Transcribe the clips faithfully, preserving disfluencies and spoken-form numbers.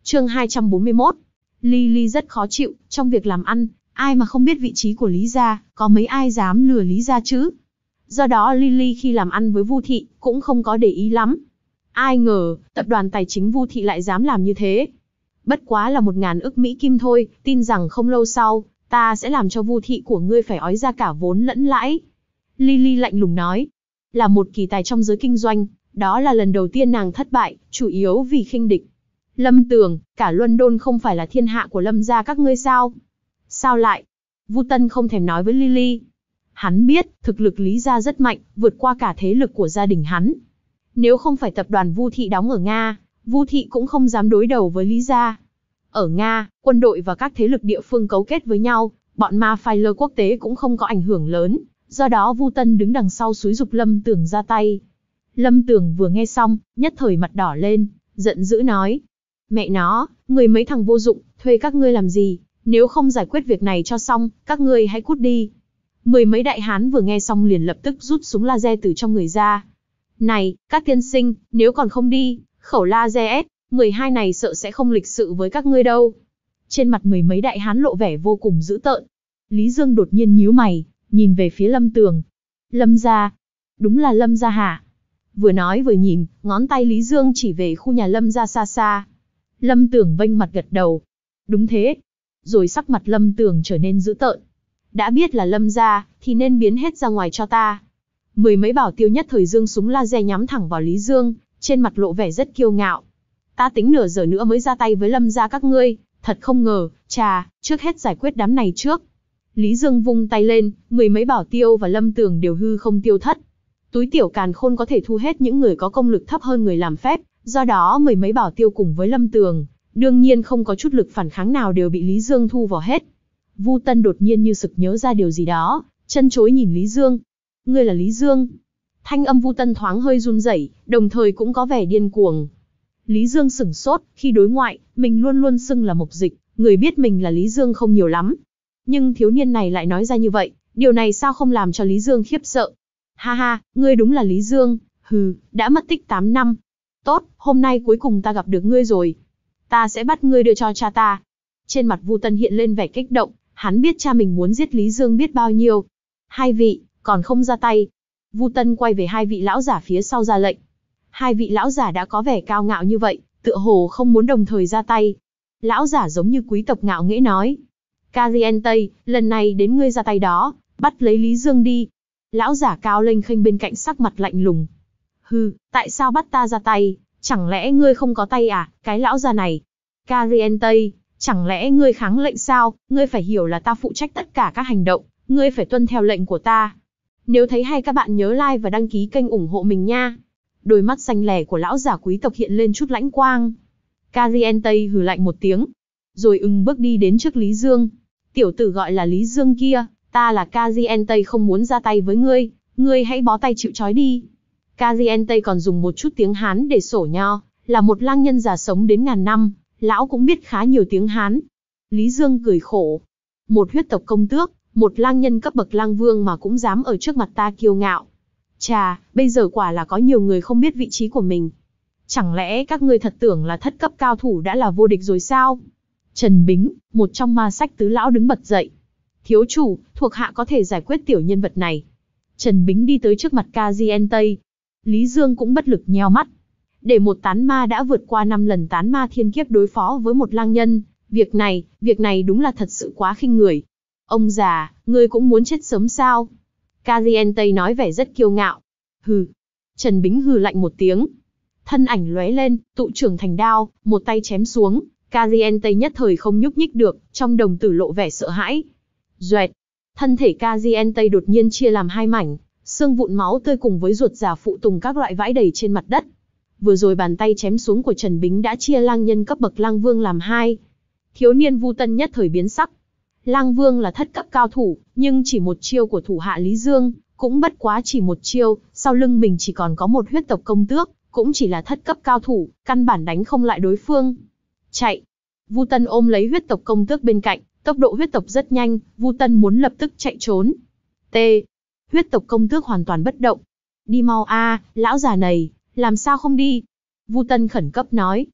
Chương hai trăm bốn mươi mốt. Lily rất khó chịu, trong việc làm ăn, ai mà không biết vị trí của Lý gia, có mấy ai dám lừa Lý gia chứ. Do đó Lily khi làm ăn với Vu thị, cũng không có để ý lắm. Ai ngờ, tập đoàn tài chính Vu thị lại dám làm như thế. Bất quá là một ngàn ức Mỹ Kim thôi, tin rằng không lâu sau, ta sẽ làm cho Vu thị của ngươi phải ói ra cả vốn lẫn lãi. Lily lạnh lùng nói. Là một kỳ tài trong giới kinh doanh, đó là lần đầu tiên nàng thất bại, chủ yếu vì khinh địch. Lâm Tường, cả London không phải là thiên hạ của Lâm gia các ngươi sao? Sao lại? Vu Tân không thèm nói với Lily. Hắn biết, thực lực Lý gia rất mạnh, vượt qua cả thế lực của gia đình hắn. Nếu không phải tập đoàn Vu thị đóng ở Nga, Vu thị cũng không dám đối đầu với Lý gia. Ở Nga, quân đội và các thế lực địa phương cấu kết với nhau, bọn mafia quốc tế cũng không có ảnh hưởng lớn, do đó Vu Tân đứng đằng sau xúi giục Lâm Tường ra tay. Lâm Tường vừa nghe xong, nhất thời mặt đỏ lên, giận dữ nói. Mẹ nó, người mấy thằng vô dụng, thuê các ngươi làm gì, nếu không giải quyết việc này cho xong, các ngươi hãy cút đi. Mười mấy đại hán vừa nghe xong liền lập tức rút súng laser từ trong người ra. Này, các tiên sinh, nếu còn không đi, khẩu laser S mười hai này sợ sẽ không lịch sự với các ngươi đâu. Trên mặt mười mấy đại hán lộ vẻ vô cùng dữ tợn. Lý Dương đột nhiên nhíu mày, nhìn về phía Lâm Tường. Lâm gia? Đúng là Lâm gia hả? Vừa nói vừa nhìn, ngón tay Lý Dương chỉ về khu nhà Lâm gia xa xa. Lâm Tường vênh mặt gật đầu. Đúng thế. Rồi sắc mặt Lâm Tường trở nên dữ tợn. Đã biết là Lâm gia, thì nên biến hết ra ngoài cho ta. Mười mấy bảo tiêu nhất thời giương súng laser nhắm thẳng vào Lý Dương, trên mặt lộ vẻ rất kiêu ngạo. Ta tính nửa giờ nữa mới ra tay với Lâm gia các ngươi, thật không ngờ, chà, trước hết giải quyết đám này trước. Lý Dương vung tay lên, mười mấy bảo tiêu và Lâm Tường đều hư không tiêu thất. Túi tiểu càn khôn có thể thu hết những người có công lực thấp hơn người làm phép, do đó mười mấy bảo tiêu cùng với Lâm Tường, đương nhiên không có chút lực phản kháng nào đều bị Lý Dương thu vào hết. Vu Tân đột nhiên như sực nhớ ra điều gì đó, chân chối nhìn Lý Dương. Ngươi là Lý Dương? Thanh âm Vu Tân thoáng hơi run rẩy, đồng thời cũng có vẻ điên cuồng. Lý Dương sửng sốt, khi đối ngoại, mình luôn luôn xưng là Mộc Dịch, người biết mình là Lý Dương không nhiều lắm. Nhưng thiếu niên này lại nói ra như vậy, điều này sao không làm cho Lý Dương khiếp sợ. Ha ha, ngươi đúng là Lý Dương, hừ, đã mất tích tám năm. Tốt, hôm nay cuối cùng ta gặp được ngươi rồi. Ta sẽ bắt ngươi đưa cho cha ta. Trên mặt Vu Tân hiện lên vẻ kích động, hắn biết cha mình muốn giết Lý Dương biết bao nhiêu. Hai vị, còn không ra tay. Vu Tân quay về hai vị lão giả phía sau ra lệnh. Hai vị lão giả đã có vẻ cao ngạo như vậy, tựa hồ không muốn đồng thời ra tay. Lão giả giống như quý tộc ngạo nghễ nói. Cariente, lần này đến ngươi ra tay đó, bắt lấy Lý Dương đi. Lão giả cao lênh khênh bên cạnh sắc mặt lạnh lùng. Hừ, tại sao bắt ta ra tay, chẳng lẽ ngươi không có tay à, cái lão già này. Cariente, chẳng lẽ ngươi kháng lệnh sao, ngươi phải hiểu là ta phụ trách tất cả các hành động, ngươi phải tuân theo lệnh của ta. Nếu thấy hay các bạn nhớ like và đăng ký kênh ủng hộ mình nha. Đôi mắt xanh lẻ của lão giả quý tộc hiện lên chút lãnh quang. Cariente hừ lạnh một tiếng, rồi ưng bước đi đến trước Lý Dương. Tiểu tử gọi là Lý Dương kia, ta là Cariente không muốn ra tay với ngươi, ngươi hãy bó tay chịu trói đi. Cariente còn dùng một chút tiếng Hán để sổ nho, là một lang nhân già sống đến ngàn năm, lão cũng biết khá nhiều tiếng Hán. Lý Dương cười khổ. Một huyết tộc công tước, một lang nhân cấp bậc lang vương mà cũng dám ở trước mặt ta kiêu ngạo. Chà, bây giờ quả là có nhiều người không biết vị trí của mình. Chẳng lẽ các ngươi thật tưởng là thất cấp cao thủ đã là vô địch rồi sao? Trần Bính, một trong ma sách tứ lão đứng bật dậy. Thiếu chủ, thuộc hạ có thể giải quyết tiểu nhân vật này. Trần Bính đi tới trước mặt Cariente. Lý Dương cũng bất lực nheo mắt. Để một tán ma đã vượt qua năm lần tán ma thiên kiếp đối phó với một lang nhân, việc này, việc này đúng là thật sự quá khinh người. Ông già, ngươi cũng muốn chết sớm sao? Cariente nói vẻ rất kiêu ngạo. Hừ. Trần Bính hừ lạnh một tiếng. Thân ảnh lóe lên, tụ trưởng thành đao, một tay chém xuống. Cariente nhất thời không nhúc nhích được, trong đồng tử lộ vẻ sợ hãi. Duệt. Thân thể Cariente đột nhiên chia làm hai mảnh, xương vụn máu tươi cùng với ruột già phụ tùng các loại vãi đầy trên mặt đất. Vừa rồi bàn tay chém xuống của Trần Bính đã chia lang nhân cấp bậc lang vương làm hai. Thiếu niên Vu Tân nhất thời biến sắc. Lang vương là thất cấp cao thủ, nhưng chỉ một chiêu của thủ hạ Lý Dương, cũng bất quá chỉ một chiêu, sau lưng mình chỉ còn có một huyết tộc công tước, cũng chỉ là thất cấp cao thủ, căn bản đánh không lại đối phương. Chạy. Vu Tân ôm lấy huyết tộc công tước bên cạnh, tốc độ huyết tộc rất nhanh, Vu Tân muốn lập tức chạy trốn. T. Huyết tộc công tước hoàn toàn bất động. Đi mau a, lão già này, làm sao không đi? Vu Tân khẩn cấp nói.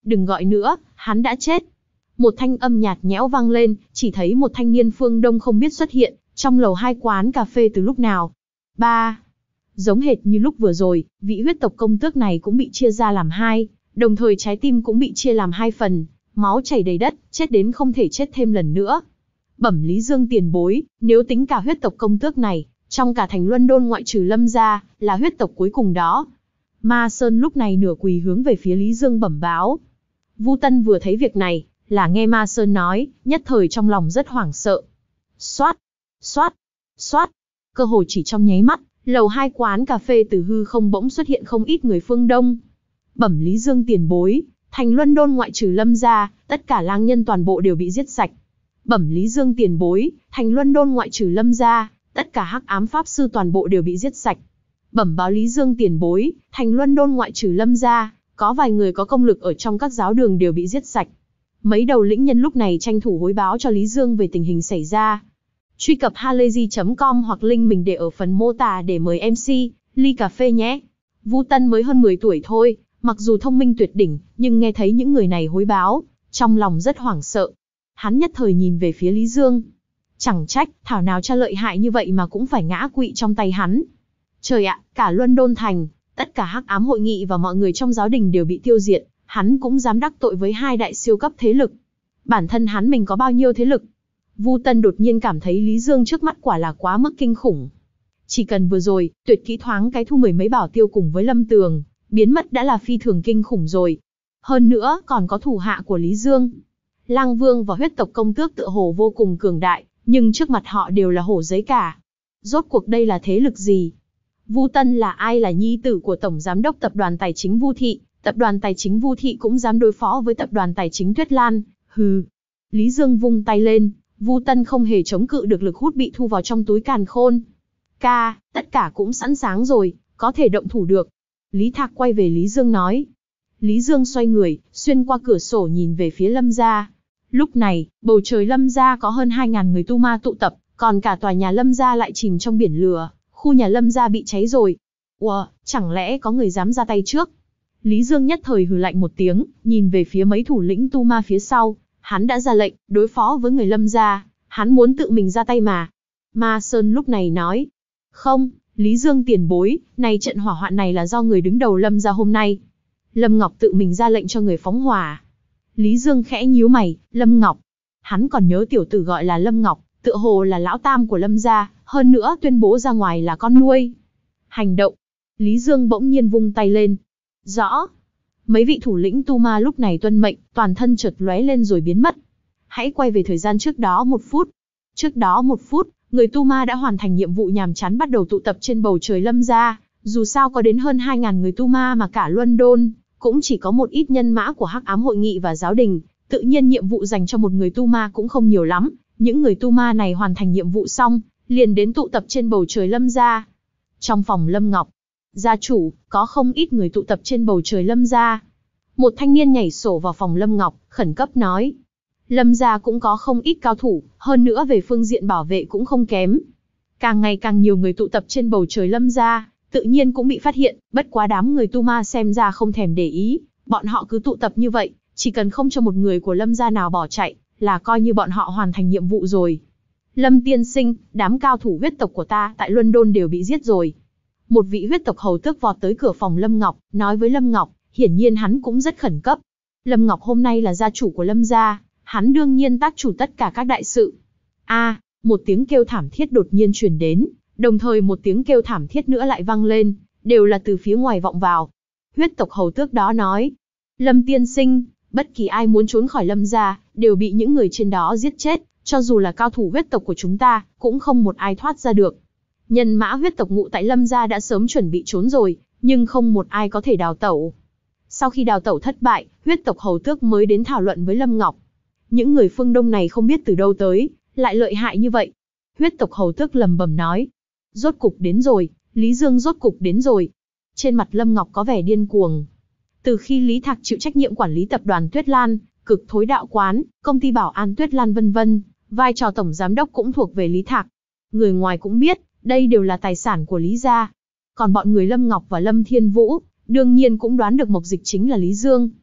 đừng gọi nữa, hắn đã chết. Một thanh âm nhạt nhẽo vang lên, chỉ thấy một thanh niên phương Đông không biết xuất hiện, trong lầu hai quán cà phê từ lúc nào. Ba. Giống hệt như lúc vừa rồi, vị huyết tộc công tước này cũng bị chia ra làm hai, đồng thời trái tim cũng bị chia làm hai phần, máu chảy đầy đất, chết đến không thể chết thêm lần nữa. Bẩm Lý Dương tiền bối, nếu tính cả huyết tộc công tước này, trong cả thành London ngoại trừ Lâm gia, là huyết tộc cuối cùng đó. Ma Sơn lúc này nửa quỳ hướng về phía Lý Dương bẩm báo. Vu Tân vừa thấy việc này, là nghe Ma Sơn nói, nhất thời trong lòng rất hoảng sợ. Xoát, xoát, xoát, cơ hồ chỉ trong nháy mắt, lầu hai quán cà phê từ hư không bỗng xuất hiện không ít người phương Đông. Bẩm Lý Dương tiền bối, thành London ngoại trừ Lâm gia, tất cả lang nhân toàn bộ đều bị giết sạch. Bẩm Lý Dương tiền bối, thành London ngoại trừ Lâm gia, tất cả hắc ám pháp sư toàn bộ đều bị giết sạch. Bẩm báo Lý Dương tiền bối, thành London ngoại trừ Lâm gia, có vài người có công lực ở trong các giáo đường đều bị giết sạch. Mấy đầu lĩnh nhân lúc này tranh thủ hối báo cho Lý Dương về tình hình xảy ra. Truy cập halayzi chấm com hoặc link mình để ở phần mô tả để mời em xê, ly cà phê nhé. Vu Tân mới hơn mười tuổi thôi, mặc dù thông minh tuyệt đỉnh, nhưng nghe thấy những người này hối báo, trong lòng rất hoảng sợ. Hắn nhất thời nhìn về phía Lý Dương. Chẳng trách, thảo nào cha lợi hại như vậy mà cũng phải ngã quỵ trong tay hắn. Trời ạ, cả London thành, tất cả hắc ám hội nghị và mọi người trong giáo đình đều bị tiêu diệt, hắn cũng dám đắc tội với hai đại siêu cấp thế lực. Bản thân hắn mình có bao nhiêu thế lực? Vu Tân đột nhiên cảm thấy Lý Dương trước mắt quả là quá mức kinh khủng. Chỉ cần vừa rồi, tuyệt kỹ thoáng cái thu mười mấy bảo tiêu cùng với Lâm Tường, biến mất đã là phi thường kinh khủng rồi. Hơn nữa, còn có thủ hạ của Lý Dương. Lang Vương và huyết tộc công tước tựa hồ vô cùng cường đại, nhưng trước mặt họ đều là hổ giấy cả. Rốt cuộc đây là thế lực gì? Vu Tân là ai? Là nhi tử của Tổng Giám đốc Tập đoàn Tài chính Vu Thị, Tập đoàn Tài chính Vu Thị cũng dám đối phó với Tập đoàn Tài chính Tuyết Lan, hừ. Lý Dương vung tay lên, Vu Tân không hề chống cự được lực hút bị thu vào trong túi càn khôn. Ca, tất cả cũng sẵn sàng rồi, có thể động thủ được. Lý Thạc quay về Lý Dương nói. Lý Dương xoay người, xuyên qua cửa sổ nhìn về phía Lâm gia. Lúc này, bầu trời Lâm gia có hơn hai nghìn người tu ma tụ tập, còn cả tòa nhà Lâm gia lại chìm trong biển lửa, khu nhà Lâm gia bị cháy rồi. Ủa, chẳng lẽ có người dám ra tay trước? Lý Dương nhất thời hừ lạnh một tiếng, nhìn về phía mấy thủ lĩnh tu ma phía sau, hắn đã ra lệnh, đối phó với người Lâm gia, hắn muốn tự mình ra tay mà. Ma Sơn lúc này nói, không, Lý Dương tiền bối, này trận hỏa hoạn này là do người đứng đầu Lâm gia hôm nay. Lâm Ngọc tự mình ra lệnh cho người phóng hỏa. Lý Dương khẽ nhíu mày, Lâm Ngọc. Hắn còn nhớ tiểu tử gọi là Lâm Ngọc, tựa hồ là lão tam của Lâm gia, hơn nữa tuyên bố ra ngoài là con nuôi. Hành động. Lý Dương bỗng nhiên vung tay lên. Rõ. Mấy vị thủ lĩnh tu ma lúc này tuân mệnh, toàn thân chợt lóe lên rồi biến mất. Hãy quay về thời gian trước đó một phút. Trước đó một phút, người tu ma đã hoàn thành nhiệm vụ nhàm chán bắt đầu tụ tập trên bầu trời Lâm gia. Dù sao có đến hơn hai nghìn người tu ma mà cả London, cũng chỉ có một ít nhân mã của hắc ám hội nghị và giáo đình. Tự nhiên nhiệm vụ dành cho một người tu ma cũng không nhiều lắm. Những người tu ma này hoàn thành nhiệm vụ xong, liền đến tụ tập trên bầu trời Lâm gia. Trong phòng Lâm Ngọc, gia chủ, có không ít người tụ tập trên bầu trời Lâm gia. Một thanh niên nhảy sổ vào phòng Lâm Ngọc, khẩn cấp nói. Lâm gia cũng có không ít cao thủ, hơn nữa về phương diện bảo vệ cũng không kém. Càng ngày càng nhiều người tụ tập trên bầu trời Lâm gia, tự nhiên cũng bị phát hiện, bất quá đám người tu ma xem ra không thèm để ý, bọn họ cứ tụ tập như vậy, chỉ cần không cho một người của Lâm gia nào bỏ chạy, là coi như bọn họ hoàn thành nhiệm vụ rồi. Lâm tiên sinh, đám cao thủ huyết tộc của ta tại London đều bị giết rồi. Một vị huyết tộc hầu tước vọt tới cửa phòng Lâm Ngọc, nói với Lâm Ngọc, hiển nhiên hắn cũng rất khẩn cấp. Lâm Ngọc hôm nay là gia chủ của Lâm gia, hắn đương nhiên tác chủ tất cả các đại sự. A, à, một tiếng kêu thảm thiết đột nhiên truyền đến, đồng thời một tiếng kêu thảm thiết nữa lại vang lên, đều là từ phía ngoài vọng vào. Huyết tộc hầu tước đó nói, Lâm tiên sinh, bất kỳ ai muốn trốn khỏi Lâm gia, đều bị những người trên đó giết chết, cho dù là cao thủ huyết tộc của chúng ta, cũng không một ai thoát ra được. Nhân mã huyết tộc ngụ tại Lâm gia đã sớm chuẩn bị trốn rồi, nhưng không một ai có thể đào tẩu. Sau khi đào tẩu thất bại, huyết tộc hầu tước mới đến thảo luận với Lâm Ngọc. Những người phương Đông này không biết từ đâu tới, lại lợi hại như vậy. Huyết tộc hầu tước lầm bầm nói. Rốt cục đến rồi, Lý Dương rốt cục đến rồi. Trên mặt Lâm Ngọc có vẻ điên cuồng. Từ khi Lý Thạc chịu trách nhiệm quản lý tập đoàn Tuyết Lan, cực thối đạo quán, công ty bảo an Tuyết Lan vân vân, vai trò tổng giám đốc cũng thuộc về Lý Thạc. Người ngoài cũng biết, đây đều là tài sản của Lý gia. Còn bọn người Lâm Ngọc và Lâm Thiên Vũ, đương nhiên cũng đoán được mục dịch chính là Lý Dương.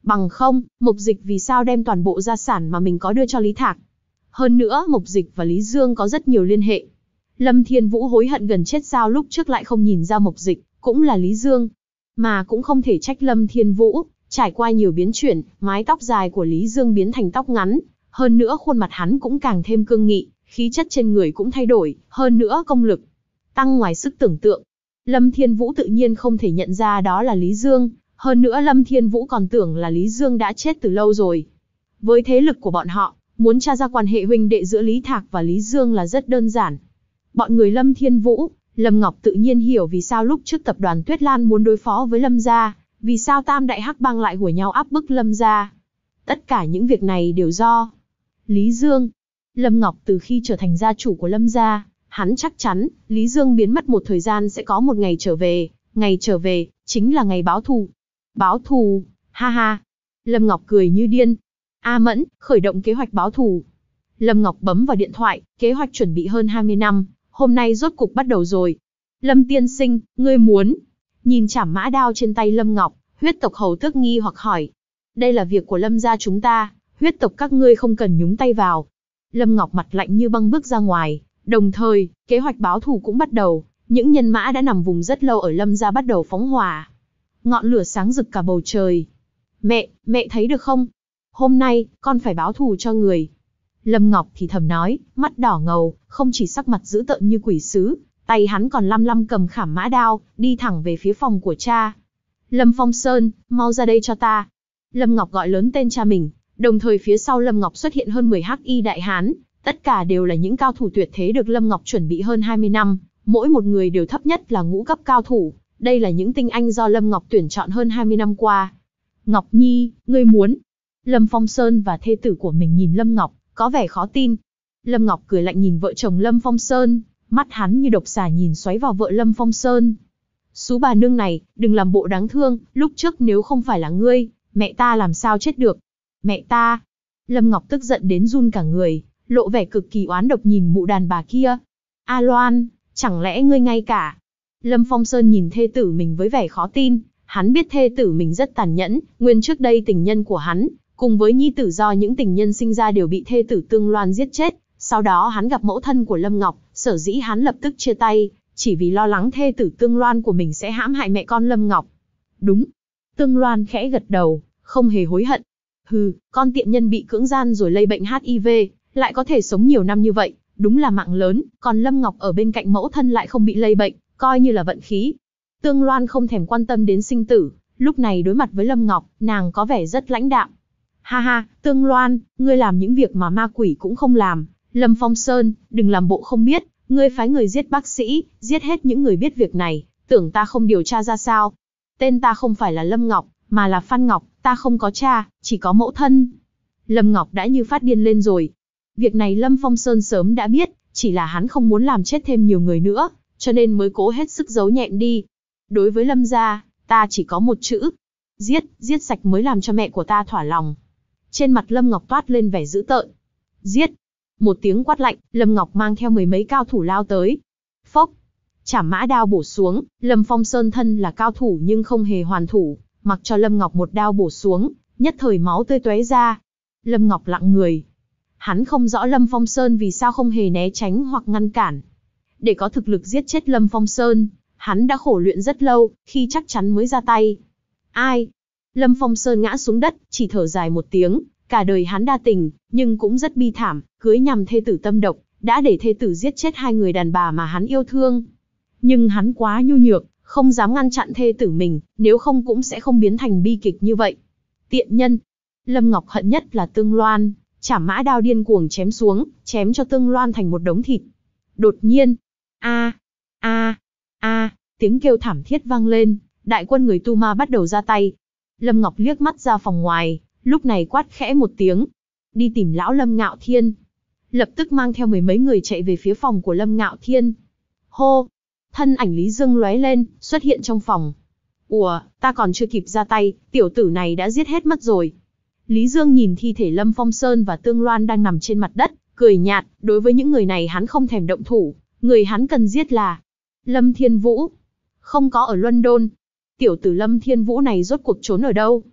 Bằng không, Mộc Dịch vì sao đem toàn bộ gia sản mà mình có đưa cho Lý Thạc? Hơn nữa, Mộc Dịch và Lý Dương có rất nhiều liên hệ. Lâm Thiên Vũ hối hận gần chết sao lúc trước lại không nhìn ra Mộc Dịch cũng là Lý Dương. Mà cũng không thể trách Lâm Thiên Vũ, trải qua nhiều biến chuyển, mái tóc dài của Lý Dương biến thành tóc ngắn, hơn nữa khuôn mặt hắn cũng càng thêm cương nghị, khí chất trên người cũng thay đổi, hơn nữa công lực tăng ngoài sức tưởng tượng. Lâm Thiên Vũ tự nhiên không thể nhận ra đó là Lý Dương, hơn nữa Lâm Thiên Vũ còn tưởng là Lý Dương đã chết từ lâu rồi. Với thế lực của bọn họ, muốn tra ra quan hệ huynh đệ giữa Lý Thạc và Lý Dương là rất đơn giản. Bọn người Lâm Thiên Vũ, Lâm Ngọc tự nhiên hiểu vì sao lúc trước tập đoàn Tuyết Lan muốn đối phó với Lâm gia, vì sao Tam Đại Hắc Bang lại hùa nhau áp bức Lâm gia. Tất cả những việc này đều do Lý Dương. Lâm Ngọc từ khi trở thành gia chủ của Lâm gia, hắn chắc chắn, Lý Dương biến mất một thời gian sẽ có một ngày trở về, ngày trở về, chính là ngày báo thù. Báo thù, ha ha. Lâm Ngọc cười như điên. A Mẫn, khởi động kế hoạch báo thù. Lâm Ngọc bấm vào điện thoại, kế hoạch chuẩn bị hơn hai mươi năm, hôm nay rốt cục bắt đầu rồi. Lâm tiên sinh, ngươi muốn? Nhìn chảm mã đao trên tay Lâm Ngọc, huyết tộc hầu tước nghi hoặc hỏi. Đây là việc của Lâm gia chúng ta, huyết tộc các ngươi không cần nhúng tay vào. Lâm Ngọc mặt lạnh như băng bước ra ngoài, đồng thời, kế hoạch báo thù cũng bắt đầu, những nhân mã đã nằm vùng rất lâu ở Lâm gia bắt đầu phóng hỏa. Ngọn lửa sáng rực cả bầu trời. Mẹ, mẹ thấy được không? Hôm nay, con phải báo thù cho người. Lâm Ngọc thì thầm nói, mắt đỏ ngầu, không chỉ sắc mặt dữ tợn như quỷ sứ, tay hắn còn lăm lăm cầm khảm mã đao, đi thẳng về phía phòng của cha. Lâm Phong Sơn, mau ra đây cho ta. Lâm Ngọc gọi lớn tên cha mình, đồng thời phía sau Lâm Ngọc xuất hiện hơn mười hắc y đại hán, tất cả đều là những cao thủ tuyệt thế được Lâm Ngọc chuẩn bị hơn hai mươi năm, mỗi một người đều thấp nhất là ngũ cấp cao thủ, đây là những tinh anh do Lâm Ngọc tuyển chọn hơn hai mươi năm qua. Ngọc Nhi, ngươi muốn? Lâm Phong Sơn và thê tử của mình nhìn Lâm Ngọc, có vẻ khó tin. Lâm Ngọc cười lạnh nhìn vợ chồng Lâm Phong Sơn, mắt hắn như độc xà nhìn xoáy vào vợ Lâm Phong Sơn. Sú bà nương này, đừng làm bộ đáng thương, lúc trước nếu không phải là ngươi, mẹ ta làm sao chết được? Mẹ ta! Lâm Ngọc tức giận đến run cả người, lộ vẻ cực kỳ oán độc nhìn mụ đàn bà kia. A Loan, chẳng lẽ ngươi ngay cả? Lâm Phong Sơn nhìn thê tử mình với vẻ khó tin, hắn biết thê tử mình rất tàn nhẫn, nguyên trước đây tình nhân của hắn, cùng với nhi tử do những tình nhân sinh ra đều bị thê tử Tương Loan giết chết, sau đó hắn gặp mẫu thân của Lâm Ngọc, sở dĩ hắn lập tức chia tay, chỉ vì lo lắng thê tử Tương Loan của mình sẽ hãm hại mẹ con Lâm Ngọc. Đúng. Tương Loan khẽ gật đầu, không hề hối hận. Hừ, con tiện nhân bị cưỡng gian rồi lây bệnh H I V, lại có thể sống nhiều năm như vậy, đúng là mạng lớn, còn Lâm Ngọc ở bên cạnh mẫu thân lại không bị lây bệnh, coi như là vận khí. Tương Loan không thèm quan tâm đến sinh tử, lúc này đối mặt với Lâm Ngọc, nàng có vẻ rất lãnh đạm. Ha ha, Tương Loan, ngươi làm những việc mà ma quỷ cũng không làm. Lâm Phong Sơn, đừng làm bộ không biết, ngươi phái người giết bác sĩ, giết hết những người biết việc này, tưởng ta không điều tra ra sao? Tên ta không phải là Lâm Ngọc, mà là Phan Ngọc, ta không có cha, chỉ có mẫu thân. Lâm Ngọc đã như phát điên lên rồi. Việc này Lâm Phong Sơn sớm đã biết, chỉ là hắn không muốn làm chết thêm nhiều người nữa, cho nên mới cố hết sức giấu nhẹm đi. Đối với Lâm gia, ta chỉ có một chữ. Giết, giết sạch mới làm cho mẹ của ta thỏa lòng. Trên mặt Lâm Ngọc toát lên vẻ dữ tợn. Giết! Một tiếng quát lạnh, Lâm Ngọc mang theo mười mấy cao thủ lao tới. Phốc! Chảm mã đao bổ xuống, Lâm Phong Sơn thân là cao thủ nhưng không hề hoàn thủ, mặc cho Lâm Ngọc một đao bổ xuống, nhất thời máu tươi tóe ra. Lâm Ngọc lặng người. Hắn không rõ Lâm Phong Sơn vì sao không hề né tránh hoặc ngăn cản. Để có thực lực giết chết Lâm Phong Sơn, hắn đã khổ luyện rất lâu, khi chắc chắn mới ra tay. Ai? Lâm Phong Sơn ngã xuống đất, chỉ thở dài một tiếng, cả đời hắn đa tình, nhưng cũng rất bi thảm, cưới nhằm thê tử tâm độc, đã để thê tử giết chết hai người đàn bà mà hắn yêu thương. Nhưng hắn quá nhu nhược, không dám ngăn chặn thê tử mình, nếu không cũng sẽ không biến thành bi kịch như vậy. Tiện nhân! Lâm Ngọc hận nhất là Tương Loan, chảm mã đao điên cuồng chém xuống, chém cho Tương Loan thành một đống thịt. Đột nhiên, a, a, a, tiếng kêu thảm thiết vang lên, đại quân người Tu Ma bắt đầu ra tay. Lâm Ngọc liếc mắt ra phòng ngoài, lúc này quát khẽ một tiếng, đi tìm lão Lâm Ngạo Thiên. Lập tức mang theo mười mấy người chạy về phía phòng của Lâm Ngạo Thiên. Hô! Thân ảnh Lý Dương lóe lên, xuất hiện trong phòng. Ủa, ta còn chưa kịp ra tay, tiểu tử này đã giết hết mất rồi. Lý Dương nhìn thi thể Lâm Phong Sơn và Tương Loan đang nằm trên mặt đất, cười nhạt, đối với những người này hắn không thèm động thủ, người hắn cần giết là Lâm Thiên Vũ. Không có ở London. Tiểu tử Lâm Thiên Vũ này rốt cuộc trốn ở đâu?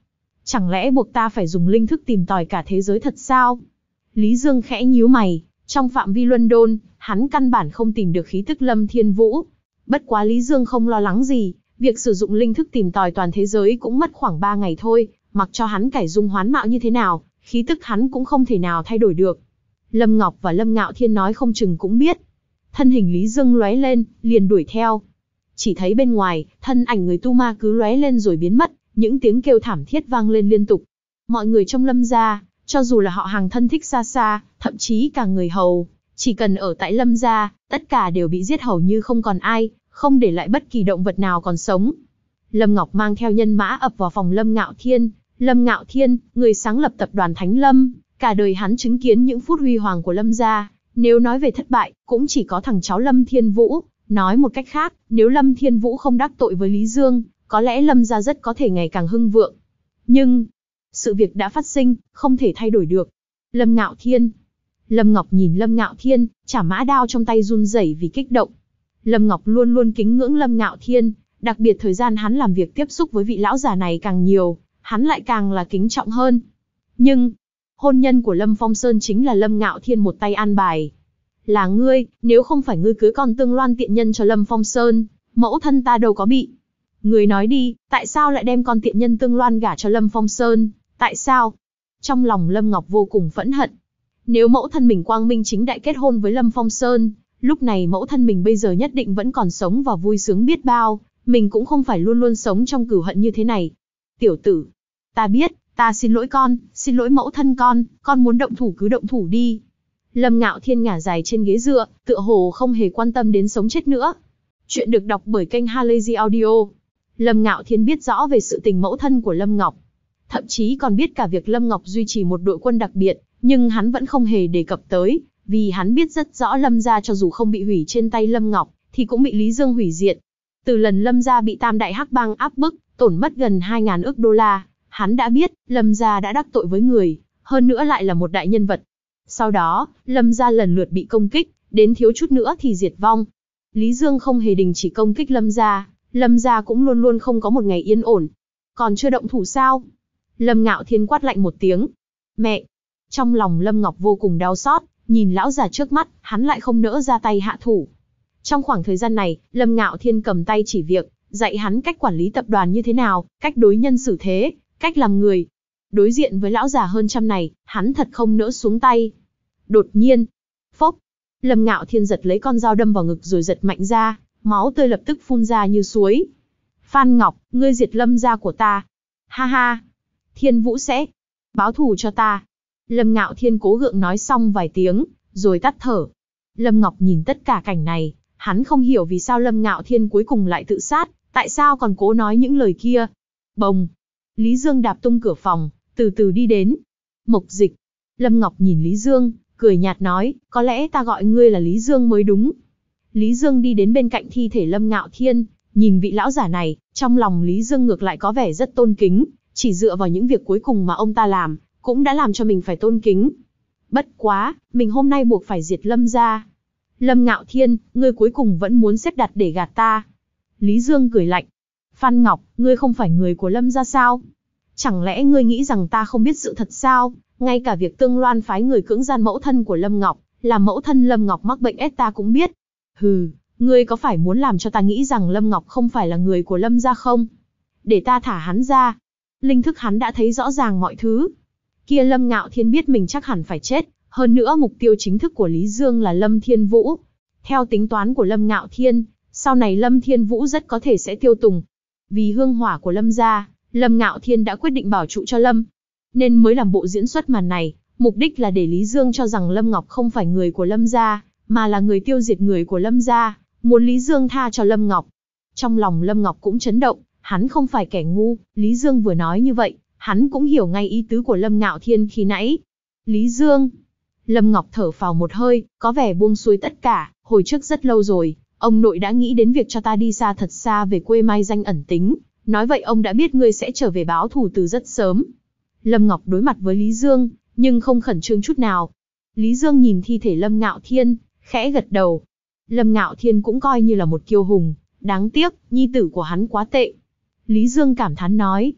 Chẳng lẽ buộc ta phải dùng linh thức tìm tòi cả thế giới thật sao? Lý Dương khẽ nhíu mày, trong phạm vi Luân Đôn, hắn căn bản không tìm được khí tức Lâm Thiên Vũ. Bất quá Lý Dương không lo lắng gì, việc sử dụng linh thức tìm tòi toàn thế giới cũng mất khoảng ba ngày thôi, mặc cho hắn cải dung hoán mạo như thế nào, khí tức hắn cũng không thể nào thay đổi được. Lâm Ngọc và Lâm Ngạo Thiên nói không chừng cũng biết. Thân hình Lý Dương lóe lên, liền đuổi theo. Chỉ thấy bên ngoài, thân ảnh người tu ma cứ lóe lên rồi biến mất, những tiếng kêu thảm thiết vang lên liên tục. Mọi người trong Lâm gia, cho dù là họ hàng thân thích xa xa, thậm chí cả người hầu, chỉ cần ở tại Lâm gia, tất cả đều bị giết hầu như không còn ai, không để lại bất kỳ động vật nào còn sống. Lâm Ngọc mang theo nhân mã ập vào phòng Lâm Ngạo Thiên. Lâm Ngạo Thiên, người sáng lập tập đoàn Thánh Lâm, cả đời hắn chứng kiến những phút huy hoàng của Lâm gia. Nếu nói về thất bại, cũng chỉ có thằng cháu Lâm Thiên Vũ. Nói một cách khác, nếu Lâm Thiên Vũ không đắc tội với Lý Dương, có lẽ Lâm gia rất có thể ngày càng hưng vượng. Nhưng, sự việc đã phát sinh, không thể thay đổi được. Lâm Ngạo Thiên. Lâm Ngọc nhìn Lâm Ngạo Thiên, chả mã đao trong tay run rẩy vì kích động. Lâm Ngọc luôn luôn kính ngưỡng Lâm Ngạo Thiên, đặc biệt thời gian hắn làm việc tiếp xúc với vị lão già này càng nhiều, hắn lại càng là kính trọng hơn. Nhưng, hôn nhân của Lâm Phong Sơn chính là Lâm Ngạo Thiên một tay an bài. Là ngươi, nếu không phải ngươi cưới con Tương Loan tiện nhân cho Lâm Phong Sơn, mẫu thân ta đâu có bị. Ngươi nói đi, tại sao lại đem con tiện nhân Tương Loan gả cho Lâm Phong Sơn, tại sao? Trong lòng Lâm Ngọc vô cùng phẫn hận. Nếu mẫu thân mình quang minh chính đại kết hôn với Lâm Phong Sơn, lúc này mẫu thân mình bây giờ nhất định vẫn còn sống và vui sướng biết bao, mình cũng không phải luôn luôn sống trong cửu hận như thế này. Tiểu tử, ta biết, ta xin lỗi con, xin lỗi mẫu thân con, con muốn động thủ cứ động thủ đi. Lâm Ngạo Thiên ngả dài trên ghế dựa, tựa hồ không hề quan tâm đến sống chết nữa. Chuyện được đọc bởi kênh Halazy Audio. Lâm Ngạo Thiên biết rõ về sự tình mẫu thân của Lâm Ngọc. Thậm chí còn biết cả việc Lâm Ngọc duy trì một đội quân đặc biệt, nhưng hắn vẫn không hề đề cập tới, vì hắn biết rất rõ Lâm gia cho dù không bị hủy trên tay Lâm Ngọc, thì cũng bị Lý Dương hủy diệt. Từ lần Lâm gia bị Tam Đại Hắc Bang áp bức, tổn mất gần hai ngàn ức đô la, hắn đã biết Lâm gia đã đắc tội với người, hơn nữa lại là một đại nhân vật. Sau đó, Lâm gia lần lượt bị công kích, đến thiếu chút nữa thì diệt vong. Lý Dương không hề đình chỉ công kích Lâm gia, Lâm gia cũng luôn luôn không có một ngày yên ổn. Còn chưa động thủ sao? Lâm Ngạo Thiên quát lạnh một tiếng. Mẹ! Trong lòng Lâm Ngọc vô cùng đau xót, nhìn lão già trước mắt, hắn lại không nỡ ra tay hạ thủ. Trong khoảng thời gian này, Lâm Ngạo Thiên cầm tay chỉ việc, dạy hắn cách quản lý tập đoàn như thế nào, cách đối nhân xử thế, cách làm người. Đối diện với lão già hơn trăm này, hắn thật không nỡ xuống tay. Đột nhiên, phốc, Lâm Ngạo Thiên giật lấy con dao đâm vào ngực rồi giật mạnh ra, máu tươi lập tức phun ra như suối. Phan Ngọc, ngươi diệt Lâm gia của ta. Ha ha, Thiên Vũ sẽ báo thù cho ta. Lâm Ngạo Thiên cố gượng nói xong vài tiếng, rồi tắt thở. Lâm Ngọc nhìn tất cả cảnh này, hắn không hiểu vì sao Lâm Ngạo Thiên cuối cùng lại tự sát, tại sao còn cố nói những lời kia. Bồng! Lý Dương đạp tung cửa phòng, từ từ đi đến. Mộc Dịch! Lâm Ngọc nhìn Lý Dương, cười nhạt nói, có lẽ ta gọi ngươi là Lý Dương mới đúng. Lý Dương đi đến bên cạnh thi thể Lâm Ngạo Thiên, nhìn vị lão giả này, trong lòng Lý Dương ngược lại có vẻ rất tôn kính, chỉ dựa vào những việc cuối cùng mà ông ta làm, cũng đã làm cho mình phải tôn kính. Bất quá, mình hôm nay buộc phải diệt Lâm gia. Lâm Ngạo Thiên, ngươi cuối cùng vẫn muốn xếp đặt để gạt ta. Lý Dương cười lạnh. Phan Ngọc, ngươi không phải người của Lâm gia sao? Chẳng lẽ ngươi nghĩ rằng ta không biết sự thật sao? Ngay cả việc Tương Loan phái người cưỡng gian mẫu thân của Lâm Ngọc, làm mẫu thân Lâm Ngọc mắc bệnh ét ta cũng biết. Hừ, ngươi có phải muốn làm cho ta nghĩ rằng Lâm Ngọc không phải là người của Lâm gia không? Để ta thả hắn ra. Linh thức hắn đã thấy rõ ràng mọi thứ. Kia Lâm Ngạo Thiên biết mình chắc hẳn phải chết, hơn nữa mục tiêu chính thức của Lý Dương là Lâm Thiên Vũ. Theo tính toán của Lâm Ngạo Thiên, sau này Lâm Thiên Vũ rất có thể sẽ tiêu tùng. Vì hương hỏa của Lâm gia, Lâm Ngạo Thiên đã quyết định bảo trụ cho Lâm, nên mới làm bộ diễn xuất màn này, mục đích là để Lý Dương cho rằng Lâm Ngọc không phải người của Lâm gia, mà là người tiêu diệt người của Lâm gia, muốn Lý Dương tha cho Lâm Ngọc. Trong lòng Lâm Ngọc cũng chấn động, hắn không phải kẻ ngu, Lý Dương vừa nói như vậy, hắn cũng hiểu ngay ý tứ của Lâm Ngạo Thiên khi nãy. Lý Dương! Lâm Ngọc thở phào một hơi, có vẻ buông xuôi tất cả, hồi trước rất lâu rồi, ông nội đã nghĩ đến việc cho ta đi xa thật xa về quê mai danh ẩn tính, nói vậy ông đã biết ngươi sẽ trở về báo thù từ rất sớm. Lâm Ngọc đối mặt với Lý Dương, nhưng không khẩn trương chút nào. Lý Dương nhìn thi thể Lâm Ngạo Thiên, khẽ gật đầu. Lâm Ngạo Thiên cũng coi như là một kiêu hùng, đáng tiếc, nhi tử của hắn quá tệ. Lý Dương cảm thán nói.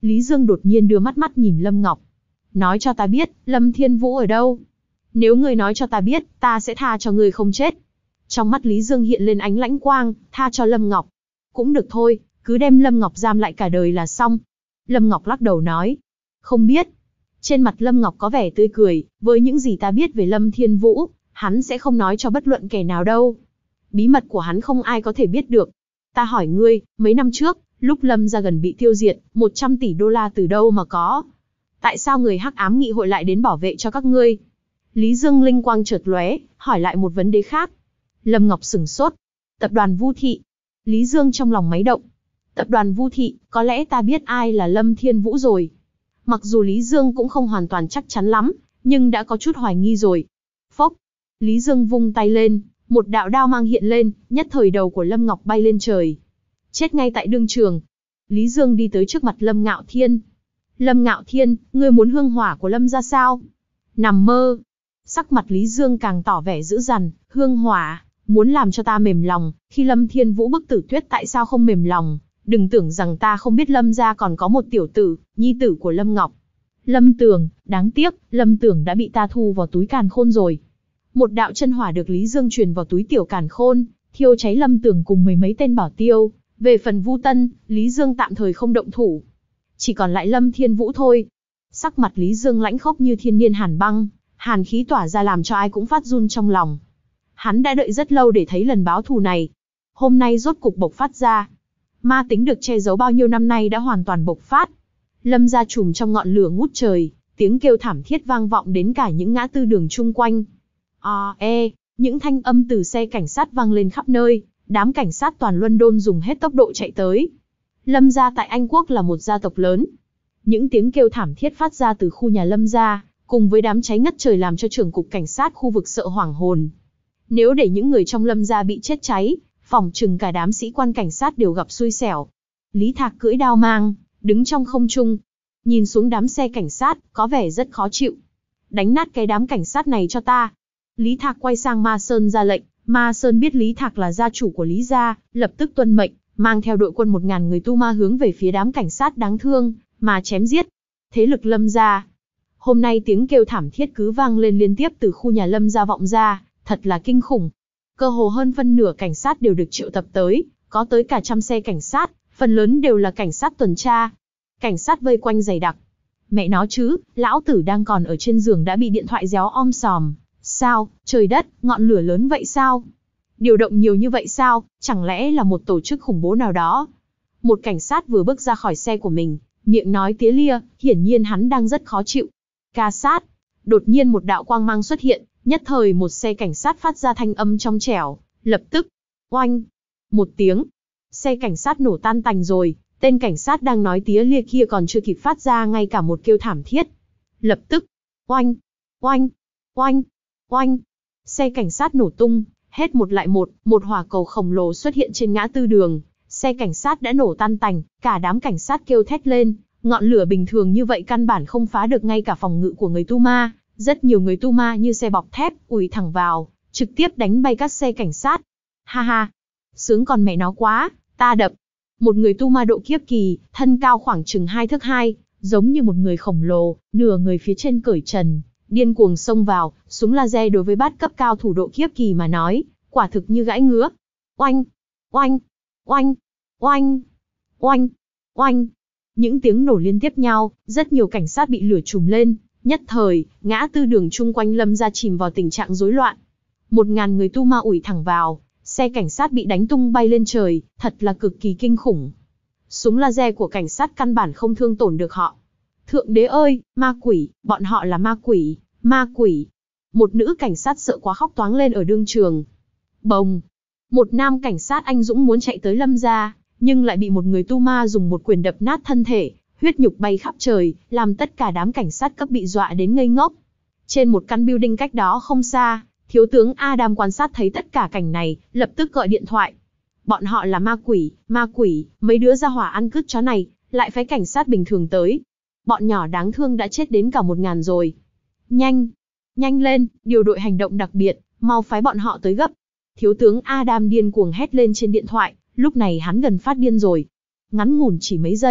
Lý Dương đột nhiên đưa mắt mắt nhìn Lâm Ngọc. Nói cho ta biết, Lâm Thiên Vũ ở đâu? Nếu ngươi nói cho ta biết, ta sẽ tha cho ngươi không chết. Trong mắt Lý Dương hiện lên ánh lãnh quang, tha cho Lâm Ngọc. Cũng được thôi, cứ đem Lâm Ngọc giam lại cả đời là xong. Lâm Ngọc lắc đầu nói. Không biết. Trên mặt Lâm Ngọc có vẻ tươi cười, với những gì ta biết về Lâm Thiên Vũ, hắn sẽ không nói cho bất luận kẻ nào đâu. Bí mật của hắn không ai có thể biết được. Ta hỏi ngươi, mấy năm trước, lúc Lâm gia gần bị tiêu diệt, một trăm tỷ đô la từ đâu mà có? Tại sao người Hắc Ám Nghị hội lại đến bảo vệ cho các ngươi? Lý Dương linh quang chợt lóe, hỏi lại một vấn đề khác. Lâm Ngọc sửng sốt. Tập đoàn Vu Thị. Lý Dương trong lòng máy động. Tập đoàn Vu Thị, có lẽ ta biết ai là Lâm Thiên Vũ rồi. Mặc dù Lý Dương cũng không hoàn toàn chắc chắn lắm, nhưng đã có chút hoài nghi rồi. Phốc. Lý Dương vung tay lên, một đạo đao mang hiện lên, nhất thời đầu của Lâm Ngọc bay lên trời. Chết ngay tại đương trường. Lý Dương đi tới trước mặt Lâm Ngạo Thiên. Lâm Ngạo Thiên, ngươi muốn hương hỏa của Lâm ra sao? Nằm mơ. Sắc mặt Lý Dương càng tỏ vẻ dữ dằn, hương hỏa, muốn làm cho ta mềm lòng, khi Lâm Thiên Vũ bức tử tuyết tại sao không mềm lòng? Đừng tưởng rằng ta không biết Lâm gia còn có một tiểu tử, nhi tử của Lâm Ngọc. Lâm Tường, đáng tiếc, Lâm Tường đã bị ta thu vào túi càn khôn rồi. Một đạo chân hỏa được Lý Dương truyền vào túi tiểu càn khôn, thiêu cháy Lâm Tường cùng mười mấy tên bảo tiêu. Về phần Vu Tân, Lý Dương tạm thời không động thủ. Chỉ còn lại Lâm Thiên Vũ thôi. Sắc mặt Lý Dương lãnh khốc như thiên niên hàn băng, hàn khí tỏa ra làm cho ai cũng phát run trong lòng. Hắn đã đợi rất lâu để thấy lần báo thù này. Hôm nay rốt cục bộc phát ra. Ma tính được che giấu bao nhiêu năm nay đã hoàn toàn bộc phát. Lâm gia trùm trong ngọn lửa ngút trời, tiếng kêu thảm thiết vang vọng đến cả những ngã tư đường chung quanh. A, e, những thanh âm từ xe cảnh sát vang lên khắp nơi, đám cảnh sát toàn London dùng hết tốc độ chạy tới. Lâm gia tại Anh Quốc là một gia tộc lớn. Những tiếng kêu thảm thiết phát ra từ khu nhà Lâm gia, cùng với đám cháy ngất trời làm cho trưởng cục cảnh sát khu vực sợ hoảng hồn. Nếu để những người trong Lâm gia bị chết cháy, phỏng chừng cả đám sĩ quan cảnh sát đều gặp xui xẻo. Lý Thạc cưỡi đao mang, đứng trong không trung, nhìn xuống đám xe cảnh sát, có vẻ rất khó chịu. Đánh nát cái đám cảnh sát này cho ta. Lý Thạc quay sang Ma Sơn ra lệnh. Ma Sơn biết Lý Thạc là gia chủ của Lý gia, lập tức tuân mệnh, mang theo đội quân một ngàn người tu ma hướng về phía đám cảnh sát đáng thương, mà chém giết. Thế lực Lâm gia. Hôm nay tiếng kêu thảm thiết cứ vang lên liên tiếp từ khu nhà Lâm gia vọng ra, thật là kinh khủng. Cơ hồ hơn phân nửa cảnh sát đều được triệu tập tới, có tới cả trăm xe cảnh sát, phần lớn đều là cảnh sát tuần tra. Cảnh sát vây quanh dày đặc. Mẹ nó chứ, lão tử đang còn ở trên giường đã bị điện thoại réo om sòm. Sao, trời đất, ngọn lửa lớn vậy sao? Điều động nhiều như vậy sao, chẳng lẽ là một tổ chức khủng bố nào đó? Một cảnh sát vừa bước ra khỏi xe của mình, miệng nói tía lia, hiển nhiên hắn đang rất khó chịu. Ca sát. Đột nhiên một đạo quang mang xuất hiện, nhất thời một xe cảnh sát phát ra thanh âm trong trẻo, lập tức, oanh, một tiếng, xe cảnh sát nổ tan tành rồi, tên cảnh sát đang nói tía lia kia còn chưa kịp phát ra ngay cả một kêu thảm thiết. Lập tức, oanh, oanh, oanh, oanh, xe cảnh sát nổ tung, hết một lại một, một hỏa cầu khổng lồ xuất hiện trên ngã tư đường, xe cảnh sát đã nổ tan tành, cả đám cảnh sát kêu thét lên, ngọn lửa bình thường như vậy căn bản không phá được ngay cả phòng ngự của người tu ma. Rất nhiều người tu ma như xe bọc thép, ùi thẳng vào, trực tiếp đánh bay các xe cảnh sát. Ha ha, sướng còn mẹ nó quá, ta đập. Một người tu ma độ kiếp kỳ, thân cao khoảng chừng hai thước hai, giống như một người khổng lồ, nửa người phía trên cởi trần, điên cuồng xông vào, súng laser đối với bát cấp cao thủ độ kiếp kỳ mà nói, quả thực như gãi ngứa. Oanh, oanh, oanh, oanh, oanh, oanh. Những tiếng nổ liên tiếp nhau, rất nhiều cảnh sát bị lửa trùm lên. Nhất thời, ngã tư đường chung quanh Lâm gia chìm vào tình trạng rối loạn. Một ngàn người tu ma ủi thẳng vào, xe cảnh sát bị đánh tung bay lên trời, thật là cực kỳ kinh khủng. Súng laser của cảnh sát căn bản không thương tổn được họ. Thượng đế ơi, ma quỷ, bọn họ là ma quỷ, ma quỷ. Một nữ cảnh sát sợ quá khóc toáng lên ở đương trường. Bồng. Một nam cảnh sát anh dũng muốn chạy tới Lâm gia, nhưng lại bị một người tu ma dùng một quyền đập nát thân thể. Huyết nhục bay khắp trời, làm tất cả đám cảnh sát cấp bị dọa đến ngây ngốc. Trên một căn building cách đó không xa, thiếu tướng Adam quan sát thấy tất cả cảnh này, lập tức gọi điện thoại. Bọn họ là ma quỷ, ma quỷ, mấy đứa ra hỏa ăn cứt chó này, lại phái cảnh sát bình thường tới. Bọn nhỏ đáng thương đã chết đến cả một ngàn rồi. Nhanh, nhanh lên, điều đội hành động đặc biệt, mau phái bọn họ tới gấp. Thiếu tướng Adam điên cuồng hét lên trên điện thoại, lúc này hắn gần phát điên rồi. Ngắn ngủn chỉ mấy giây,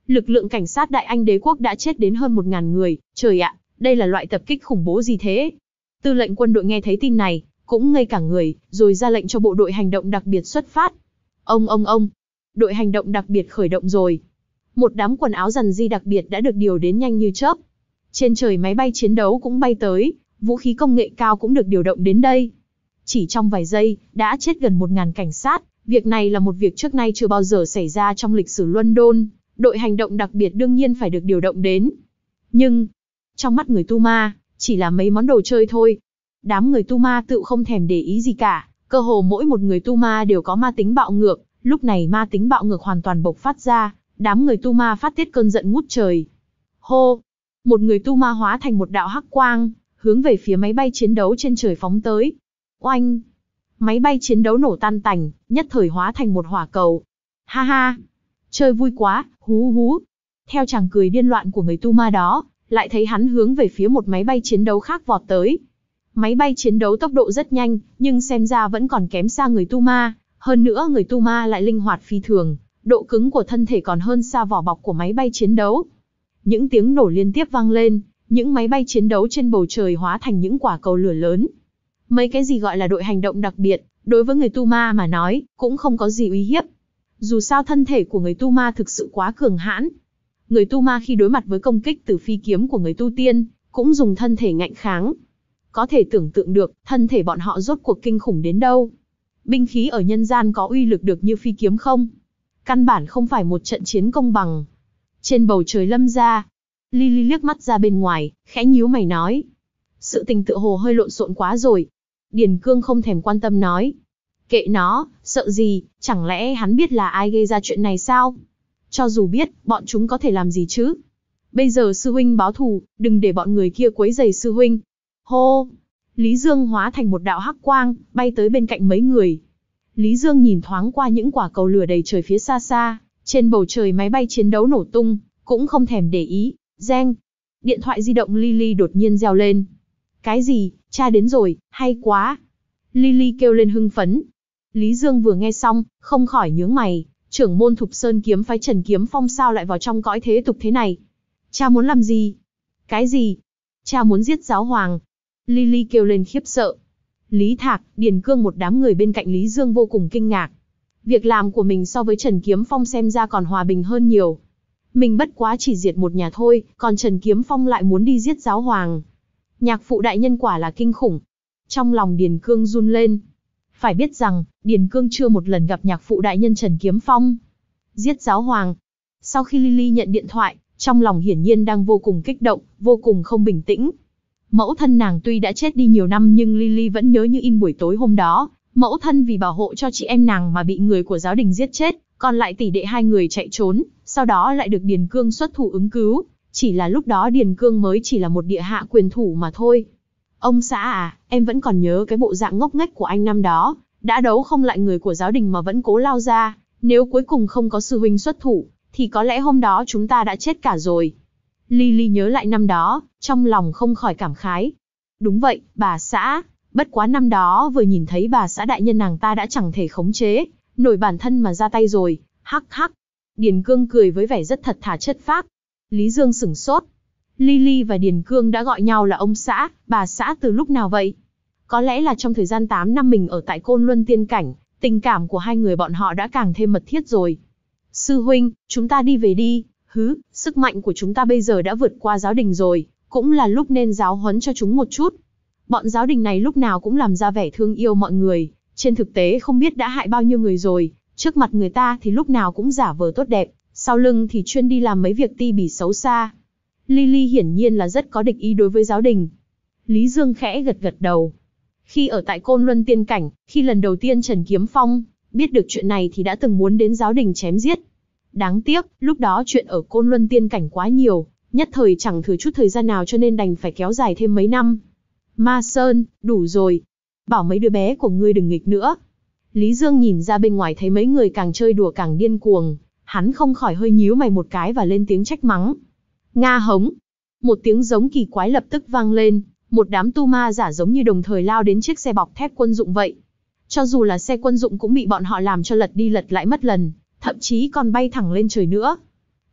Lực lượng cảnh sát Đại Anh đế quốc đã chết đến hơn một nghìn người, trời ạ, đây là loại tập kích khủng bố gì thế? Tư lệnh quân đội nghe thấy tin này, cũng ngây cả người, rồi ra lệnh cho bộ đội hành động đặc biệt xuất phát. Ông ông ông, đội hành động đặc biệt khởi động rồi. Một đám quần áo rằn ri đặc biệt đã được điều đến nhanh như chớp. Trên trời máy bay chiến đấu cũng bay tới, vũ khí công nghệ cao cũng được điều động đến đây. Chỉ trong vài giây, đã chết gần một nghìn cảnh sát, việc này là một việc trước nay chưa bao giờ xảy ra trong lịch sử London, đội hành động đặc biệt đương nhiên phải được điều động đến. Nhưng, trong mắt người Tu Ma, chỉ là mấy món đồ chơi thôi. Đám người Tu Ma tự không thèm để ý gì cả, cơ hồ mỗi một người Tu Ma đều có ma tính bạo ngược, lúc này ma tính bạo ngược hoàn toàn bộc phát ra, đám người Tu Ma phát tiết cơn giận ngút trời. Hô! Một người Tu Ma hóa thành một đạo hắc quang, hướng về phía máy bay chiến đấu trên trời phóng tới. Oanh! Máy bay chiến đấu nổ tan tành, nhất thời hóa thành một hỏa cầu. Ha ha! Chơi vui quá, hú hú! Theo chàng cười điên loạn của người Tu Ma đó, lại thấy hắn hướng về phía một máy bay chiến đấu khác vọt tới. Máy bay chiến đấu tốc độ rất nhanh, nhưng xem ra vẫn còn kém xa người Tu Ma. Hơn nữa người Tu Ma lại linh hoạt phi thường, độ cứng của thân thể còn hơn xa vỏ bọc của máy bay chiến đấu. Những tiếng nổ liên tiếp vang lên, những máy bay chiến đấu trên bầu trời hóa thành những quả cầu lửa lớn. Mấy cái gì gọi là đội hành động đặc biệt, đối với người Tu Ma mà nói, cũng không có gì uy hiếp. Dù sao thân thể của người Tu Ma thực sự quá cường hãn. Người Tu Ma khi đối mặt với công kích từ phi kiếm của người Tu Tiên, cũng dùng thân thể ngạnh kháng. Có thể tưởng tượng được, thân thể bọn họ rốt cuộc kinh khủng đến đâu. Binh khí ở nhân gian có uy lực được như phi kiếm không? Căn bản không phải một trận chiến công bằng. Trên bầu trời lâm ra, Lily liếc mắt ra bên ngoài, khẽ nhíu mày nói. Sự tình tựa hồ hơi lộn xộn quá rồi. Điền Cương không thèm quan tâm nói. Kệ nó, sợ gì, chẳng lẽ hắn biết là ai gây ra chuyện này sao? Cho dù biết, bọn chúng có thể làm gì chứ? Bây giờ sư huynh báo thù, đừng để bọn người kia quấy rầy sư huynh. Hô! Lý Dương hóa thành một đạo hắc quang, bay tới bên cạnh mấy người. Lý Dương nhìn thoáng qua những quả cầu lửa đầy trời phía xa xa, trên bầu trời máy bay chiến đấu nổ tung, cũng không thèm để ý. Reng! Điện thoại di động Lily đột nhiên reo lên. Cái gì? Cha đến rồi, hay quá! Lily kêu lên hưng phấn. Lý Dương vừa nghe xong, không khỏi nhướng mày. Trưởng môn Thục Sơn kiếm phái Trần Kiếm Phong sao lại vào trong cõi thế tục thế này? Cha muốn làm gì? Cái gì? Cha muốn giết giáo hoàng. Lily kêu lên khiếp sợ. Lý Thạc, Điền Cương một đám người bên cạnh Lý Dương vô cùng kinh ngạc. Việc làm của mình so với Trần Kiếm Phong xem ra còn hòa bình hơn nhiều. Mình bất quá chỉ diệt một nhà thôi, còn Trần Kiếm Phong lại muốn đi giết giáo hoàng. Nhạc phụ đại nhân quả là kinh khủng. Trong lòng Điền Cương run lên. Phải biết rằng, Điền Cương chưa một lần gặp nhạc phụ đại nhân Trần Kiếm Phong. Giết giáo hoàng. Sau khi Lily nhận điện thoại, trong lòng hiển nhiên đang vô cùng kích động, vô cùng không bình tĩnh. Mẫu thân nàng tuy đã chết đi nhiều năm nhưng Lily vẫn nhớ như in buổi tối hôm đó. Mẫu thân vì bảo hộ cho chị em nàng mà bị người của giáo đình giết chết, còn lại tỷ đệ hai người chạy trốn, sau đó lại được Điền Cương xuất thủ ứng cứu. Chỉ là lúc đó Điền Cương mới chỉ là một địa hạ quyền thủ mà thôi. Ông xã à, em vẫn còn nhớ cái bộ dạng ngốc nghếch của anh năm đó, đã đấu không lại người của giáo đình mà vẫn cố lao ra, nếu cuối cùng không có sư huynh xuất thủ, thì có lẽ hôm đó chúng ta đã chết cả rồi. Lily nhớ lại năm đó, trong lòng không khỏi cảm khái. Đúng vậy, bà xã, bất quá năm đó vừa nhìn thấy bà xã đại nhân nàng ta đã chẳng thể khống chế, nổi bản thân mà ra tay rồi, hắc hắc. Điền Cương cười với vẻ rất thật thà chất phác. Lý Dương sửng sốt. Lily và Điền Cương đã gọi nhau là ông xã, bà xã từ lúc nào vậy? Có lẽ là trong thời gian tám năm mình ở tại Côn Luân Tiên Cảnh, tình cảm của hai người bọn họ đã càng thêm mật thiết rồi. Sư huynh, chúng ta đi về đi, hứ, sức mạnh của chúng ta bây giờ đã vượt qua giáo đình rồi, cũng là lúc nên giáo huấn cho chúng một chút. Bọn giáo đình này lúc nào cũng làm ra vẻ thương yêu mọi người, trên thực tế không biết đã hại bao nhiêu người rồi, trước mặt người ta thì lúc nào cũng giả vờ tốt đẹp, sau lưng thì chuyên đi làm mấy việc ti bỉ xấu xa. Lily hiển nhiên là rất có địch ý đối với giáo đình. Lý Dương khẽ gật gật đầu. Khi ở tại Côn Luân Tiên Cảnh, khi lần đầu tiên Trần Kiếm Phong biết được chuyện này thì đã từng muốn đến giáo đình chém giết. Đáng tiếc, lúc đó chuyện ở Côn Luân Tiên Cảnh quá nhiều, nhất thời chẳng thừa chút thời gian nào cho nên đành phải kéo dài thêm mấy năm. Ma Sơn, đủ rồi. Bảo mấy đứa bé của ngươi đừng nghịch nữa. Lý Dương nhìn ra bên ngoài thấy mấy người càng chơi đùa càng điên cuồng, hắn không khỏi hơi nhíu mày một cái và lên tiếng trách mắng. Nga hống. Một tiếng giống kỳ quái lập tức vang lên, một đám tu ma giả giống như đồng thời lao đến chiếc xe bọc thép quân dụng vậy. Cho dù là xe quân dụng cũng bị bọn họ làm cho lật đi lật lại mất lần, thậm chí còn bay thẳng lên trời nữa.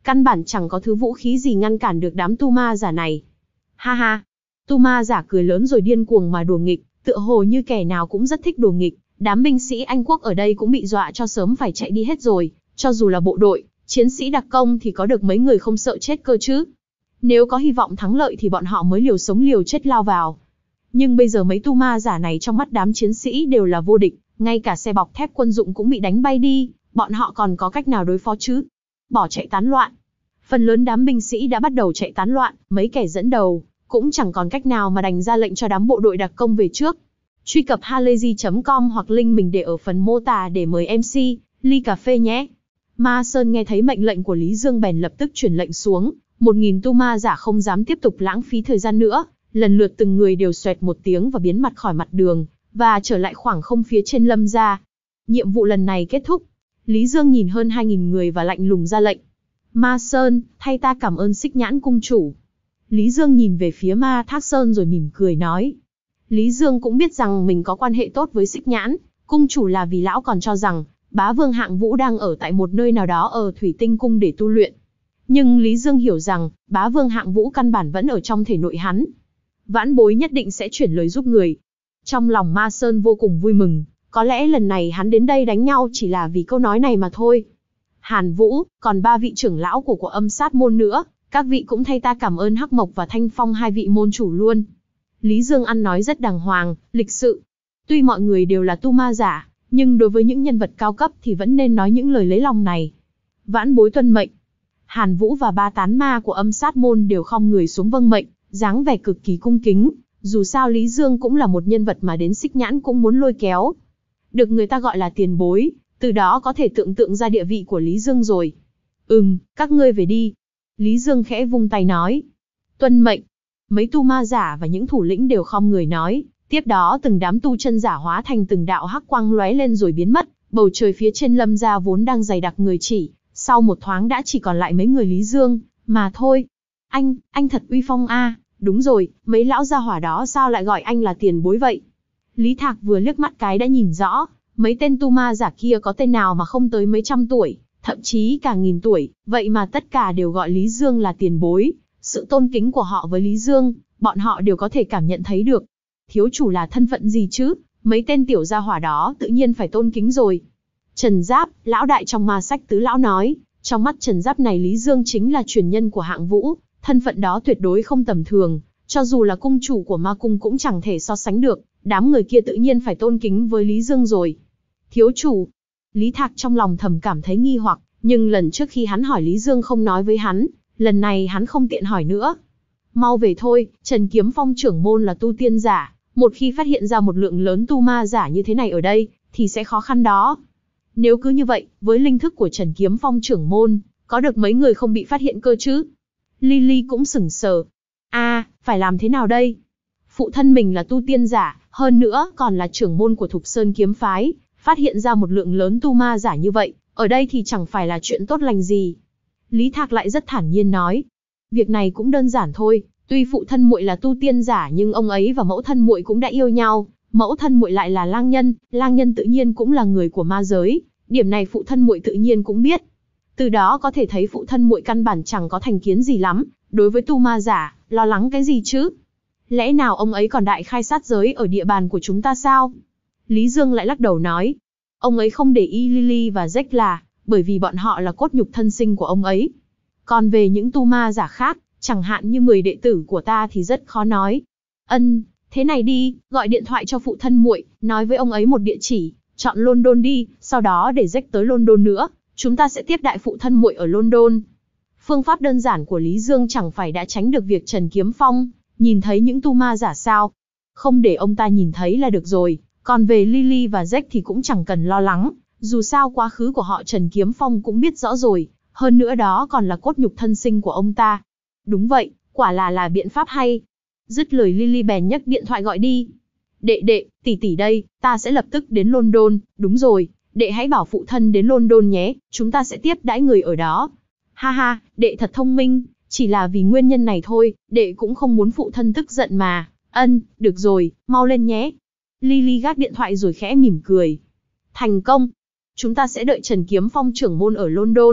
Căn bản chẳng có thứ vũ khí gì ngăn cản được đám tu ma giả này. Ha ha. Tu ma giả cười lớn rồi điên cuồng mà đùa nghịch, tựa hồ như kẻ nào cũng rất thích đùa nghịch. Đám binh sĩ Anh quốc ở đây cũng bị dọa cho sớm phải chạy đi hết rồi, cho dù là bộ đội, chiến sĩ đặc công thì có được mấy người không sợ chết cơ chứ. Nếu có hy vọng thắng lợi thì bọn họ mới liều sống liều chết lao vào. Nhưng bây giờ mấy tu ma giả này trong mắt đám chiến sĩ đều là vô địch, ngay cả xe bọc thép quân dụng cũng bị đánh bay đi, bọn họ còn có cách nào đối phó chứ? Bỏ chạy tán loạn. Phần lớn đám binh sĩ đã bắt đầu chạy tán loạn, mấy kẻ dẫn đầu cũng chẳng còn cách nào mà đành ra lệnh cho đám bộ đội đặc công về trước. Truy cập halayzi chấm com hoặc link mình để ở phần mô tả để mời em xê, ly cà phê nhé. Ma Sơn nghe thấy mệnh lệnh của Lý Dương bèn lập tức chuyển lệnh xuống, một nghìn tu ma giả không dám tiếp tục lãng phí thời gian nữa, lần lượt từng người đều xoẹt một tiếng và biến mặt khỏi mặt đường, và trở lại khoảng không phía trên Lâm gia. Nhiệm vụ lần này kết thúc. Lý Dương nhìn hơn hai nghìn người và lạnh lùng ra lệnh. Ma Sơn, thay ta cảm ơn Xích Nhãn cung chủ. Lý Dương nhìn về phía Ma Thác Sơn rồi mỉm cười nói. Lý Dương cũng biết rằng mình có quan hệ tốt với Xích Nhãn cung chủ là vì lão còn cho rằng bá vương Hạng Vũ đang ở tại một nơi nào đó ở Thủy Tinh cung để tu luyện. Nhưng Lý Dương hiểu rằng bá vương Hạng Vũ căn bản vẫn ở trong thể nội hắn. Vãn bối nhất định sẽ chuyển lời giúp người. Trong lòng Ma Sơn vô cùng vui mừng, có lẽ lần này hắn đến đây đánh nhau chỉ là vì câu nói này mà thôi. Hàn Vũ, còn ba vị trưởng lão của của Âm Sát môn nữa, các vị cũng thay ta cảm ơn Hắc Mộc và Thanh Phong hai vị môn chủ luôn. Lý Dương ăn nói rất đàng hoàng, lịch sự. Tuy mọi người đều là tu ma giả, nhưng đối với những nhân vật cao cấp thì vẫn nên nói những lời lấy lòng này. Vãn bối tuân mệnh. Hàn Vũ và ba tán ma của Âm Sát môn đều khom người xuống vâng mệnh, dáng vẻ cực kỳ cung kính. Dù sao Lý Dương cũng là một nhân vật mà đến Xích Nhãn cũng muốn lôi kéo. Được người ta gọi là tiền bối, từ đó có thể tưởng tượng ra địa vị của Lý Dương rồi. Ừm, các ngươi về đi. Lý Dương khẽ vung tay nói. Tuân mệnh. Mấy tu ma giả và những thủ lĩnh đều khom người nói. Tiếp đó từng đám tu chân giả hóa thành từng đạo hắc quang lóe lên rồi biến mất. Bầu trời phía trên Lâm gia vốn đang dày đặc người chỉ. Sau một thoáng đã chỉ còn lại mấy người Lý Dương, mà thôi. Anh, anh thật uy phong a. Đúng rồi, mấy lão gia hỏa đó sao lại gọi anh là tiền bối vậy? Lý Thạc vừa liếc mắt cái đã nhìn rõ, mấy tên tu ma giả kia có tên nào mà không tới mấy trăm tuổi, thậm chí cả nghìn tuổi, vậy mà tất cả đều gọi Lý Dương là tiền bối. Sự tôn kính của họ với Lý Dương, bọn họ đều có thể cảm nhận thấy được. Thiếu chủ là thân phận gì chứ? Mấy tên tiểu gia hỏa đó tự nhiên phải tôn kính rồi. Trần Giáp, lão đại trong ma sách tứ lão nói, trong mắt Trần Giáp này Lý Dương chính là truyền nhân của Hạng Vũ, thân phận đó tuyệt đối không tầm thường, cho dù là cung chủ của ma cung cũng chẳng thể so sánh được, đám người kia tự nhiên phải tôn kính với Lý Dương rồi. Thiếu chủ, Lý Thạc trong lòng thầm cảm thấy nghi hoặc, nhưng lần trước khi hắn hỏi Lý Dương không nói với hắn, lần này hắn không tiện hỏi nữa. Mau về thôi, Trần Kiếm Phong trưởng môn là tu tiên giả, một khi phát hiện ra một lượng lớn tu ma giả như thế này ở đây, thì sẽ khó khăn đó. Nếu cứ như vậy, với linh thức của Trần Kiếm Phong trưởng môn, có được mấy người không bị phát hiện cơ chứ? Lily cũng sững sờ. A, à, phải làm thế nào đây? Phụ thân mình là tu tiên giả, hơn nữa còn là trưởng môn của Thục Sơn kiếm phái, phát hiện ra một lượng lớn tu ma giả như vậy, ở đây thì chẳng phải là chuyện tốt lành gì. Lý Thạc lại rất thản nhiên nói, việc này cũng đơn giản thôi, tuy phụ thân muội là tu tiên giả nhưng ông ấy và mẫu thân muội cũng đã yêu nhau, mẫu thân muội lại là lang nhân, lang nhân tự nhiên cũng là người của ma giới, điểm này phụ thân muội tự nhiên cũng biết. Từ đó có thể thấy phụ thân muội căn bản chẳng có thành kiến gì lắm, đối với tu ma giả, lo lắng cái gì chứ? Lẽ nào ông ấy còn đại khai sát giới ở địa bàn của chúng ta sao? Lý Dương lại lắc đầu nói, ông ấy không để ý Lily và Jack là, bởi vì bọn họ là cốt nhục thân sinh của ông ấy. Còn về những tu ma giả khác, chẳng hạn như mười đệ tử của ta thì rất khó nói. Ân, thế này đi, gọi điện thoại cho phụ thân muội, nói với ông ấy một địa chỉ, chọn London đi, sau đó để Jack tới London nữa. Chúng ta sẽ tiếp đại phụ thân muội ở London. Phương pháp đơn giản của Lý Dương chẳng phải đã tránh được việc Trần Kiếm Phong nhìn thấy những tu ma giả sao? Không để ông ta nhìn thấy là được rồi. Còn về Lily và Jack thì cũng chẳng cần lo lắng. Dù sao quá khứ của họ Trần Kiếm Phong cũng biết rõ rồi. Hơn nữa đó còn là cốt nhục thân sinh của ông ta. Đúng vậy, quả là là biện pháp hay. Dứt lời Lily bèn nhấc điện thoại gọi đi. Đệ đệ, tỷ tỷ đây, ta sẽ lập tức đến London. Đúng rồi. Đệ hãy bảo phụ thân đến London nhé, chúng ta sẽ tiếp đãi người ở đó. Ha ha, đệ thật thông minh, chỉ là vì nguyên nhân này thôi, đệ cũng không muốn phụ thân tức giận mà. Ân, được rồi, mau lên nhé. Lily gác điện thoại rồi khẽ mỉm cười. Thành công. Chúng ta sẽ đợi Trần Kiếm Phong trưởng môn ở London,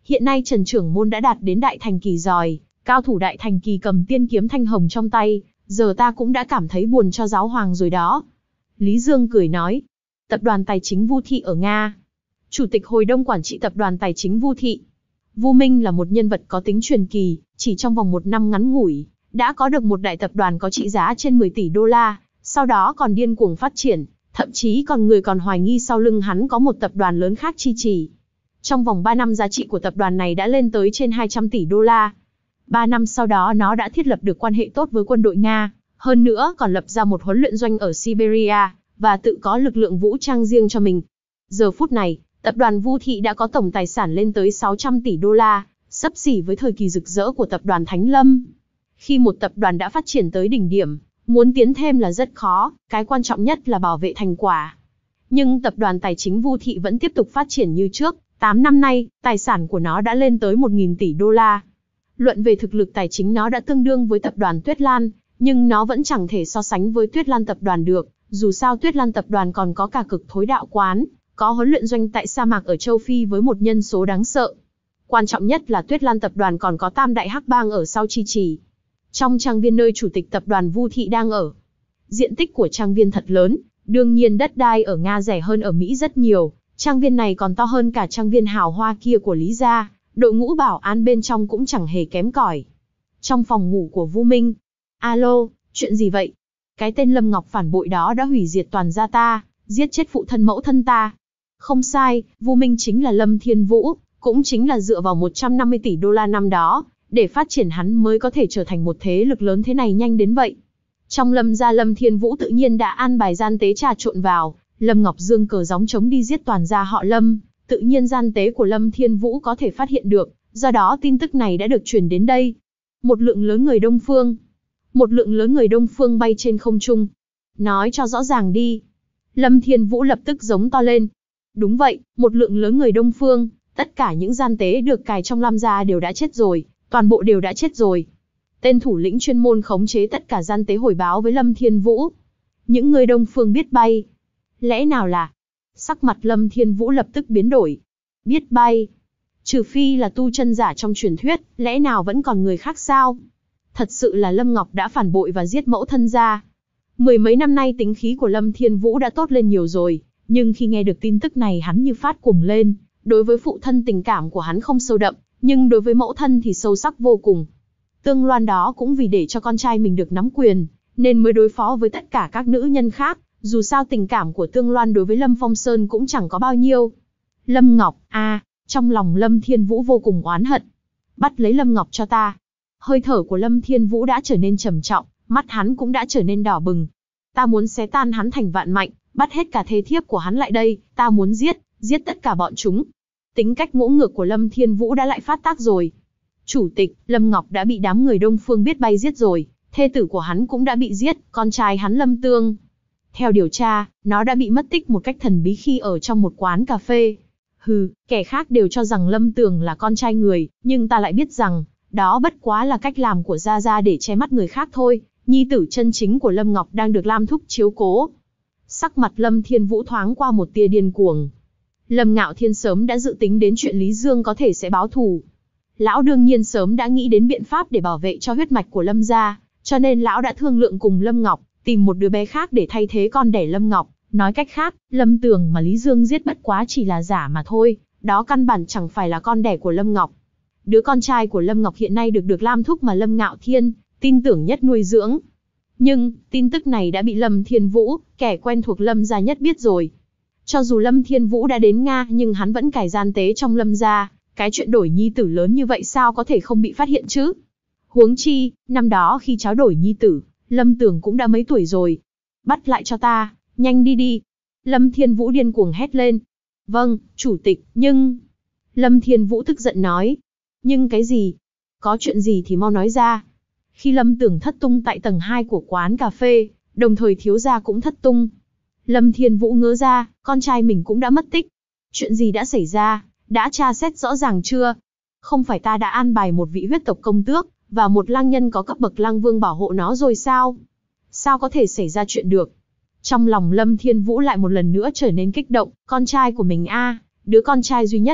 Hiện nay Trần trưởng môn đã đạt đến đại thành kỳ rồi, cao thủ đại thành kỳ cầm tiên kiếm thanh hồng trong tay, giờ ta cũng đã cảm thấy buồn cho giáo hoàng rồi đó. Lý Dương cười nói, tập đoàn tài chính Vu Thị ở Nga. Chủ tịch Hội đồng quản trị tập đoàn tài chính Vu Thị. Vu Minh là một nhân vật có tính truyền kỳ, chỉ trong vòng một năm ngắn ngủi, đã có được một đại tập đoàn có trị giá trên mười tỷ đô la, sau đó còn điên cuồng phát triển, thậm chí còn người còn hoài nghi sau lưng hắn có một tập đoàn lớn khác chi trì. Trong vòng ba năm giá trị của tập đoàn này đã lên tới trên hai trăm tỷ đô la. ba năm sau đó nó đã thiết lập được quan hệ tốt với quân đội Nga, hơn nữa còn lập ra một huấn luyện doanh ở Siberia, và tự có lực lượng vũ trang riêng cho mình. Giờ phút này, tập đoàn Vu Thị đã có tổng tài sản lên tới sáu trăm tỷ đô la, xấp xỉ với thời kỳ rực rỡ của tập đoàn Thánh Lâm. Khi một tập đoàn đã phát triển tới đỉnh điểm, muốn tiến thêm là rất khó, cái quan trọng nhất là bảo vệ thành quả. Nhưng tập đoàn tài chính Vu Thị vẫn tiếp tục phát triển như trước, tám năm nay, tài sản của nó đã lên tới một nghìn tỷ đô la. Luận về thực lực tài chính nó đã tương đương với tập đoàn Tuyết Lan, nhưng nó vẫn chẳng thể so sánh với Tuyết Lan tập đoàn được, dù sao Tuyết Lan tập đoàn còn có cả Cực Thối Đạo Quán, có huấn luyện doanh tại sa mạc ở châu Phi với một nhân số đáng sợ. Quan trọng nhất là Tuyết Lan tập đoàn còn có Tam Đại Hắc Bang ở sau chi trì. Trong trang viên nơi chủ tịch tập đoàn Vu Thị đang ở, diện tích của trang viên thật lớn, đương nhiên đất đai ở Nga rẻ hơn ở Mỹ rất nhiều, trang viên này còn to hơn cả trang viên hào hoa kia của Lý gia, đội ngũ bảo an bên trong cũng chẳng hề kém cỏi. Trong phòng ngủ của Vu Minh, alo, chuyện gì vậy? Cái tên Lâm Ngọc phản bội đó đã hủy diệt toàn gia ta, giết chết phụ thân mẫu thân ta. Không sai, Vu Minh chính là Lâm Thiên Vũ, cũng chính là dựa vào một trăm năm mươi tỷ đô la năm đó, để phát triển hắn mới có thể trở thành một thế lực lớn thế này nhanh đến vậy. Trong Lâm gia Lâm Thiên Vũ tự nhiên đã an bài gian tế trà trộn vào, Lâm Ngọc dương cờ gióng trống đi giết toàn gia họ Lâm, tự nhiên gian tế của Lâm Thiên Vũ có thể phát hiện được, do đó tin tức này đã được truyền đến đây. Một lượng lớn người Đông Phương. Một lượng lớn người Đông Phương bay trên không trung. Nói cho rõ ràng đi. Lâm Thiên Vũ lập tức giống to lên. Đúng vậy, một lượng lớn người Đông Phương, tất cả những gian tế được cài trong Lam gia đều đã chết rồi, toàn bộ đều đã chết rồi. Tên thủ lĩnh chuyên môn khống chế tất cả gian tế hồi báo với Lâm Thiên Vũ. Những người Đông Phương biết bay. Lẽ nào là... Sắc mặt Lâm Thiên Vũ lập tức biến đổi. Biết bay. Trừ phi là tu chân giả trong truyền thuyết, lẽ nào vẫn còn người khác sao? Thật sự là Lâm Ngọc đã phản bội và giết mẫu thân gia. Mười mấy năm nay tính khí của Lâm Thiên Vũ đã tốt lên nhiều rồi, nhưng khi nghe được tin tức này hắn như phát cuồng lên. Đối với phụ thân tình cảm của hắn không sâu đậm, nhưng đối với mẫu thân thì sâu sắc vô cùng. Tương Loan đó cũng vì để cho con trai mình được nắm quyền, nên mới đối phó với tất cả các nữ nhân khác. Dù sao tình cảm của Tương Loan đối với Lâm Phong Sơn cũng chẳng có bao nhiêu. Lâm Ngọc, a, à, trong lòng Lâm Thiên Vũ vô cùng oán hận. Bắt lấy Lâm Ngọc cho ta. Hơi thở của Lâm Thiên Vũ đã trở nên trầm trọng, mắt hắn cũng đã trở nên đỏ bừng. Ta muốn xé tan hắn thành vạn mảnh, bắt hết cả thê thiếp của hắn lại đây, ta muốn giết, giết tất cả bọn chúng. Tính cách ngỗ ngược của Lâm Thiên Vũ đã lại phát tác rồi. Chủ tịch, Lâm Ngọc đã bị đám người Đông Phương biết bay giết rồi, thê tử của hắn cũng đã bị giết, con trai hắn Lâm Tương. Theo điều tra, nó đã bị mất tích một cách thần bí khi ở trong một quán cà phê. Hừ, kẻ khác đều cho rằng Lâm Tường là con trai người, nhưng ta lại biết rằng, đó bất quá là cách làm của Gia Gia để che mắt người khác thôi. Nhi tử chân chính của Lâm Ngọc đang được Lam Thúc chiếu cố. Sắc mặt Lâm Thiên Vũ thoáng qua một tia điên cuồng. Lâm Ngạo Thiên sớm đã dự tính đến chuyện Lý Dương có thể sẽ báo thù. Lão đương nhiên sớm đã nghĩ đến biện pháp để bảo vệ cho huyết mạch của Lâm gia, cho nên lão đã thương lượng cùng Lâm Ngọc, tìm một đứa bé khác để thay thế con đẻ Lâm Ngọc. Nói cách khác, Lâm Tường mà Lý Dương giết bất quá chỉ là giả mà thôi, đó căn bản chẳng phải là con đẻ của Lâm Ngọc. Đứa con trai của Lâm Ngọc hiện nay được được Lam Thúc mà Lâm Ngạo Thiên tin tưởng nhất nuôi dưỡng. Nhưng, tin tức này đã bị Lâm Thiên Vũ, kẻ quen thuộc Lâm gia nhất biết rồi. Cho dù Lâm Thiên Vũ đã đến Nga nhưng hắn vẫn cài gian tế trong Lâm gia, cái chuyện đổi nhi tử lớn như vậy sao có thể không bị phát hiện chứ? Huống chi, năm đó khi tráo đổi nhi tử, Lâm Tường cũng đã mấy tuổi rồi. Bắt lại cho ta, nhanh đi đi. Lâm Thiên Vũ điên cuồng hét lên. Vâng, chủ tịch, nhưng... Lâm Thiên Vũ tức giận nói. Nhưng cái gì? Có chuyện gì thì mau nói ra. Khi Lâm Tường thất tung tại tầng hai của quán cà phê, đồng thời thiếu gia cũng thất tung. Lâm Thiên Vũ ngớ ra, con trai mình cũng đã mất tích. Chuyện gì đã xảy ra, đã tra xét rõ ràng chưa? Không phải ta đã an bài một vị huyết tộc công tước, và một lang nhân có cấp bậc lang vương bảo hộ nó rồi sao? Sao có thể xảy ra chuyện được? Trong lòng Lâm Thiên Vũ lại một lần nữa trở nên kích động, con trai của mình a, đứa con trai duy nhất a,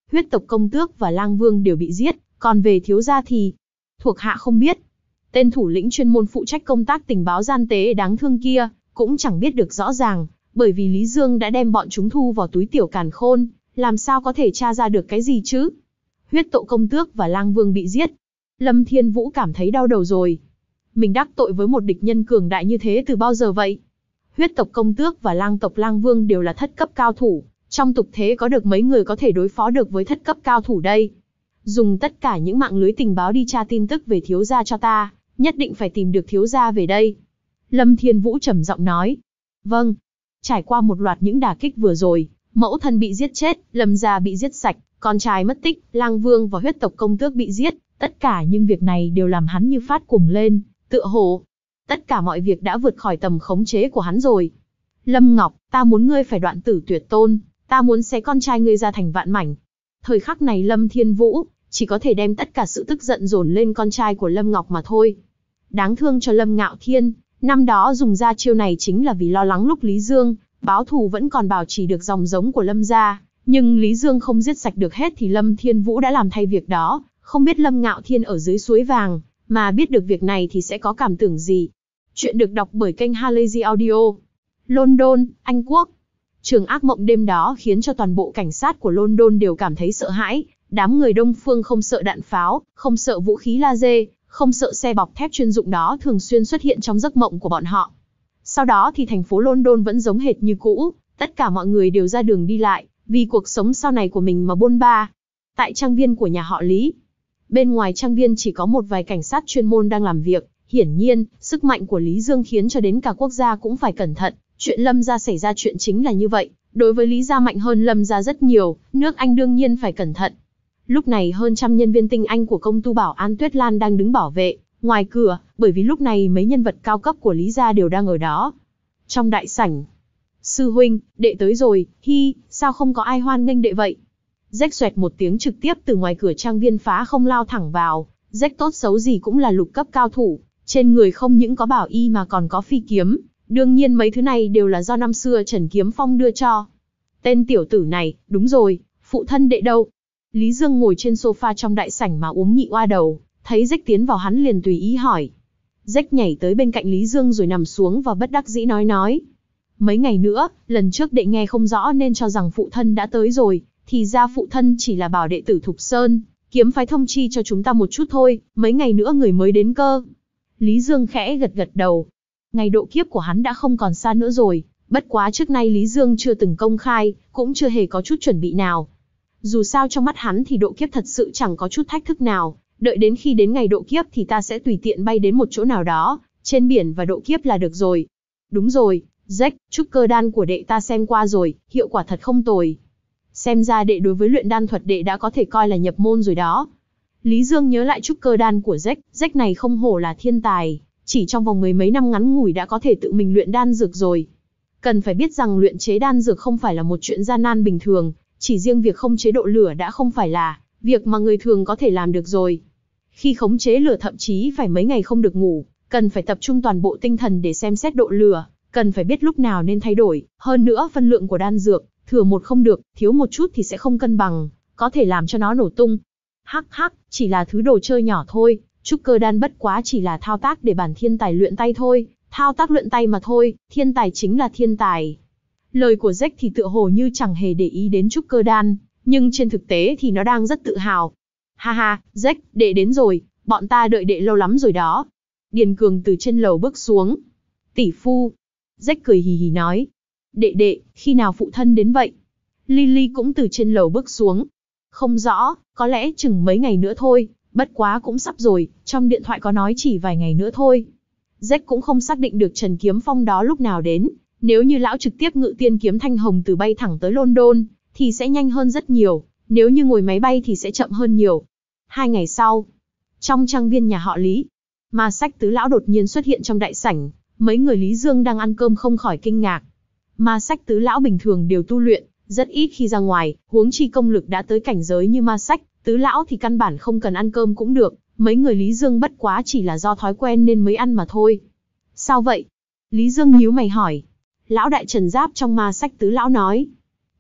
Huyết tộc công tước và lang vương đều bị giết, còn về thiếu gia thì thuộc hạ không biết. Tên thủ lĩnh chuyên môn phụ trách công tác tình báo gian tế đáng thương kia cũng chẳng biết được rõ ràng, bởi vì Lý Dương đã đem bọn chúng thu vào túi tiểu càn khôn, làm sao có thể tra ra được cái gì chứ? Huyết tộc công tước và lang vương bị giết. Lâm Thiên Vũ cảm thấy đau đầu rồi. Mình đắc tội với một địch nhân cường đại như thế từ bao giờ vậy? Huyết tộc công tước và lang tộc lang vương đều là thất cấp cao thủ, trong tục thế có được mấy người có thể đối phó được với thất cấp cao thủ đây? Dùng tất cả những mạng lưới tình báo đi tra tin tức về thiếu gia cho ta, nhất định phải tìm được thiếu gia về đây. Lâm Thiên Vũ trầm giọng nói. Vâng. Trải qua một loạt những đả kích vừa rồi, mẫu thân bị giết chết, Lâm gia bị giết sạch, con trai mất tích, lang vương và huyết tộc công tước bị giết, tất cả những việc này đều làm hắn như phát cuồng lên, tựa hồ tất cả mọi việc đã vượt khỏi tầm khống chế của hắn rồi. Lâm Ngọc, ta muốn ngươi phải đoạn tử tuyệt tôn, ta muốn xé con trai ngươi ra thành vạn mảnh. Thời khắc này Lâm Thiên Vũ chỉ có thể đem tất cả sự tức giận dồn lên con trai của Lâm Ngọc mà thôi. Đáng thương cho Lâm Ngạo Thiên, năm đó dùng ra chiêu này chính là vì lo lắng lúc Lý Dương báo thù vẫn còn bảo trì được dòng giống của Lâm gia, nhưng Lý Dương không giết sạch được hết thì Lâm Thiên Vũ đã làm thay việc đó, không biết Lâm Ngạo Thiên ở dưới suối vàng, mà biết được việc này thì sẽ có cảm tưởng gì. Chuyện được đọc bởi kênh Halazy Audio. London, Anh Quốc. Trường ác mộng đêm đó khiến cho toàn bộ cảnh sát của London đều cảm thấy sợ hãi, đám người Đông phương không sợ đạn pháo, không sợ vũ khí laser, không sợ xe bọc thép chuyên dụng đó thường xuyên xuất hiện trong giấc mộng của bọn họ. Sau đó thì thành phố London vẫn giống hệt như cũ, tất cả mọi người đều ra đường đi lại, vì cuộc sống sau này của mình mà bôn ba. Tại trang viên của nhà họ Lý, bên ngoài trang viên chỉ có một vài cảnh sát chuyên môn đang làm việc. Hiển nhiên, sức mạnh của Lý Dương khiến cho đến cả quốc gia cũng phải cẩn thận. Chuyện Lâm gia xảy ra chuyện chính là như vậy. Đối với Lý gia mạnh hơn Lâm gia rất nhiều, nước Anh đương nhiên phải cẩn thận. Lúc này hơn trăm nhân viên tinh anh của công tu bảo An Tuyết Lan đang đứng bảo vệ ngoài cửa, bởi vì lúc này mấy nhân vật cao cấp của Lý gia đều đang ở đó. Trong đại sảnh, sư huynh, đệ tới rồi, hi, sao không có ai hoan nghênh đệ vậy? Rách xoẹt một tiếng trực tiếp từ ngoài cửa trang viên phá không lao thẳng vào. Rách tốt xấu gì cũng là lục cấp cao thủ, trên người không những có bảo y mà còn có phi kiếm, đương nhiên mấy thứ này đều là do năm xưa Trần Kiếm Phong đưa cho. Tên tiểu tử này, đúng rồi, phụ thân đệ đâu? Lý Dương ngồi trên sofa trong đại sảnh mà uống nhị oa đầu, thấy Rách tiến vào hắn liền tùy ý hỏi. Rách nhảy tới bên cạnh Lý Dương rồi nằm xuống và bất đắc dĩ nói nói. Mấy ngày nữa, lần trước đệ nghe không rõ nên cho rằng phụ thân đã tới rồi, thì ra phụ thân chỉ là bảo đệ tử Thục Sơn, kiếm phái thông chi cho chúng ta một chút thôi, mấy ngày nữa người mới đến cơ. Lý Dương khẽ gật gật đầu. Ngày độ kiếp của hắn đã không còn xa nữa rồi, bất quá trước nay Lý Dương chưa từng công khai, cũng chưa hề có chút chuẩn bị nào. Dù sao trong mắt hắn thì độ kiếp thật sự chẳng có chút thách thức nào, đợi đến khi đến ngày độ kiếp thì ta sẽ tùy tiện bay đến một chỗ nào đó, trên biển và độ kiếp là được rồi. Đúng rồi, Jack, trúc cơ đan của đệ ta xem qua rồi, hiệu quả thật không tồi. Xem ra đệ đối với luyện đan thuật đệ đã có thể coi là nhập môn rồi đó. Lý Dương nhớ lại trúc cơ đan của Jack, Jack này không hổ là thiên tài, chỉ trong vòng mười mấy năm ngắn ngủi đã có thể tự mình luyện đan dược rồi. Cần phải biết rằng luyện chế đan dược không phải là một chuyện gian nan bình thường, chỉ riêng việc khống chế độ lửa đã không phải là việc mà người thường có thể làm được rồi. Khi khống chế lửa thậm chí phải mấy ngày không được ngủ, cần phải tập trung toàn bộ tinh thần để xem xét độ lửa, cần phải biết lúc nào nên thay đổi, hơn nữa phân lượng của đan dược, thừa một không được, thiếu một chút thì sẽ không cân bằng, có thể làm cho nó nổ tung. Hắc hắc, chỉ là thứ đồ chơi nhỏ thôi, trúc cơ đan bất quá chỉ là thao tác để bản thiên tài luyện tay thôi, thao tác luyện tay mà thôi, thiên tài chính là thiên tài. Lời của Jack thì tựa hồ như chẳng hề để ý đến trúc cơ đan, nhưng trên thực tế thì nó đang rất tự hào. Ha ha, Jack, đệ đến rồi, bọn ta đợi đệ lâu lắm rồi đó. Điền Cường từ trên lầu bước xuống. Tỷ phu. Jack cười hì hì nói. Đệ đệ, khi nào phụ thân đến vậy? Lily cũng từ trên lầu bước xuống. Không rõ, có lẽ chừng mấy ngày nữa thôi, bất quá cũng sắp rồi, trong điện thoại có nói chỉ vài ngày nữa thôi. Jack cũng không xác định được Trần Kiếm Phong đó lúc nào đến, nếu như lão trực tiếp ngự tiên kiếm thanh hồng từ bay thẳng tới London, thì sẽ nhanh hơn rất nhiều, nếu như ngồi máy bay thì sẽ chậm hơn nhiều. Hai ngày sau, trong trang viên nhà họ Lý, Ma Sách Tứ Lão đột nhiên xuất hiện trong đại sảnh, mấy người Lý Dương đang ăn cơm không khỏi kinh ngạc. Ma Sách Tứ Lão bình thường đều tu luyện, rất ít khi ra ngoài, huống chi công lực đã tới cảnh giới như Ma Sách Tứ Lão thì căn bản không cần ăn cơm cũng được, mấy người Lý Dương bất quá chỉ là do thói quen nên mới ăn mà thôi. Sao vậy? Lý Dương nhíu mày hỏi. Lão đại Trần Giáp trong Ma Sách Tứ Lão nói.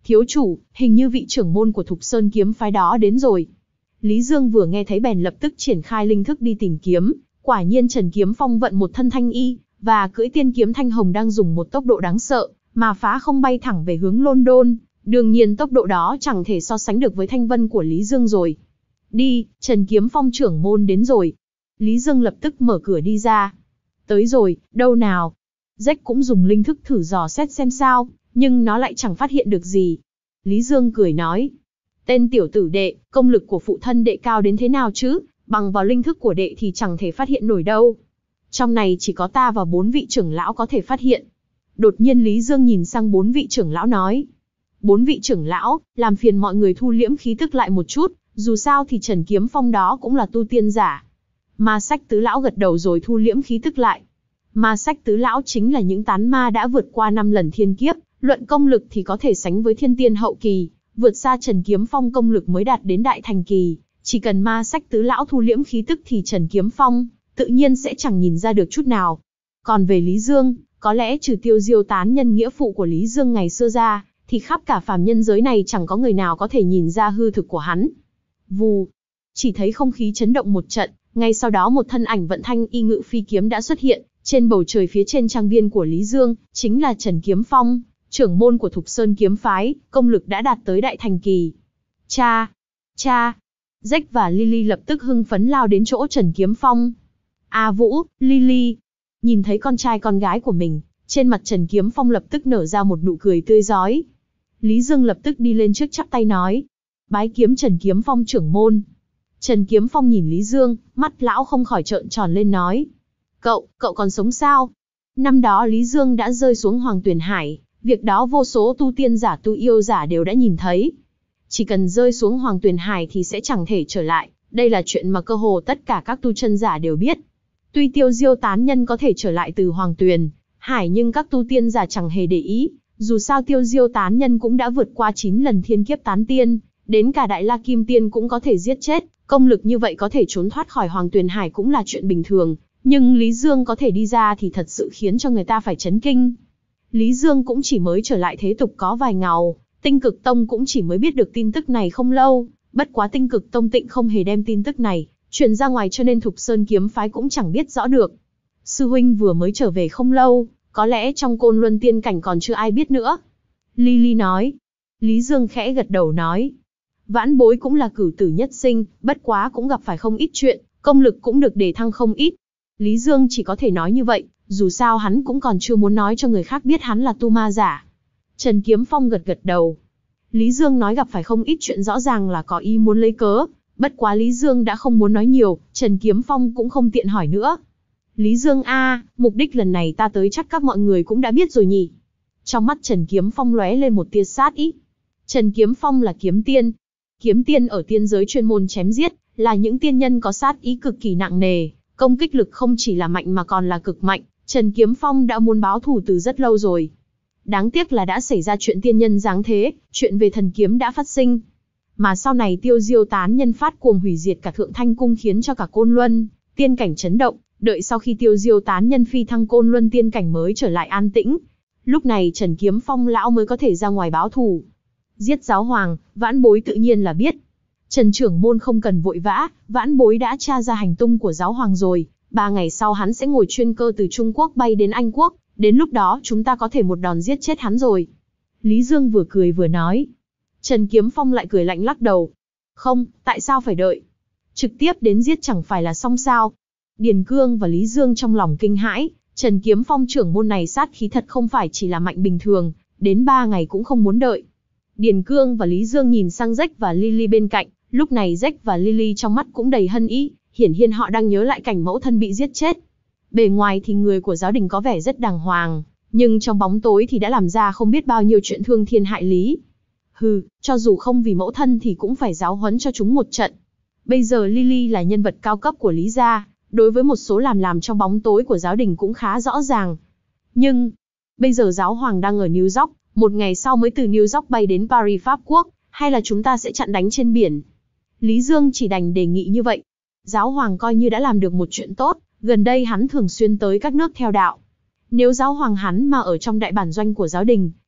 Thiếu chủ, hình như vị trưởng môn của Thục Sơn kiếm phái đó đến rồi. Lý Dương vừa nghe thấy bèn lập tức triển khai linh thức đi tìm kiếm, quả nhiên Trần Kiếm Phong vận một thân thanh y, và cưỡi tiên kiếm thanh hồng đang dùng một tốc độ đáng sợ, mà phá không bay thẳng về hướng London, đương nhiên tốc độ đó chẳng thể so sánh được với thanh vân của Lý Dương rồi. Đi, Trần Kiếm Phong trưởng môn đến rồi. Lý Dương lập tức mở cửa đi ra. Tới rồi, đâu nào? Rách cũng dùng linh thức thử dò xét xem sao, nhưng nó lại chẳng phát hiện được gì. Lý Dương cười nói, tên tiểu tử đệ, công lực của phụ thân đệ cao đến thế nào chứ, bằng vào linh thức của đệ thì chẳng thể phát hiện nổi đâu. Trong này chỉ có ta và bốn vị trưởng lão có thể phát hiện. Đột nhiên Lý Dương nhìn sang bốn vị trưởng lão nói, bốn vị trưởng lão, làm phiền mọi người thu liễm khí tức lại một chút, dù sao thì Trần Kiếm Phong đó cũng là tu tiên giả. Ma Sách tứ lão gật đầu rồi thu liễm khí tức lại. Ma Sách tứ lão chính là những tán ma đã vượt qua năm lần thiên kiếp, luận công lực thì có thể sánh với thiên tiên hậu kỳ, vượt xa Trần Kiếm Phong công lực mới đạt đến đại thành kỳ. Chỉ cần Ma Sách tứ lão thu liễm khí tức thì Trần Kiếm Phong tự nhiên sẽ chẳng nhìn ra được chút nào. Còn về Lý Dương, có lẽ trừ Tiêu Diêu tán nhân nghĩa phụ của Lý Dương ngày xưa ra, thì khắp cả phàm nhân giới này chẳng có người nào có thể nhìn ra hư thực của hắn. Vù, chỉ thấy không khí chấn động một trận, ngay sau đó một thân ảnh vận thanh y ngự phi kiếm đã xuất hiện, trên bầu trời phía trên trang viên của Lý Dương, chính là Trần Kiếm Phong, trưởng môn của Thục Sơn kiếm phái, công lực đã đạt tới đại thành kỳ. Cha, cha, Jack và Lily lập tức hưng phấn lao đến chỗ Trần Kiếm Phong. A Vũ, Lily, nhìn thấy con trai con gái của mình, trên mặt Trần Kiếm Phong lập tức nở ra một nụ cười tươi rói. Lý Dương lập tức đi lên trước chắp tay nói, bái kiếm Trần Kiếm Phong trưởng môn. Trần Kiếm Phong nhìn Lý Dương, mắt lão không khỏi trợn tròn lên nói, cậu, cậu còn sống sao? Năm đó Lý Dương đã rơi xuống Hoàng Tuyền Hải, việc đó vô số tu tiên giả tu yêu giả đều đã nhìn thấy. Chỉ cần rơi xuống Hoàng Tuyền Hải thì sẽ chẳng thể trở lại, đây là chuyện mà cơ hồ tất cả các tu chân giả đều biết. Tuy Tiêu Diêu tán nhân có thể trở lại từ Hoàng Tuyền Hải nhưng các tu tiên giả chẳng hề để ý, dù sao Tiêu Diêu tán nhân cũng đã vượt qua chín lần thiên kiếp tán tiên, đến cả Đại La Kim Tiên cũng có thể giết chết, công lực như vậy có thể trốn thoát khỏi Hoàng Tuyền Hải cũng là chuyện bình thường, nhưng Lý Dương có thể đi ra thì thật sự khiến cho người ta phải chấn kinh. Lý Dương cũng chỉ mới trở lại thế tục có vài ngào, Tinh Cực Tông cũng chỉ mới biết được tin tức này không lâu, bất quá Tinh Cực Tông Tịnh không hề đem tin tức này truyền ra ngoài cho nên Thục Sơn kiếm phái cũng chẳng biết rõ được. Sư huynh vừa mới trở về không lâu, có lẽ trong Côn Luân tiên cảnh còn chưa ai biết nữa. Lily nói. Lý Dương khẽ gật đầu nói. Vãn bối cũng là cửu tử nhất sinh, bất quá cũng gặp phải không ít chuyện, công lực cũng được đề thăng không ít. Lý Dương chỉ có thể nói như vậy, dù sao hắn cũng còn chưa muốn nói cho người khác biết hắn là tu ma giả. Trần Kiếm Phong gật gật đầu. Lý Dương nói gặp phải không ít chuyện rõ ràng là có ý muốn lấy cớ, bất quá Lý Dương đã không muốn nói nhiều, Trần Kiếm Phong cũng không tiện hỏi nữa. Lý Dương a, mục đích lần này ta tới chắc các mọi người cũng đã biết rồi nhỉ. Trong mắt Trần Kiếm Phong lóe lên một tia sát ý. Trần Kiếm Phong là kiếm tiên. Kiếm tiên ở tiên giới chuyên môn chém giết, là những tiên nhân có sát ý cực kỳ nặng nề, công kích lực không chỉ là mạnh mà còn là cực mạnh. Trần Kiếm Phong đã muốn báo thù từ rất lâu rồi. Đáng tiếc là đã xảy ra chuyện tiên nhân giáng thế, chuyện về thần kiếm đã phát sinh. Mà sau này Tiêu Diêu tán nhân phát cuồng hủy diệt cả Thượng Thanh Cung khiến cho cả Côn Luân tiên cảnh chấn động, đợi sau khi Tiêu Diêu tán nhân phi thăng Côn Luân tiên cảnh mới trở lại an tĩnh. Lúc này Trần Kiếm Phong lão mới có thể ra ngoài báo thù. Giết giáo hoàng, vãn bối tự nhiên là biết. Trần trưởng môn không cần vội vã, vãn bối đã tra ra hành tung của giáo hoàng rồi. Ba ngày sau hắn sẽ ngồi chuyên cơ từ Trung Quốc bay đến Anh Quốc, đến lúc đó chúng ta có thể một đòn giết chết hắn rồi. Lý Dương vừa cười vừa nói. Trần Kiếm Phong lại cười lạnh lắc đầu. Không, tại sao phải đợi? Trực tiếp đến giết chẳng phải là xong sao? Điền Cương và Lý Dương trong lòng kinh hãi, Trần Kiếm Phong trưởng môn này sát khí thật không phải chỉ là mạnh bình thường, đến ba ngày cũng không muốn đợi. Điền Cương và Lý Dương nhìn sang Jack và Lily bên cạnh, lúc này Jack và Lily trong mắt cũng đầy hân ý, hiển nhiên họ đang nhớ lại cảnh mẫu thân bị giết chết. Bề ngoài thì người của giáo đình có vẻ rất đàng hoàng, nhưng trong bóng tối thì đã làm ra không biết bao nhiêu chuyện thương thiên hại lý. Hừ, cho dù không vì mẫu thân thì cũng phải giáo huấn cho chúng một trận. Bây giờ Lily là nhân vật cao cấp của Lý gia, đối với một số làm làm trong bóng tối của giáo đình cũng khá rõ ràng. Nhưng, bây giờ giáo hoàng đang ở New York, một ngày sau mới từ New York bay đến Paris Pháp Quốc, hay là chúng ta sẽ chặn đánh trên biển? Lý Dương chỉ đành đề nghị như vậy. Giáo hoàng coi như đã làm được một chuyện tốt, gần đây hắn thường xuyên tới các nước theo đạo. Nếu giáo hoàng hắn mà ở trong đại bản doanh của giáo đình,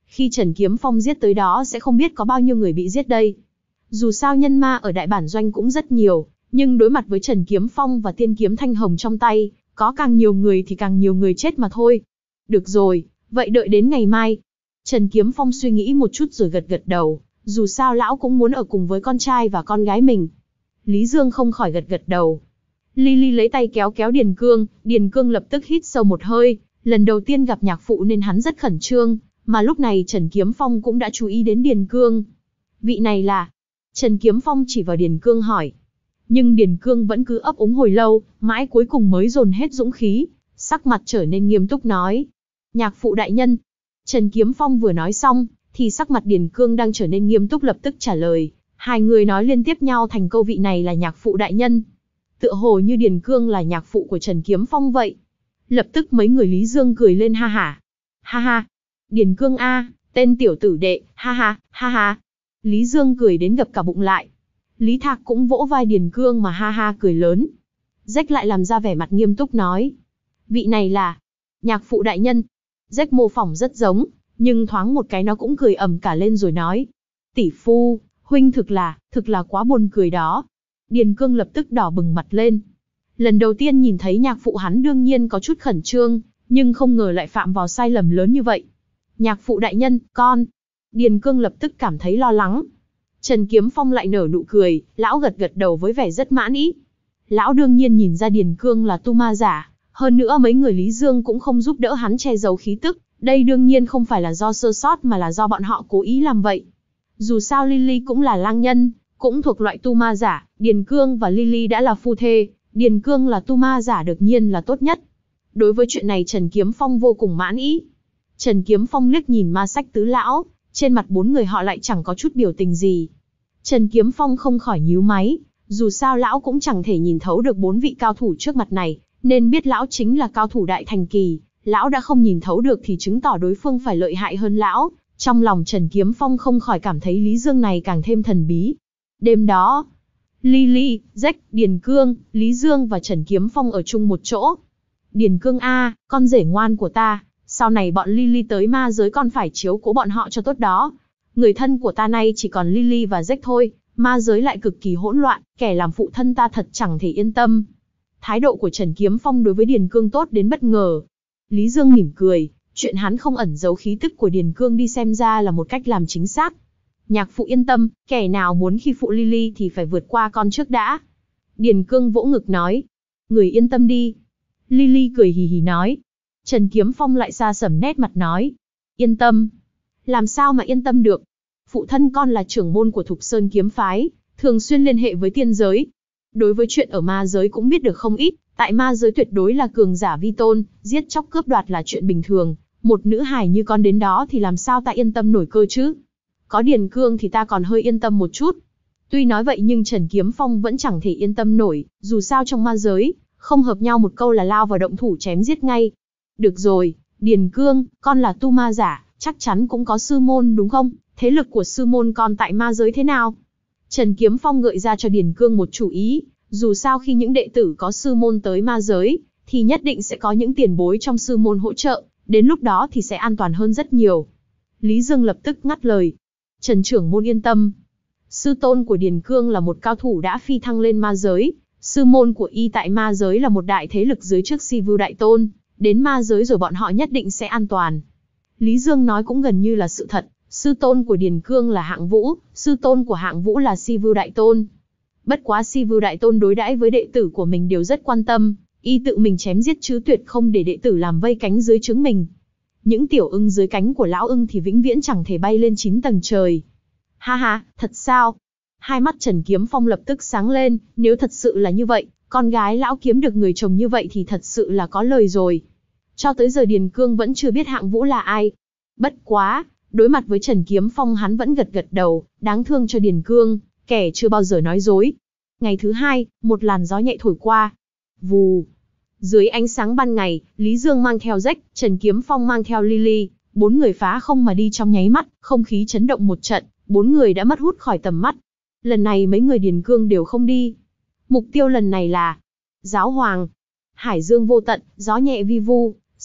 Khi Trần Kiếm Phong giết tới đó sẽ không biết có bao nhiêu người bị giết đây. Dù sao nhân ma ở đại bản doanh cũng rất nhiều, nhưng đối mặt với Trần Kiếm Phong và tiên kiếm thanh hồng trong tay, có càng nhiều người thì càng nhiều người chết mà thôi. Được rồi, vậy đợi đến ngày mai. Trần Kiếm Phong suy nghĩ một chút rồi gật gật đầu, dù sao lão cũng muốn ở cùng với con trai và con gái mình. Lý Dương không khỏi gật gật đầu. Lily lấy tay kéo kéo Điền Cương, Điền Cương lập tức hít sâu một hơi, lần đầu tiên gặp nhạc phụ nên hắn rất khẩn trương, mà lúc này Trần Kiếm Phong cũng đã chú ý đến Điền Cương. Vị này là... Trần Kiếm Phong chỉ vào Điền Cương hỏi. Nhưng Điền Cương vẫn cứ ấp úng hồi lâu, mãi cuối cùng mới dồn hết dũng khí, sắc mặt trở nên nghiêm túc nói. Nhạc phụ đại nhân. Trần Kiếm Phong vừa nói xong, thì sắc mặt Điền Cương đang trở nên nghiêm túc lập tức trả lời. Hai người nói liên tiếp nhau thành câu vị này là nhạc phụ đại nhân. Tựa hồ như Điền Cương là nhạc phụ của Trần Kiếm Phong vậy. Lập tức mấy người Lý Dương cười lên ha hả. Ha ha. Điền Cương a, tên tiểu tử đệ, ha ha, ha ha. Lý Dương cười đến gập cả bụng lại. Lý Thạc cũng vỗ vai Điền Cương mà ha ha cười lớn. Rách lại làm ra vẻ mặt nghiêm túc nói. Vị này là nhạc phụ đại nhân. Rách mô phỏng rất giống, nhưng thoáng một cái nó cũng cười ầm cả lên rồi nói. Tỷ phu, huynh thực là, thực là quá buồn cười đó. Điền Cương lập tức đỏ bừng mặt lên. Lần đầu tiên nhìn thấy nhạc phụ hắn đương nhiên có chút khẩn trương, nhưng không ngờ lại phạm vào sai lầm lớn như vậy. Nhạc phụ đại nhân, con. Điền Cương lập tức cảm thấy lo lắng. Trần Kiếm Phong lại nở nụ cười, lão gật gật đầu với vẻ rất mãn ý. Lão đương nhiên nhìn ra Điền Cương là tu ma giả, hơn nữa mấy người Lý Dương cũng không giúp đỡ hắn che giấu khí tức, đây đương nhiên không phải là do sơ sót mà là do bọn họ cố ý làm vậy. Dù sao Lily cũng là lang nhân, cũng thuộc loại tu ma giả, Điền Cương và Lily đã là phu thê, Điền Cương là tu ma giả đương nhiên là tốt nhất. Đối với chuyện này Trần Kiếm Phong vô cùng mãn ý. Trần Kiếm Phong liếc nhìn ma sách tứ lão, trên mặt bốn người họ lại chẳng có chút biểu tình gì. Trần Kiếm Phong không khỏi nhíu máy, dù sao lão cũng chẳng thể nhìn thấu được bốn vị cao thủ trước mặt này, nên biết lão chính là cao thủ đại thành kỳ, lão đã không nhìn thấu được thì chứng tỏ đối phương phải lợi hại hơn lão. Trong lòng Trần Kiếm Phong không khỏi cảm thấy Lý Dương này càng thêm thần bí. Đêm đó, Lily, Jack, Điền Cương, Lý Dương và Trần Kiếm Phong ở chung một chỗ. Điền Cương a, con rể ngoan của ta, sau này bọn Lily tới ma giới con phải chiếu cố bọn họ cho tốt đó. Người thân của ta nay chỉ còn Lily và Jack thôi, ma giới lại cực kỳ hỗn loạn, kẻ làm phụ thân ta thật chẳng thể yên tâm. Thái độ của Trần Kiếm Phong đối với Điền Cương tốt đến bất ngờ. Lý Dương mỉm cười, chuyện hắn không ẩn giấu khí tức của Điền Cương đi xem ra là một cách làm chính xác. Nhạc phụ yên tâm, kẻ nào muốn khi phụ Lily thì phải vượt qua con trước đã. Điền Cương vỗ ngực nói. Người yên tâm đi. Lily cười hì hì nói. Trần Kiếm Phong lại xa sầm nét mặt nói. Yên tâm. Làm sao mà yên tâm được? Phụ thân con là trưởng môn của Thục Sơn Kiếm Phái, thường xuyên liên hệ với tiên giới. Đối với chuyện ở ma giới cũng biết được không ít, tại ma giới tuyệt đối là cường giả vi tôn, giết chóc cướp đoạt là chuyện bình thường. Một nữ hài như con đến đó thì làm sao ta yên tâm nổi cơ chứ? Có Điền Cương thì ta còn hơi yên tâm một chút. Tuy nói vậy nhưng Trần Kiếm Phong vẫn chẳng thể yên tâm nổi, dù sao trong ma giới, không hợp nhau một câu là lao vào động thủ chém giết ngay. Được rồi, Điền Cương, con là tu ma giả, chắc chắn cũng có sư môn đúng không? Thế lực của sư môn con tại ma giới thế nào? Trần Kiếm Phong gợi ra cho Điền Cương một chủ ý, dù sao khi những đệ tử có sư môn tới ma giới, thì nhất định sẽ có những tiền bối trong sư môn hỗ trợ, đến lúc đó thì sẽ an toàn hơn rất nhiều. Lý Dương lập tức ngắt lời. Trần trưởng môn yên tâm. Sư tôn của Điền Cương là một cao thủ đã phi thăng lên ma giới, sư môn của y tại ma giới là một đại thế lực dưới trước Si Vưu Đại Tôn, đến ma giới rồi bọn họ nhất định sẽ an toàn. Lý Dương nói cũng gần như là sự thật, sư tôn của Điền Cương là Hạng Vũ, sư tôn của Hạng Vũ là Si Vưu Đại Tôn. Bất quá Si Vưu Đại Tôn đối đãi với đệ tử của mình đều rất quan tâm, y tự mình chém giết chứ tuyệt không để đệ tử làm vây cánh dưới trướng mình. Những tiểu ưng dưới cánh của lão ưng thì vĩnh viễn chẳng thể bay lên chín tầng trời. Ha ha, thật sao? Hai mắt Trần Kiếm Phong lập tức sáng lên, nếu thật sự là như vậy, con gái lão kiếm được người chồng như vậy thì thật sự là có lời rồi. Cho tới giờ Điền Cương vẫn chưa biết Hạng Vũ là ai. Bất quá, đối mặt với Trần Kiếm Phong hắn vẫn gật gật đầu, đáng thương cho Điền Cương, kẻ chưa bao giờ nói dối. Ngày thứ hai, một làn gió nhẹ thổi qua. Vù. Dưới ánh sáng ban ngày, Lý Dương mang theo Jack, Trần Kiếm Phong mang theo Lily, bốn người phá không mà đi trong nháy mắt, không khí chấn động một trận, bốn người đã mất hút khỏi tầm mắt. Lần này mấy người Điền Cương đều không đi. Mục tiêu lần này là Giáo Hoàng. Hải dương vô tận, gió nhẹ vi vu,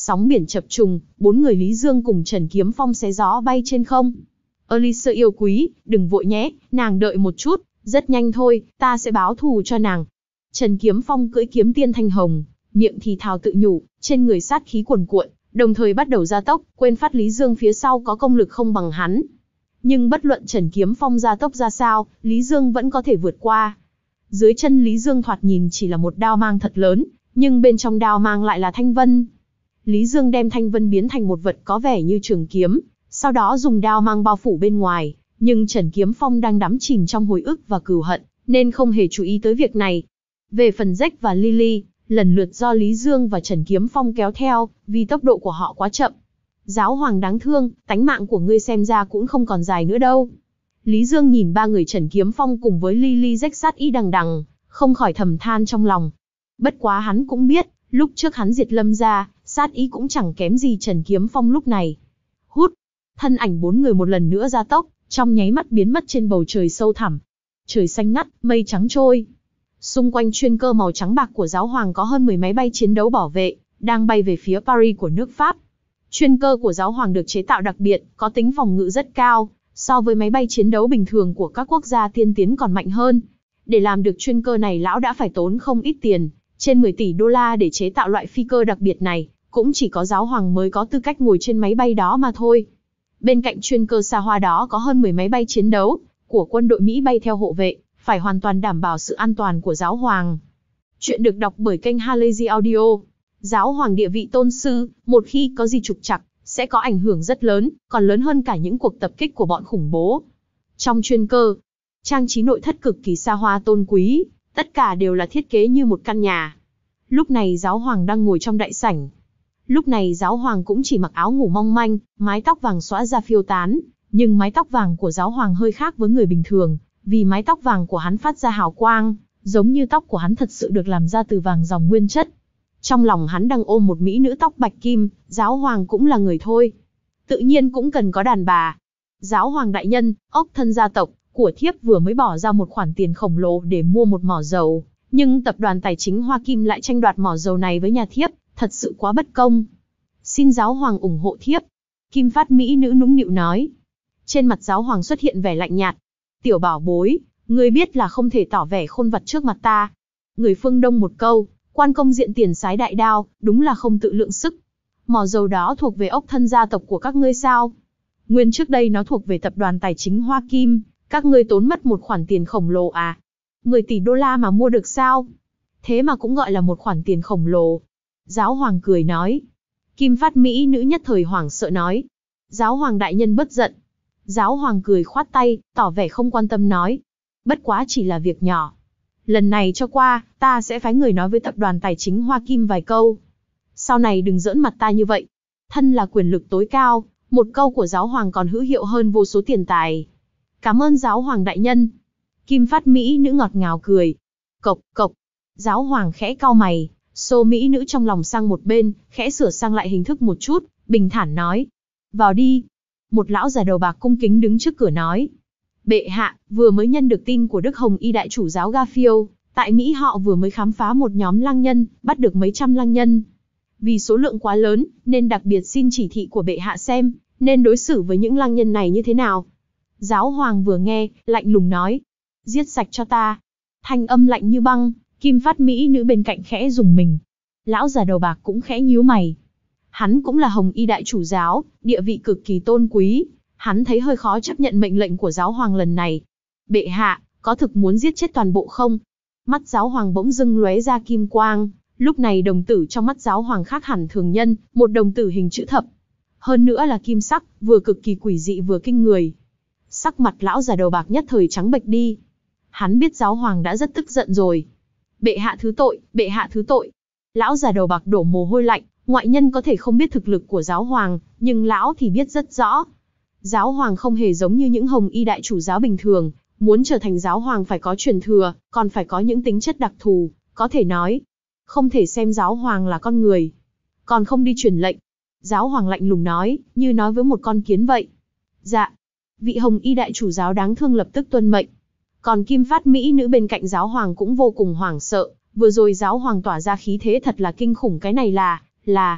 Sóng biển chập trùng, bốn người Lý Dương cùng Trần Kiếm Phong xé gió bay trên không. Elise yêu quý, đừng vội nhé, nàng đợi một chút, rất nhanh thôi, ta sẽ báo thù cho nàng. Trần Kiếm Phong cưỡi kiếm tiên thanh hồng, miệng thì thào tự nhủ, trên người sát khí cuồn cuộn, đồng thời bắt đầu gia tốc, quên phát Lý Dương phía sau có công lực không bằng hắn. Nhưng bất luận Trần Kiếm Phong gia tốc ra sao, Lý Dương vẫn có thể vượt qua. Dưới chân Lý Dương thoạt nhìn chỉ là một đao mang thật lớn, nhưng bên trong đao mang lại là thanh vân. Lý Dương đem thanh vân biến thành một vật có vẻ như trường kiếm, sau đó dùng đao mang bao phủ bên ngoài, nhưng Trần Kiếm Phong đang đắm chìm trong hồi ức và cừu hận, nên không hề chú ý tới việc này. Về phần Jack và Lily, lần lượt do Lý Dương và Trần Kiếm Phong kéo theo, vì tốc độ của họ quá chậm. Giáo hoàng đáng thương, tánh mạng của ngươi xem ra cũng không còn dài nữa đâu. Lý Dương nhìn ba người Trần Kiếm Phong cùng với Lily Jack sát ý đằng đằng, không khỏi thầm than trong lòng. Bất quá hắn cũng biết, lúc trước hắn diệt Lâm gia, sát ý cũng chẳng kém gì Trần Kiếm Phong lúc này. Hút, thân ảnh bốn người một lần nữa gia tốc, trong nháy mắt biến mất trên bầu trời sâu thẳm. Trời xanh ngắt, mây trắng trôi. Xung quanh chuyên cơ màu trắng bạc của giáo hoàng có hơn mười máy bay chiến đấu bảo vệ, đang bay về phía Paris của nước Pháp. Chuyên cơ của giáo hoàng được chế tạo đặc biệt, có tính phòng ngự rất cao, so với máy bay chiến đấu bình thường của các quốc gia tiên tiến còn mạnh hơn. Để làm được chuyên cơ này lão đã phải tốn không ít tiền, trên mười tỷ đô la để chế tạo loại phi cơ đặc biệt này, cũng chỉ có giáo hoàng mới có tư cách ngồi trên máy bay đó mà thôi. Bên cạnh chuyên cơ xa hoa đó có hơn mười máy bay chiến đấu của quân đội Mỹ bay theo hộ vệ, phải hoàn toàn đảm bảo sự an toàn của giáo hoàng. Chuyện được đọc bởi kênh Halazy Audio. Giáo hoàng địa vị tôn sư, một khi có gì trục trặc, sẽ có ảnh hưởng rất lớn, còn lớn hơn cả những cuộc tập kích của bọn khủng bố. Trong chuyên cơ, trang trí nội thất cực kỳ xa hoa tôn quý, tất cả đều là thiết kế như một căn nhà. Lúc này giáo hoàng đang ngồi trong đại sảnh. Lúc này giáo hoàng cũng chỉ mặc áo ngủ mong manh, mái tóc vàng xõa ra phiêu tán, nhưng mái tóc vàng của giáo hoàng hơi khác với người bình thường, vì mái tóc vàng của hắn phát ra hào quang, giống như tóc của hắn thật sự được làm ra từ vàng dòng nguyên chất. Trong lòng hắn đang ôm một mỹ nữ tóc bạch kim, giáo hoàng cũng là người thôi. Tự nhiên cũng cần có đàn bà. Giáo hoàng đại nhân, ốc thân gia tộc của thiếp vừa mới bỏ ra một khoản tiền khổng lồ để mua một mỏ dầu, nhưng tập đoàn tài chính Hoa Kim lại tranh đoạt mỏ dầu này với nhà thiếp, thật sự quá bất công. Xin giáo hoàng ủng hộ thiếp. Kim phát mỹ nữ nũng nịu nói. Trên mặt giáo hoàng xuất hiện vẻ lạnh nhạt. Tiểu bảo bối, ngươi biết là không thể tỏ vẻ khôn vặt trước mặt ta. Người phương Đông một câu, quan công diện tiền sái đại đao, đúng là không tự lượng sức. Mỏ dầu đó thuộc về ốc thân gia tộc của các ngươi sao? Nguyên trước đây nó thuộc về tập đoàn tài chính Hoa Kim, các ngươi tốn mất một khoản tiền khổng lồ à? mười tỷ đô la mà mua được sao? Thế mà cũng gọi là một khoản tiền khổng lồ. Giáo hoàng cười nói. Kim phát mỹ nữ nhất thời hoảng sợ nói. Giáo hoàng đại nhân bất giận. Giáo hoàng cười khoát tay, tỏ vẻ không quan tâm nói. Bất quá chỉ là việc nhỏ. Lần này cho qua, ta sẽ phái người nói với tập đoàn tài chính Hoa Kim vài câu. Sau này đừng giỡn mặt ta như vậy. Thân là quyền lực tối cao, một câu của giáo hoàng còn hữu hiệu hơn vô số tiền tài. Cảm ơn giáo hoàng đại nhân. Kim phát mỹ nữ ngọt ngào cười. Cộc, cộc. Giáo hoàng khẽ cau mày, xô mỹ nữ trong lòng sang một bên, khẽ sửa sang lại hình thức một chút, bình thản nói. Vào đi. Một lão già đầu bạc cung kính đứng trước cửa nói. Bệ hạ, vừa mới nhận được tin của Đức Hồng Y đại chủ giáo Garfield, tại Mỹ họ vừa mới khám phá một nhóm lăng nhân, bắt được mấy trăm lăng nhân. Vì số lượng quá lớn, nên đặc biệt xin chỉ thị của bệ hạ xem, nên đối xử với những lăng nhân này như thế nào. Giáo hoàng vừa nghe, lạnh lùng nói. Giết sạch cho ta. Thanh âm lạnh như băng, Kim phát mỹ nữ bên cạnh khẽ dùng mình. Lão già đầu bạc cũng khẽ nhíu mày. Hắn cũng là Hồng Y đại chủ giáo, địa vị cực kỳ tôn quý. Hắn thấy hơi khó chấp nhận mệnh lệnh của giáo hoàng lần này. Bệ hạ, có thực muốn giết chết toàn bộ không? Mắt giáo hoàng bỗng dưng lóe ra kim quang. Lúc này đồng tử trong mắt giáo hoàng khác hẳn thường nhân, một đồng tử hình chữ thập. Hơn nữa là kim sắc, vừa cực kỳ quỷ dị vừa kinh người. Sắc mặt lão già đầu bạc nhất thời trắng bệch đi. Hắn biết giáo hoàng đã rất tức giận rồi. Bệ hạ thứ tội, bệ hạ thứ tội. Lão già đầu bạc đổ mồ hôi lạnh, ngoại nhân có thể không biết thực lực của giáo hoàng, nhưng lão thì biết rất rõ. Giáo hoàng không hề giống như những Hồng Y đại chủ giáo bình thường, muốn trở thành giáo hoàng phải có truyền thừa, còn phải có những tính chất đặc thù, có thể nói. Không thể xem giáo hoàng là con người. Còn không đi truyền lệnh. Giáo hoàng lạnh lùng nói, như nói với một con kiến vậy. Dạ. Vị Hồng Y đại chủ giáo đáng thương lập tức tuân mệnh. Còn Kim phát mỹ nữ bên cạnh giáo hoàng cũng vô cùng hoảng sợ, vừa rồi giáo hoàng tỏa ra khí thế thật là kinh khủng, cái này là, là.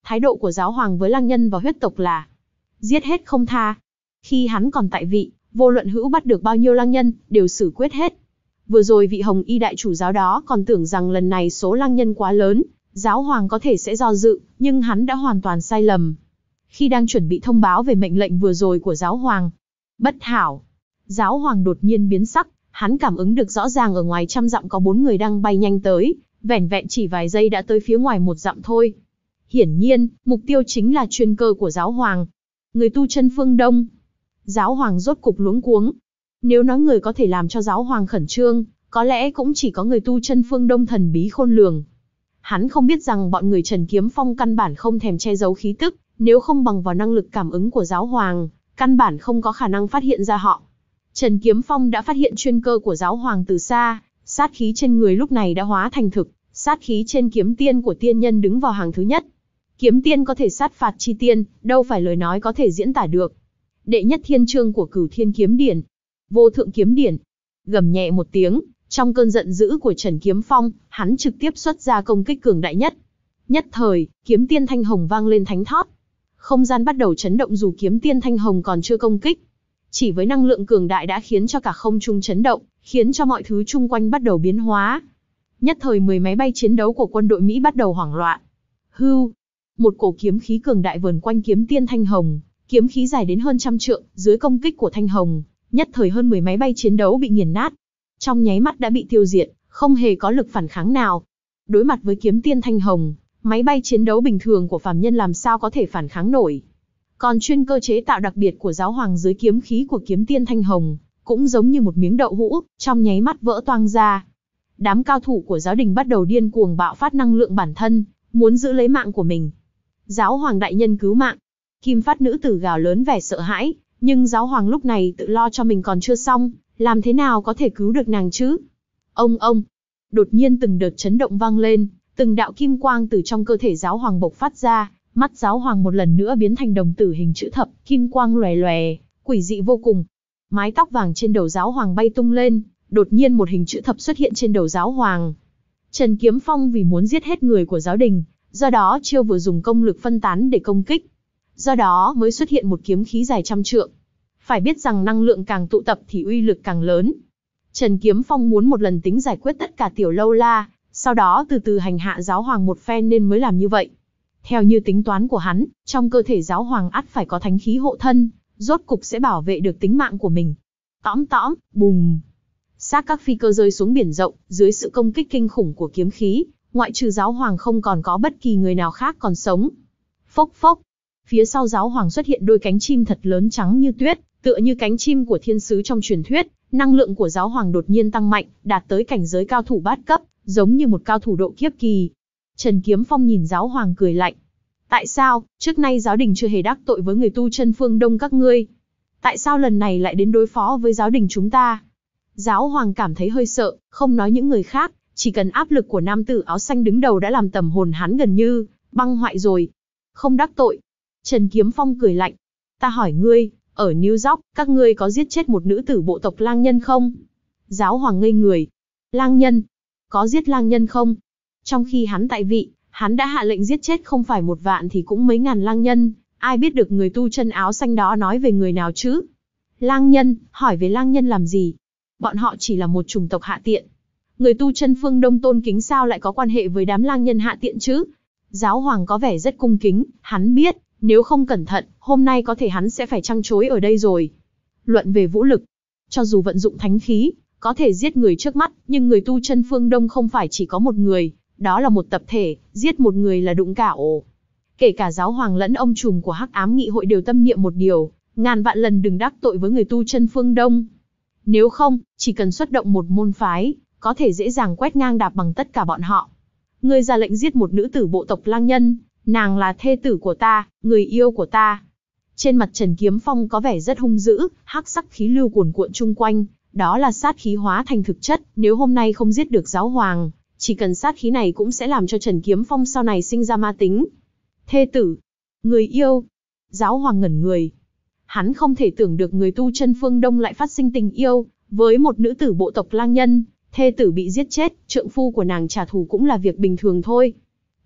Thái độ của giáo hoàng với lang nhân và huyết tộc là giết hết không tha. Khi hắn còn tại vị, vô luận hữu bắt được bao nhiêu lang nhân, đều xử quyết hết. Vừa rồi vị Hồng Y đại chủ giáo đó còn tưởng rằng lần này số lang nhân quá lớn, giáo hoàng có thể sẽ do dự, nhưng hắn đã hoàn toàn sai lầm. Khi đang chuẩn bị thông báo về mệnh lệnh vừa rồi của giáo hoàng, bất hảo, giáo hoàng đột nhiên biến sắc, hắn cảm ứng được rõ ràng ở ngoài trăm dặm có bốn người đang bay nhanh tới, vẻn vẹn chỉ vài giây đã tới phía ngoài một dặm thôi. Hiển nhiên, mục tiêu chính là chuyên cơ của giáo hoàng. Người tu chân phương Đông. Giáo hoàng rốt cục luống cuống. Nếu nói người có thể làm cho giáo hoàng khẩn trương, có lẽ cũng chỉ có người tu chân phương Đông thần bí khôn lường. Hắn không biết rằng bọn người Trần Kiếm Phong căn bản không thèm che giấu khí tức, nếu không bằng vào năng lực cảm ứng của giáo hoàng, căn bản không có khả năng phát hiện ra họ. Trần Kiếm Phong đã phát hiện chuyên cơ của giáo hoàng từ xa, sát khí trên người lúc này đã hóa thành thực, sát khí trên kiếm tiên của tiên nhân đứng vào hàng thứ nhất. Kiếm tiên có thể sát phạt chi tiên, đâu phải lời nói có thể diễn tả được. Đệ nhất thiên chương của Cửu Thiên Kiếm Điển, Vô Thượng Kiếm Điển. Gầm nhẹ một tiếng, trong cơn giận dữ của Trần Kiếm Phong, hắn trực tiếp xuất ra công kích cường đại nhất. Nhất thời, kiếm tiên thanh hồng vang lên thánh thót. Không gian bắt đầu chấn động dù kiếm tiên thanh hồng còn chưa công kích. Chỉ với năng lượng cường đại đã khiến cho cả không trung chấn động, khiến cho mọi thứ chung quanh bắt đầu biến hóa. Nhất thời mười máy bay chiến đấu của quân đội Mỹ bắt đầu hoảng loạn. Hưu, một cổ kiếm khí cường đại vờn quanh kiếm tiên thanh hồng, kiếm khí dài đến hơn trăm trượng, dưới công kích của thanh hồng, nhất thời hơn mười máy bay chiến đấu bị nghiền nát. Trong nháy mắt đã bị tiêu diệt, không hề có lực phản kháng nào. Đối mặt với kiếm tiên thanh hồng, máy bay chiến đấu bình thường của phàm nhân làm sao có thể phản kháng nổi. Còn chuyên cơ chế tạo đặc biệt của giáo hoàng dưới kiếm khí của kiếm tiên thanh hồng, cũng giống như một miếng đậu hũ, trong nháy mắt vỡ toang ra. Đám cao thủ của giáo đình bắt đầu điên cuồng bạo phát năng lượng bản thân, muốn giữ lấy mạng của mình. Giáo hoàng đại nhân cứu mạng. Kim phát nữ tử gào lớn vẻ sợ hãi, nhưng giáo hoàng lúc này tự lo cho mình còn chưa xong, làm thế nào có thể cứu được nàng chứ? Ông ông, đột nhiên từng đợt chấn động vang lên, từng đạo kim quang từ trong cơ thể giáo hoàng bộc phát ra, mắt giáo hoàng một lần nữa biến thành đồng tử hình chữ thập, kim quang lòe lòe, quỷ dị vô cùng. Mái tóc vàng trên đầu giáo hoàng bay tung lên, đột nhiên một hình chữ thập xuất hiện trên đầu giáo hoàng. Trần Kiếm Phong vì muốn giết hết người của giáo đình, do đó chiêu vừa dùng công lực phân tán để công kích. Do đó mới xuất hiện một kiếm khí dài trăm trượng. Phải biết rằng năng lượng càng tụ tập thì uy lực càng lớn. Trần Kiếm Phong muốn một lần tính giải quyết tất cả tiểu lâu la, sau đó từ từ hành hạ giáo hoàng một phen nên mới làm như vậy. Theo như tính toán của hắn, trong cơ thể giáo hoàng ắt phải có thánh khí hộ thân, rốt cục sẽ bảo vệ được tính mạng của mình. Tõm tõm, bùm. Xác các phi cơ rơi xuống biển rộng, dưới sự công kích kinh khủng của kiếm khí, ngoại trừ giáo hoàng không còn có bất kỳ người nào khác còn sống. Phốc phốc. Phía sau giáo hoàng xuất hiện đôi cánh chim thật lớn trắng như tuyết, tựa như cánh chim của thiên sứ trong truyền thuyết. Năng lượng của giáo hoàng đột nhiên tăng mạnh, đạt tới cảnh giới cao thủ bát cấp, giống như một cao thủ độ kiếp kỳ. Trần Kiếm Phong nhìn giáo hoàng cười lạnh. Tại sao, trước nay giáo đình chưa hề đắc tội với người tu chân phương Đông các ngươi? Tại sao lần này lại đến đối phó với giáo đình chúng ta? Giáo hoàng cảm thấy hơi sợ, không nói những người khác, chỉ cần áp lực của nam tử áo xanh đứng đầu đã làm tầm hồn hắn gần như băng hoại rồi. Không đắc tội. Trần Kiếm Phong cười lạnh. Ta hỏi ngươi, ở New York, các ngươi có giết chết một nữ tử bộ tộc lang nhân không? Giáo hoàng ngây người. Lang nhân? Có giết lang nhân không? Trong khi hắn tại vị, hắn đã hạ lệnh giết chết không phải một vạn thì cũng mấy ngàn lang nhân. Ai biết được người tu chân áo xanh đó nói về người nào chứ? Lang nhân, hỏi về lang nhân làm gì? Bọn họ chỉ là một chủng tộc hạ tiện. Người tu chân phương Đông tôn kính sao lại có quan hệ với đám lang nhân hạ tiện chứ? Giáo hoàng có vẻ rất cung kính, hắn biết, nếu không cẩn thận, hôm nay có thể hắn sẽ phải trăng trối ở đây rồi. Luận về vũ lực, cho dù vận dụng thánh khí, có thể giết người trước mắt, nhưng người tu chân phương Đông không phải chỉ có một người, đó là một tập thể, giết một người là đụng cả ổ. Kể cả giáo hoàng lẫn ông trùm của Hắc Ám Nghị hội đều tâm niệm một điều, ngàn vạn lần đừng đắc tội với người tu chân phương Đông. Nếu không, chỉ cần xuất động một môn phái, có thể dễ dàng quét ngang đạp bằng tất cả bọn họ. Ngươi ra lệnh giết một nữ tử bộ tộc lang nhân, nàng là thê tử của ta, người yêu của ta. Trên mặt Trần Kiếm Phong có vẻ rất hung dữ, hắc sắc khí lưu cuồn cuộn chung quanh, đó là sát khí hóa thành thực chất, nếu hôm nay không giết được giáo hoàng, chỉ cần sát khí này cũng sẽ làm cho Trần Kiếm Phong sau này sinh ra ma tính. Thê tử, người yêu, giáo hoàng ngẩn người. Hắn không thể tưởng được người tu chân phương Đông lại phát sinh tình yêu với một nữ tử bộ tộc lang nhân, thê tử bị giết chết, trượng phu của nàng trả thù cũng là việc bình thường thôi.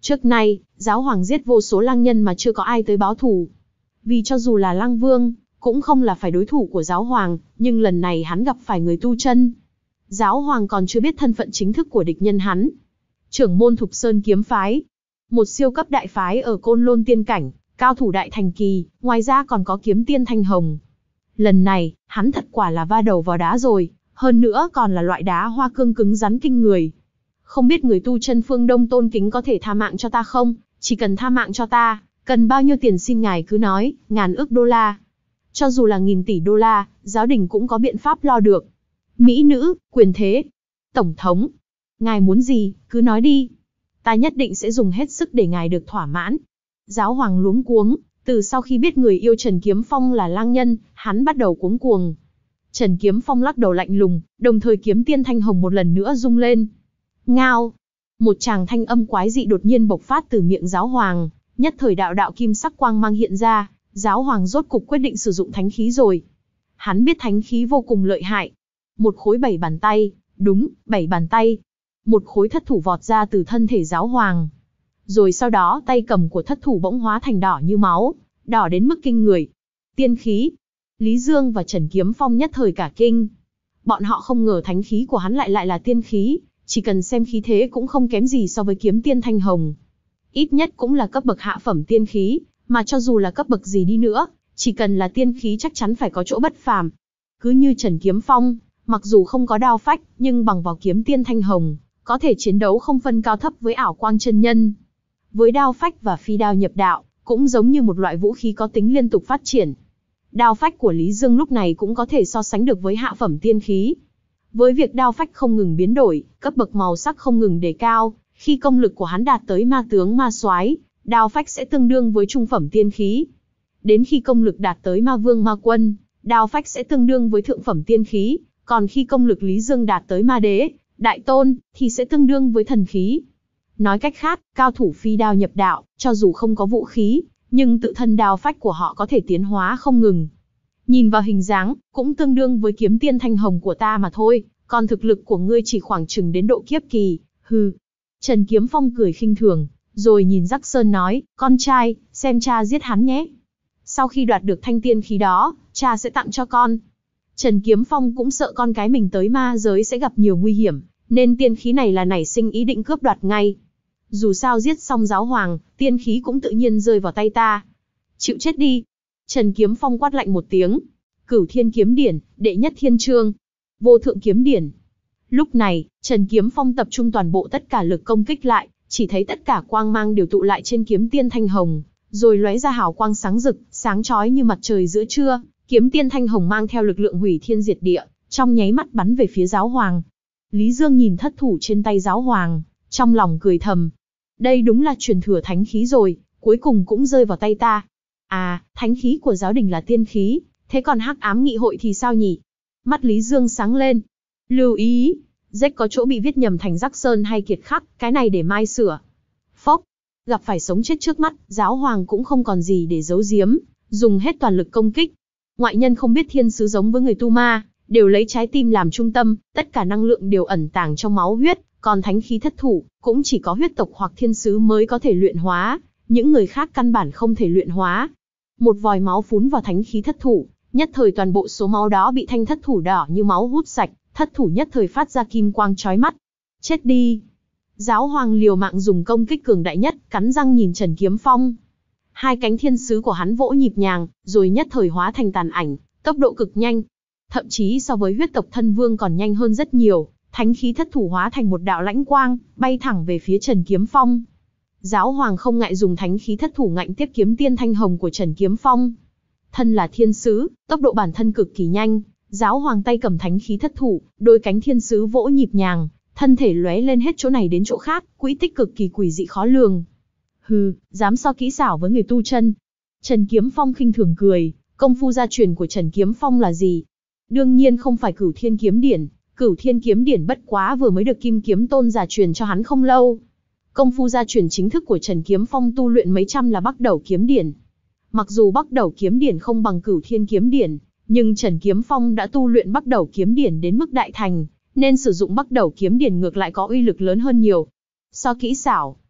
Trước nay, giáo hoàng giết vô số lang nhân mà chưa có ai tới báo thù. Vì cho dù là lang vương, cũng không là phải đối thủ của giáo hoàng, nhưng lần này hắn gặp phải người tu chân. Giáo hoàng còn chưa biết thân phận chính thức của địch nhân hắn. Trưởng môn Thục Sơn kiếm phái, một siêu cấp đại phái ở Côn Lôn tiên cảnh, cao thủ đại thành kỳ, ngoài ra còn có kiếm tiên Thanh Hồng. Lần này, hắn thật quả là va đầu vào đá rồi, hơn nữa còn là loại đá hoa cương cứng rắn kinh người. Không biết người tu chân phương Đông tôn kính có thể tha mạng cho ta không? Chỉ cần tha mạng cho ta, cần bao nhiêu tiền xin ngài cứ nói, ngàn ức đô la. Cho dù là nghìn tỷ đô la, giáo đình cũng có biện pháp lo được. Mỹ nữ, quyền thế, tổng thống, ngài muốn gì, cứ nói đi. Ta nhất định sẽ dùng hết sức để ngài được thỏa mãn. Giáo hoàng luống cuống, từ sau khi biết người yêu Trần Kiếm Phong là lang nhân, hắn bắt đầu cuống cuồng. Trần Kiếm Phong lắc đầu lạnh lùng, đồng thời kiếm tiên Thanh Hồng một lần nữa rung lên. Ngao! Một tràng thanh âm quái dị đột nhiên bộc phát từ miệng giáo hoàng, nhất thời đạo đạo kim sắc quang mang hiện ra, giáo hoàng rốt cục quyết định sử dụng thánh khí rồi. Hắn biết thánh khí vô cùng lợi hại. Một khối bảy bàn tay, đúng, bảy bàn tay. Một khối thất thủ vọt ra từ thân thể giáo hoàng. Rồi sau đó tay cầm của thất thủ bỗng hóa thành đỏ như máu, đỏ đến mức kinh người. Tiên khí. Lý Dương và Trần Kiếm Phong nhất thời cả kinh. Bọn họ không ngờ thánh khí của hắn lại lại là tiên khí, chỉ cần xem khí thế cũng không kém gì so với kiếm tiên Thanh Hồng. Ít nhất cũng là cấp bậc hạ phẩm tiên khí, mà cho dù là cấp bậc gì đi nữa, chỉ cần là tiên khí chắc chắn phải có chỗ bất phàm. Cứ như Trần Kiếm Phong, mặc dù không có đao phách, nhưng bằng vào kiếm tiên Thanh Hồng, có thể chiến đấu không phân cao thấp với ảo quang chân nhân. Với đao phách và phi đao nhập đạo, cũng giống như một loại vũ khí có tính liên tục phát triển. Đao phách của Lý Dương lúc này cũng có thể so sánh được với hạ phẩm tiên khí. Với việc đao phách không ngừng biến đổi, cấp bậc màu sắc không ngừng đề cao, khi công lực của hắn đạt tới ma tướng ma soái, đao phách sẽ tương đương với trung phẩm tiên khí. Đến khi công lực đạt tới ma vương ma quân, đao phách sẽ tương đương với thượng phẩm tiên khí, còn khi công lực Lý Dương đạt tới ma đế, đại tôn, thì sẽ tương đương với thần khí. Nói cách khác, cao thủ phi đao nhập đạo, cho dù không có vũ khí, nhưng tự thân đao phách của họ có thể tiến hóa không ngừng. Nhìn vào hình dáng, cũng tương đương với kiếm tiên Thanh Hồng của ta mà thôi, còn thực lực của ngươi chỉ khoảng chừng đến độ kiếp kỳ, hừ. Trần Kiếm Phong cười khinh thường, rồi nhìn Dắc Sơn nói, con trai, xem cha giết hắn nhé. Sau khi đoạt được thanh tiên khí đó, cha sẽ tặng cho con. Trần Kiếm Phong cũng sợ con cái mình tới ma giới sẽ gặp nhiều nguy hiểm, nên tiên khí này là nảy sinh ý định cướp đoạt ngay. Dù sao giết xong giáo hoàng, tiên khí cũng tự nhiên rơi vào tay ta. Chịu chết đi. Trần Kiếm Phong quát lạnh một tiếng. Cửu Thiên Kiếm Điển, đệ nhất thiên chương. Vô thượng kiếm điển. Lúc này, Trần Kiếm Phong tập trung toàn bộ tất cả lực công kích lại, chỉ thấy tất cả quang mang đều tụ lại trên kiếm tiên Thanh Hồng, rồi lóe ra hào quang sáng rực, sáng chói như mặt trời giữa trưa. Kiếm tiên Thanh Hồng mang theo lực lượng hủy thiên diệt địa, trong nháy mắt bắn về phía giáo hoàng. Lý Dương nhìn thất thủ trên tay giáo hoàng, trong lòng cười thầm. Đây đúng là truyền thừa thánh khí rồi, cuối cùng cũng rơi vào tay ta. À, thánh khí của giáo đình là tiên khí, thế còn hắc ám nghị hội thì sao nhỉ? Mắt Lý Dương sáng lên. Lưu ý, rách có chỗ bị viết nhầm thành Dắc Sơn hay Kiệt Khắc, cái này để mai sửa. Phốc, gặp phải sống chết trước mắt, giáo hoàng cũng không còn gì để giấu giếm, dùng hết toàn lực công kích. Ngoại nhân không biết thiên sứ giống với người tu ma, đều lấy trái tim làm trung tâm, tất cả năng lượng đều ẩn tàng trong máu huyết, còn thánh khí thất thủ, cũng chỉ có huyết tộc hoặc thiên sứ mới có thể luyện hóa, những người khác căn bản không thể luyện hóa. Một vòi máu phún vào thánh khí thất thủ, nhất thời toàn bộ số máu đó bị thanh thất thủ đỏ như máu hút sạch, thất thủ nhất thời phát ra kim quang chói mắt. Chết đi! Giáo hoàng liều mạng dùng công kích cường đại nhất, cắn răng nhìn Trần Kiếm Phong. Hai cánh thiên sứ của hắn vỗ nhịp nhàng, rồi nhất thời hóa thành tàn ảnh, tốc độ cực nhanh. Thậm chí so với huyết tộc thân vương còn nhanh hơn rất nhiều, thánh khí thất thủ hóa thành một đạo lãnh quang, bay thẳng về phía Trần Kiếm Phong. Giáo hoàng không ngại dùng thánh khí thất thủ ngạnh tiếp kiếm tiên Thanh Hồng của Trần Kiếm Phong. Thân là thiên sứ, tốc độ bản thân cực kỳ nhanh, giáo hoàng tay cầm thánh khí thất thủ, đôi cánh thiên sứ vỗ nhịp nhàng, thân thể lóe lên hết chỗ này đến chỗ khác, quỹ tích cực kỳ quỷ dị khó lường. Hừ, dám so kỹ xảo với người tu chân. Trần Kiếm Phong khinh thường cười, công phu gia truyền của Trần Kiếm Phong là gì? Đương nhiên không phải Cửu Thiên Kiếm Điển, Cửu Thiên Kiếm Điển bất quá vừa mới được Kim Kiếm Tôn giả truyền cho hắn không lâu. Công phu gia truyền chính thức của Trần Kiếm Phong tu luyện mấy trăm là Bắc Đẩu Kiếm Điển. Mặc dù Bắc Đẩu Kiếm Điển không bằng Cửu Thiên Kiếm Điển, nhưng Trần Kiếm Phong đã tu luyện Bắc Đẩu Kiếm Điển đến mức đại thành, nên sử dụng Bắc Đẩu Kiếm Điển ngược lại có uy lực lớn hơn nhiều. So kỹ xảo,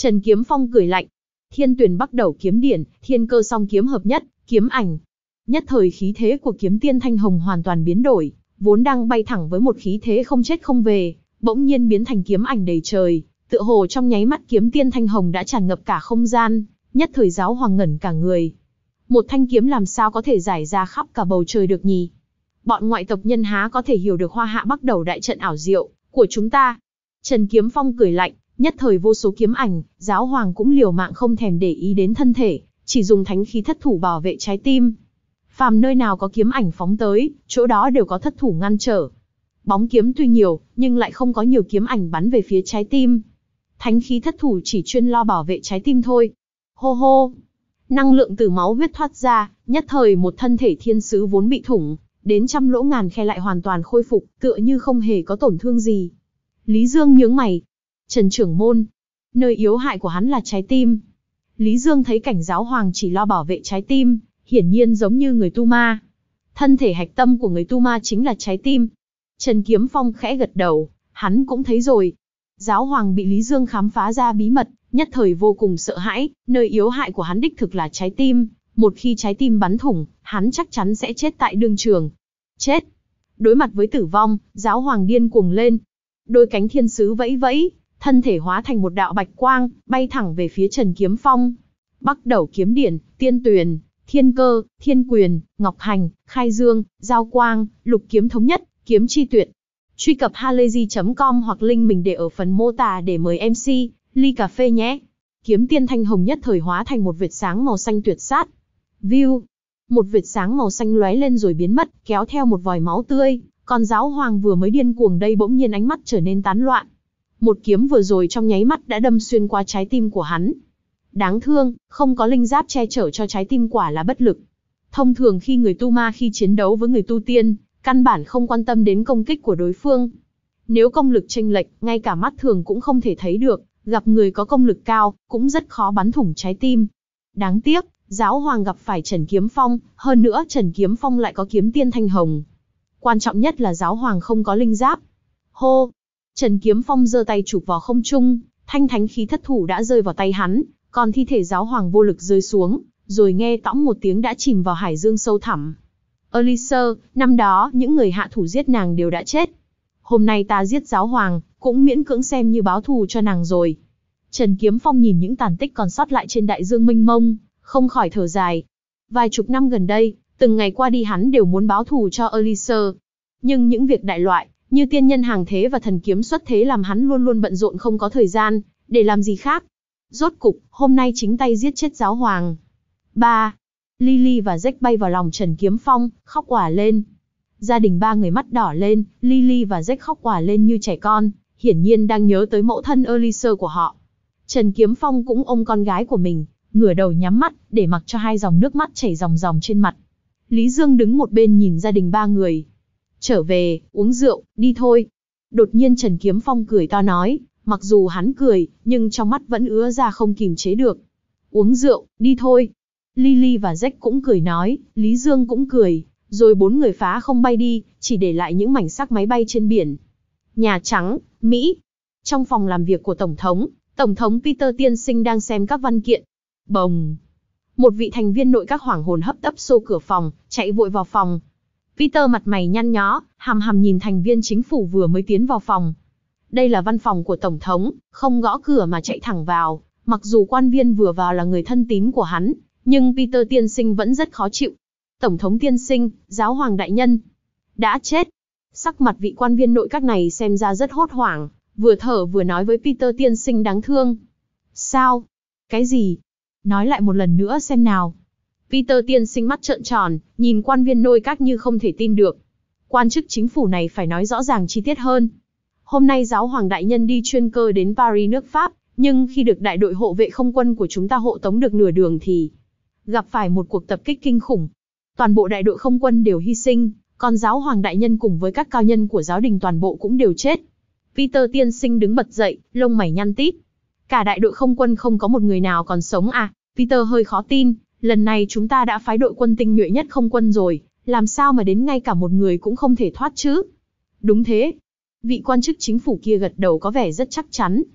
Trần Kiếm Phong cười lạnh. Thiên Tuyền Bắc Đầu kiếm điển, thiên cơ song kiếm hợp nhất, kiếm ảnh. Nhất thời khí thế của kiếm tiên Thanh Hồng hoàn toàn biến đổi, vốn đang bay thẳng với một khí thế không chết không về, bỗng nhiên biến thành kiếm ảnh đầy trời, tựa hồ trong nháy mắt kiếm tiên Thanh Hồng đã tràn ngập cả không gian, nhất thời Giáo Hoàng ngẩn cả người. Một thanh kiếm làm sao có thể giải ra khắp cả bầu trời được nhỉ? Bọn ngoại tộc nhân há có thể hiểu được Hoa Hạ Bắc Đầu đại trận ảo diệu của chúng ta? Trần Kiếm Phong cười lạnh, nhất thời vô số kiếm ảnh, Giáo Hoàng cũng liều mạng không thèm để ý đến thân thể, chỉ dùng thánh khí thất thủ bảo vệ trái tim. Phàm nơi nào có kiếm ảnh phóng tới, chỗ đó đều có thất thủ ngăn trở. Bóng kiếm tuy nhiều, nhưng lại không có nhiều kiếm ảnh bắn về phía trái tim. Thánh khí thất thủ chỉ chuyên lo bảo vệ trái tim thôi. Hô hô! Năng lượng từ máu huyết thoát ra, nhất thời một thân thể thiên sứ vốn bị thủng, đến trăm lỗ ngàn khe lại hoàn toàn khôi phục, tựa như không hề có tổn thương gì. Lý Dương nhướng mày. Trần trưởng môn, nơi yếu hại của hắn là trái tim. Lý Dương thấy cảnh Giáo Hoàng chỉ lo bảo vệ trái tim, hiển nhiên giống như người tu ma. Thân thể hạch tâm của người tu ma chính là trái tim. Trần Kiếm Phong khẽ gật đầu, hắn cũng thấy rồi. Giáo Hoàng bị Lý Dương khám phá ra bí mật, nhất thời vô cùng sợ hãi, nơi yếu hại của hắn đích thực là trái tim. Một khi trái tim bắn thủng, hắn chắc chắn sẽ chết tại đương trường. Chết! Đối mặt với tử vong, Giáo Hoàng điên cuồng lên. Đôi cánh thiên sứ vẫy vẫy, thân thể hóa thành một đạo bạch quang, bay thẳng về phía Trần Kiếm Phong. Bắc Đầu kiếm điển, Tiên Tuyền, Thiên Cơ, Thiên Quyền, Ngọc Hành, Khai Dương, Giao Quang, Lục Kiếm Thống Nhất, Kiếm Chi Tuyệt. Truy cập halayzi chấm com hoặc link mình để ở phần mô tả để mời em xê, ly cà phê nhé. Kiếm tiên Thanh Hồng nhất thời hóa thành một vệt sáng màu xanh tuyệt sát. View. Một vệt sáng màu xanh lóe lên rồi biến mất, kéo theo một vòi máu tươi. Còn Giáo Hoàng vừa mới điên cuồng đây bỗng nhiên ánh mắt trở nên tán loạn. Một kiếm vừa rồi trong nháy mắt đã đâm xuyên qua trái tim của hắn. Đáng thương, không có linh giáp che chở cho trái tim quả là bất lực. Thông thường khi người tu ma khi chiến đấu với người tu tiên, căn bản không quan tâm đến công kích của đối phương. Nếu công lực chênh lệch, ngay cả mắt thường cũng không thể thấy được, gặp người có công lực cao, cũng rất khó bắn thủng trái tim. Đáng tiếc, Giáo Hoàng gặp phải Trần Kiếm Phong, hơn nữa Trần Kiếm Phong lại có kiếm tiên Thanh Hồng. Quan trọng nhất là Giáo Hoàng không có linh giáp. Hô! Trần Kiếm Phong giơ tay chụp vào không trung, thanh thánh khí thất thủ đã rơi vào tay hắn, còn thi thể Giáo Hoàng vô lực rơi xuống, rồi nghe tõng một tiếng đã chìm vào hải dương sâu thẳm. Elixir, năm đó những người hạ thủ giết nàng đều đã chết. Hôm nay ta giết Giáo Hoàng, cũng miễn cưỡng xem như báo thù cho nàng rồi. Trần Kiếm Phong nhìn những tàn tích còn sót lại trên đại dương mênh mông, không khỏi thở dài. Vài chục năm gần đây, từng ngày qua đi hắn đều muốn báo thù cho Elixir. Nhưng những việc đại loại, như tiên nhân hàng thế và thần kiếm xuất thế làm hắn luôn luôn bận rộn không có thời gian, để làm gì khác. Rốt cục, hôm nay chính tay giết chết Giáo Hoàng. ba. Lily và Jack bay vào lòng Trần Kiếm Phong, khóc òa lên. Gia đình ba người mắt đỏ lên, Lily và Jack khóc òa lên như trẻ con, hiển nhiên đang nhớ tới mẫu thân Elixir của họ. Trần Kiếm Phong cũng ôm con gái của mình, ngửa đầu nhắm mắt, để mặc cho hai dòng nước mắt chảy ròng ròng trên mặt. Lý Dương đứng một bên nhìn gia đình ba người. Trở về, uống rượu, đi thôi. Đột nhiên Trần Kiếm Phong cười to nói, mặc dù hắn cười, nhưng trong mắt vẫn ứa ra không kìm chế được. Uống rượu, đi thôi. Lily và Jack cũng cười nói, Lý Dương cũng cười, rồi bốn người phá không bay đi, chỉ để lại những mảnh xác máy bay trên biển. Nhà Trắng, Mỹ. Trong phòng làm việc của Tổng thống, Tổng thống Peter tiên sinh đang xem các văn kiện. Bồng! Một vị thành viên nội các hoảng hồn hấp tấp xô cửa phòng, chạy vội vào phòng. Peter mặt mày nhăn nhó, hằm hằm nhìn thành viên chính phủ vừa mới tiến vào phòng. Đây là văn phòng của Tổng thống, không gõ cửa mà chạy thẳng vào. Mặc dù quan viên vừa vào là người thân tín của hắn, nhưng Peter tiên sinh vẫn rất khó chịu. Tổng thống tiên sinh, Giáo Hoàng đại nhân đã chết. Sắc mặt vị quan viên nội các này xem ra rất hốt hoảng, vừa thở vừa nói với Peter tiên sinh đáng thương. Sao? Cái gì? Nói lại một lần nữa xem nào. Peter tiên sinh mắt trợn tròn, nhìn quan viên nội các như không thể tin được. Quan chức chính phủ này phải nói rõ ràng chi tiết hơn. Hôm nay Giáo Hoàng đại nhân đi chuyên cơ đến Paris nước Pháp, nhưng khi được đại đội hộ vệ không quân của chúng ta hộ tống được nửa đường thì gặp phải một cuộc tập kích kinh khủng. Toàn bộ đại đội không quân đều hy sinh, còn Giáo Hoàng đại nhân cùng với các cao nhân của giáo đình toàn bộ cũng đều chết. Peter tiên sinh đứng bật dậy, lông mày nhăn tít. Cả đại đội không quân không có một người nào còn sống à? Peter hơi khó tin, lần này chúng ta đã phái đội quân tinh nhuệ nhất không quân rồi, làm sao mà đến ngay cả một người cũng không thể thoát chứ? Đúng thế. Vị quan chức chính phủ kia gật đầu có vẻ rất chắc chắn.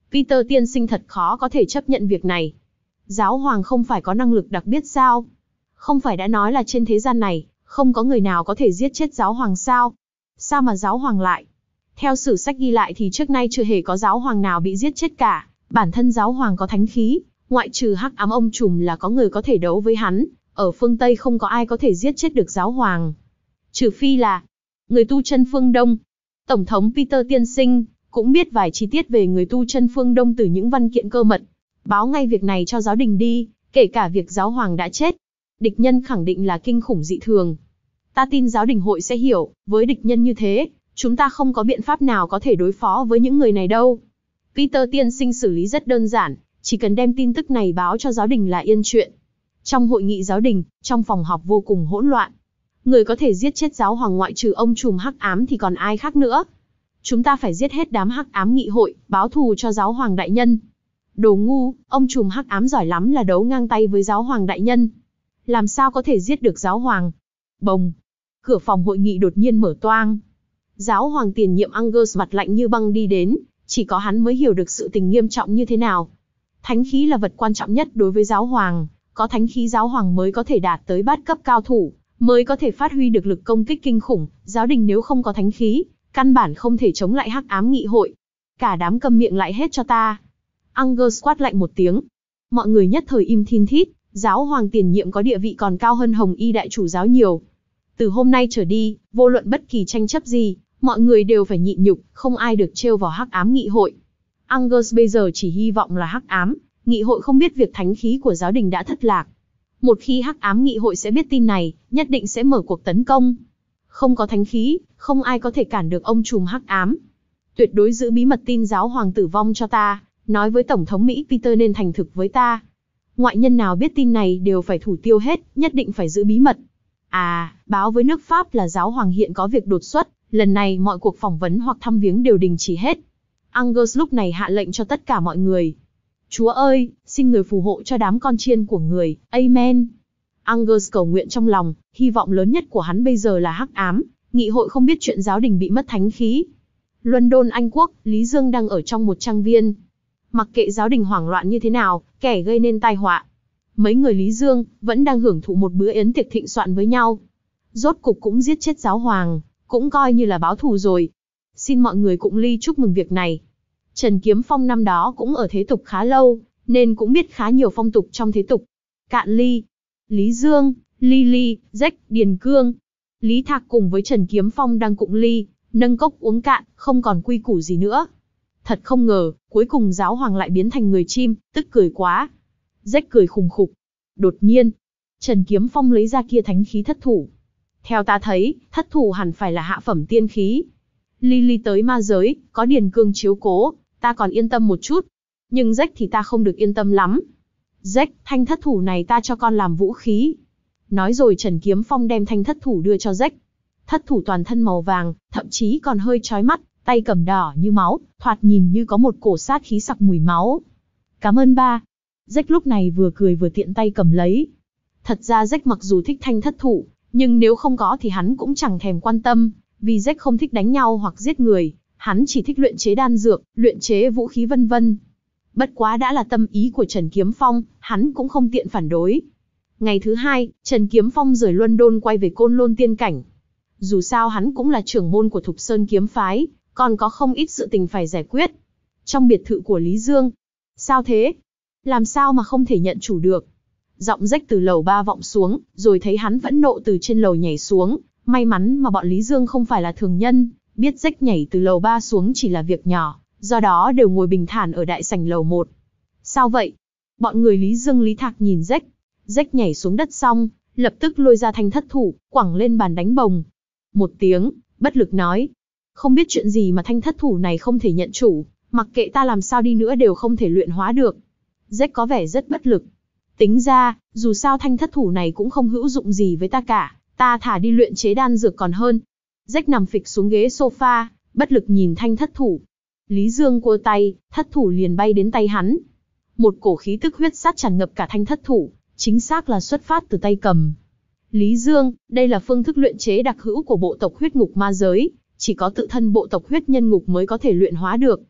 Peter tiên sinh thật khó có thể chấp nhận việc này. Giáo hoàng không phải có năng lực đặc biệt sao? Không phải đã nói là trên thế gian này, không có người nào có thể giết chết giáo hoàng sao? Sao mà giáo hoàng lại? Theo sử sách ghi lại thì trước nay chưa hề có giáo hoàng nào bị giết chết cả. Bản thân giáo hoàng có thánh khí, ngoại trừ hắc ám ông trùm là có người có thể đấu với hắn. Ở phương Tây không có ai có thể giết chết được giáo hoàng. Trừ phi là người tu chân phương Đông. Tổng thống Peter tiên sinh cũng biết vài chi tiết về người tu chân phương Đông từ những văn kiện cơ mật. Báo ngay việc này cho giáo đình đi, kể cả việc giáo hoàng đã chết. Địch nhân khẳng định là kinh khủng dị thường. Ta tin giáo đình hội sẽ hiểu, với địch nhân như thế, chúng ta không có biện pháp nào có thể đối phó với những người này đâu. Peter tiên sinh xử lý rất đơn giản, chỉ cần đem tin tức này báo cho giáo đình là yên chuyện. Trong hội nghị giáo đình, trong phòng họp vô cùng hỗn loạn. Người có thể giết chết giáo hoàng ngoại trừ ông trùm hắc ám thì còn ai khác nữa. Chúng ta phải giết hết đám hắc ám nghị hội, báo thù cho giáo hoàng đại nhân. Đồ ngu, ông trùm hắc ám giỏi lắm là đấu ngang tay với giáo hoàng đại nhân. Làm sao có thể giết được giáo hoàng? Bồng! Cửa phòng hội nghị đột nhiên mở toang. Giáo hoàng tiền nhiệm Angus mặt lạnh như băng đi đến, chỉ có hắn mới hiểu được sự tình nghiêm trọng như thế nào. Thánh khí là vật quan trọng nhất đối với giáo hoàng, có thánh khí giáo hoàng mới có thể đạt tới bát cấp cao thủ, mới có thể phát huy được lực công kích kinh khủng, giáo đình nếu không có thánh khí, căn bản không thể chống lại hắc ám nghị hội. Cả đám câm miệng lại hết cho ta. Angus quát lạnh một tiếng. Mọi người nhất thời im thin thít, giáo hoàng tiền nhiệm có địa vị còn cao hơn Hồng Y đại chủ giáo nhiều. Từ hôm nay trở đi, vô luận bất kỳ tranh chấp gì, mọi người đều phải nhịn nhục, không ai được trêu vào hắc ám nghị hội. Angus bây giờ chỉ hy vọng là hắc ám nghị hội không biết việc thánh khí của giáo đình đã thất lạc. Một khi hắc ám nghị hội sẽ biết tin này, nhất định sẽ mở cuộc tấn công. Không có thánh khí, không ai có thể cản được ông trùm hắc ám. Tuyệt đối giữ bí mật tin giáo hoàng tử vong cho ta, nói với Tổng thống Mỹ Peter nên thành thực với ta. Ngoại nhân nào biết tin này đều phải thủ tiêu hết, nhất định phải giữ bí mật. À, báo với nước Pháp là giáo hoàng hiện có việc đột xuất, lần này mọi cuộc phỏng vấn hoặc thăm viếng đều đình chỉ hết. Angus lúc này hạ lệnh cho tất cả mọi người. Chúa ơi, xin người phù hộ cho đám con chiên của người, Amen. Angus cầu nguyện trong lòng, hy vọng lớn nhất của hắn bây giờ là hắc ám, nghị hội không biết chuyện giáo đình bị mất thánh khí. London, Anh Quốc, Lý Dương đang ở trong một trang viên. Mặc kệ giáo đình hoảng loạn như thế nào, kẻ gây nên tai họa. Mấy người Lý Dương vẫn đang hưởng thụ một bữa yến tiệc thịnh soạn với nhau. Rốt cục cũng giết chết giáo hoàng, cũng coi như là báo thù rồi. Xin mọi người cũng ly chúc mừng việc này. Trần Kiếm Phong năm đó cũng ở thế tục khá lâu, nên cũng biết khá nhiều phong tục trong thế tục. Cạn ly. Lý Dương, Lily, Jack, Điền Cương. Lý Thạc cùng với Trần Kiếm Phong đang cụng ly, nâng cốc uống cạn, không còn quy củ gì nữa. Thật không ngờ, cuối cùng giáo hoàng lại biến thành người chim, tức cười quá. Jack cười khùng khục. Đột nhiên, Trần Kiếm Phong lấy ra kia thánh khí thất thủ. Theo ta thấy, thất thủ hẳn phải là hạ phẩm tiên khí. Lily tới ma giới, có Điền Cương chiếu cố, ta còn yên tâm một chút. Nhưng Jack thì ta không được yên tâm lắm. Jack, thanh thất thủ này ta cho con làm vũ khí. Nói rồi Trần Kiếm Phong đem thanh thất thủ đưa cho Jack. Thất thủ toàn thân màu vàng, thậm chí còn hơi chói mắt, tay cầm đỏ như máu, thoạt nhìn như có một cổ sát khí sặc mùi máu. Cảm ơn ba. Jack lúc này vừa cười vừa tiện tay cầm lấy. Thật ra Jack mặc dù thích thanh thất thủ, nhưng nếu không có thì hắn cũng chẳng thèm quan tâm, vì Jack không thích đánh nhau hoặc giết người, hắn chỉ thích luyện chế đan dược, luyện chế vũ khí vân vân. Bất quá đã là tâm ý của Trần Kiếm Phong, hắn cũng không tiện phản đối. Ngày thứ hai, Trần Kiếm Phong rời London quay về Côn Lôn Tiên Cảnh. Dù sao hắn cũng là trưởng môn của Thục Sơn Kiếm Phái, còn có không ít sự tình phải giải quyết. Trong biệt thự của Lý Dương. Sao thế? Làm sao mà không thể nhận chủ được? Giọng rách từ lầu ba vọng xuống, rồi thấy hắn phẫn nộ từ trên lầu nhảy xuống. May mắn mà bọn Lý Dương không phải là thường nhân, biết rách nhảy từ lầu ba xuống chỉ là việc nhỏ, do đó đều ngồi bình thản ở đại sảnh lầu một. Sao vậy? Bọn người Lý Dương Lý Thạc nhìn rách. Rách nhảy xuống đất xong, lập tức lôi ra thanh thất thủ, quẳng lên bàn đánh bồng. Một tiếng, bất lực nói. Không biết chuyện gì mà thanh thất thủ này không thể nhận chủ, mặc kệ ta làm sao đi nữa đều không thể luyện hóa được. Rách có vẻ rất bất lực. Tính ra, dù sao thanh thất thủ này cũng không hữu dụng gì với ta cả, ta thả đi luyện chế đan dược còn hơn. Rách nằm phịch xuống ghế sofa, bất lực nhìn thanh thất thủ. Lý Dương cua tay, thất thủ liền bay đến tay hắn. Một cổ khí tức huyết sát tràn ngập cả thanh thất thủ, chính xác là xuất phát từ tay cầm. Lý Dương, đây là phương thức luyện chế đặc hữu của bộ tộc huyết ngục ma giới, chỉ có tự thân bộ tộc huyết nhân ngục mới có thể luyện hóa được.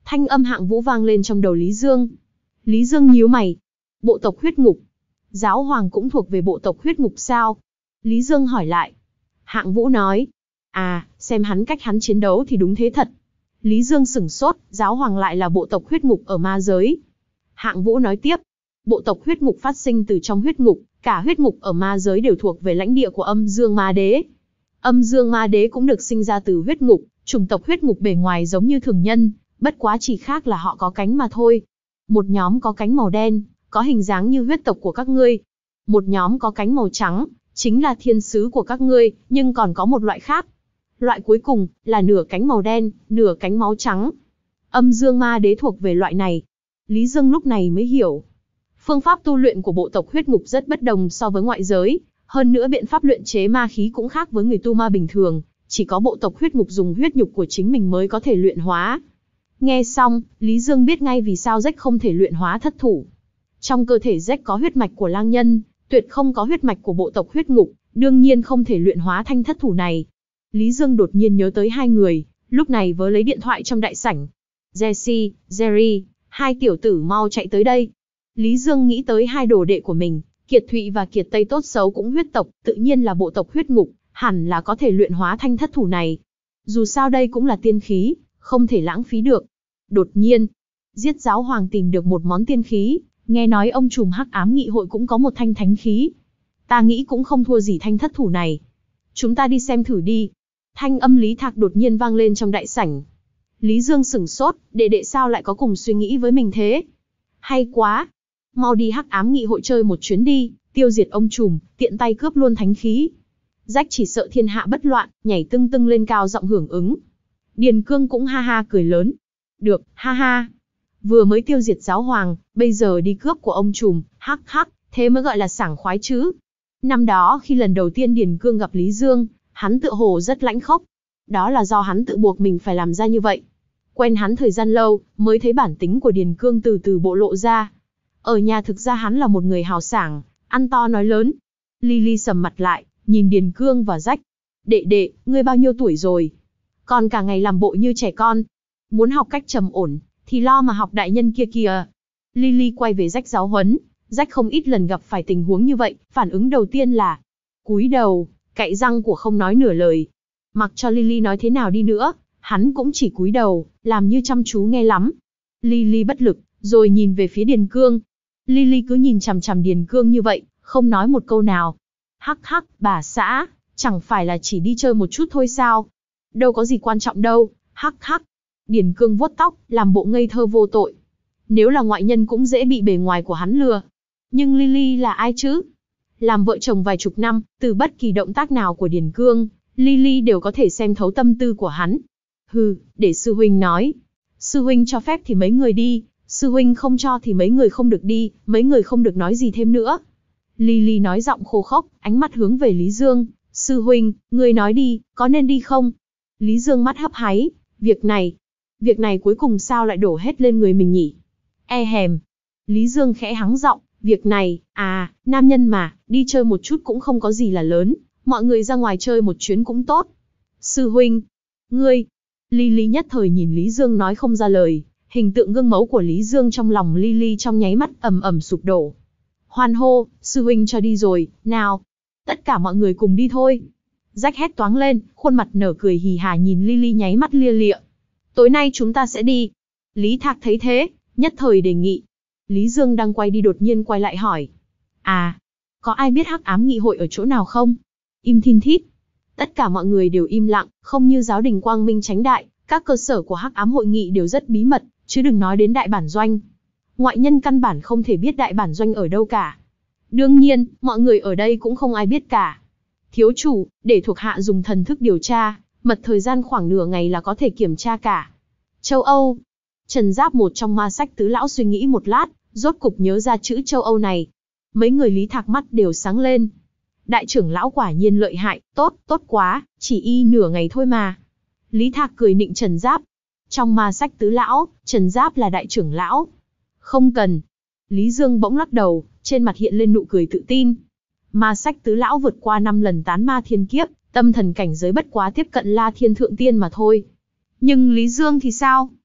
Thanh âm Hạng Vũ vang lên trong đầu Lý Dương. Lý Dương nhíu mày. Bộ tộc huyết ngục. Giáo hoàng cũng thuộc về bộ tộc huyết ngục sao? Lý Dương hỏi lại. Hạng Vũ nói. À, xem hắn cách hắn chiến đấu thì đúng thế thật. Lý Dương sửng sốt, giáo hoàng lại là bộ tộc huyết ngục ở ma giới. Hạng Vũ nói tiếp. Bộ tộc huyết ngục phát sinh từ trong huyết ngục, cả huyết ngục ở ma giới đều thuộc về lãnh địa của âm dương ma đế. Âm dương ma đế cũng được sinh ra từ huyết ngục, chủng tộc huyết ngục bề ngoài giống như thường nhân, bất quá chỉ khác là họ có cánh mà thôi. Một nhóm có cánh màu đen, có hình dáng như huyết tộc của các ngươi. Một nhóm có cánh màu trắng, chính là thiên sứ của các ngươi, nhưng còn có một loại khác. Loại cuối cùng, là nửa cánh màu đen, nửa cánh máu trắng. Âm dương ma đế thuộc về loại này. Lý Dương lúc này mới hiểu. Phương pháp tu luyện của bộ tộc huyết ngục rất bất đồng so với ngoại giới. Hơn nữa biện pháp luyện chế ma khí cũng khác với người tu ma bình thường. Chỉ có bộ tộc huyết ngục dùng huyết nhục của chính mình mới có thể luyện hóa. Nghe xong, Lý Dương biết ngay vì sao Jack không thể luyện hóa thất thủ. Trong cơ thể Jack có huyết mạch của lang nhân, tuyệt không có huyết mạch của bộ tộc huyết ngục, đương nhiên không thể luyện hóa thanh thất thủ này. Lý Dương đột nhiên nhớ tới hai người, lúc này vớ lấy điện thoại trong đại sảnh. Jesse, Jerry, hai tiểu tử mau chạy tới đây. Lý Dương nghĩ tới hai đồ đệ của mình, Kiệt Thụy và Kiệt Tây tốt xấu cũng huyết tộc, tự nhiên là bộ tộc huyết ngục, hẳn là có thể luyện hóa thanh thất thủ này. Dù sao đây cũng là tiên khí, không thể lãng phí được. Đột nhiên, giết giáo hoàng tìm được một món tiên khí, nghe nói ông trùm hắc ám nghị hội cũng có một thanh thánh khí. Ta nghĩ cũng không thua gì thanh thất thủ này. Chúng ta đi xem thử đi. Thanh âm Lý Thạc đột nhiên vang lên trong đại sảnh. Lý Dương sửng sốt, đệ đệ sao lại có cùng suy nghĩ với mình thế? Hay quá! Mau đi hắc ám nghị hội chơi một chuyến đi, tiêu diệt ông trùm, tiện tay cướp luôn thánh khí. Rách chỉ sợ thiên hạ bất loạn, nhảy tưng tưng lên cao giọng hưởng ứng. Điền Cương cũng ha ha cười lớn. Được, ha ha. Vừa mới tiêu diệt giáo hoàng, bây giờ đi cướp của ông trùm, hắc hắc, thế mới gọi là sảng khoái chứ. Năm đó khi lần đầu tiên Điền Cương gặp Lý Dương, hắn tựa hồ rất lãnh khốc. Đó là do hắn tự buộc mình phải làm ra như vậy. Quen hắn thời gian lâu, mới thấy bản tính của Điền Cương từ từ bộ lộ ra. Ở nhà thực ra hắn là một người hào sảng, ăn to nói lớn. Lily sầm mặt lại, nhìn Điền Cương và Rách. Đệ đệ, ngươi bao nhiêu tuổi rồi? Còn cả ngày làm bộ như trẻ con. Muốn học cách trầm ổn, thì lo mà học đại nhân kia kìa. Lily quay về Rách giáo huấn. Rách không ít lần gặp phải tình huống như vậy, phản ứng đầu tiên là cúi đầu, cạy răng của không nói nửa lời. Mặc cho Lily nói thế nào đi nữa, hắn cũng chỉ cúi đầu, làm như chăm chú nghe lắm. Lily bất lực, rồi nhìn về phía Điền Cương. Lily cứ nhìn chằm chằm Điền Cương như vậy, không nói một câu nào. Hắc hắc, bà xã, chẳng phải là chỉ đi chơi một chút thôi sao? Đâu có gì quan trọng đâu, hắc hắc. Điền Cương vuốt tóc, làm bộ ngây thơ vô tội. Nếu là ngoại nhân cũng dễ bị bề ngoài của hắn lừa. Nhưng Lily là ai chứ? Làm vợ chồng vài chục năm, từ bất kỳ động tác nào của Điền Cương, Lily đều có thể xem thấu tâm tư của hắn. Hừ, để sư huynh nói. Sư huynh cho phép thì mấy người đi, sư huynh không cho thì mấy người không được đi, mấy người không được nói gì thêm nữa. Lily nói giọng khô khốc, ánh mắt hướng về Lý Dương. Sư huynh, người nói đi, có nên đi không? Lý Dương mắt hấp háy, việc này, việc này cuối cùng sao lại đổ hết lên người mình nhỉ? E hèm. Lý Dương khẽ hắng giọng, việc này, à, nam nhân mà, đi chơi một chút cũng không có gì là lớn, mọi người ra ngoài chơi một chuyến cũng tốt. Sư huynh, ngươi, Lily nhất thời nhìn Lý Dương nói không ra lời, hình tượng gương mẫu của Lý Dương trong lòng Lily trong nháy mắt ầm ầm sụp đổ. Hoan hô, sư huynh cho đi rồi, nào, tất cả mọi người cùng đi thôi. Rách hét toáng lên, khuôn mặt nở cười hì hà nhìn Lily nháy mắt lia lịa. Tối nay chúng ta sẽ đi. Lý Thạc thấy thế, nhất thời đề nghị. Lý Dương đang quay đi đột nhiên quay lại hỏi. À, có ai biết hắc ám nghị hội ở chỗ nào không? Im thin thít. Tất cả mọi người đều im lặng, không như giáo đình Quang Minh Chánh Đại, các cơ sở của hắc ám hội nghị đều rất bí mật, chứ đừng nói đến đại bản doanh. Ngoại nhân căn bản không thể biết đại bản doanh ở đâu cả. Đương nhiên, mọi người ở đây cũng không ai biết cả. Thiếu chủ, để thuộc hạ dùng thần thức điều tra, mật thời gian khoảng nửa ngày là có thể kiểm tra cả. Châu Âu. Trần Giáp một trong ma sách tứ lão suy nghĩ một lát, rốt cục nhớ ra chữ châu Âu này. Mấy người Lý Thạc mắt đều sáng lên. Đại trưởng lão quả nhiên lợi hại, tốt, tốt quá, chỉ y nửa ngày thôi mà. Lý Thạc cười nịnh Trần Giáp. Trong ma sách tứ lão, Trần Giáp là đại trưởng lão. Không cần. Lý Dương bỗng lắc đầu, trên mặt hiện lên nụ cười tự tin. Ma sách tứ lão vượt qua năm lần tán ma thiên kiếp, tâm thần cảnh giới bất quá tiếp cận La Thiên Thượng Tiên mà thôi. Nhưng Lý Dương thì sao?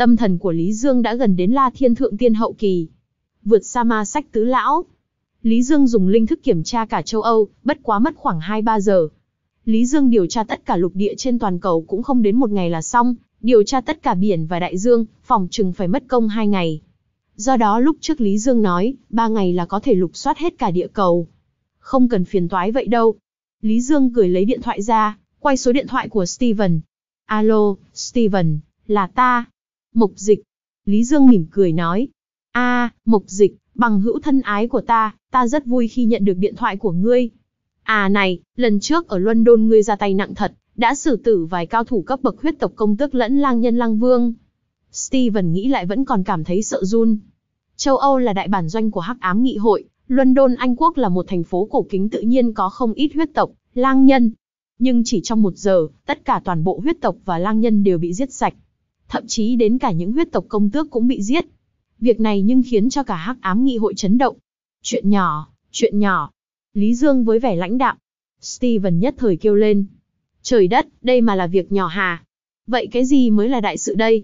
Tâm thần của Lý Dương đã gần đến La Thiên Thượng Tiên hậu kỳ. Vượt xa ma sách tứ lão. Lý Dương dùng linh thức kiểm tra cả châu Âu, bất quá mất khoảng hai ba giờ. Lý Dương điều tra tất cả lục địa trên toàn cầu cũng không đến một ngày là xong, điều tra tất cả biển và đại dương, phòng chừng phải mất công hai ngày. Do đó lúc trước Lý Dương nói, ba ngày là có thể lục soát hết cả địa cầu. Không cần phiền toái vậy đâu. Lý Dương cười lấy điện thoại ra, quay số điện thoại của Steven. Alo, Steven, là ta. Mộc Dịch. Lý Dương mỉm cười nói. a à, Mộc Dịch, bằng hữu thân ái của ta, ta rất vui khi nhận được điện thoại của ngươi. À này, lần trước ở London ngươi ra tay nặng thật, đã xử tử vài cao thủ cấp bậc huyết tộc công tước lẫn lang nhân lang vương. Steven nghĩ lại vẫn còn cảm thấy sợ run. Châu Âu là đại bản doanh của Hắc Ám Nghị hội, London Anh Quốc là một thành phố cổ kính tự nhiên có không ít huyết tộc, lang nhân. Nhưng chỉ trong một giờ, tất cả toàn bộ huyết tộc và lang nhân đều bị giết sạch. Thậm chí đến cả những huyết tộc công tước cũng bị giết. Việc này nhưng khiến cho cả Hắc Ám Nghị hội chấn động. Chuyện nhỏ, chuyện nhỏ. Lý Dương với vẻ lãnh đạm. Steven nhất thời kêu lên. Trời đất, đây mà là việc nhỏ hà. Vậy cái gì mới là đại sự đây?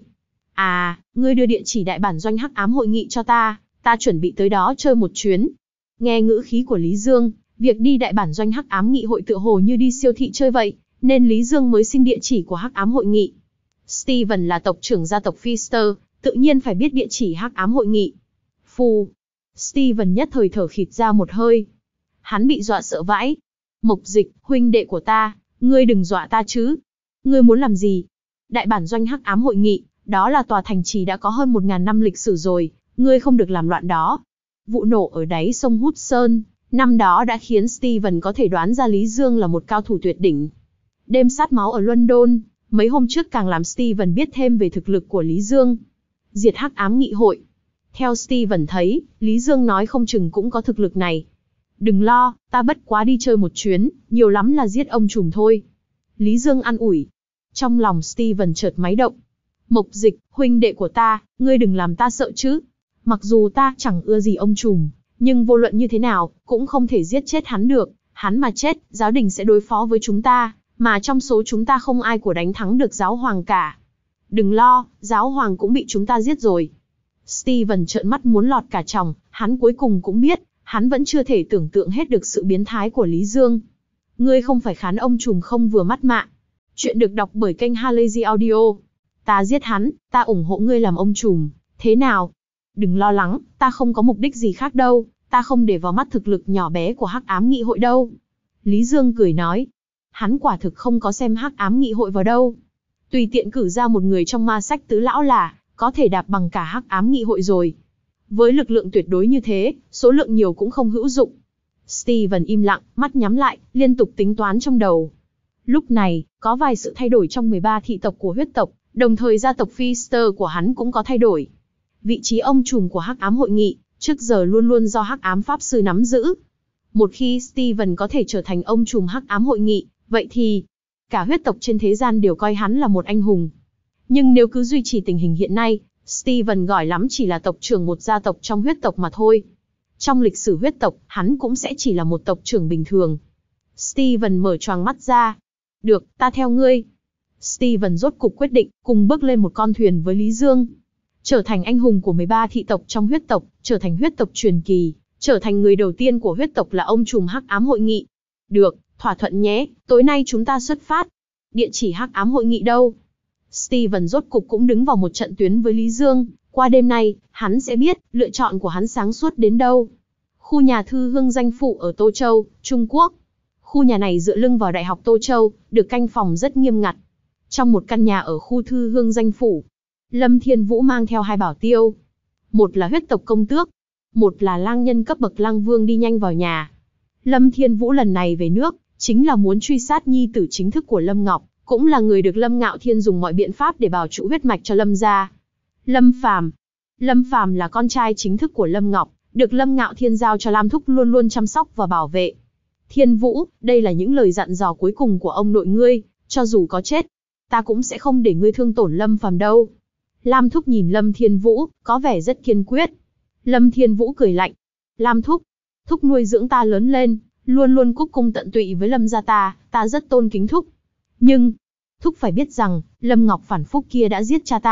À, ngươi đưa địa chỉ đại bản doanh Hắc Ám hội nghị cho ta, ta chuẩn bị tới đó chơi một chuyến. Nghe ngữ khí của Lý Dương, việc đi đại bản doanh Hắc Ám Nghị hội tựa hồ như đi siêu thị chơi vậy, nên Lý Dương mới xin địa chỉ của Hắc Ám hội nghị. Steven là tộc trưởng gia tộc Pfister, tự nhiên phải biết địa chỉ Hắc Ám hội nghị. Phù. Steven nhất thời thở khịt ra một hơi. Hắn bị dọa sợ vãi. Mộc Dịch, huynh đệ của ta, ngươi đừng dọa ta chứ. Ngươi muốn làm gì? Đại bản doanh Hắc Ám hội nghị, đó là tòa thành trì đã có hơn một ngàn năm lịch sử rồi, ngươi không được làm loạn đó. Vụ nổ ở đáy sông Hudson, năm đó đã khiến Steven có thể đoán ra Lý Dương là một cao thủ tuyệt đỉnh. Đêm sát máu ở London, mấy hôm trước càng làm Steven biết thêm về thực lực của Lý Dương. Diệt Hắc Ám Nghị hội. Theo Steven thấy, Lý Dương nói không chừng cũng có thực lực này. Đừng lo, ta bất quá đi chơi một chuyến, nhiều lắm là giết ông trùm thôi. Lý Dương an ủi. Trong lòng Steven chợt máy động. Mộc Dịch, huynh đệ của ta, ngươi đừng làm ta sợ chứ. Mặc dù ta chẳng ưa gì ông trùm, nhưng vô luận như thế nào, cũng không thể giết chết hắn được. Hắn mà chết, giáo đình sẽ đối phó với chúng ta, mà trong số chúng ta không ai của đánh thắng được giáo hoàng cả. Đừng lo, giáo hoàng cũng bị chúng ta giết rồi. Steven trợn mắt muốn lọt cả tròng, hắn cuối cùng cũng biết, hắn vẫn chưa thể tưởng tượng hết được sự biến thái của Lý Dương. Ngươi không phải khán ông trùm không vừa mắt mạ. Chuyện được đọc bởi kênh Halazy Audio. Ta giết hắn, ta ủng hộ ngươi làm ông trùm, thế nào? Đừng lo lắng, ta không có mục đích gì khác đâu, ta không để vào mắt thực lực nhỏ bé của Hắc Ám Nghị hội đâu. Lý Dương cười nói. Hắn quả thực không có xem Hắc Ám Nghị hội vào đâu. Tùy tiện cử ra một người trong ma sách tứ lão là, có thể đạp bằng cả Hắc Ám Nghị hội rồi. Với lực lượng tuyệt đối như thế, số lượng nhiều cũng không hữu dụng. Steven im lặng, mắt nhắm lại, liên tục tính toán trong đầu. Lúc này, có vài sự thay đổi trong mười ba thị tộc của huyết tộc, đồng thời gia tộc Pfister của hắn cũng có thay đổi. Vị trí ông trùm của Hắc Ám hội nghị, trước giờ luôn luôn do Hắc Ám Pháp Sư nắm giữ. Một khi Steven có thể trở thành ông trùm Hắc Ám hội nghị, vậy thì, cả huyết tộc trên thế gian đều coi hắn là một anh hùng. Nhưng nếu cứ duy trì tình hình hiện nay, Steven giỏi lắm chỉ là tộc trưởng một gia tộc trong huyết tộc mà thôi. Trong lịch sử huyết tộc, hắn cũng sẽ chỉ là một tộc trưởng bình thường. Steven mở choàng mắt ra. Được, ta theo ngươi. Steven rốt cục quyết định, cùng bước lên một con thuyền với Lý Dương. Trở thành anh hùng của mười ba thị tộc trong huyết tộc, trở thành huyết tộc truyền kỳ, trở thành người đầu tiên của huyết tộc là ông trùm Hắc Ám hội nghị. Được, thỏa thuận nhé, tối nay chúng ta xuất phát. Địa chỉ Hắc Ám hội nghị đâu? Steven rốt cục cũng đứng vào một trận tuyến với Lý Dương, qua đêm nay, hắn sẽ biết, lựa chọn của hắn sáng suốt đến đâu. Khu nhà thư hương danh phủ ở Tô Châu, Trung Quốc. Khu nhà này dựa lưng vào Đại học Tô Châu, được canh phòng rất nghiêm ngặt. Trong một căn nhà ở khu thư hương danh phủ, Lâm Thiên Vũ mang theo hai bảo tiêu. Một là huyết tộc công tước, một là lang nhân cấp bậc lang vương đi nhanh vào nhà. Lâm Thiên Vũ lần này về nước, chính là muốn truy sát nhi tử chính thức của Lâm Ngọc, cũng là người được Lâm Ngạo Thiên dùng mọi biện pháp để bào trụ huyết mạch cho Lâm gia. Lâm Phàm. Lâm Phàm là con trai chính thức của Lâm Ngọc, được Lâm Ngạo Thiên giao cho Lam Thúc luôn luôn chăm sóc và bảo vệ. Thiên Vũ, đây là những lời dặn dò cuối cùng của ông nội ngươi, cho dù có chết, ta cũng sẽ không để ngươi thương tổn Lâm Phàm đâu. Lam Thúc nhìn Lâm Thiên Vũ, có vẻ rất kiên quyết. Lâm Thiên Vũ cười lạnh. Lam Thúc, Thúc nuôi dưỡng ta lớn lên, luôn luôn cúc cung tận tụy với Lâm gia ta, ta rất tôn kính Thúc. Nhưng, Thúc phải biết rằng, Lâm Ngọc phản phúc kia đã giết cha ta,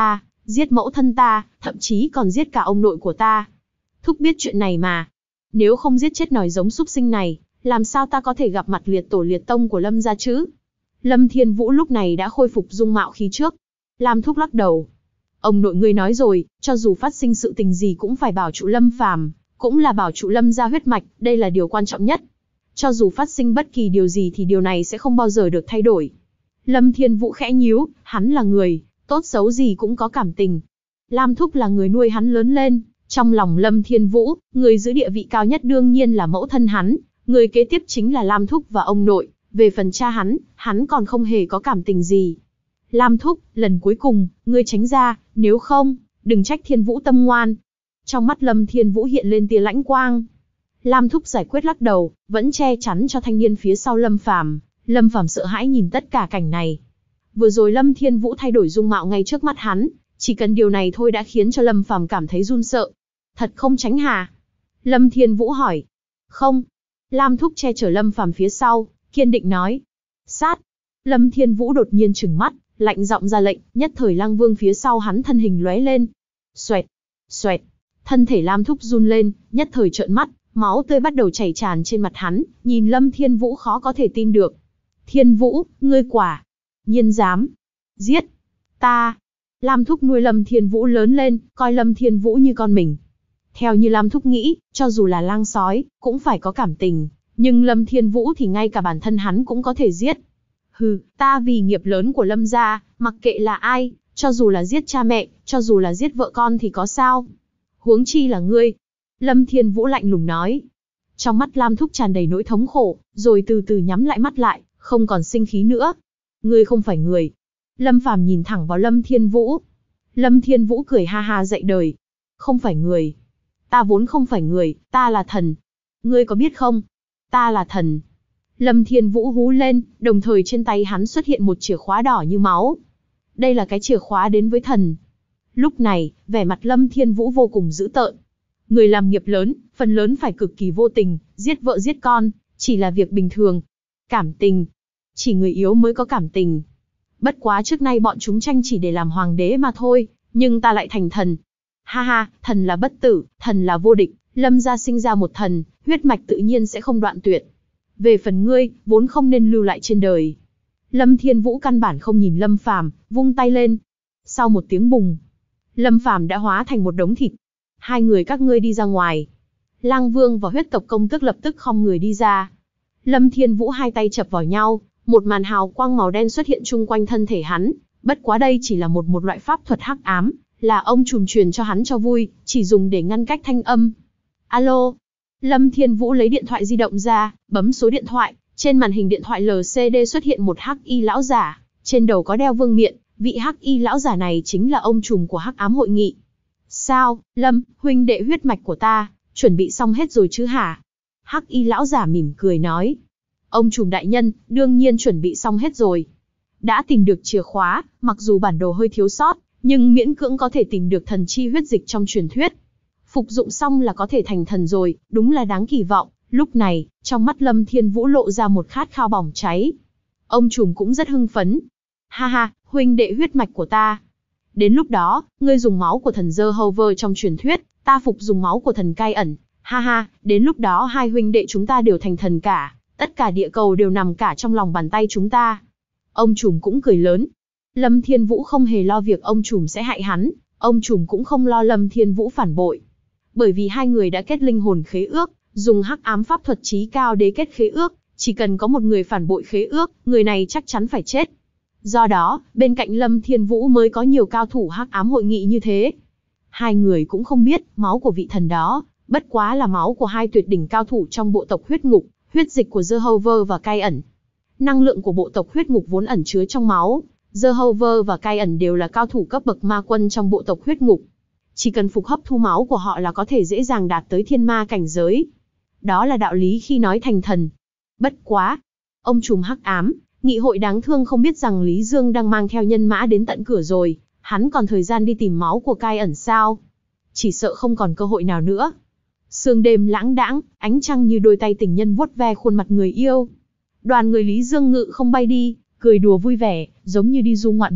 giết mẫu thân ta, thậm chí còn giết cả ông nội của ta. Thúc biết chuyện này mà. Nếu không giết chết nòi giống súc sinh này, làm sao ta có thể gặp mặt liệt tổ liệt tông của Lâm gia chứ? Lâm Thiên Vũ lúc này đã khôi phục dung mạo khi trước. Lam Thúc lắc đầu. Ông nội ngươi nói rồi, cho dù phát sinh sự tình gì cũng phải bảo trụ Lâm Phàm, cũng là bảo trụ Lâm gia huyết mạch, đây là điều quan trọng nhất. Cho dù phát sinh bất kỳ điều gì thì điều này sẽ không bao giờ được thay đổi. Lâm Thiên Vũ khẽ nhíu, hắn là người, tốt xấu gì cũng có cảm tình. Lam Thúc là người nuôi hắn lớn lên, trong lòng Lâm Thiên Vũ, người giữ địa vị cao nhất đương nhiên là mẫu thân hắn, người kế tiếp chính là Lam Thúc và ông nội, về phần cha hắn, hắn còn không hề có cảm tình gì. Lam Thúc, lần cuối cùng, ngươi tránh ra, nếu không, đừng trách Thiên Vũ tâm ngoan. Trong mắt Lâm Thiên Vũ hiện lên tia lãnh quang. Lam Thúc giải quyết lắc đầu, vẫn che chắn cho thanh niên phía sau Lâm Phàm. Lâm Phàm sợ hãi nhìn tất cả cảnh này. Vừa rồi Lâm Thiên Vũ thay đổi dung mạo ngay trước mắt hắn, chỉ cần điều này thôi đã khiến cho Lâm Phàm cảm thấy run sợ. Thật không tránh hả? Lâm Thiên Vũ hỏi. Không. Lam Thúc che chở Lâm Phàm phía sau, kiên định nói. Sát. Lâm Thiên Vũ đột nhiên trừng mắt, lạnh giọng ra lệnh, nhất thời Lăng Vương phía sau hắn thân hình lóe lên. Xoẹt, xoẹt. Thân thể Lam Thúc run lên, nhất thời trợn mắt, máu tươi bắt đầu chảy tràn trên mặt hắn, nhìn Lâm Thiên Vũ khó có thể tin được. Thiên Vũ, ngươi quả nhiên dám giết ta. Lam Thúc nuôi Lâm Thiên Vũ lớn lên, coi Lâm Thiên Vũ như con mình. Theo như Lam Thúc nghĩ, cho dù là lang sói, cũng phải có cảm tình, nhưng Lâm Thiên Vũ thì ngay cả bản thân hắn cũng có thể giết. Hừ, ta vì nghiệp lớn của Lâm gia, mặc kệ là ai, cho dù là giết cha mẹ, cho dù là giết vợ con thì có sao? Huống chi là ngươi. Lâm Thiên Vũ lạnh lùng nói. Trong mắt Lam Thúc tràn đầy nỗi thống khổ, rồi từ từ nhắm lại mắt lại, không còn sinh khí nữa. Ngươi không phải người. Lâm Phàm nhìn thẳng vào Lâm Thiên Vũ. Lâm Thiên Vũ cười ha ha dậy đời. Không phải người. Ta vốn không phải người, ta là thần. Ngươi có biết không? Ta là thần. Lâm Thiên Vũ hú lên, đồng thời trên tay hắn xuất hiện một chìa khóa đỏ như máu. Đây là cái chìa khóa đến với thần. Lúc này, vẻ mặt Lâm Thiên Vũ vô cùng dữ tợn. Người làm nghiệp lớn, phần lớn phải cực kỳ vô tình, giết vợ giết con, chỉ là việc bình thường. Cảm tình. Chỉ người yếu mới có cảm tình. Bất quá trước nay bọn chúng tranh chỉ để làm hoàng đế mà thôi, nhưng ta lại thành thần. Ha ha, thần là bất tử, thần là vô địch, Lâm gia sinh ra một thần, huyết mạch tự nhiên sẽ không đoạn tuyệt. Về phần ngươi, vốn không nên lưu lại trên đời. Lâm Thiên Vũ căn bản không nhìn Lâm Phàm, vung tay lên. Sau một tiếng bùng, Lâm Phàm đã hóa thành một đống thịt. Hai người các ngươi đi ra ngoài. Lang Vương và huyết tộc công tước lập tức khom người đi ra. Lâm Thiên Vũ hai tay chập vào nhau, một màn hào quang màu đen xuất hiện chung quanh thân thể hắn. Bất quá đây chỉ là một một loại pháp thuật hắc ám, là ông trùm truyền cho hắn cho vui, chỉ dùng để ngăn cách thanh âm. Alo. Lâm Thiên Vũ lấy điện thoại di động ra, bấm số điện thoại, trên màn hình điện thoại lờ xê đê xuất hiện một hắc y lão giả, trên đầu có đeo vương miện, vị hắc y lão giả này chính là ông trùm của hắc ám hội nghị. Sao, Lâm, huynh đệ huyết mạch của ta, chuẩn bị xong hết rồi chứ hả? Hắc y lão giả mỉm cười nói. Ông trùm đại nhân, đương nhiên chuẩn bị xong hết rồi. Đã tìm được chìa khóa, mặc dù bản đồ hơi thiếu sót, nhưng miễn cưỡng có thể tìm được thần chi huyết dịch trong truyền thuyết. Phục dụng xong là có thể thành thần rồi, đúng là đáng kỳ vọng. Lúc này, trong mắt Lâm Thiên Vũ lộ ra một khát khao bỏng cháy. Ông trùm cũng rất hưng phấn. Ha ha, huynh đệ huyết mạch của ta. Đến lúc đó, ngươi dùng máu của thần Jehovah trong truyền thuyết, ta phục dùng máu của thần Cai ẩn. Ha ha, đến lúc đó hai huynh đệ chúng ta đều thành thần cả, tất cả địa cầu đều nằm cả trong lòng bàn tay chúng ta. Ông trùm cũng cười lớn. Lâm Thiên Vũ không hề lo việc ông trùm sẽ hại hắn, ông trùm cũng không lo Lâm Thiên Vũ phản bội. Bởi vì hai người đã kết linh hồn khế ước, dùng hắc ám pháp thuật chí cao đế kết khế ước, chỉ cần có một người phản bội khế ước, người này chắc chắn phải chết. Do đó, bên cạnh Lâm Thiên Vũ mới có nhiều cao thủ hắc ám hội nghị như thế. Hai người cũng không biết, máu của vị thần đó, bất quá là máu của hai tuyệt đỉnh cao thủ trong bộ tộc huyết ngục, huyết dịch của Jehovah và Cai ẩn. Năng lượng của bộ tộc huyết ngục vốn ẩn chứa trong máu, Jehovah và Cai ẩn đều là cao thủ cấp bậc ma quân trong bộ tộc huyết ngục. Chỉ cần phục hấp thu máu của họ là có thể dễ dàng đạt tới thiên ma cảnh giới. Đó là đạo lý khi nói thành thần. Bất quá, ông trùm hắc ám, nghị hội đáng thương không biết rằng Lý Dương đang mang theo nhân mã đến tận cửa rồi, hắn còn thời gian đi tìm máu của Cai ẩn sao? Chỉ sợ không còn cơ hội nào nữa. Sương đêm lãng đãng, ánh trăng như đôi tay tình nhân vuốt ve khuôn mặt người yêu. Đoàn người Lý Dương ngự không bay đi, cười đùa vui vẻ, giống như đi du ngoạn vậy,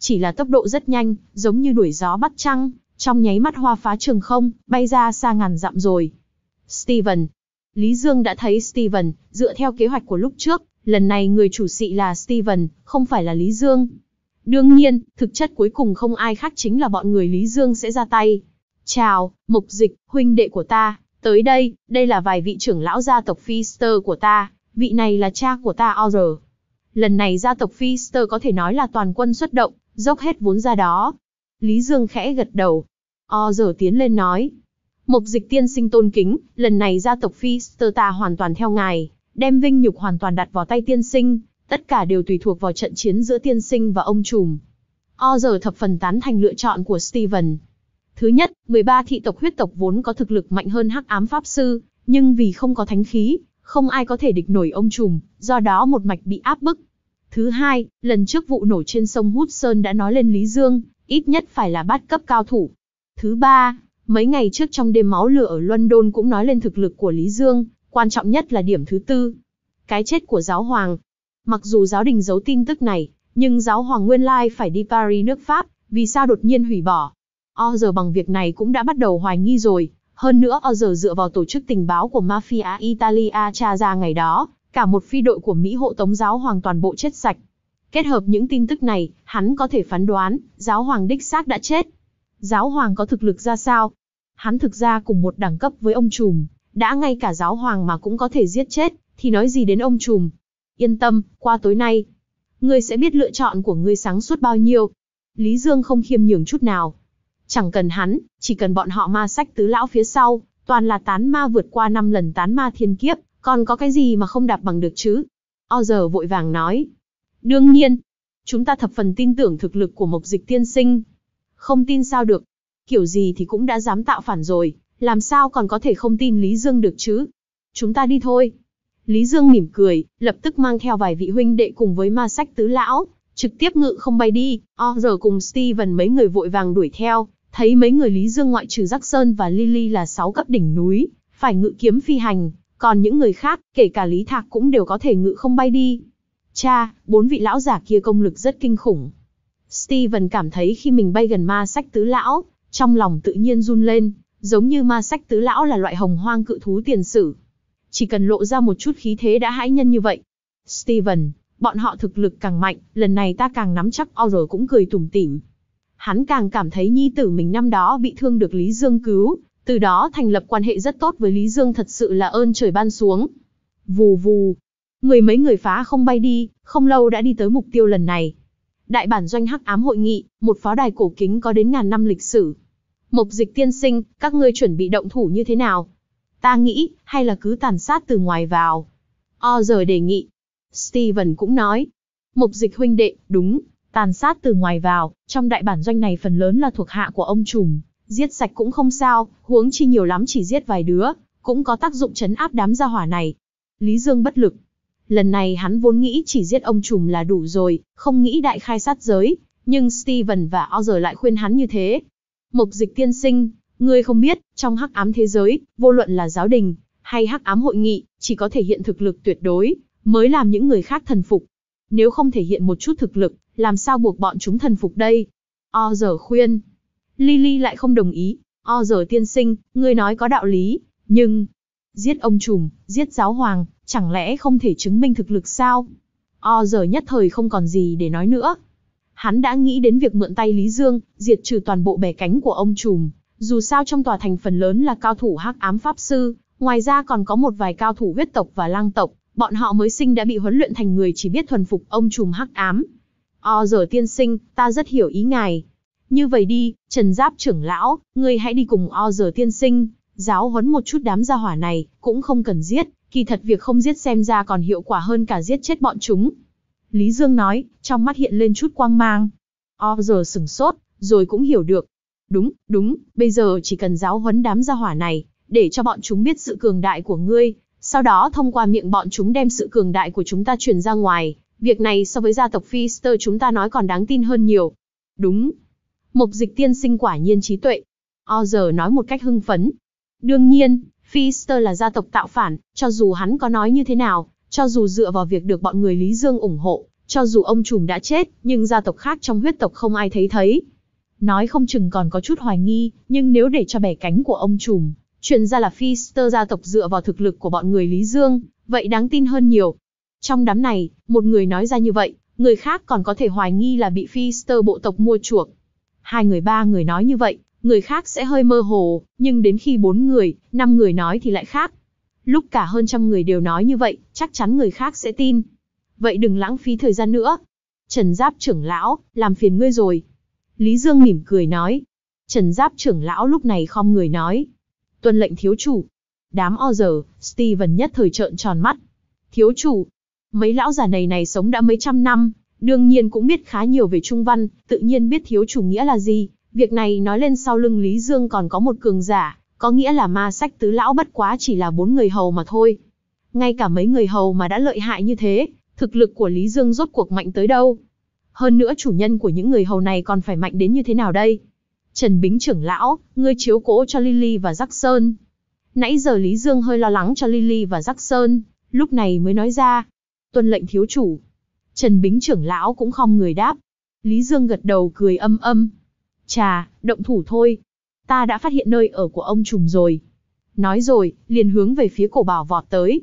chỉ là tốc độ rất nhanh, giống như đuổi gió bắt trăng, trong nháy mắt hoa phá trường không, bay ra xa ngàn dặm rồi. Steven. Lý Dương đã thấy Steven, dựa theo kế hoạch của lúc trước, lần này người chủ sự là Steven, không phải là Lý Dương. Đương nhiên, thực chất cuối cùng không ai khác chính là bọn người Lý Dương sẽ ra tay. Chào, Mục Dịch, huynh đệ của ta, tới đây, đây là vài vị trưởng lão gia tộc Pfister của ta, vị này là cha của ta Ozer. Lần này gia tộc Pfister có thể nói là toàn quân xuất động, dốc hết vốn ra đó. Lý Dương khẽ gật đầu. Ozer tiến lên nói. Mục Dịch tiên sinh tôn kính, lần này gia tộc Pfister ta hoàn toàn theo ngài, đem vinh nhục hoàn toàn đặt vào tay tiên sinh, tất cả đều tùy thuộc vào trận chiến giữa tiên sinh và ông trùm. Ozer thập phần tán thành lựa chọn của Steven. Thứ nhất, mười ba thị tộc huyết tộc vốn có thực lực mạnh hơn Hắc Ám Pháp Sư, nhưng vì không có thánh khí, không ai có thể địch nổi ông trùm, do đó một mạch bị áp bức. Thứ hai, lần trước vụ nổ trên sông Hút Sơn đã nói lên Lý Dương, ít nhất phải là bát cấp cao thủ. Thứ ba, mấy ngày trước trong đêm máu lửa ở London cũng nói lên thực lực của Lý Dương, quan trọng nhất là điểm thứ tư. Cái chết của giáo hoàng. Mặc dù giáo đình giấu tin tức này, nhưng giáo hoàng nguyên lai phải đi Paris nước Pháp, vì sao đột nhiên hủy bỏ? Ozer bằng việc này cũng đã bắt đầu hoài nghi rồi. Hơn nữa Ozer dựa vào tổ chức tình báo của Mafia Italia tra ra ngày đó, cả một phi đội của Mỹ hộ tống giáo hoàng toàn bộ chết sạch. Kết hợp những tin tức này, hắn có thể phán đoán, giáo hoàng đích xác đã chết. Giáo hoàng có thực lực ra sao? Hắn thực ra cùng một đẳng cấp với ông trùm, đã ngay cả giáo hoàng mà cũng có thể giết chết, thì nói gì đến ông trùm. Yên tâm, qua tối nay, ngươi sẽ biết lựa chọn của ngươi sáng suốt bao nhiêu. Lý Dương không khiêm nhường chút nào. Chẳng cần hắn, chỉ cần bọn họ ma sách tứ lão phía sau, toàn là tán ma vượt qua năm lần tán ma thiên kiếp, còn có cái gì mà không đạp bằng được chứ? Ozer vội vàng nói. Đương nhiên, chúng ta thập phần tin tưởng thực lực của Mục Dịch tiên sinh. Không tin sao được, kiểu gì thì cũng đã dám tạo phản rồi, làm sao còn có thể không tin Lý Dương được chứ? Chúng ta đi thôi. Lý Dương mỉm cười, lập tức mang theo vài vị huynh đệ cùng với ma sách tứ lão, trực tiếp ngự không bay đi. Ozer cùng Steven mấy người vội vàng đuổi theo, thấy mấy người Lý Dương ngoại trừ Jackson và Lily là sáu cấp đỉnh núi, phải ngự kiếm phi hành, còn những người khác, kể cả Lý Thạc cũng đều có thể ngự không bay đi. Cha, bốn vị lão giả kia công lực rất kinh khủng. Steven cảm thấy khi mình bay gần ma sách tứ lão, trong lòng tự nhiên run lên, giống như ma sách tứ lão là loại hồng hoang cự thú tiền sử. Chỉ cần lộ ra một chút khí thế đã hãi nhân như vậy. Steven, bọn họ thực lực càng mạnh, lần này ta càng nắm chắc. Ozer cũng cười tủm tỉm. Hắn càng cảm thấy nhi tử mình năm đó bị thương được Lý Dương cứu, từ đó thành lập quan hệ rất tốt với Lý Dương thật sự là ơn trời ban xuống. Vù vù, mười mấy người phá không bay đi, không lâu đã đi tới mục tiêu lần này. Đại bản doanh Hắc Ám hội nghị, một pháo đài cổ kính có đến ngàn năm lịch sử. Mục Dịch tiên sinh, các ngươi chuẩn bị động thủ như thế nào? Ta nghĩ, hay là cứ tàn sát từ ngoài vào. Ozer đề nghị. Steven cũng nói. Mục Dịch huynh đệ, đúng, tàn sát từ ngoài vào, trong đại bản doanh này phần lớn là thuộc hạ của ông trùm, giết sạch cũng không sao, huống chi nhiều lắm chỉ giết vài đứa, cũng có tác dụng trấn áp đám gia hỏa này. Lý Dương bất lực. Lần này hắn vốn nghĩ chỉ giết ông trùm là đủ rồi, không nghĩ đại khai sát giới, nhưng Steven và Ozer lại khuyên hắn như thế. Mục Dịch tiên sinh, ngươi không biết, trong Hắc Ám thế giới, vô luận là giáo đình, hay Hắc Ám hội nghị, chỉ có thể hiện thực lực tuyệt đối, mới làm những người khác thần phục. Nếu không thể hiện một chút thực lực, làm sao buộc bọn chúng thần phục đây? Ozer khuyên. Lily lại không đồng ý. Ozer tiên sinh, ngươi nói có đạo lý, nhưng... Giết ông trùm, giết giáo hoàng, chẳng lẽ không thể chứng minh thực lực sao? Ozer nhất thời không còn gì để nói nữa. Hắn đã nghĩ đến việc mượn tay Lý Dương, diệt trừ toàn bộ bè cánh của ông trùm. Dù sao trong tòa thành phần lớn là cao thủ Hắc Ám Pháp Sư, ngoài ra còn có một vài cao thủ huyết tộc và lang tộc, bọn họ mới sinh đã bị huấn luyện thành người chỉ biết thuần phục ông trùm Hắc Ám. Ozer tiên sinh, ta rất hiểu ý ngài. Như vậy đi, Trần Giáp trưởng lão, ngươi hãy đi cùng Ozer tiên sinh, giáo huấn một chút đám gia hỏa này, cũng không cần giết, kỳ thật việc không giết xem ra còn hiệu quả hơn cả giết chết bọn chúng. Lý Dương nói, trong mắt hiện lên chút quang mang. Ozer sửng sốt, rồi cũng hiểu được. Đúng, đúng, bây giờ chỉ cần giáo huấn đám gia hỏa này, để cho bọn chúng biết sự cường đại của ngươi, sau đó thông qua miệng bọn chúng đem sự cường đại của chúng ta truyền ra ngoài. Việc này so với gia tộc Pfister chúng ta nói còn đáng tin hơn nhiều. Đúng. Mục Dịch tiên sinh quả nhiên trí tuệ. Ozer nói một cách hưng phấn. Đương nhiên, Pfister là gia tộc tạo phản, cho dù hắn có nói như thế nào, cho dù dựa vào việc được bọn người Lý Dương ủng hộ, Cho dù ông trùm đã chết, nhưng gia tộc khác trong huyết tộc không ai thấy thấy. Nói không chừng còn có chút hoài nghi, nhưng nếu để cho bẻ cánh của ông trùm, truyền ra là Pfister gia tộc dựa vào thực lực của bọn người Lý Dương, vậy đáng tin hơn nhiều. Trong đám này, một người nói ra như vậy, người khác còn có thể hoài nghi là bị Pfister bộ tộc mua chuộc. Hai người ba người nói như vậy, người khác sẽ hơi mơ hồ, nhưng đến khi bốn người, năm người nói thì lại khác. Lúc cả hơn trăm người đều nói như vậy, chắc chắn người khác sẽ tin. Vậy đừng lãng phí thời gian nữa. Trần Giáp trưởng lão, làm phiền ngươi rồi. Lý Dương mỉm cười nói. Trần Giáp trưởng lão lúc này khom người nói. Tuân lệnh thiếu chủ. Đám Ozer, Steven nhất thời trợn tròn mắt. Thiếu chủ. Mấy lão già này này sống đã mấy trăm năm, đương nhiên cũng biết khá nhiều về Trung Văn, tự nhiên biết thiếu chủ nghĩa là gì. Việc này nói lên sau lưng Lý Dương còn có một cường giả, có nghĩa là ma sách tứ lão bất quá chỉ là bốn người hầu mà thôi. Ngay cả mấy người hầu mà đã lợi hại như thế, thực lực của Lý Dương rốt cuộc mạnh tới đâu? Hơn nữa chủ nhân của những người hầu này còn phải mạnh đến như thế nào đây? Trần Bính trưởng lão, ngươi chiếu cố cho Lily và Jackson. Nãy giờ Lý Dương hơi lo lắng cho Lily và Jackson, lúc này mới nói ra. Tuân lệnh thiếu chủ. Trần Bính trưởng lão cũng khom người đáp. Lý Dương gật đầu cười âm âm. Chà, động thủ thôi. Ta đã phát hiện nơi ở của ông trùm rồi. Nói rồi, liền hướng về phía cổ bảo vọt tới.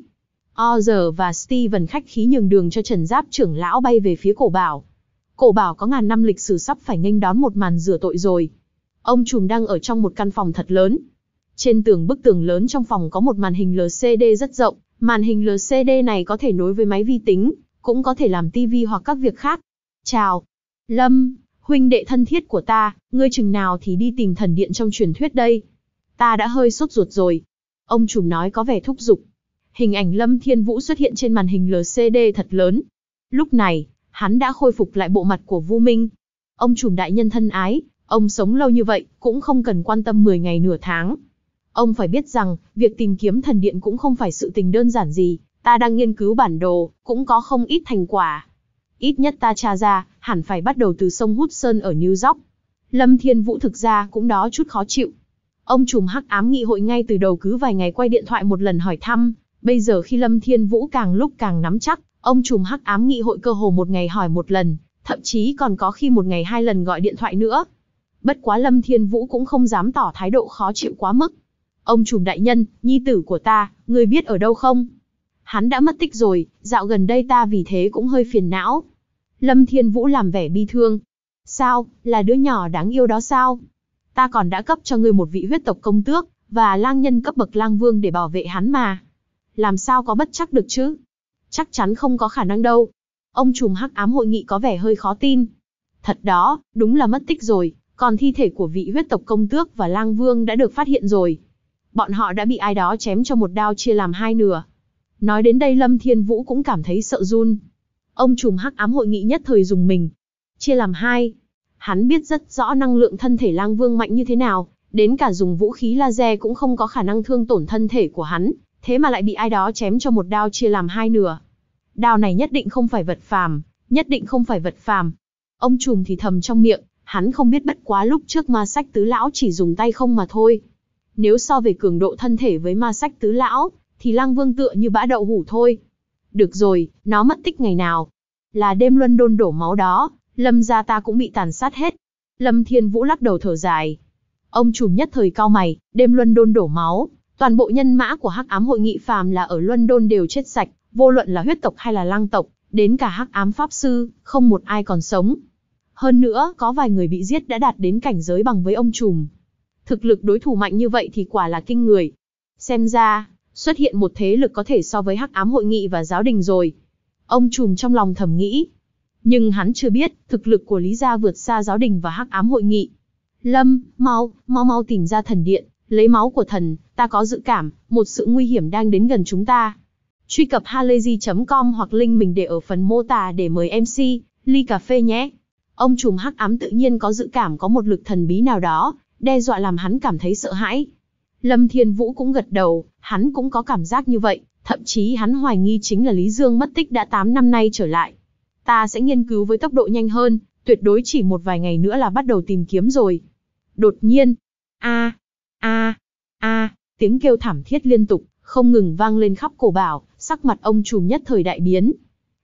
Ozer và Steven khách khí nhường đường cho Trần Giáp trưởng lão bay về phía cổ bảo. Cổ bảo có ngàn năm lịch sử sắp phải nghênh đón một màn rửa tội rồi. Ông trùm đang ở trong một căn phòng thật lớn. Trên tường bức tường lớn trong phòng có một màn hình lờ xê đê rất rộng. Màn hình lờ xê đê này có thể nối với máy vi tính, cũng có thể làm tivi hoặc các việc khác. Chào, Lâm, huynh đệ thân thiết của ta, ngươi chừng nào thì đi tìm thần điện trong truyền thuyết đây? Ta đã hơi sốt ruột rồi. Ông trùm nói có vẻ thúc giục. Hình ảnh Lâm Thiên Vũ xuất hiện trên màn hình lờ xê đê thật lớn. Lúc này, hắn đã khôi phục lại bộ mặt của Vu Minh. Ông trùm đại nhân thân ái, ông sống lâu như vậy, cũng không cần quan tâm mười ngày nửa tháng. Ông phải biết rằng, việc tìm kiếm thần điện cũng không phải sự tình đơn giản gì, ta đang nghiên cứu bản đồ, cũng có không ít thành quả. Ít nhất ta tra ra, hẳn phải bắt đầu từ sông Hudson ở New York. Lâm Thiên Vũ thực ra cũng đó chút khó chịu. Ông trùm hắc ám nghị hội ngay từ đầu cứ vài ngày quay điện thoại một lần hỏi thăm, bây giờ khi Lâm Thiên Vũ càng lúc càng nắm chắc, ông trùm hắc ám nghị hội cơ hồ một ngày hỏi một lần, thậm chí còn có khi một ngày hai lần gọi điện thoại nữa. Bất quá Lâm Thiên Vũ cũng không dám tỏ thái độ khó chịu quá mức. Ông trùm đại nhân, nhi tử của ta, ngươi biết ở đâu không? Hắn đã mất tích rồi, dạo gần đây ta vì thế cũng hơi phiền não. Lâm Thiên Vũ làm vẻ bi thương. Sao, là đứa nhỏ đáng yêu đó sao? Ta còn đã cấp cho ngươi một vị huyết tộc công tước, và lang nhân cấp bậc lang vương để bảo vệ hắn mà. Làm sao có bất chắc được chứ? Chắc chắn không có khả năng đâu. Ông trùm hắc ám hội nghị có vẻ hơi khó tin. Thật đó, đúng là mất tích rồi, còn thi thể của vị huyết tộc công tước và lang vương đã được phát hiện rồi. Bọn họ đã bị ai đó chém cho một đao chia làm hai nửa. Nói đến đây Lâm Thiên Vũ cũng cảm thấy sợ run. Ông trùm hắc ám hội nghị nhất thời dùng mình. Chia làm hai. Hắn biết rất rõ năng lượng thân thể lang vương mạnh như thế nào, đến cả dùng vũ khí laser cũng không có khả năng thương tổn thân thể của hắn, thế mà lại bị ai đó chém cho một đao chia làm hai nửa. Đao này nhất định không phải vật phàm, nhất định không phải vật phàm. Ông trùm thì thầm trong miệng, hắn không biết bất quá lúc trước ma sách tứ lão chỉ dùng tay không mà thôi. Nếu so về cường độ thân thể với ma sách tứ lão, thì lang vương tựa như bã đậu hủ thôi. Được rồi, nó mất tích ngày nào? Là đêm London đổ máu đó, Lâm gia ta cũng bị tàn sát hết. Lâm Thiên Vũ lắc đầu thở dài. Ông trùm nhất thời cau mày, đêm London đổ máu, toàn bộ nhân mã của hắc ám hội nghị phàm là ở London đều chết sạch, vô luận là huyết tộc hay là lang tộc, đến cả hắc ám pháp sư, không một ai còn sống. Hơn nữa, có vài người bị giết đã đạt đến cảnh giới bằng với ông trùm. Thực lực đối thủ mạnh như vậy thì quả là kinh người. Xem ra, xuất hiện một thế lực có thể so với hắc ám hội nghị và giáo đình rồi. Ông trùm trong lòng thầm nghĩ. Nhưng hắn chưa biết, thực lực của Lý gia vượt xa giáo đình và hắc ám hội nghị. Lâm, mau, mau mau tìm ra thần điện, lấy máu của thần, ta có dự cảm, một sự nguy hiểm đang đến gần chúng ta. Truy cập halayzi chấm com hoặc link mình để ở phần mô tả để mời em xê, ly cà phê nhé. Ông trùm hắc ám tự nhiên có dự cảm có một lực thần bí nào đó, đe dọa làm hắn cảm thấy sợ hãi. Lâm Thiên Vũ cũng gật đầu, hắn cũng có cảm giác như vậy, thậm chí hắn hoài nghi chính là Lý Dương mất tích đã tám năm nay trở lại. Ta sẽ nghiên cứu với tốc độ nhanh hơn, tuyệt đối chỉ một vài ngày nữa là bắt đầu tìm kiếm rồi. Đột nhiên, a, a, a, tiếng kêu thảm thiết liên tục, không ngừng vang lên khắp cổ bảo, sắc mặt ông trùm nhất thời đại biến.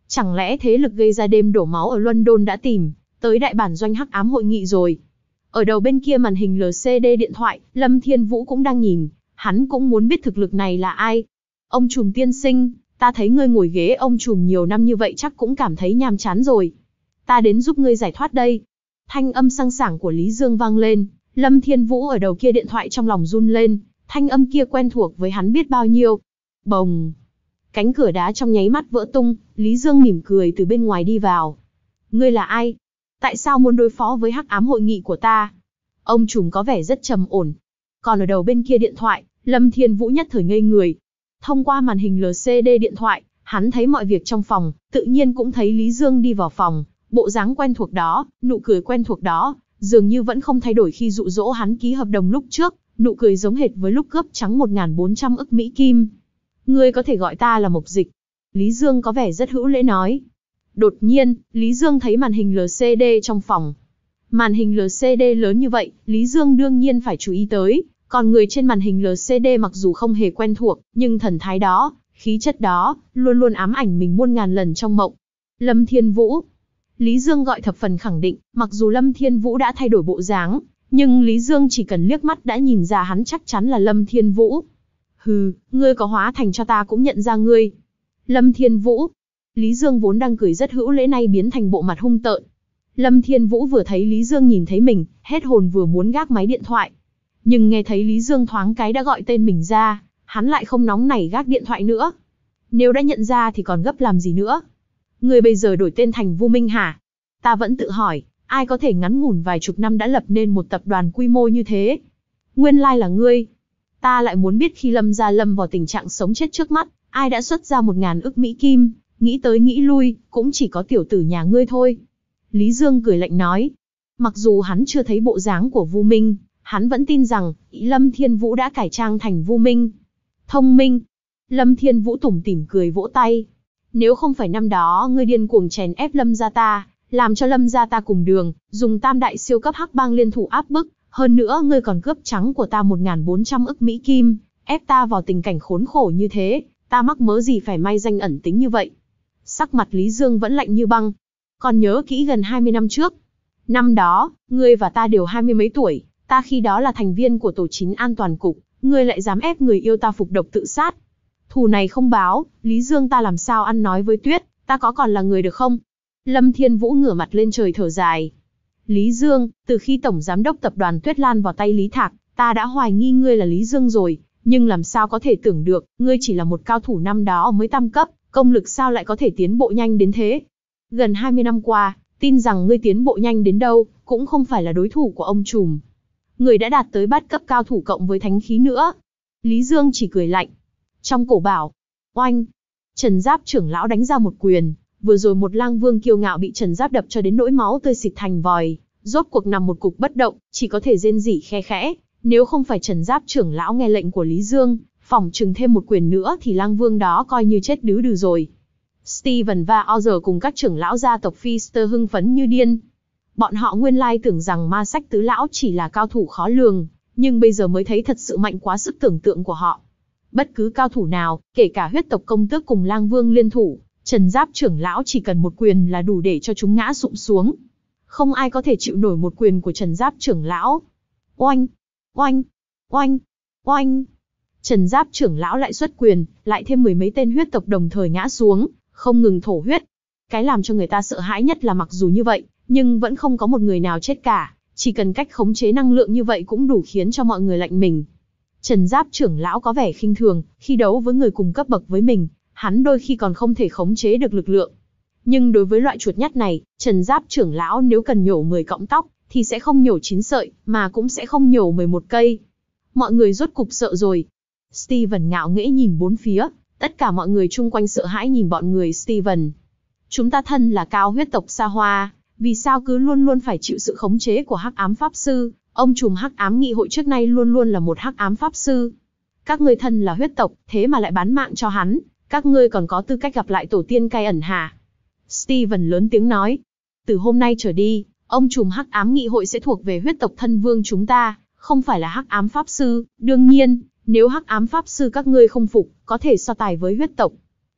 Chẳng lẽ thế lực gây ra đêm đổ máu ở London đã tìm tới đại bản doanh hắc ám hội nghị rồi? Ở đầu bên kia màn hình lờ xê đê điện thoại, Lâm Thiên Vũ cũng đang nhìn, hắn cũng muốn biết thực lực này là ai. Ông trùm tiên sinh, ta thấy ngươi ngồi ghế ông trùm nhiều năm như vậy chắc cũng cảm thấy nhàm chán rồi. Ta đến giúp ngươi giải thoát đây. Thanh âm sang sảng của Lý Dương vang lên, Lâm Thiên Vũ ở đầu kia điện thoại trong lòng run lên, thanh âm kia quen thuộc với hắn biết bao nhiêu. Bồng! Cánh cửa đá trong nháy mắt vỡ tung, Lý Dương mỉm cười từ bên ngoài đi vào. Ngươi là ai? Tại sao muốn đối phó với hắc ám hội nghị của ta? Ông trùm có vẻ rất trầm ổn. Còn ở đầu bên kia điện thoại, Lâm Thiên Vũ nhất thời ngây người. Thông qua màn hình lờ xê đê điện thoại, hắn thấy mọi việc trong phòng, tự nhiên cũng thấy Lý Dương đi vào phòng. Bộ dáng quen thuộc đó, nụ cười quen thuộc đó, dường như vẫn không thay đổi khi dụ dỗ hắn ký hợp đồng lúc trước, nụ cười giống hệt với lúc cướp trắng một nghìn bốn trăm ức Mỹ Kim. Ngươi có thể gọi ta là Mộc Dịch. Lý Dương có vẻ rất hữu lễ nói. Đột nhiên, Lý Dương thấy màn hình lờ xê đê trong phòng. Màn hình lờ xê đê lớn như vậy, Lý Dương đương nhiên phải chú ý tới. Còn người trên màn hình lờ xê đê mặc dù không hề quen thuộc, nhưng thần thái đó, khí chất đó, luôn luôn ám ảnh mình muôn ngàn lần trong mộng. Lâm Thiên Vũ. Lý Dương gọi thập phần khẳng định, mặc dù Lâm Thiên Vũ đã thay đổi bộ dáng, nhưng Lý Dương chỉ cần liếc mắt đã nhìn ra hắn chắc chắn là Lâm Thiên Vũ. Hừ, ngươi có hóa thành cho ta cũng nhận ra ngươi. Lâm Thiên Vũ. Lý Dương vốn đang cười rất hữu lễ nay biến thành bộ mặt hung tợn. Lâm Thiên Vũ vừa thấy Lý Dương nhìn thấy mình, hết hồn vừa muốn gác máy điện thoại. Nhưng nghe thấy Lý Dương thoáng cái đã gọi tên mình ra, hắn lại không nóng nảy gác điện thoại nữa. Nếu đã nhận ra thì còn gấp làm gì nữa? Ngươi bây giờ đổi tên thành Vu Minh hả? Ta vẫn tự hỏi, ai có thể ngắn ngủn vài chục năm đã lập nên một tập đoàn quy mô như thế? Nguyên lai là ngươi. Ta lại muốn biết khi Lâm gia lâm vào tình trạng sống chết trước mắt, ai đã xuất ra một ngàn ức Mỹ Kim, nghĩ tới nghĩ lui, cũng chỉ có tiểu tử nhà ngươi thôi. Lý Dương cười lạnh nói. Mặc dù hắn chưa thấy bộ dáng của Vu Minh, hắn vẫn tin rằng, Lâm Thiên Vũ đã cải trang thành Vu Minh. Thông minh. Lâm Thiên Vũ tủm tỉm cười vỗ tay. Nếu không phải năm đó ngươi điên cuồng chèn ép Lâm gia ta, làm cho Lâm gia ta cùng đường, dùng tam đại siêu cấp hắc bang liên thủ áp bức, hơn nữa ngươi còn cướp trắng của ta một nghìn bốn trăm ức Mỹ Kim, ép ta vào tình cảnh khốn khổ như thế, ta mắc mớ gì phải may danh ẩn tính như vậy. Sắc mặt Lý Dương vẫn lạnh như băng. Còn nhớ kỹ gần hai mươi năm trước. Năm đó, ngươi và ta đều hai mươi mấy tuổi, ta khi đó là thành viên của tổ chính an toàn cục, ngươi lại dám ép người yêu ta phục độc tự sát. Thù này không báo, Lý Dương ta làm sao ăn nói với Tuyết, ta có còn là người được không? Lâm Thiên Vũ ngửa mặt lên trời thở dài. Lý Dương, từ khi Tổng Giám đốc Tập đoàn Tuyết Lan vào tay Lý Thạc, ta đã hoài nghi ngươi là Lý Dương rồi, nhưng làm sao có thể tưởng được, ngươi chỉ là một cao thủ năm đó mới tam cấp, công lực sao lại có thể tiến bộ nhanh đến thế? Gần hai mươi năm qua, tin rằng ngươi tiến bộ nhanh đến đâu, cũng không phải là đối thủ của ông trùm. Người đã đạt tới bát cấp cao thủ cộng với thánh khí nữa. Lý Dương chỉ cười lạnh. Trong cổ bảo, oanh, Trần Giáp trưởng lão đánh ra một quyền, vừa rồi một lang vương kiêu ngạo bị Trần Giáp đập cho đến nỗi máu tươi xịt thành vòi, rốt cuộc nằm một cục bất động, chỉ có thể rên rỉ khe khẽ, nếu không phải Trần Giáp trưởng lão nghe lệnh của Lý Dương, phỏng chừng thêm một quyền nữa thì lang vương đó coi như chết đứ đừ rồi. Steven và Ozer cùng các trưởng lão gia tộc Pfister hưng phấn như điên. Bọn họ nguyên lai tưởng rằng ma sách tứ lão chỉ là cao thủ khó lường, nhưng bây giờ mới thấy thật sự mạnh quá sức tưởng tượng của họ. Bất cứ cao thủ nào, kể cả huyết tộc công tước cùng lang vương liên thủ, Trần Giáp trưởng lão chỉ cần một quyền là đủ để cho chúng ngã sụp xuống. Không ai có thể chịu nổi một quyền của Trần Giáp trưởng lão. Oanh, oanh, oanh, oanh. Trần Giáp trưởng lão lại xuất quyền, lại thêm mười mấy tên huyết tộc đồng thời ngã xuống, không ngừng thổ huyết. Cái làm cho người ta sợ hãi nhất là mặc dù như vậy, nhưng vẫn không có một người nào chết cả, chỉ cần cách khống chế năng lượng như vậy cũng đủ khiến cho mọi người lạnh mình. Trần Giáp trưởng lão có vẻ khinh thường, khi đấu với người cùng cấp bậc với mình, hắn đôi khi còn không thể khống chế được lực lượng. Nhưng đối với loại chuột nhắt này, Trần Giáp trưởng lão nếu cần nhổ mười cọng tóc, thì sẽ không nhổ chín sợi, mà cũng sẽ không nhổ mười một cây. Mọi người rốt cục sợ rồi. Steven ngạo nghễ nhìn bốn phía, tất cả mọi người chung quanh sợ hãi nhìn bọn người Steven. Chúng ta thân là cao huyết tộc xa hoa, vì sao cứ luôn luôn phải chịu sự khống chế của hắc ám pháp sư? Ông trùm hắc ám nghị hội trước nay luôn luôn là một hắc ám pháp sư. Các ngươi thân là huyết tộc, thế mà lại bán mạng cho hắn, các ngươi còn có tư cách gặp lại tổ tiên cai ẩn hả? Steven lớn tiếng nói. Từ hôm nay trở đi, ông trùm hắc ám nghị hội sẽ thuộc về huyết tộc thân vương chúng ta, không phải là hắc ám pháp sư. Đương nhiên, nếu hắc ám pháp sư các ngươi không phục, có thể so tài với huyết tộc.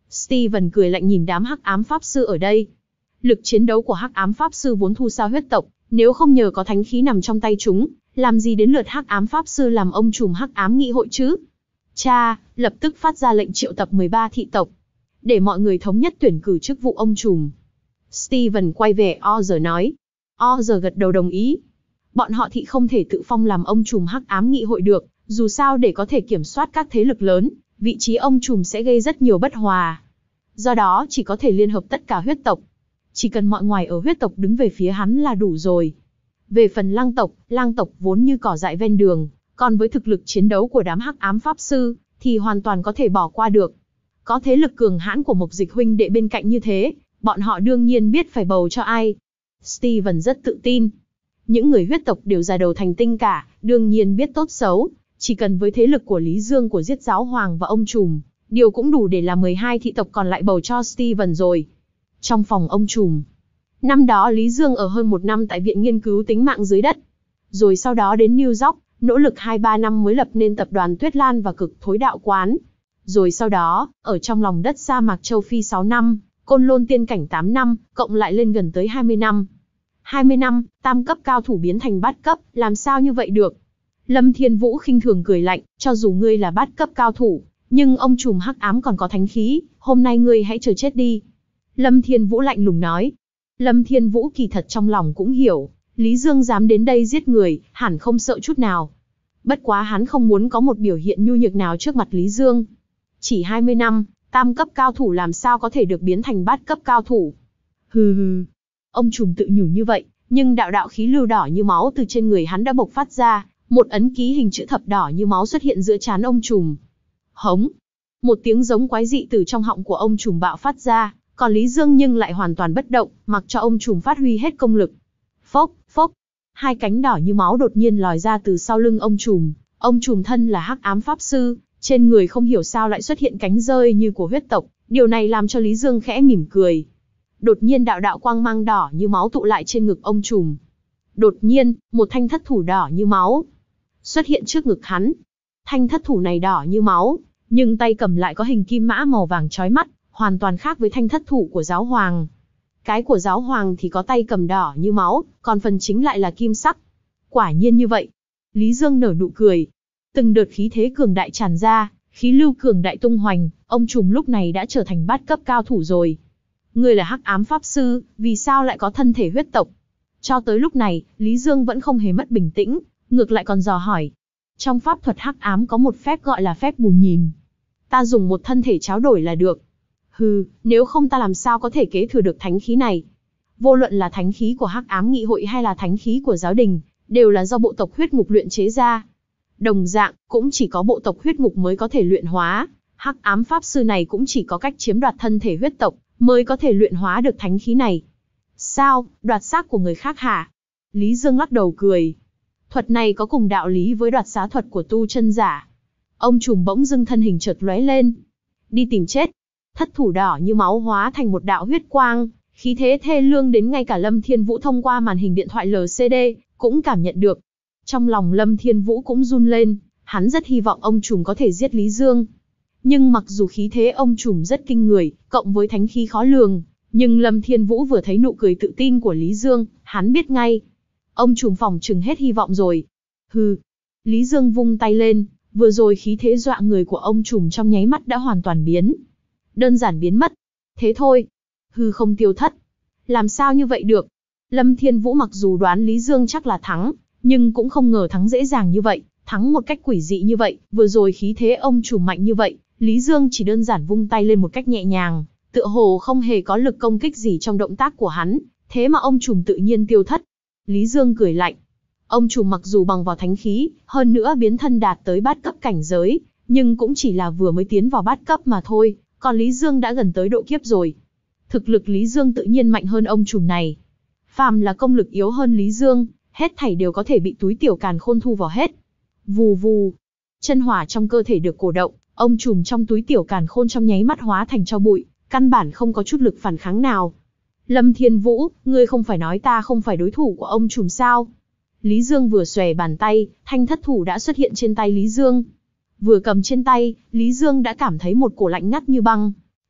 Steven cười lạnh nhìn đám hắc ám pháp sư ở đây. Lực chiến đấu của hắc ám pháp sư vốn thu xa huyết tộc, nếu không nhờ có thánh khí nằm trong tay chúng, làm gì đến lượt hắc ám pháp sư làm ông trùm hắc ám nghị hội chứ? Cha, lập tức phát ra lệnh triệu tập mười ba thị tộc, để mọi người thống nhất tuyển cử chức vụ ông trùm. Steven quay về Ozer nói. Ozer gật đầu đồng ý. Bọn họ thị không thể tự phong làm ông trùm hắc ám nghị hội được, dù sao để có thể kiểm soát các thế lực lớn, vị trí ông trùm sẽ gây rất nhiều bất hòa. Do đó chỉ có thể liên hợp tất cả huyết tộc. Chỉ cần mọi ngoài ở huyết tộc đứng về phía hắn là đủ rồi. Về phần lang tộc, lang tộc vốn như cỏ dại ven đường, còn với thực lực chiến đấu của đám hắc ám pháp sư, thì hoàn toàn có thể bỏ qua được. Có thế lực cường hãn của Mộc Dịch huynh đệ bên cạnh như thế, bọn họ đương nhiên biết phải bầu cho ai. Steven rất tự tin. Những người huyết tộc đều già đầu thành tinh cả, đương nhiên biết tốt xấu. Chỉ cần với thế lực của Lý Dương của giết giáo hoàng và ông trùm, điều cũng đủ để làm mười hai thị tộc còn lại bầu cho Steven rồi. Trong phòng ông trùm, năm đó Lý Dương ở hơn một năm tại Viện Nghiên cứu Tính mạng dưới đất. Rồi sau đó đến New York, nỗ lực hai ba năm mới lập nên tập đoàn Tuyết Lan và Cực Thối Đạo Quán. Rồi sau đó, ở trong lòng đất sa mạc châu Phi sáu năm, Côn Lôn Tiên Cảnh tám năm, cộng lại lên gần tới hai mươi năm. hai mươi năm, tam cấp cao thủ biến thành bát cấp, làm sao như vậy được? Lâm Thiên Vũ khinh thường cười lạnh, cho dù ngươi là bát cấp cao thủ, nhưng ông trùm hắc ám còn có thánh khí, hôm nay ngươi hãy chờ chết đi. Lâm Thiên Vũ lạnh lùng nói. Lâm Thiên Vũ kỳ thật trong lòng cũng hiểu, Lý Dương dám đến đây giết người, hẳn không sợ chút nào. Bất quá hắn không muốn có một biểu hiện nhu nhược nào trước mặt Lý Dương. Chỉ hai mươi năm, tam cấp cao thủ làm sao có thể được biến thành bát cấp cao thủ? Hừ hừ. Ông trùm tự nhủ như vậy, nhưng đạo đạo khí lưu đỏ như máu từ trên người hắn đã bộc phát ra, một ấn ký hình chữ thập đỏ như máu xuất hiện giữa trán ông trùm. Hống. Một tiếng giống quái dị từ trong họng của ông trùm bạo phát ra, còn Lý Dương nhưng lại hoàn toàn bất động, mặc cho ông trùm phát huy hết công lực. Phốc, phốc. Hai cánh đỏ như máu đột nhiên lòi ra từ sau lưng ông trùm. Ông trùm thân là hắc ám pháp sư, trên người không hiểu sao lại xuất hiện cánh rơi như của huyết tộc, điều này làm cho Lý Dương khẽ mỉm cười. Đột nhiên đạo đạo quang mang đỏ như máu tụ lại trên ngực ông trùm. Đột nhiên, một thanh thất thủ đỏ như máu xuất hiện trước ngực hắn. Thanh thất thủ này đỏ như máu, nhưng tay cầm lại có hình kim mã màu vàng chói mắt, hoàn toàn khác với thanh thất thủ của giáo hoàng. Cái của giáo hoàng thì có tay cầm đỏ như máu, còn phần chính lại là kim sắc. Quả nhiên như vậy. Lý Dương nở nụ cười. Từng đợt khí thế cường đại tràn ra, khí lưu cường đại tung hoành, ông trùm lúc này đã trở thành bát cấp cao thủ rồi. Ngươi là hắc ám pháp sư, vì sao lại có thân thể huyết tộc? Cho tới lúc này, Lý Dương vẫn không hề mất bình tĩnh, ngược lại còn dò hỏi. Trong pháp thuật hắc ám có một phép gọi là phép bù nhìn. Ta dùng một thân thể tráo đổi là được. Hừ, nếu không ta làm sao có thể kế thừa được thánh khí này? Vô luận là thánh khí của hắc ám nghị hội hay là thánh khí của giáo đình, đều là do bộ tộc huyết ngục luyện chế ra. Đồng dạng, cũng chỉ có bộ tộc huyết ngục mới có thể luyện hóa. Hắc ám pháp sư này cũng chỉ có cách chiếm đoạt thân thể huyết tộc, mới có thể luyện hóa được thánh khí này. Sao, đoạt xác của người khác hả? Lý Dương lắc đầu cười. Thuật này có cùng đạo lý với đoạt xá thuật của tu chân giả. Ông trùm bỗng dưng thân hình chợt lóe lên. Đi tìm chết. Thất thủ đỏ như máu hóa thành một đạo huyết quang, khí thế thê lương đến ngay cả Lâm Thiên Vũ thông qua màn hình điện thoại lờ xê đê cũng cảm nhận được. Trong lòng Lâm Thiên Vũ cũng run lên, hắn rất hy vọng ông trùm có thể giết Lý Dương. Nhưng mặc dù khí thế ông trùm rất kinh người, cộng với thánh khí khó lường, nhưng Lâm Thiên Vũ vừa thấy nụ cười tự tin của Lý Dương, hắn biết ngay. Ông trùm phòng chừng hết hy vọng rồi. Hừ. Lý Dương vung tay lên, vừa rồi khí thế dọa người của ông trùm trong nháy mắt đã hoàn toàn biến. Đơn giản biến mất. Thế thôi. Hư không tiêu thất. Làm sao như vậy được? Lâm Thiên Vũ mặc dù đoán Lý Dương chắc là thắng, nhưng cũng không ngờ thắng dễ dàng như vậy, thắng một cách quỷ dị như vậy, vừa rồi khí thế ông trùm mạnh như vậy, Lý Dương chỉ đơn giản vung tay lên một cách nhẹ nhàng, tựa hồ không hề có lực công kích gì trong động tác của hắn, thế mà ông trùm tự nhiên tiêu thất. Lý Dương cười lạnh. Ông trùm mặc dù bằng vào thánh khí, hơn nữa biến thân đạt tới bát cấp cảnh giới, nhưng cũng chỉ là vừa mới tiến vào bát cấp mà thôi, còn Lý Dương đã gần tới độ kiếp rồi. Thực lực Lý Dương tự nhiên mạnh hơn ông trùm này. Phàm là công lực yếu hơn Lý Dương, hết thảy đều có thể bị túi tiểu càn khôn thu vào hết. Vù vù. Chân hỏa trong cơ thể được cổ động, ông trùm trong túi tiểu càn khôn trong nháy mắt hóa thành tro bụi, căn bản không có chút lực phản kháng nào. Lâm Thiên Vũ, ngươi không phải nói ta không phải đối thủ của ông trùm sao? Lý Dương vừa xòe bàn tay, thanh thất thủ đã xuất hiện trên tay Lý Dương. Vừa cầm trên tay, Lý Dương đã cảm thấy một cổ lạnh ngắt như băng.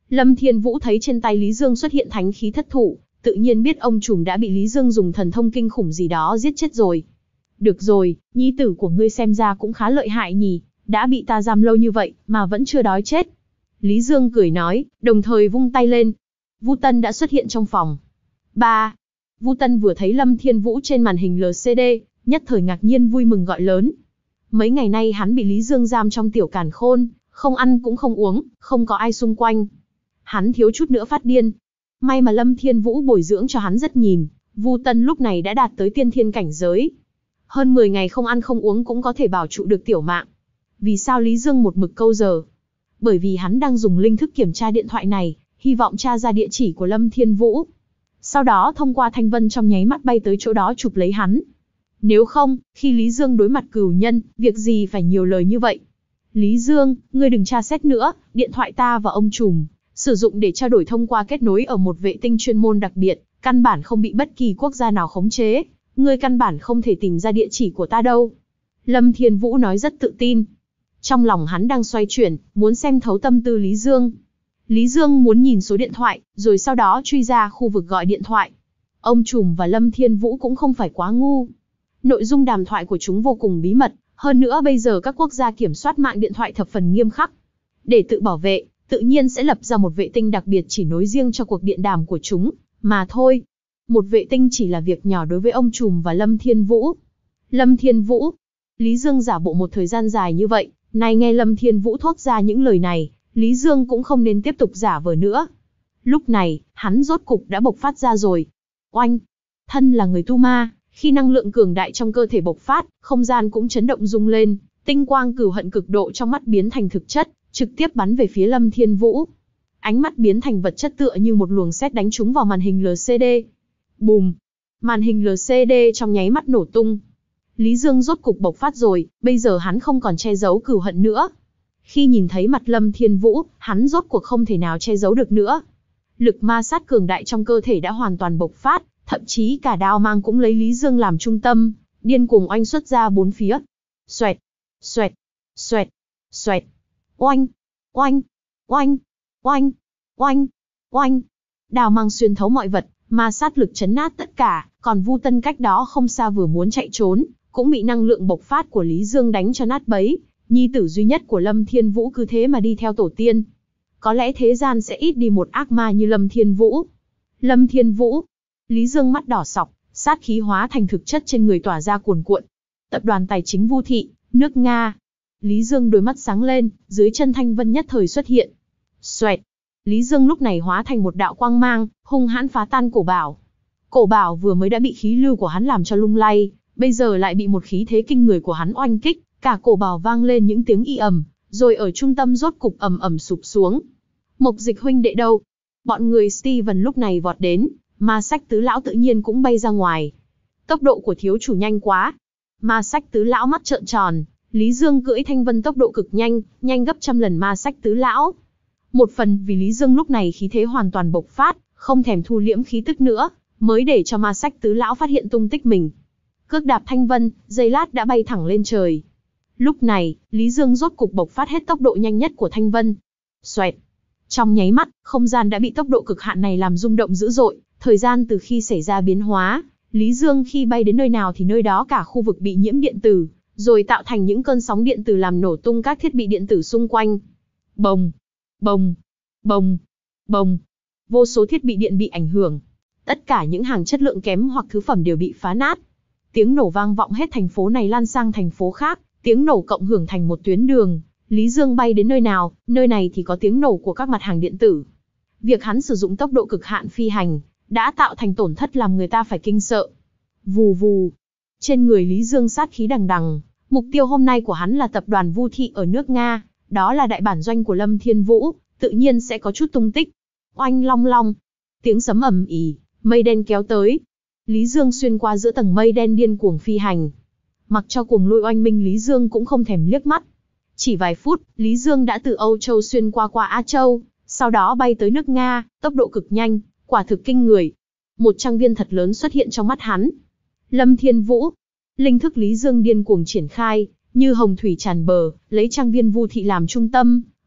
Lâm Thiên Vũ thấy trên tay Lý Dương xuất hiện thánh khí thất thủ, tự nhiên biết ông trùm đã bị Lý Dương dùng thần thông kinh khủng gì đó giết chết rồi. Được rồi, nhi tử của ngươi xem ra cũng khá lợi hại nhỉ, đã bị ta giam lâu như vậy mà vẫn chưa đói chết. Lý Dương cười nói, đồng thời vung tay lên. Vu Tân đã xuất hiện trong phòng. Ba. Vu Tân vừa thấy Lâm Thiên Vũ trên màn hình lờ xê đê, nhất thời ngạc nhiên vui mừng gọi lớn. Mấy ngày nay hắn bị Lý Dương giam trong tiểu càn khôn, không ăn cũng không uống, không có ai xung quanh. Hắn thiếu chút nữa phát điên. May mà Lâm Thiên Vũ bồi dưỡng cho hắn rất nhìn, Vu Tân lúc này đã đạt tới tiên thiên cảnh giới. Hơn mười ngày không ăn không uống cũng có thể bảo trụ được tiểu mạng. Vì sao Lý Dương một mực câu giờ? Bởi vì hắn đang dùng linh thức kiểm tra điện thoại này, hy vọng tra ra địa chỉ của Lâm Thiên Vũ. Sau đó thông qua thanh vân trong nháy mắt bay tới chỗ đó chụp lấy hắn. Nếu không, khi Lý Dương đối mặt cửu nhân, việc gì phải nhiều lời như vậy? Lý Dương, ngươi đừng tra xét nữa, điện thoại ta và ông trùm, sử dụng để trao đổi thông qua kết nối ở một vệ tinh chuyên môn đặc biệt, căn bản không bị bất kỳ quốc gia nào khống chế, ngươi căn bản không thể tìm ra địa chỉ của ta đâu. Lâm Thiên Vũ nói rất tự tin. Trong lòng hắn đang xoay chuyển, muốn xem thấu tâm tư Lý Dương. Lý Dương muốn nhìn số điện thoại, rồi sau đó truy ra khu vực gọi điện thoại. Ông trùm và Lâm Thiên Vũ cũng không phải quá ngu. Nội dung đàm thoại của chúng vô cùng bí mật, hơn nữa bây giờ các quốc gia kiểm soát mạng điện thoại thập phần nghiêm khắc. Để tự bảo vệ, tự nhiên sẽ lập ra một vệ tinh đặc biệt chỉ nối riêng cho cuộc điện đàm của chúng, mà thôi. Một vệ tinh chỉ là việc nhỏ đối với ông trùm và Lâm Thiên Vũ. Lâm Thiên Vũ. Lý Dương giả bộ một thời gian dài như vậy, nay nghe Lâm Thiên Vũ thốt ra những lời này, Lý Dương cũng không nên tiếp tục giả vờ nữa. Lúc này, hắn rốt cục đã bộc phát ra rồi. Oanh! Thân là người tu ma, khi năng lượng cường đại trong cơ thể bộc phát, không gian cũng chấn động rung lên, tinh quang cửu hận cực độ trong mắt biến thành thực chất, trực tiếp bắn về phía Lâm Thiên Vũ. Ánh mắt biến thành vật chất tựa như một luồng sét đánh trúng vào màn hình lờ xê đê. Bùm! Màn hình lờ xê đê trong nháy mắt nổ tung. Lý Dương rốt cục bộc phát rồi, bây giờ hắn không còn che giấu cửu hận nữa. Khi nhìn thấy mặt Lâm Thiên Vũ, hắn rốt cuộc không thể nào che giấu được nữa. Lực ma sát cường đại trong cơ thể đã hoàn toàn bộc phát, thậm chí cả đao mang cũng lấy Lý Dương làm trung tâm, điên cuồng oanh xuất ra bốn phía. Xoẹt, xoẹt, xoẹt, xoẹt. Oanh, oanh, oanh, oanh, oanh, oanh. Đao mang xuyên thấu mọi vật, ma sát lực chấn nát tất cả, còn Vu Tân cách đó không xa vừa muốn chạy trốn, cũng bị năng lượng bộc phát của Lý Dương đánh cho nát bấy. Nhi tử duy nhất của Lâm Thiên Vũ cứ thế mà đi theo tổ tiên. Có lẽ thế gian sẽ ít đi một ác ma như Lâm Thiên Vũ. Lâm Thiên Vũ. Lý Dương mắt đỏ sọc, sát khí hóa thành thực chất trên người tỏa ra cuồn cuộn. Tập đoàn Tài chính Vu Thị, nước Nga. Lý Dương đôi mắt sáng lên, dưới chân thanh vân nhất thời xuất hiện. Xoẹt. Lý Dương lúc này hóa thành một đạo quang mang, hung hãn phá tan cổ bảo. Cổ bảo vừa mới đã bị khí lưu của hắn làm cho lung lay, bây giờ lại bị một khí thế kinh người của hắn oanh kích, cả cổ bảo vang lên những tiếng y ầm, rồi ở trung tâm rốt cục ầm ầm sụp xuống. Mộc Dịch huynh đệ đâu? Bọn người Steven lúc này vọt đến, Ma Sách tứ lão tự nhiên cũng bay ra ngoài. Tốc độ của thiếu chủ nhanh quá. Ma Sách tứ lão mắt trợn tròn, Lý Dương cưỡi thanh vân tốc độ cực nhanh, nhanh gấp trăm lần Ma Sách tứ lão. Một phần vì Lý Dương lúc này khí thế hoàn toàn bộc phát, không thèm thu liễm khí tức nữa, mới để cho Ma Sách tứ lão phát hiện tung tích mình. Cước đạp thanh vân, giây lát đã bay thẳng lên trời. Lúc này, Lý Dương rốt cục bộc phát hết tốc độ nhanh nhất của thanh vân. Xoẹt. Trong nháy mắt, không gian đã bị tốc độ cực hạn này làm rung động dữ dội, thời gian từ khi xảy ra biến hóa, Lý Dương khi bay đến nơi nào thì nơi đó cả khu vực bị nhiễm điện tử, rồi tạo thành những cơn sóng điện tử làm nổ tung các thiết bị điện tử xung quanh. Bồng, bồng, bồng, bồng. Vô số thiết bị điện bị ảnh hưởng. Tất cả những hàng chất lượng kém hoặc thứ phẩm đều bị phá nát. Tiếng nổ vang vọng hết thành phố này lan sang thành phố khác, tiếng nổ cộng hưởng thành một tuyến đường. Lý Dương bay đến nơi nào, nơi này thì có tiếng nổ của các mặt hàng điện tử. Việc hắn sử dụng tốc độ cực hạn phi hành, đã tạo thành tổn thất làm người ta phải kinh sợ. Vù vù. Trên người Lý Dương sát khí đằng đằng, mục tiêu hôm nay của hắn là tập đoàn Vu Thị ở nước Nga, đó là đại bản doanh của Lâm Thiên Vũ, tự nhiên sẽ có chút tung tích. Oanh long long. Tiếng sấm ầm ỉ, mây đen kéo tới. Lý Dương xuyên qua giữa tầng mây đen điên cuồng phi hành. Mặc cho cuồng lôi oanh minh Lý Dương cũng không thèm liếc mắt. Chỉ vài phút, Lý Dương đã từ Âu Châu xuyên qua qua Á Châu, sau đó bay tới nước Nga, tốc độ cực nhanh, quả thực kinh người. Một trang viên thật lớn xuất hiện trong mắt hắn. Lâm Thiên Vũ. Linh thức Lý Dương điên cuồng triển khai, như hồng thủy tràn bờ, lấy trang viên Vu Thị làm trung tâm,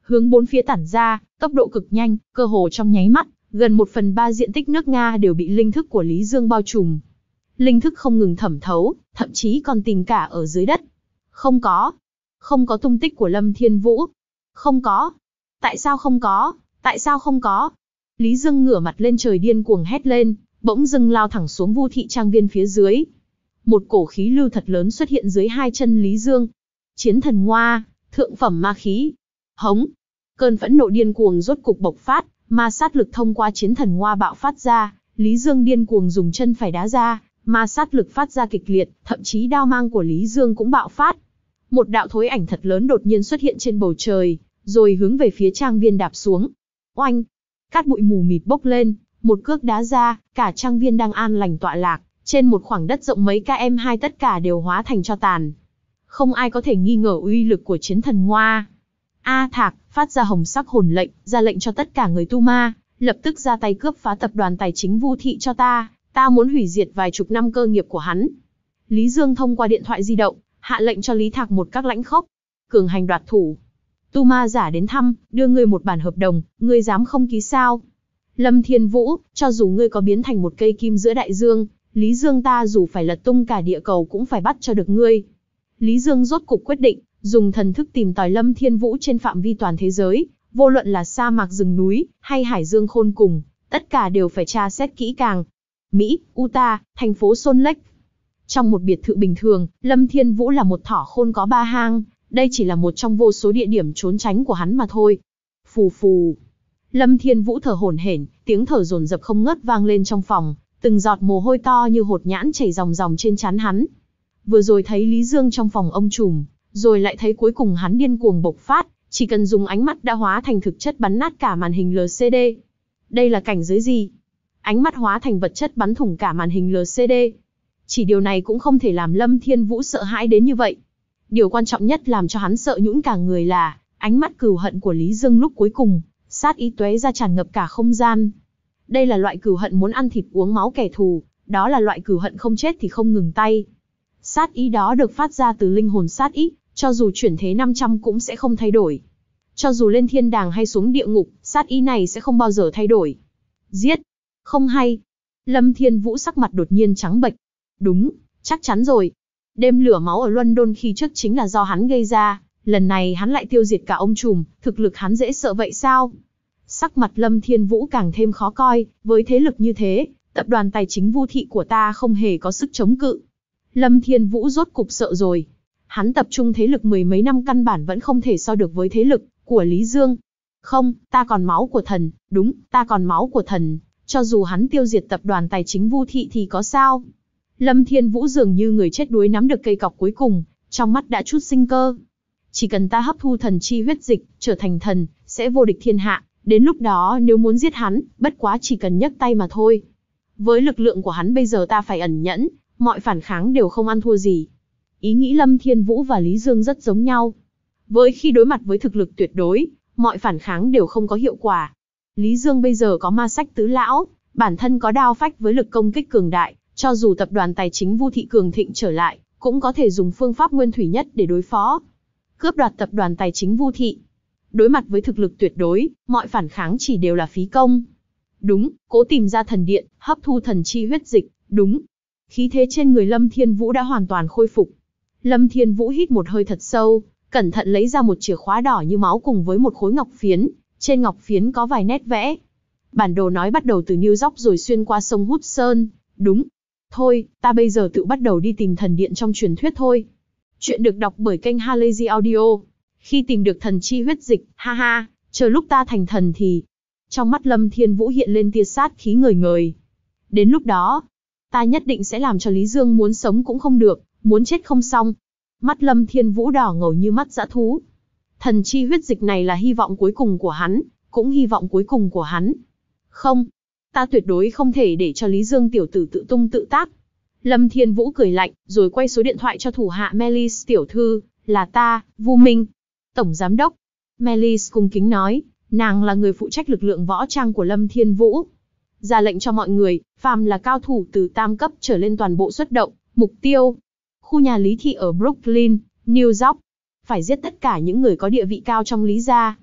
hướng bốn phía tản ra, tốc độ cực nhanh, cơ hồ trong nháy mắt, gần một phần ba diện tích nước Nga đều bị linh thức của Lý Dương bao trùm. Linh thức không ngừng thẩm thấu, thậm chí còn tìm cả ở dưới đất. Không có. Không có tung tích của Lâm Thiên Vũ. Không có. Tại sao không có? Tại sao không có? Lý Dương ngửa mặt lên trời điên cuồng hét lên, bỗng dưng lao thẳng xuống Vu thị trang viên phía dưới. Một cổ khí lưu thật lớn xuất hiện dưới hai chân Lý Dương. Chiến thần ngoa, thượng phẩm ma khí. Hống. Cơn phẫn nộ điên cuồng rốt cục bộc phát, ma sát lực thông qua chiến thần ngoa bạo phát ra. Lý Dương điên cuồng dùng chân phải đá ra, ma sát lực phát ra kịch liệt, thậm chí đao mang của Lý Dương cũng bạo phát. Một đạo thối ảnh thật lớn đột nhiên xuất hiện trên bầu trời, rồi hướng về phía trang viên đạp xuống. Oanh! Cát bụi mù mịt bốc lên, một cước đá ra, cả trang viên đang an lành tọa lạc, trên một khoảng đất rộng mấy km hai tất cả đều hóa thành tro tàn. Không ai có thể nghi ngờ uy lực của chiến thần ngoa. A Thạc phát ra hồng sắc hồn lệnh, ra lệnh cho tất cả người tu ma, lập tức ra tay cướp phá tập đoàn tài chính Vu thị cho ta, ta muốn hủy diệt vài chục năm cơ nghiệp của hắn. Lý Dương thông qua điện thoại di động, hạ lệnh cho Lý Thạc một các lãnh khốc, cường hành đoạt thủ. Tu ma giả đến thăm, đưa ngươi một bản hợp đồng, ngươi dám không ký sao? Lâm Thiên Vũ, cho dù ngươi có biến thành một cây kim giữa đại dương, Lý Dương ta dù phải lật tung cả địa cầu cũng phải bắt cho được ngươi. Lý Dương rốt cục quyết định, dùng thần thức tìm tòi Lâm Thiên Vũ trên phạm vi toàn thế giới, vô luận là sa mạc rừng núi, hay hải dương khôn cùng, tất cả đều phải tra xét kỹ càng. Mỹ, Utah, thành phố Salt Lake. Trong một biệt thự bình thường, Lâm Thiên Vũ là một thỏ khôn có ba hang, đây chỉ là một trong vô số địa điểm trốn tránh của hắn mà thôi. Phù phù. Lâm Thiên Vũ thở hổn hển, tiếng thở dồn dập không ngớt vang lên trong phòng, từng giọt mồ hôi to như hột nhãn chảy ròng ròng trên trán hắn. Vừa rồi thấy Lý Dương trong phòng ông trùm, rồi lại thấy cuối cùng hắn điên cuồng bộc phát, chỉ cần dùng ánh mắt đã hóa thành thực chất bắn nát cả màn hình lờ xê đê. Đây là cảnh giới gì? Ánh mắt hóa thành vật chất bắn thủng cả màn hình lờ xê đê. Chỉ điều này cũng không thể làm Lâm Thiên Vũ sợ hãi đến như vậy. Điều quan trọng nhất làm cho hắn sợ nhũn cả người là ánh mắt cừu hận của Lý Dương lúc cuối cùng, sát ý tóe ra tràn ngập cả không gian. Đây là loại cừu hận muốn ăn thịt uống máu kẻ thù, đó là loại cừu hận không chết thì không ngừng tay. Sát ý đó được phát ra từ linh hồn sát ý, cho dù chuyển thế năm trăm cũng sẽ không thay đổi. Cho dù lên thiên đàng hay xuống địa ngục, sát ý này sẽ không bao giờ thay đổi. Giết! Không hay! Lâm Thiên Vũ sắc mặt đột nhiên trắng bệch. Đúng, chắc chắn rồi. Đêm lửa máu ở London khi trước chính là do hắn gây ra, lần này hắn lại tiêu diệt cả ông trùm, thực lực hắn dễ sợ vậy sao? Sắc mặt Lâm Thiên Vũ càng thêm khó coi, với thế lực như thế, tập đoàn tài chính Vu thị của ta không hề có sức chống cự. Lâm Thiên Vũ rốt cục sợ rồi. Hắn tập trung thế lực mười mấy năm căn bản vẫn không thể so được với thế lực của Lý Dương. Không, ta còn máu của thần, đúng, ta còn máu của thần, cho dù hắn tiêu diệt tập đoàn tài chính Vu thị thì có sao? Lâm Thiên Vũ dường như người chết đuối nắm được cây cọc cuối cùng, trong mắt đã chút sinh cơ. Chỉ cần ta hấp thu thần chi huyết dịch, trở thành thần, sẽ vô địch thiên hạ, đến lúc đó nếu muốn giết hắn, bất quá chỉ cần nhấc tay mà thôi. Với lực lượng của hắn bây giờ ta phải ẩn nhẫn, mọi phản kháng đều không ăn thua gì. Ý nghĩ Lâm Thiên Vũ và Lý Dương rất giống nhau. Với khi đối mặt với thực lực tuyệt đối, mọi phản kháng đều không có hiệu quả. Lý Dương bây giờ có ma sách tứ lão, bản thân có đao phách với lực công kích cường đại, cho dù tập đoàn tài chính Vu thị cường thịnh trở lại, cũng có thể dùng phương pháp nguyên thủy nhất để đối phó. Cướp đoạt tập đoàn tài chính Vu thị. Đối mặt với thực lực tuyệt đối, mọi phản kháng chỉ đều là phí công. Đúng, cố tìm ra thần điện, hấp thu thần chi huyết dịch, đúng. Khí thế trên người Lâm Thiên Vũ đã hoàn toàn khôi phục. Lâm Thiên Vũ hít một hơi thật sâu, cẩn thận lấy ra một chìa khóa đỏ như máu cùng với một khối ngọc phiến, trên ngọc phiến có vài nét vẽ. Bản đồ nói bắt đầu từ New York rồi xuyên qua sông Hudson, đúng. Thôi, ta bây giờ tự bắt đầu đi tìm thần điện trong truyền thuyết thôi. Chuyện được đọc bởi kênh Halazy Audio. Khi tìm được thần chi huyết dịch, ha ha, chờ lúc ta thành thần thì... Trong mắt Lâm Thiên Vũ hiện lên tia sát khí ngời ngời. Đến lúc đó, ta nhất định sẽ làm cho Lý Dương muốn sống cũng không được, muốn chết không xong. Mắt Lâm Thiên Vũ đỏ ngầu như mắt dã thú. Thần chi huyết dịch này là hy vọng cuối cùng của hắn, cũng hy vọng cuối cùng của hắn. Không, ta tuyệt đối không thể để cho Lý Dương tiểu tử tự tung tự tác. Lâm Thiên Vũ cười lạnh, rồi quay số điện thoại cho thủ hạ Melis tiểu thư, là ta, Vu Minh, tổng giám đốc. Melis cung kính nói, nàng là người phụ trách lực lượng võ trang của Lâm Thiên Vũ. Ra lệnh cho mọi người, phàm là cao thủ từ tam cấp trở lên toàn bộ xuất động, mục tiêu. Khu nhà Lý thị ở Brooklyn, New York. Phải giết tất cả những người có địa vị cao trong Lý gia.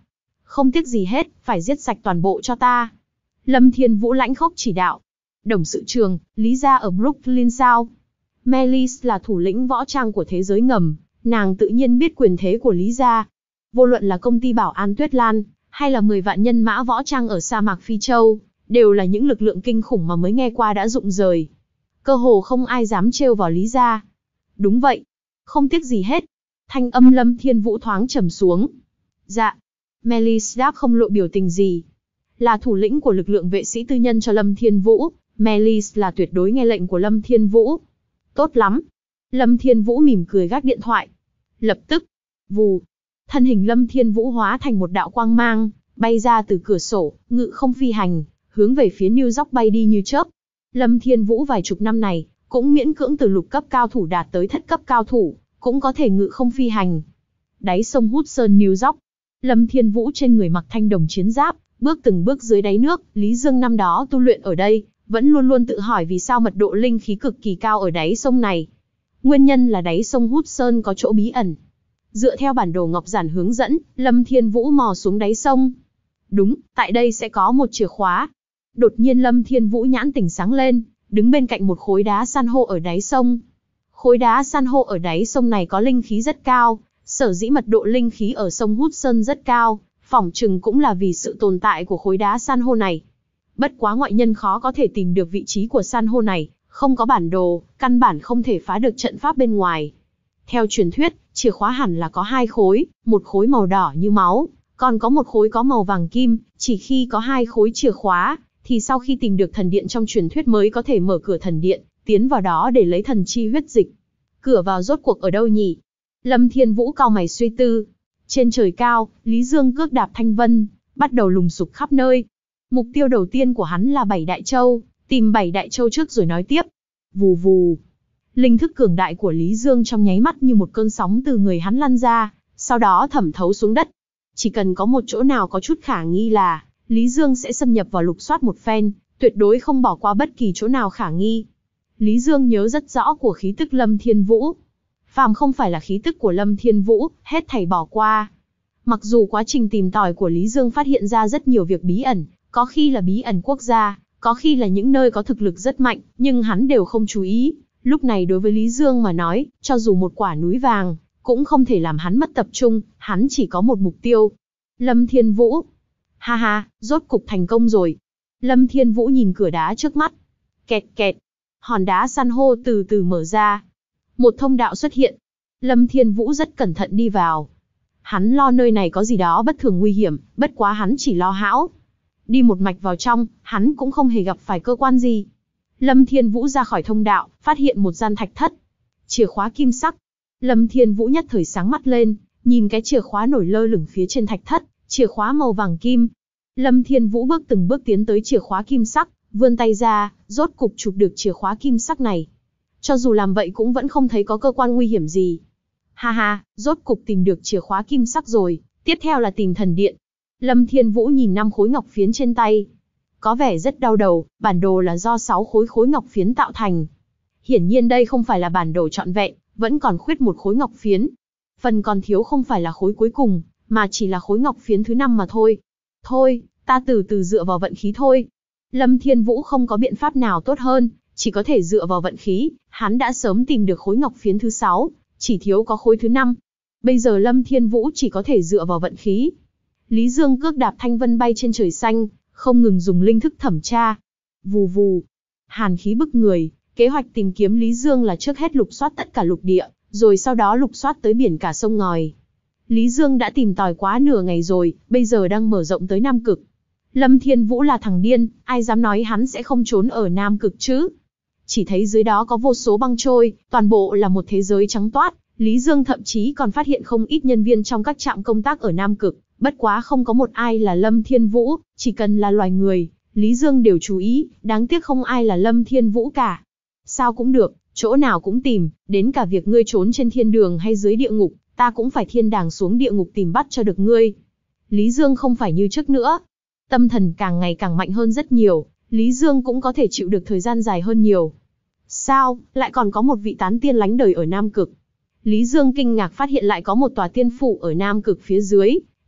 Không tiếc gì hết, phải giết sạch toàn bộ cho ta. Lâm Thiên Vũ lãnh khốc chỉ đạo. Đồng sự trường, Lý gia ở Brooklyn sao? Melis là thủ lĩnh võ trang của thế giới ngầm, nàng tự nhiên biết quyền thế của Lý gia. Vô luận là công ty bảo an Tuyết Lan, hay là mười vạn nhân mã võ trang ở sa mạc Phi Châu, đều là những lực lượng kinh khủng mà mới nghe qua đã rụng rời. Cơ hồ không ai dám trêu vào Lý gia. Đúng vậy, không tiếc gì hết. Thanh âm Lâm Thiên Vũ thoáng trầm xuống. Dạ. Melis đáp không lộ biểu tình gì. Là thủ lĩnh của lực lượng vệ sĩ tư nhân cho Lâm Thiên Vũ, Melis là tuyệt đối nghe lệnh của Lâm Thiên Vũ. Tốt lắm. Lâm Thiên Vũ mỉm cười gác điện thoại. Lập tức, vù, thân hình Lâm Thiên Vũ hóa thành một đạo quang mang, bay ra từ cửa sổ, ngự không phi hành, hướng về phía New York bay đi như chớp. Lâm Thiên Vũ vài chục năm này, cũng miễn cưỡng từ lục cấp cao thủ đạt tới thất cấp cao thủ, cũng có thể ngự không phi hành. Đáy sông Hudson New York, Lâm Thiên Vũ trên người mặc thanh đồng chiến giáp, bước từng bước dưới đáy nước. Lý Dương năm đó tu luyện ở đây, vẫn luôn luôn tự hỏi vì sao mật độ linh khí cực kỳ cao ở đáy sông này. Nguyên nhân là đáy sông Hudson có chỗ bí ẩn. Dựa theo bản đồ ngọc giản hướng dẫn, Lâm Thiên Vũ mò xuống đáy sông. Đúng, tại đây sẽ có một chìa khóa. Đột nhiên Lâm Thiên Vũ nhãn tỉnh sáng lên, đứng bên cạnh một khối đá san hô ở đáy sông. Khối đá san hô ở đáy sông này có linh khí rất cao, sở dĩ mật độ linh khí ở sông Hudson rất cao, phỏng chừng cũng là vì sự tồn tại của khối đá san hô này. Bất quá ngoại nhân khó có thể tìm được vị trí của san hô này, không có bản đồ, căn bản không thể phá được trận pháp bên ngoài. Theo truyền thuyết, chìa khóa hẳn là có hai khối, một khối màu đỏ như máu, còn có một khối có màu vàng kim. Chỉ khi có hai khối chìa khóa, thì sau khi tìm được thần điện trong truyền thuyết mới có thể mở cửa thần điện, tiến vào đó để lấy thần chi huyết dịch. Cửa vào rốt cuộc ở đâu nhỉ? Lâm Thiên Vũ cau mày suy tư. Trên trời cao, Lý Dương cước đạp thanh vân, bắt đầu lùng sục khắp nơi. Mục tiêu đầu tiên của hắn là bảy đại châu, tìm bảy đại châu trước rồi nói tiếp. Vù vù. Linh thức cường đại của Lý Dương trong nháy mắt như một cơn sóng từ người hắn lăn ra, sau đó thẩm thấu xuống đất. Chỉ cần có một chỗ nào có chút khả nghi là, Lý Dương sẽ xâm nhập vào lục soát một phen, tuyệt đối không bỏ qua bất kỳ chỗ nào khả nghi. Lý Dương nhớ rất rõ của khí tức Lâm Thiên Vũ. Phàm không phải là khí tức của Lâm Thiên Vũ, hết thảy bỏ qua. Mặc dù quá trình tìm tòi của Lý Dương phát hiện ra rất nhiều việc bí ẩn, có khi là bí ẩn quốc gia, có khi là những nơi có thực lực rất mạnh, nhưng hắn đều không chú ý. Lúc này đối với Lý Dương mà nói, cho dù một quả núi vàng, cũng không thể làm hắn mất tập trung, hắn chỉ có một mục tiêu. Lâm Thiên Vũ. Ha ha, rốt cục thành công rồi. Lâm Thiên Vũ nhìn cửa đá trước mắt. Kẹt kẹt. Hòn đá san hô từ từ mở ra. Một thông đạo xuất hiện. Lâm Thiên Vũ rất cẩn thận đi vào. Hắn lo nơi này có gì đó bất thường nguy hiểm, bất quá hắn chỉ lo hão. Đi một mạch vào trong, hắn cũng không hề gặp phải cơ quan gì. Lâm Thiên Vũ ra khỏi thông đạo, phát hiện một gian thạch thất. Chìa khóa kim sắc. Lâm Thiên Vũ nhất thời sáng mắt lên, nhìn cái chìa khóa nổi lơ lửng phía trên thạch thất, chìa khóa màu vàng kim. Lâm Thiên Vũ bước từng bước tiến tới chìa khóa kim sắc, vươn tay ra, rốt cục chụp được chìa khóa kim sắc này. Cho dù làm vậy cũng vẫn không thấy có cơ quan nguy hiểm gì. Ha ha, rốt cục tìm được chìa khóa kim sắc rồi, tiếp theo là tìm thần điện. Lâm Thiên Vũ nhìn năm khối ngọc phiến trên tay. Có vẻ rất đau đầu, bản đồ là do sáu khối khối ngọc phiến tạo thành. Hiển nhiên đây không phải là bản đồ trọn vẹn, vẫn còn khuyết một khối ngọc phiến. Phần còn thiếu không phải là khối cuối cùng, mà chỉ là khối ngọc phiến thứ năm mà thôi. Thôi, ta từ từ dựa vào vận khí thôi. Lâm Thiên Vũ không có biện pháp nào tốt hơn, chỉ có thể dựa vào vận khí. Hắn đã sớm tìm được khối ngọc phiến thứ sáu, chỉ thiếu có khối thứ năm. Bây giờ Lâm Thiên Vũ chỉ có thể dựa vào vận khí. Lý Dương cước đạp thanh vân bay trên trời xanh, không ngừng dùng linh thức thẩm tra. Vù vù. Hàn khí bức người, kế hoạch tìm kiếm Lý Dương là trước hết lục soát tất cả lục địa, rồi sau đó lục soát tới biển cả sông ngòi. Lý Dương đã tìm tòi quá nửa ngày rồi, bây giờ đang mở rộng tới Nam Cực. Lâm Thiên Vũ là thằng điên, ai dám nói hắn sẽ không trốn ở Nam Cực chứ? Chỉ thấy dưới đó có vô số băng trôi, toàn bộ là một thế giới trắng toát. Lý Dương thậm chí còn phát hiện không ít nhân viên trong các trạm công tác ở Nam Cực, bất quá không có một ai là Lâm Thiên Vũ, chỉ cần là loài người, Lý Dương đều chú ý, đáng tiếc không ai là Lâm Thiên Vũ cả. Sao cũng được, chỗ nào cũng tìm, đến cả việc ngươi trốn trên thiên đường hay dưới địa ngục, ta cũng phải thiên đàng xuống địa ngục tìm bắt cho được ngươi. Lý Dương không phải như trước nữa. Tâm thần càng ngày càng mạnh hơn rất nhiều, Lý Dương cũng có thể chịu được thời gian dài hơn nhiều. Sao, lại còn có một vị tán tiên lánh đời ở Nam Cực? Lý Dương kinh ngạc phát hiện lại có một tòa tiên phủ ở Nam Cực phía dưới,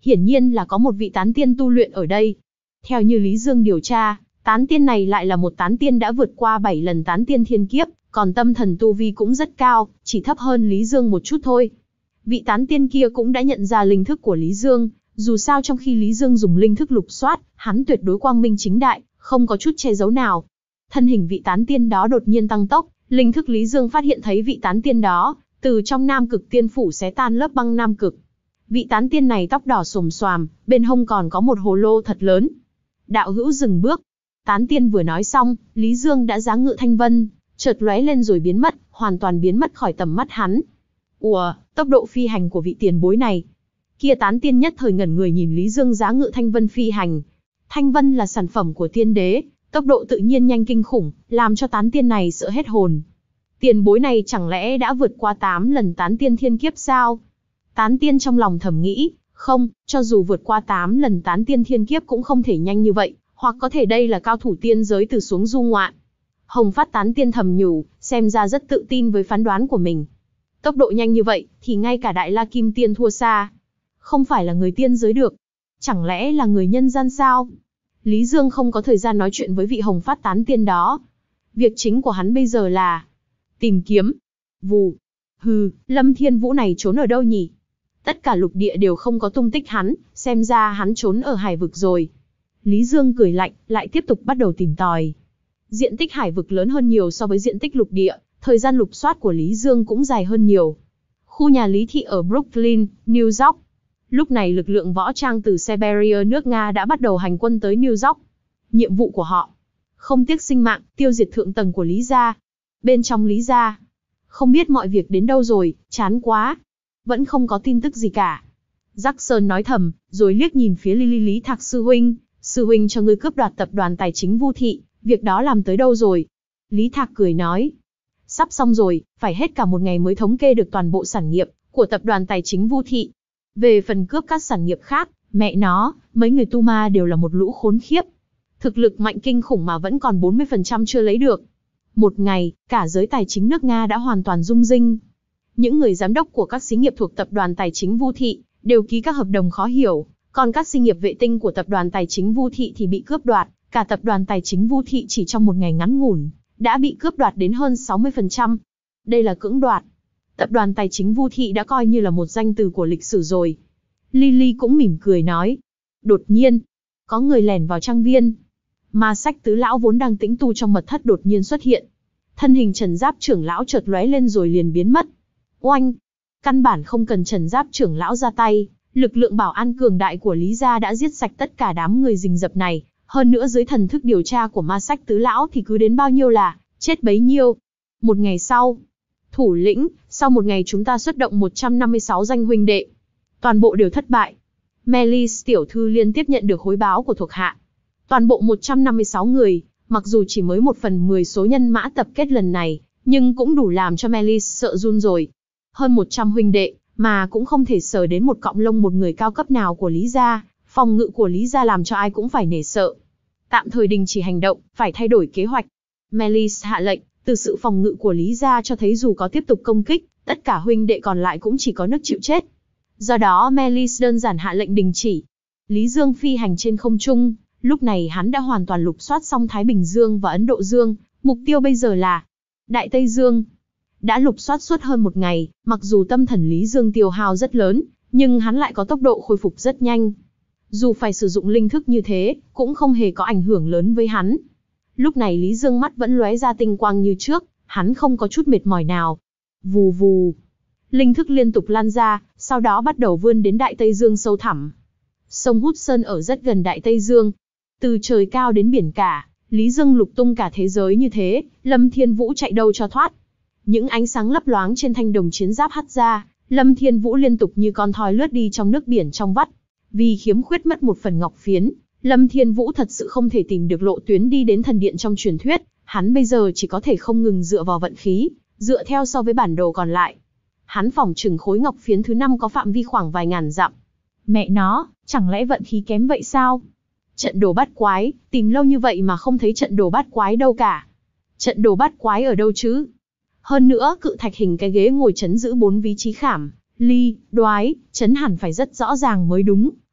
hiển nhiên là có một vị tán tiên tu luyện ở đây. Theo như Lý Dương điều tra, tán tiên này lại là một tán tiên đã vượt qua bảy lần tán tiên thiên kiếp, còn tâm thần tu vi cũng rất cao, chỉ thấp hơn Lý Dương một chút thôi. Vị tán tiên kia cũng đã nhận ra linh thức của Lý Dương, dù sao trong khi Lý Dương dùng linh thức lục soát, hắn tuyệt đối quang minh chính đại, không có chút che giấu nào. Thân hình vị tán tiên đó đột nhiên tăng tốc, linh thức Lý Dương phát hiện thấy vị tán tiên đó, từ trong Nam Cực Tiên Phủ xé tan lớp băng Nam Cực. Vị tán tiên này tóc đỏ xồm xoàm, bên hông còn có một hồ lô thật lớn. Đạo hữu dừng bước. Tán tiên vừa nói xong, Lý Dương đã giáng ngự thanh vân, chợt lóe lên rồi biến mất, hoàn toàn biến mất khỏi tầm mắt hắn. Ủa, tốc độ phi hành của vị tiền bối này. Kia tán tiên nhất thời ngẩn người nhìn Lý Dương giáng ngự thanh vân phi hành. Thanh vân là sản phẩm của tiên đế, tốc độ tự nhiên nhanh kinh khủng, làm cho tán tiên này sợ hết hồn. Tiền bối này chẳng lẽ đã vượt qua tám lần tán tiên thiên kiếp sao? Tán tiên trong lòng thầm nghĩ, không, cho dù vượt qua tám lần tán tiên thiên kiếp cũng không thể nhanh như vậy, hoặc có thể đây là cao thủ tiên giới từ xuống du ngoạn. Hồng Phát tán tiên thầm nhủ, xem ra rất tự tin với phán đoán của mình. Tốc độ nhanh như vậy, thì ngay cả Đại La Kim Tiên thua xa. Không phải là người tiên giới được. Chẳng lẽ là người nhân gian sao? Lý Dương không có thời gian nói chuyện với vị Hồng Phát tán tiên đó. Việc chính của hắn bây giờ là tìm kiếm. Vù. Hừ, Lâm Thiên Vũ này trốn ở đâu nhỉ? Tất cả lục địa đều không có tung tích hắn, xem ra hắn trốn ở hải vực rồi. Lý Dương cười lạnh, lại tiếp tục bắt đầu tìm tòi. Diện tích hải vực lớn hơn nhiều so với diện tích lục địa, thời gian lục soát của Lý Dương cũng dài hơn nhiều. Khu nhà Lý Thị ở Brooklyn, New York. Lúc này lực lượng võ trang từ Siberia nước Nga đã bắt đầu hành quân tới New York. Nhiệm vụ của họ, không tiếc sinh mạng, tiêu diệt thượng tầng của Lý gia. Bên trong Lý gia, không biết mọi việc đến đâu rồi, chán quá. Vẫn không có tin tức gì cả. Jackson nói thầm, rồi liếc nhìn phía Lily Lý Thạc sư huynh. Sư huynh cho ngươi cướp đoạt tập đoàn tài chính Vu Thị, việc đó làm tới đâu rồi? Lý Thạc cười nói, sắp xong rồi, phải hết cả một ngày mới thống kê được toàn bộ sản nghiệp của tập đoàn tài chính Vu Thị. Về phần cướp các sản nghiệp khác, mẹ nó, mấy người tu ma đều là một lũ khốn khiếp. Thực lực mạnh kinh khủng mà vẫn còn bốn mươi phần trăm chưa lấy được. Một ngày, cả giới tài chính nước Nga đã hoàn toàn rung rinh. Những người giám đốc của các xí nghiệp thuộc tập đoàn tài chính Vu Thị đều ký các hợp đồng khó hiểu, còn các xí nghiệp vệ tinh của tập đoàn tài chính Vu Thị thì bị cướp đoạt. Cả tập đoàn tài chính Vu Thị chỉ trong một ngày ngắn ngủn đã bị cướp đoạt đến hơn sáu mươi phần trăm. Đây là cưỡng đoạt. Tập đoàn tài chính Vu Thị đã coi như là một danh từ của lịch sử rồi. Lily cũng mỉm cười nói. Đột nhiên, có người lẻn vào trang viên. Ma Sách tứ lão vốn đang tĩnh tu trong mật thất đột nhiên xuất hiện. Thân hình Trần Giáp trưởng lão chợt lóe lên rồi liền biến mất. Oanh! Căn bản không cần Trần Giáp trưởng lão ra tay, lực lượng bảo an cường đại của Lý gia đã giết sạch tất cả đám người rình rập này. Hơn nữa dưới thần thức điều tra của Ma Sách tứ lão thì cứ đến bao nhiêu là chết bấy nhiêu. Một ngày sau, thủ lĩnh, sau một ngày chúng ta xuất động một trăm năm mươi sáu danh huynh đệ. Toàn bộ đều thất bại. Melis tiểu thư liên tiếp nhận được hối báo của thuộc hạ. Toàn bộ một trăm năm mươi sáu người, mặc dù chỉ mới một phần mười số nhân mã tập kết lần này, nhưng cũng đủ làm cho Melis sợ run rồi. Hơn một trăm huynh đệ, mà cũng không thể sờ đến một cọng lông một người cao cấp nào của Lý gia. Phòng ngự của Lý gia làm cho ai cũng phải nể sợ. Tạm thời đình chỉ hành động, phải thay đổi kế hoạch. Melis hạ lệnh, từ sự phòng ngự của Lý gia cho thấy dù có tiếp tục công kích, tất cả huynh đệ còn lại cũng chỉ có nước chịu chết. Do đó Melis đơn giản hạ lệnh đình chỉ. Lý Dương phi hành trên không trung, lúc này hắn đã hoàn toàn lục soát xong Thái Bình Dương và Ấn Độ Dương, mục tiêu bây giờ là Đại Tây Dương. Đã lục soát suốt hơn một ngày, mặc dù tâm thần Lý Dương tiêu hao rất lớn, nhưng hắn lại có tốc độ khôi phục rất nhanh. Dù phải sử dụng linh thức như thế, cũng không hề có ảnh hưởng lớn với hắn. Lúc này Lý Dương mắt vẫn lóe ra tinh quang như trước, hắn không có chút mệt mỏi nào. Vù vù. Linh thức liên tục lan ra, sau đó bắt đầu vươn đến Đại Tây Dương sâu thẳm. Sông Hudson ở rất gần Đại Tây Dương. Từ trời cao đến biển cả, Lý Dương lục tung cả thế giới như thế, Lâm Thiên Vũ chạy đâu cho thoát. Những ánh sáng lấp loáng trên thanh đồng chiến giáp hắt ra, Lâm Thiên Vũ liên tục như con thoi lướt đi trong nước biển trong vắt. Vì khiếm khuyết mất một phần ngọc phiến, Lâm Thiên Vũ thật sự không thể tìm được lộ tuyến đi đến thần điện trong truyền thuyết, hắn bây giờ chỉ có thể không ngừng dựa vào vận khí, dựa theo so với bản đồ còn lại. Hắn phỏng chừng khối ngọc phiến thứ năm có phạm vi khoảng vài ngàn dặm. Mẹ nó, chẳng lẽ vận khí kém vậy sao? Trận đồ bát quái, tìm lâu như vậy mà không thấy trận đồ bát quái đâu cả. Trận đồ bát quái ở đâu chứ? Hơn nữa, cự thạch hình cái ghế ngồi chấn giữ bốn vị trí khảm, ly, đoái, chấn hẳn phải rất rõ ràng mới đúng,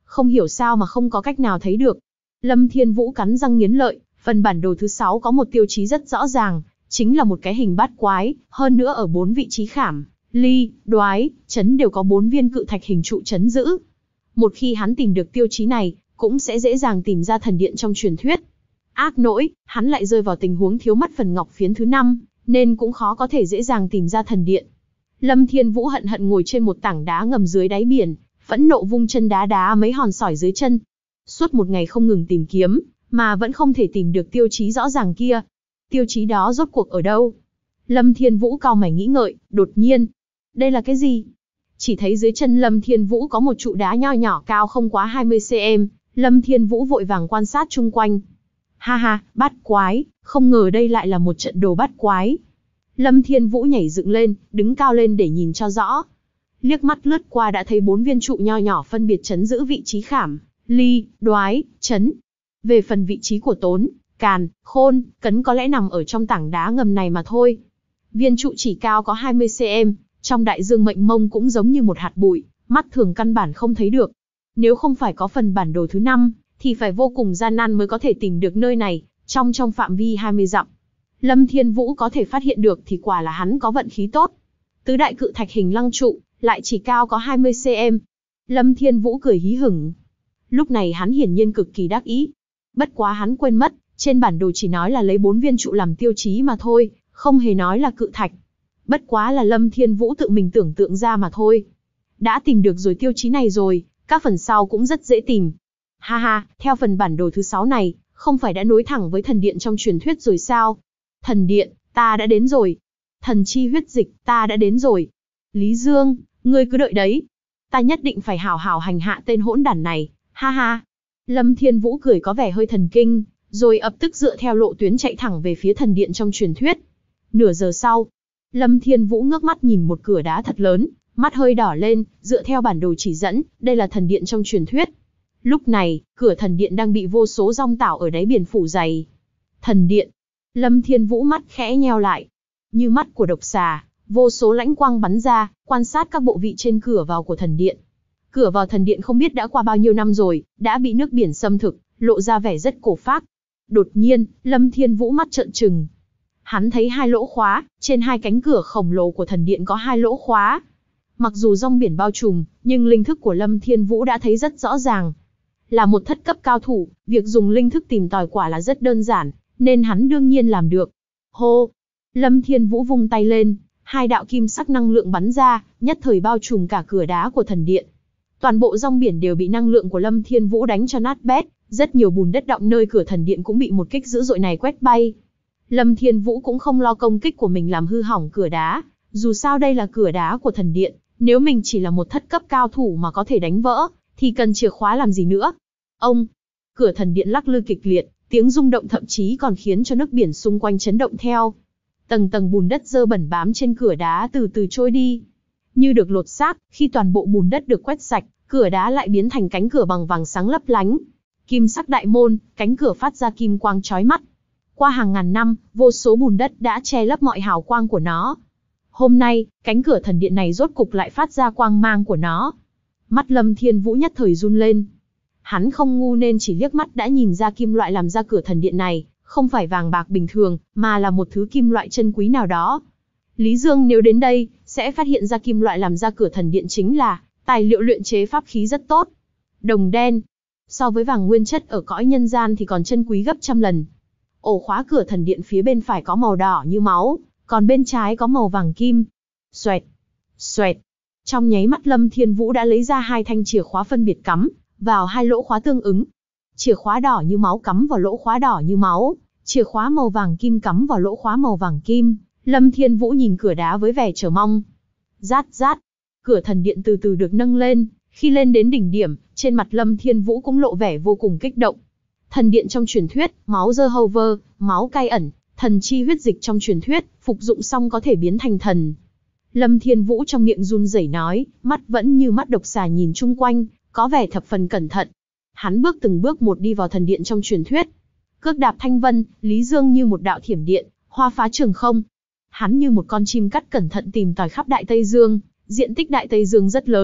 không hiểu sao mà không có cách nào thấy được. Lâm Thiên Vũ cắn răng nghiến lợi, phần bản đồ thứ sáu có một tiêu chí rất rõ ràng, chính là một cái hình bát quái, hơn nữa ở bốn vị trí khảm, ly, đoái, trấn đều có bốn viên cự thạch hình trụ trấn giữ. Một khi hắn tìm được tiêu chí này, cũng sẽ dễ dàng tìm ra thần điện trong truyền thuyết. Ác nỗi, hắn lại rơi vào tình huống thiếu mất phần ngọc phiến thứ năm, nên cũng khó có thể dễ dàng tìm ra thần điện. Lâm Thiên Vũ hận hận ngồi trên một tảng đá ngầm dưới đáy biển, phẫn nộ vung chân đá đá mấy hòn sỏi dưới chân. Suốt một ngày không ngừng tìm kiếm, mà vẫn không thể tìm được tiêu chí rõ ràng kia. Tiêu chí đó rốt cuộc ở đâu? Lâm Thiên Vũ cau mày nghĩ ngợi, đột nhiên. Đây là cái gì? Chỉ thấy dưới chân Lâm Thiên Vũ có một trụ đá nho nhỏ cao không quá hai mươi xăng-ti-mét, Lâm Thiên Vũ vội vàng quan sát chung quanh. Ha ha, bát quái, không ngờ đây lại là một trận đồ bát quái. Lâm Thiên Vũ nhảy dựng lên, đứng cao lên để nhìn cho rõ. Liếc mắt lướt qua đã thấy bốn viên trụ nho nhỏ phân biệt trấn giữ vị trí khảm, ly, đoái, trấn. Về phần vị trí của tốn, càn, khôn, cấn có lẽ nằm ở trong tảng đá ngầm này mà thôi. Viên trụ chỉ cao có hai mươi xăng-ti-mét, trong đại dương mênh mông cũng giống như một hạt bụi, mắt thường căn bản không thấy được. Nếu không phải có phần bản đồ thứ năm, thì phải vô cùng gian nan mới có thể tìm được nơi này, trong trong phạm vi hai mươi dặm. Lâm Thiên Vũ có thể phát hiện được thì quả là hắn có vận khí tốt. Tứ đại cự thạch hình lăng trụ, lại chỉ cao có hai mươi xăng-ti-mét. Lâm Thiên Vũ cười hí hửng. Lúc này hắn hiển nhiên cực kỳ đắc ý. Bất quá hắn quên mất, trên bản đồ chỉ nói là lấy bốn viên trụ làm tiêu chí mà thôi, không hề nói là cự thạch. Bất quá là Lâm Thiên Vũ tự mình tưởng tượng ra mà thôi. Đã tìm được rồi tiêu chí này rồi, các phần sau cũng rất dễ tìm. Ha ha, theo phần bản đồ thứ sáu này, không phải đã nối thẳng với thần điện trong truyền thuyết rồi sao? Thần điện, ta đã đến rồi. Thần chi huyết dịch, ta đã đến rồi. Lý Dương, ngươi cứ đợi đấy. Ta nhất định phải hảo hảo hành hạ tên hỗn đản này, ha ha. Lâm Thiên Vũ cười có vẻ hơi thần kinh, rồi ập tức dựa theo lộ tuyến chạy thẳng về phía thần điện trong truyền thuyết. Nửa giờ sau, Lâm Thiên Vũ ngước mắt nhìn một cửa đá thật lớn, mắt hơi đỏ lên, dựa theo bản đồ chỉ dẫn, đây là thần điện trong truyền thuyết. Lúc này, cửa thần điện đang bị vô số dong tảo ở đáy biển phủ dày. Thần điện. Lâm Thiên Vũ mắt khẽ nheo lại. Như mắt của độc xà, vô số lãnh quang bắn ra, quan sát các bộ vị trên cửa vào của thần điện. Cửa vào thần điện không biết đã qua bao nhiêu năm rồi, đã bị nước biển xâm thực, lộ ra vẻ rất cổ phác. Đột nhiên, Lâm Thiên Vũ mắt trợn trừng. Hắn thấy hai lỗ khóa, trên hai cánh cửa khổng lồ của thần điện có hai lỗ khóa. Mặc dù rong biển bao trùm, nhưng linh thức của Lâm Thiên Vũ đã thấy rất rõ ràng. Là một thất cấp cao thủ, việc dùng linh thức tìm tòi quả là rất đơn giản, nên hắn đương nhiên làm được. Hô! Lâm Thiên Vũ vung tay lên, hai đạo kim sắc năng lượng bắn ra, nhất thời bao trùm cả cửa đá của thần điện. Toàn bộ rong biển đều bị năng lượng của Lâm Thiên Vũ đánh cho nát bét, rất nhiều bùn đất đọng nơi cửa thần điện cũng bị một kích dữ dội này quét bay. Lâm Thiên Vũ cũng không lo công kích của mình làm hư hỏng cửa đá, dù sao đây là cửa đá của thần điện, nếu mình chỉ là một thất cấp cao thủ mà có thể đánh vỡ, thì cần chìa khóa làm gì nữa. Ông! Cửa thần điện lắc lư kịch liệt, tiếng rung động thậm chí còn khiến cho nước biển xung quanh chấn động theo. Tầng tầng bùn đất dơ bẩn bám trên cửa đá từ từ trôi đi. Như được lột xác, khi toàn bộ bùn đất được quét sạch, cửa đá lại biến thành cánh cửa bằng vàng sáng lấp lánh. Kim sắc đại môn, cánh cửa phát ra kim quang chói mắt. Qua hàng ngàn năm, vô số bùn đất đã che lấp mọi hào quang của nó. Hôm nay, cánh cửa thần điện này rốt cục lại phát ra quang mang của nó. Mắt Lâm Thiên Vũ nhất thời run lên. Hắn không ngu nên chỉ liếc mắt đã nhìn ra kim loại làm ra cửa thần điện này, không phải vàng bạc bình thường, mà là một thứ kim loại chân quý nào đó. Lý Dương nếu đến đây, sẽ phát hiện ra kim loại làm ra cửa thần điện chính là tài liệu luyện chế pháp khí rất tốt. Đồng đen. So với vàng nguyên chất ở cõi nhân gian thì còn chân quý gấp trăm lần. Ổ khóa cửa thần điện phía bên phải có màu đỏ như máu, còn bên trái có màu vàng kim. Xoẹt, xoẹt. Trong nháy mắt Lâm Thiên Vũ đã lấy ra hai thanh chìa khóa phân biệt cắm vào hai lỗ khóa tương ứng. Chìa khóa đỏ như máu cắm vào lỗ khóa đỏ như máu, chìa khóa màu vàng kim cắm vào lỗ khóa màu vàng kim. Lâm Thiên Vũ nhìn cửa đá với vẻ chờ mong. Rát rát. Cửa thần điện từ từ được nâng lên, khi lên đến đỉnh điểm, trên mặt Lâm Thiên Vũ cũng lộ vẻ vô cùng kích động. Thần điện trong truyền thuyết, máu dơ hầu vơ, máu cay ẩn, thần chi huyết dịch trong truyền thuyết, phục dụng xong có thể biến thành thần. Lâm Thiên Vũ trong miệng run rẩy nói, mắt vẫn như mắt độc xà nhìn chung quanh, có vẻ thập phần cẩn thận. Hắn bước từng bước một đi vào thần điện trong truyền thuyết. Cước đạp thanh vân, Lý Dương như một đạo thiểm điện, hoa phá trường không. Hắn như một con chim cắt cẩn thận tìm tòi khắp Đại Tây Dương, diện tích Đại Tây Dương rất lớn,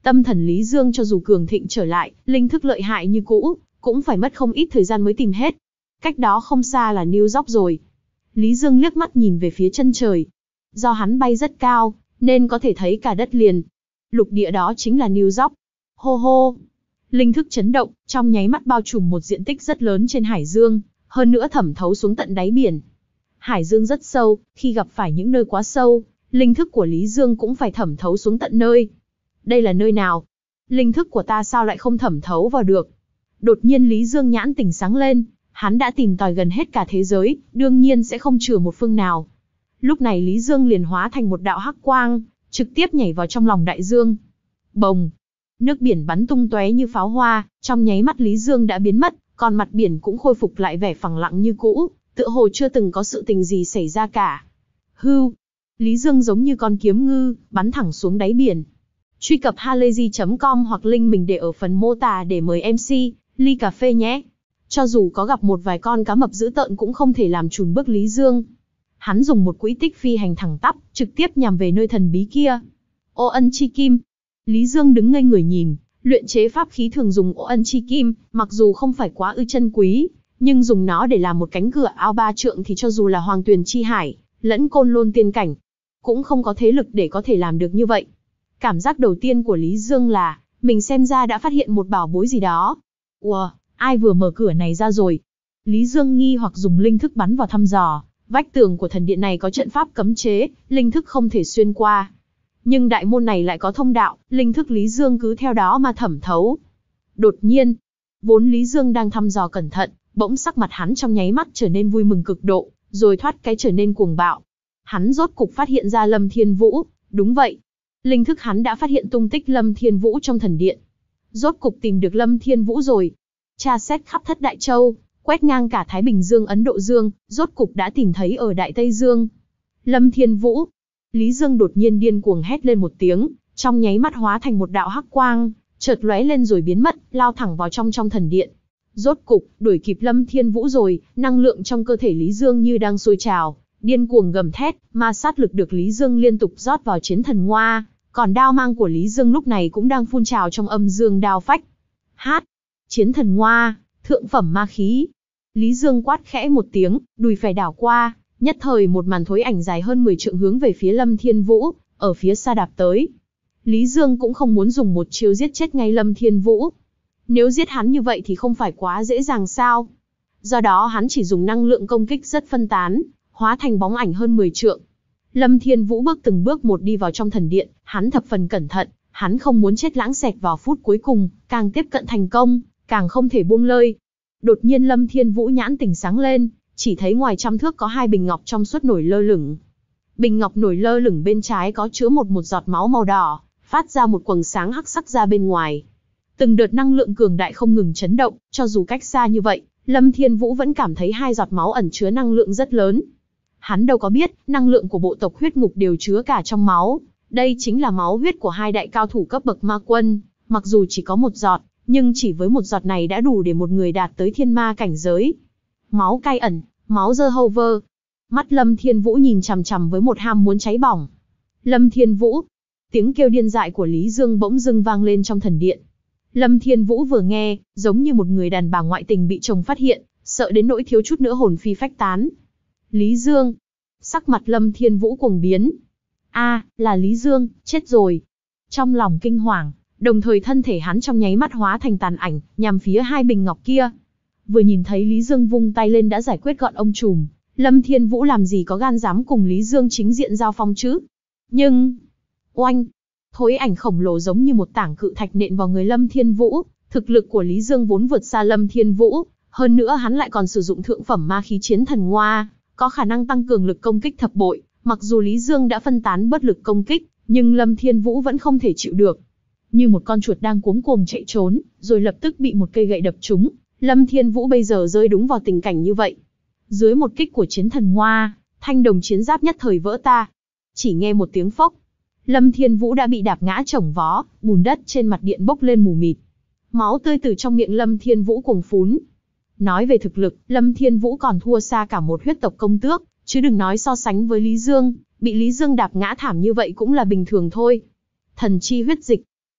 Tâm thần Lý Dương cho dù cường thịnh trở lại, linh thức lợi hại như cũ, cũng phải mất không ít thời gian mới tìm hết. Cách đó không xa là New York rồi. Lý Dương liếc mắt nhìn về phía chân trời. Do hắn bay rất cao, nên có thể thấy cả đất liền. Lục địa đó chính là New York. Hô hô. Linh thức chấn động, trong nháy mắt bao trùm một diện tích rất lớn trên hải dương, hơn nữa thẩm thấu xuống tận đáy biển. Hải dương rất sâu, khi gặp phải những nơi quá sâu, linh thức của Lý Dương cũng phải thẩm thấu xuống tận nơi. Đây là nơi nào? Linh thức của ta sao lại không thẩm thấu vào được? Đột nhiên Lý Dương nhãn tỉnh sáng lên, hắn đã tìm tòi gần hết cả thế giới, đương nhiên sẽ không chừa một phương nào. Lúc này Lý Dương liền hóa thành một đạo hắc quang, trực tiếp nhảy vào trong lòng đại dương. Bồng! Nước biển bắn tung tóe như pháo hoa, trong nháy mắt Lý Dương đã biến mất, còn mặt biển cũng khôi phục lại vẻ phẳng lặng như cũ, tựa hồ chưa từng có sự tình gì xảy ra cả. Hưu! Lý Dương giống như con kiếm ngư, bắn thẳng xuống đáy biển. Truy cập halayzi chấm com hoặc link mình để ở phần mô tả để mời em xê, ly cà phê nhé. Cho dù có gặp một vài con cá mập dữ tợn cũng không thể làm chùn bước Lý Dương. Hắn dùng một quỹ tích phi hành thẳng tắp, trực tiếp nhằm về nơi thần bí kia. Ô ân chi kim. Lý Dương đứng ngây người nhìn, luyện chế pháp khí thường dùng ô ân chi kim, mặc dù không phải quá ư chân quý, nhưng dùng nó để làm một cánh cửa ao ba trượng thì cho dù là Hoàng Tuyền chi hải, lẫn Côn Lôn tiên cảnh, cũng không có thế lực để có thể làm được như vậy. Cảm giác đầu tiên của Lý Dương là, mình xem ra đã phát hiện một bảo bối gì đó. Ủa, ai vừa mở cửa này ra rồi? Lý Dương nghi hoặc dùng linh thức bắn vào thăm dò, vách tường của thần điện này có trận pháp cấm chế, linh thức không thể xuyên qua. Nhưng đại môn này lại có thông đạo, linh thức Lý Dương cứ theo đó mà thẩm thấu. Đột nhiên, vốn Lý Dương đang thăm dò cẩn thận, bỗng sắc mặt hắn trong nháy mắt trở nên vui mừng cực độ, rồi thoát cái trở nên cuồng bạo. Hắn rốt cục phát hiện ra Lâm Thiên Vũ, đúng vậy. Linh thức hắn đã phát hiện tung tích Lâm Thiên Vũ trong thần điện. Rốt cục tìm được Lâm Thiên Vũ rồi. Tra xét khắp thất đại châu, quét ngang cả Thái Bình Dương Ấn Độ Dương, rốt cục đã tìm thấy ở Đại Tây Dương. Lâm Thiên Vũ. Lý Dương đột nhiên điên cuồng hét lên một tiếng, trong nháy mắt hóa thành một đạo hắc quang, chợt lóe lên rồi biến mất, lao thẳng vào trong trong thần điện. Rốt cục, đuổi kịp Lâm Thiên Vũ rồi, năng lượng trong cơ thể Lý Dương như đang sôi trào, điên cuồng gầm thét, ma sát lực được Lý Dương liên tục rót vào chiến thần ngoa, còn đao mang của Lý Dương lúc này cũng đang phun trào trong âm dương đao phách. Hát! Chiến thần ngoa, thượng phẩm ma khí. Lý Dương quát khẽ một tiếng, đùi phải đảo qua, nhất thời một màn thối ảnh dài hơn mười trượng hướng về phía Lâm Thiên Vũ, ở phía xa đạp tới. Lý Dương cũng không muốn dùng một chiêu giết chết ngay Lâm Thiên Vũ. Nếu giết hắn như vậy thì không phải quá dễ dàng sao? Do đó hắn chỉ dùng năng lượng công kích rất phân tán, hóa thành bóng ảnh hơn mười trượng. Lâm Thiên Vũ bước từng bước một đi vào trong thần điện, hắn thập phần cẩn thận, hắn không muốn chết lãng xẹt vào phút cuối cùng, càng tiếp cận thành công, càng không thể buông lơi. Đột nhiên Lâm Thiên Vũ nhãn tỉnh sáng lên, chỉ thấy ngoài trăm thước có hai bình ngọc trong suốt nổi lơ lửng. Bình ngọc nổi lơ lửng bên trái có chứa một một giọt máu màu đỏ, phát ra một quầng sáng hắc sắc ra bên ngoài. Từng đợt năng lượng cường đại không ngừng chấn động, cho dù cách xa như vậy, Lâm Thiên Vũ vẫn cảm thấy hai giọt máu ẩn chứa năng lượng rất lớn. Hắn đâu có biết, năng lượng của bộ tộc huyết ngục đều chứa cả trong máu. Đây chính là máu huyết của hai đại cao thủ cấp bậc ma quân, mặc dù chỉ có một giọt, nhưng chỉ với một giọt này đã đủ để một người đạt tới thiên ma cảnh giới. Máu cai ẩn, máu Jehovah. Mắt Lâm Thiên Vũ nhìn chằm chằm với một ham muốn cháy bỏng. Lâm Thiên Vũ. Tiếng kêu điên dại của Lý Dương bỗng dưng vang lên trong thần điện. Lâm Thiên Vũ vừa nghe, giống như một người đàn bà ngoại tình bị chồng phát hiện, sợ đến nỗi thiếu chút nữa hồn phi phách tán. Lý Dương. Sắc mặt Lâm Thiên Vũ cuồng biến. A, à, là Lý Dương, chết rồi. Trong lòng kinh hoàng, đồng thời thân thể hắn trong nháy mắt hóa thành tàn ảnh, nhằm phía hai bình ngọc kia. Vừa nhìn thấy Lý Dương vung tay lên đã giải quyết gọn ông trùm, Lâm Thiên Vũ làm gì có gan dám cùng Lý Dương chính diện giao phong chứ? Nhưng... Oanh! Thối ảnh khổng lồ giống như một tảng cự thạch nện vào người Lâm Thiên Vũ, thực lực của Lý Dương vốn vượt xa Lâm Thiên Vũ, hơn nữa hắn lại còn sử dụng thượng phẩm ma khí chiến thần ngoa, có khả năng tăng cường lực công kích thập bội, mặc dù Lý Dương đã phân tán bớt lực công kích, nhưng Lâm Thiên Vũ vẫn không thể chịu được. Như một con chuột đang cuống cuồng chạy trốn, rồi lập tức bị một cây gậy đập trúng, Lâm Thiên Vũ bây giờ rơi đúng vào tình cảnh như vậy. Dưới một kích của chiến thần ngoa, thanh đồng chiến giáp nhất thời vỡ ta. Chỉ nghe một tiếng phốc, Lâm Thiên Vũ đã bị đạp ngã chồng vó, bùn đất trên mặt điện bốc lên mù mịt. Máu tươi từ trong miệng Lâm Thiên Vũ cuồng phún. Nói về thực lực, Lâm Thiên Vũ còn thua xa cả một huyết tộc công tước, chứ đừng nói so sánh với Lý Dương, bị Lý Dương đạp ngã thảm như vậy cũng là bình thường thôi. Thần chi huyết dịch.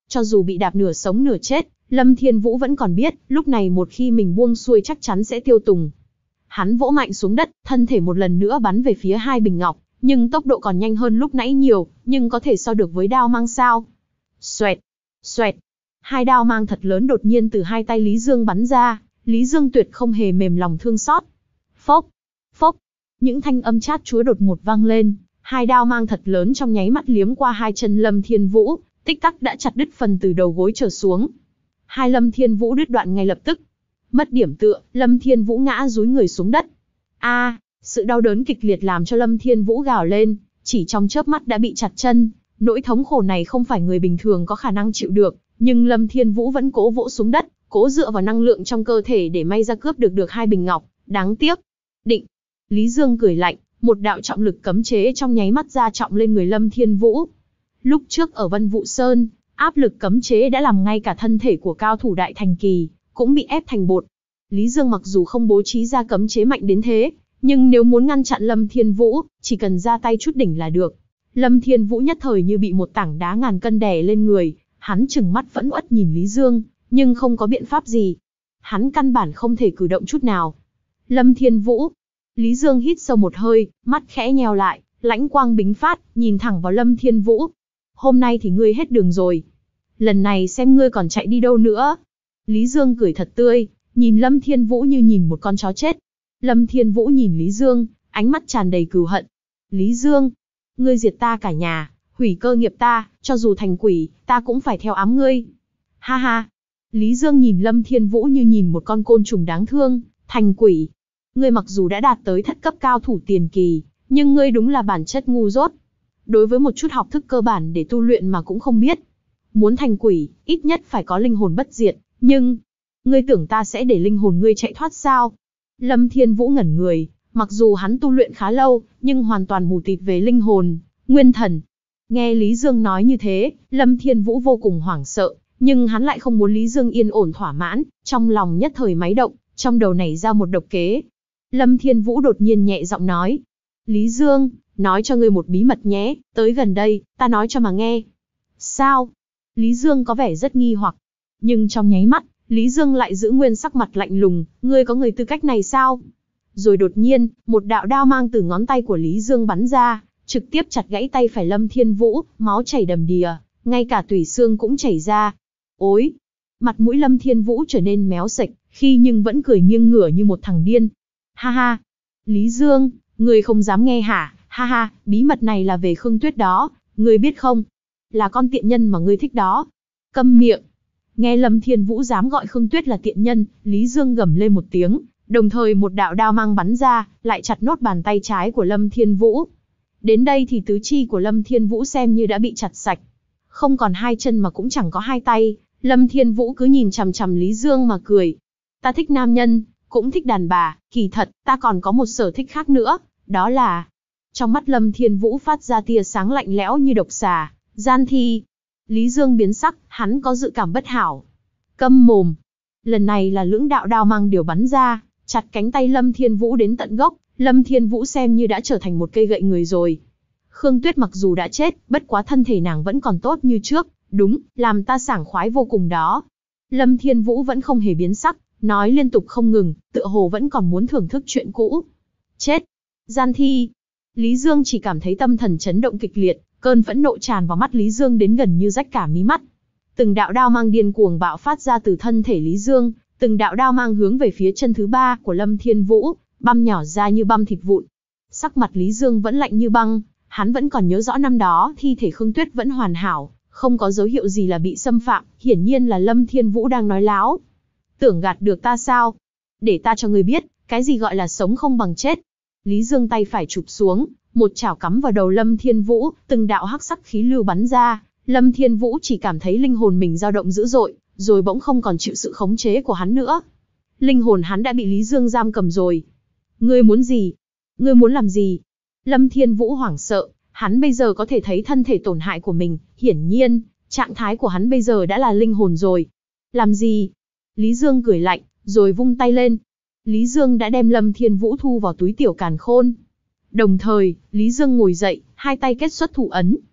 Cho dù bị đạp nửa sống nửa chết, Lâm Thiên Vũ vẫn còn biết, lúc này một khi mình buông xuôi chắc chắn sẽ tiêu tùng. Hắn vỗ mạnh xuống đất, thân thể một lần nữa bắn về phía hai bình ngọc, nhưng tốc độ còn nhanh hơn lúc nãy nhiều, nhưng có thể so được với đao mang sao. Xoẹt, xoẹt, hai đao mang thật lớn đột nhiên từ hai tay Lý Dương bắn ra, Lý Dương tuyệt không hề mềm lòng thương xót. Phốc, phốc, những thanh âm chát chúa đột ngột vang lên, hai đao mang thật lớn trong nháy mắt liếm qua hai chân Lâm Thiên Vũ, tích tắc đã chặt đứt phần từ đầu gối trở xuống. Hai Lâm Thiên Vũ đứt đoạn ngay lập tức. Mất điểm tựa, Lâm Thiên Vũ ngã dúi người xuống đất. A, sự đau đớn kịch liệt làm cho Lâm Thiên Vũ gào lên, chỉ trong chớp mắt đã bị chặt chân. Nỗi thống khổ này không phải người bình thường có khả năng chịu được, nhưng Lâm Thiên Vũ vẫn cố vỗ xuống đất, cố dựa vào năng lượng trong cơ thể để may ra cướp được được hai bình ngọc. Đáng tiếc. Định. Lý Dương cười lạnh, một đạo trọng lực cấm chế trong nháy mắt ra trọng lên người Lâm Thiên Vũ. Lúc trước ở Vân Vũ Sơn, áp lực cấm chế đã làm ngay cả thân thể của cao thủ đại thành kỳ cũng bị ép thành bột. Lý Dương mặc dù không bố trí ra cấm chế mạnh đến thế, nhưng nếu muốn ngăn chặn Lâm Thiên Vũ, chỉ cần ra tay chút đỉnh là được. Lâm Thiên Vũ nhất thời như bị một tảng đá ngàn cân đè lên người, hắn trừng mắt phẫn uất nhìn Lý Dương, nhưng không có biện pháp gì. Hắn căn bản không thể cử động chút nào. Lâm Thiên Vũ. Lý Dương hít sâu một hơi, mắt khẽ nheo lại, lãnh quang bính phát, nhìn thẳng vào Lâm Thiên Vũ. Hôm nay thì ngươi hết đường rồi. Lần này xem ngươi còn chạy đi đâu nữa. Lý Dương cười thật tươi, nhìn Lâm Thiên Vũ như nhìn một con chó chết. Lâm Thiên Vũ nhìn Lý Dương, ánh mắt tràn đầy cừu hận. Lý Dương, ngươi diệt ta cả nhà, hủy cơ nghiệp ta, cho dù thành quỷ, ta cũng phải theo ám ngươi. Ha ha. Lý Dương nhìn Lâm Thiên Vũ như nhìn một con côn trùng đáng thương. Thành quỷ. Ngươi mặc dù đã đạt tới thất cấp cao thủ tiền kỳ, nhưng ngươi đúng là bản chất ngu dốt. Đối với một chút học thức cơ bản để tu luyện mà cũng không biết. Muốn thành quỷ, ít nhất phải có linh hồn bất diệt, nhưng... Ngươi tưởng ta sẽ để linh hồn ngươi chạy thoát sao? Lâm Thiên Vũ ngẩn người, mặc dù hắn tu luyện khá lâu, nhưng hoàn toàn mù tịt về linh hồn, nguyên thần. Nghe Lý Dương nói như thế, Lâm Thiên Vũ vô cùng hoảng sợ, nhưng hắn lại không muốn Lý Dương yên ổn thỏa mãn, trong lòng nhất thời máy động, trong đầu nảy ra một độc kế. Lâm Thiên Vũ đột nhiên nhẹ giọng nói. Lý Dương, nói cho ngươi một bí mật nhé, tới gần đây, ta nói cho mà nghe. Sao? Lý Dương có vẻ rất nghi hoặc. Nhưng trong nháy mắt, Lý Dương lại giữ nguyên sắc mặt lạnh lùng, ngươi có người tư cách này sao? Rồi đột nhiên, một đạo đao mang từ ngón tay của Lý Dương bắn ra, trực tiếp chặt gãy tay phải Lâm Thiên Vũ, máu chảy đầm đìa, ngay cả tủy xương cũng chảy ra. Ôi! Mặt mũi Lâm Thiên Vũ trở nên méo sệch, khi nhưng vẫn cười nghiêng ngửa như một thằng điên. Ha ha! Lý Dương, ngươi không dám nghe hả? Ha ha, bí mật này là về Khương Tuyết đó, ngươi biết không? Là con tiện nhân mà ngươi thích đó. Câm miệng! Nghe Lâm Thiên Vũ dám gọi Khương Tuyết là tiện nhân, Lý Dương gầm lên một tiếng, đồng thời một đạo đao mang bắn ra, lại chặt nốt bàn tay trái của Lâm Thiên Vũ. Đến đây thì tứ chi của Lâm Thiên Vũ xem như đã bị chặt sạch. Không còn hai chân mà cũng chẳng có hai tay, Lâm Thiên Vũ cứ nhìn chằm chằm Lý Dương mà cười. Ta thích nam nhân, cũng thích đàn bà, kỳ thật, ta còn có một sở thích khác nữa, đó là... Trong mắt Lâm Thiên Vũ phát ra tia sáng lạnh lẽo như độc xà, gian thi. Lý Dương biến sắc, hắn có dự cảm bất hảo. Câm mồm. Lần này là lưỡng đạo đao mang điều bắn ra, chặt cánh tay Lâm Thiên Vũ đến tận gốc. Lâm Thiên Vũ xem như đã trở thành một cây gậy người rồi. Khương Tuyết mặc dù đã chết, bất quá thân thể nàng vẫn còn tốt như trước. Đúng, làm ta sảng khoái vô cùng đó. Lâm Thiên Vũ vẫn không hề biến sắc, nói liên tục không ngừng, tựa hồ vẫn còn muốn thưởng thức chuyện cũ. Chết! Gian thi! Lý Dương chỉ cảm thấy tâm thần chấn động kịch liệt, cơn phẫn nộ tràn vào mắt Lý Dương đến gần như rách cả mí mắt. Từng đạo đao mang điên cuồng bạo phát ra từ thân thể Lý Dương, từng đạo đao mang hướng về phía chân thứ ba của Lâm Thiên Vũ, băm nhỏ ra như băm thịt vụn. Sắc mặt Lý Dương vẫn lạnh như băng, hắn vẫn còn nhớ rõ năm đó thi thể Khương Tuyết vẫn hoàn hảo, không có dấu hiệu gì là bị xâm phạm, hiển nhiên là Lâm Thiên Vũ đang nói láo. Tưởng gạt được ta sao? Để ta cho ngươi biết, cái gì gọi là sống không bằng chết. Lý Dương tay phải chụp xuống, một chảo cắm vào đầu Lâm Thiên Vũ, từng đạo hắc sắc khí lưu bắn ra, Lâm Thiên Vũ chỉ cảm thấy linh hồn mình dao động dữ dội, rồi bỗng không còn chịu sự khống chế của hắn nữa. Linh hồn hắn đã bị Lý Dương giam cầm rồi. Ngươi muốn gì? Ngươi muốn làm gì? Lâm Thiên Vũ hoảng sợ, hắn bây giờ có thể thấy thân thể tổn hại của mình, hiển nhiên, trạng thái của hắn bây giờ đã là linh hồn rồi. Làm gì? Lý Dương cười lạnh, rồi vung tay lên. Lý Dương đã đem Lâm Thiên Vũ thu vào túi tiểu càn khôn. Đồng thời, Lý Dương ngồi dậy, hai tay kết xuất thủ ấn.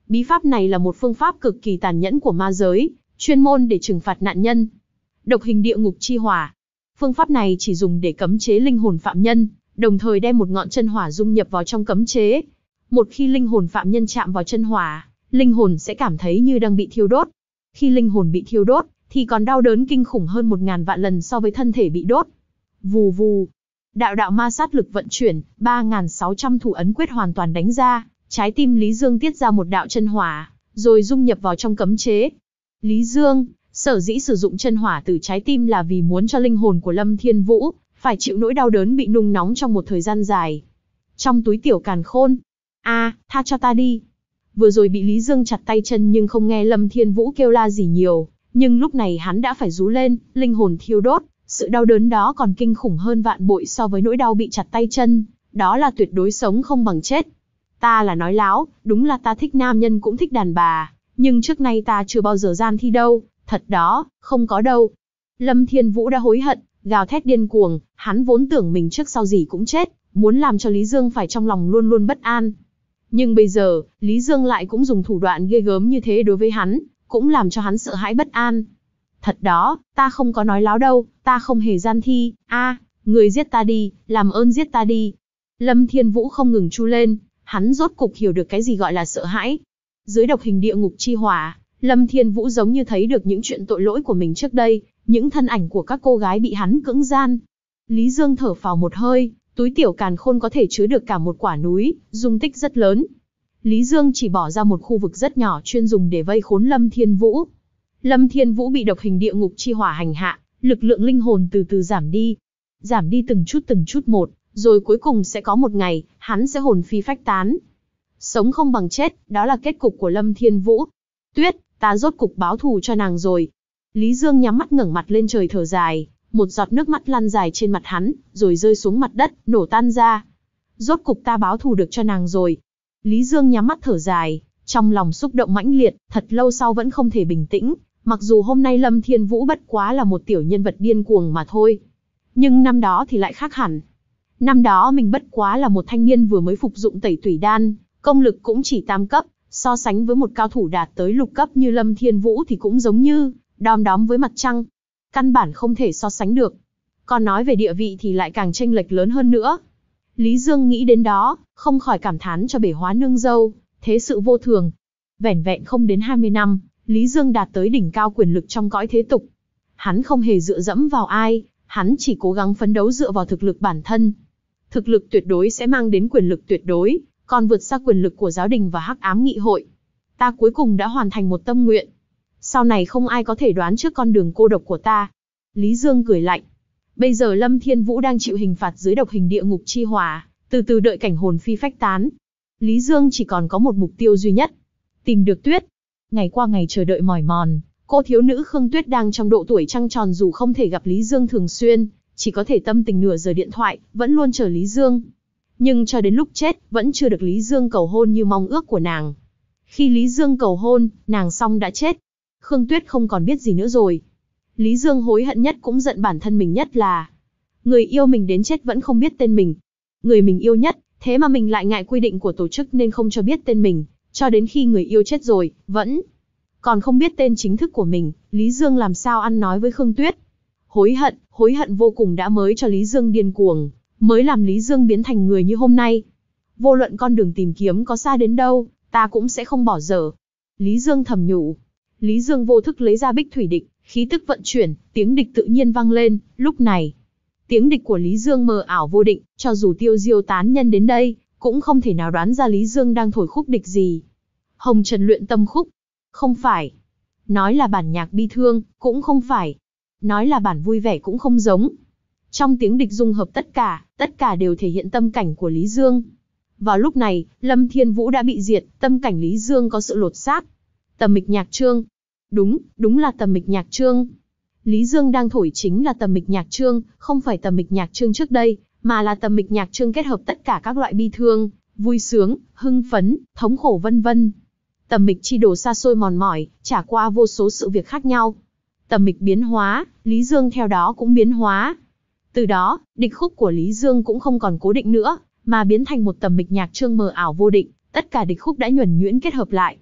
Bí pháp này là một phương pháp cực kỳ tàn nhẫn của ma giới, chuyên môn để trừng phạt nạn nhân. Độc hình địa ngục chi hỏa. Phương pháp này chỉ dùng để cấm chế linh hồn phạm nhân, đồng thời đem một ngọn chân hỏa dung nhập vào trong cấm chế. Một khi linh hồn phạm nhân chạm vào chân hỏa, linh hồn sẽ cảm thấy như đang bị thiêu đốt. Khi linh hồn bị thiêu đốt, thì còn đau đớn kinh khủng hơn một ngàn vạn lần so với thân thể bị đốt. Vù vù. Đạo đạo ma sát lực vận chuyển, ba nghìn sáu trăm thủ ấn quyết hoàn toàn đánh ra, trái tim Lý Dương tiết ra một đạo chân hỏa, rồi dung nhập vào trong cấm chế. Lý Dương, sở dĩ sử dụng chân hỏa từ trái tim là vì muốn cho linh hồn của Lâm Thiên Vũ phải chịu nỗi đau đớn bị nung nóng trong một thời gian dài. Trong túi tiểu càn khôn. A, tha cho ta đi. Vừa rồi bị Lý Dương chặt tay chân nhưng không nghe Lâm Thiên Vũ kêu la gì nhiều, nhưng lúc này hắn đã phải rú lên, linh hồn thiêu đốt, sự đau đớn đó còn kinh khủng hơn vạn bội so với nỗi đau bị chặt tay chân, đó là tuyệt đối sống không bằng chết. Ta là nói láo, đúng là ta thích nam nhân cũng thích đàn bà, nhưng trước nay ta chưa bao giờ gian thi đâu, thật đó, không có đâu. Lâm Thiên Vũ đã hối hận, gào thét điên cuồng, hắn vốn tưởng mình trước sau gì cũng chết, muốn làm cho Lý Dương phải trong lòng luôn luôn bất an. Nhưng bây giờ, Lý Dương lại cũng dùng thủ đoạn ghê gớm như thế đối với hắn, cũng làm cho hắn sợ hãi bất an. Thật đó, ta không có nói láo đâu, ta không hề gian thi, a, à, người giết ta đi, làm ơn giết ta đi. Lâm Thiên Vũ không ngừng chu lên, hắn rốt cục hiểu được cái gì gọi là sợ hãi. Dưới độc hình địa ngục chi hỏa, Lâm Thiên Vũ giống như thấy được những chuyện tội lỗi của mình trước đây, những thân ảnh của các cô gái bị hắn cưỡng gian. Lý Dương thở phào một hơi, túi tiểu càn khôn có thể chứa được cả một quả núi, dung tích rất lớn. Lý Dương chỉ bỏ ra một khu vực rất nhỏ chuyên dùng để vây khốn Lâm Thiên Vũ. Lâm Thiên Vũ bị độc hình địa ngục chi hỏa hành hạ, lực lượng linh hồn từ từ giảm đi. Giảm đi từng chút từng chút một, rồi cuối cùng sẽ có một ngày, hắn sẽ hồn phi phách tán. Sống không bằng chết, đó là kết cục của Lâm Thiên Vũ. Tuyết, ta rốt cục báo thù cho nàng rồi. Lý Dương nhắm mắt ngẩng mặt lên trời thở dài, một giọt nước mắt lăn dài trên mặt hắn, rồi rơi xuống mặt đất, nổ tan ra. Rốt cục ta báo thù được cho nàng rồi. Lý Dương nhắm mắt thở dài, trong lòng xúc động mãnh liệt, thật lâu sau vẫn không thể bình tĩnh, mặc dù hôm nay Lâm Thiên Vũ bất quá là một tiểu nhân vật điên cuồng mà thôi. Nhưng năm đó thì lại khác hẳn. Năm đó mình bất quá là một thanh niên vừa mới phục dụng tẩy tủy đan, công lực cũng chỉ tam cấp, so sánh với một cao thủ đạt tới lục cấp như Lâm Thiên Vũ thì cũng giống như đom đóm với mặt trăng. Căn bản không thể so sánh được. Còn nói về địa vị thì lại càng chênh lệch lớn hơn nữa. Lý Dương nghĩ đến đó, không khỏi cảm thán cho bể hóa nương dâu, thế sự vô thường. Vẻn vẹn không đến hai mươi năm, Lý Dương đạt tới đỉnh cao quyền lực trong cõi thế tục. Hắn không hề dựa dẫm vào ai, hắn chỉ cố gắng phấn đấu dựa vào thực lực bản thân. Thực lực tuyệt đối sẽ mang đến quyền lực tuyệt đối, còn vượt xa quyền lực của giáo đình và hắc ám nghị hội. Ta cuối cùng đã hoàn thành một tâm nguyện. Sau này không ai có thể đoán trước con đường cô độc của ta. Lý Dương cười lạnh. Bây giờ Lâm Thiên Vũ đang chịu hình phạt dưới độc hình địa ngục chi hỏa, từ từ đợi cảnh hồn phi phách tán. Lý Dương chỉ còn có một mục tiêu duy nhất. Tìm được Tuyết. Ngày qua ngày chờ đợi mỏi mòn, cô thiếu nữ Khương Tuyết đang trong độ tuổi trăng tròn dù không thể gặp Lý Dương thường xuyên, chỉ có thể tâm tình nửa giờ điện thoại, vẫn luôn chờ Lý Dương. Nhưng cho đến lúc chết, vẫn chưa được Lý Dương cầu hôn như mong ước của nàng. Khi Lý Dương cầu hôn, nàng xong đã chết. Khương Tuyết không còn biết gì nữa rồi. Lý Dương hối hận nhất cũng giận bản thân mình nhất là người yêu mình đến chết vẫn không biết tên mình. Người mình yêu nhất, thế mà mình lại ngại quy định của tổ chức nên không cho biết tên mình, cho đến khi người yêu chết rồi, vẫn còn không biết tên chính thức của mình, Lý Dương làm sao ăn nói với Khương Tuyết. Hối hận, hối hận vô cùng đã mới cho Lý Dương điên cuồng, mới làm Lý Dương biến thành người như hôm nay. Vô luận con đường tìm kiếm có xa đến đâu, ta cũng sẽ không bỏ dở. Lý Dương thầm nhủ. Lý Dương vô thức lấy ra bích thủy địch, khí tức vận chuyển, tiếng địch tự nhiên vang lên. Lúc này, tiếng địch của Lý Dương mờ ảo vô định, cho dù Tiêu Diêu tán nhân đến đây, cũng không thể nào đoán ra Lý Dương đang thổi khúc địch gì. Hồng Trần luyện tâm khúc? Không phải. Nói là bản nhạc bi thương, cũng không phải. Nói là bản vui vẻ cũng không giống. Trong tiếng địch dung hợp tất cả, tất cả đều thể hiện tâm cảnh của Lý Dương. Vào lúc này, Lâm Thiên Vũ đã bị diệt, tâm cảnh Lý Dương có sự lột xác. Tầm mịch nhạc chương. Đúng, đúng là tầm mịch nhạc chương. Lý Dương đang thổi chính là tầm mịch nhạc chương, không phải tầm mịch nhạc chương trước đây, mà là tầm mịch nhạc chương kết hợp tất cả các loại bi thương, vui sướng, hưng phấn, thống khổ vân vân. Tầm mịch chi đồ xa xôi mòn mỏi, trải qua vô số sự việc khác nhau. Tầm mịch biến hóa, Lý Dương theo đó cũng biến hóa. Từ đó, địch khúc của Lý Dương cũng không còn cố định nữa, mà biến thành một tầm mịch nhạc chương mờ ảo vô định, tất cả địch khúc đã nhuần nhuyễn kết hợp lại.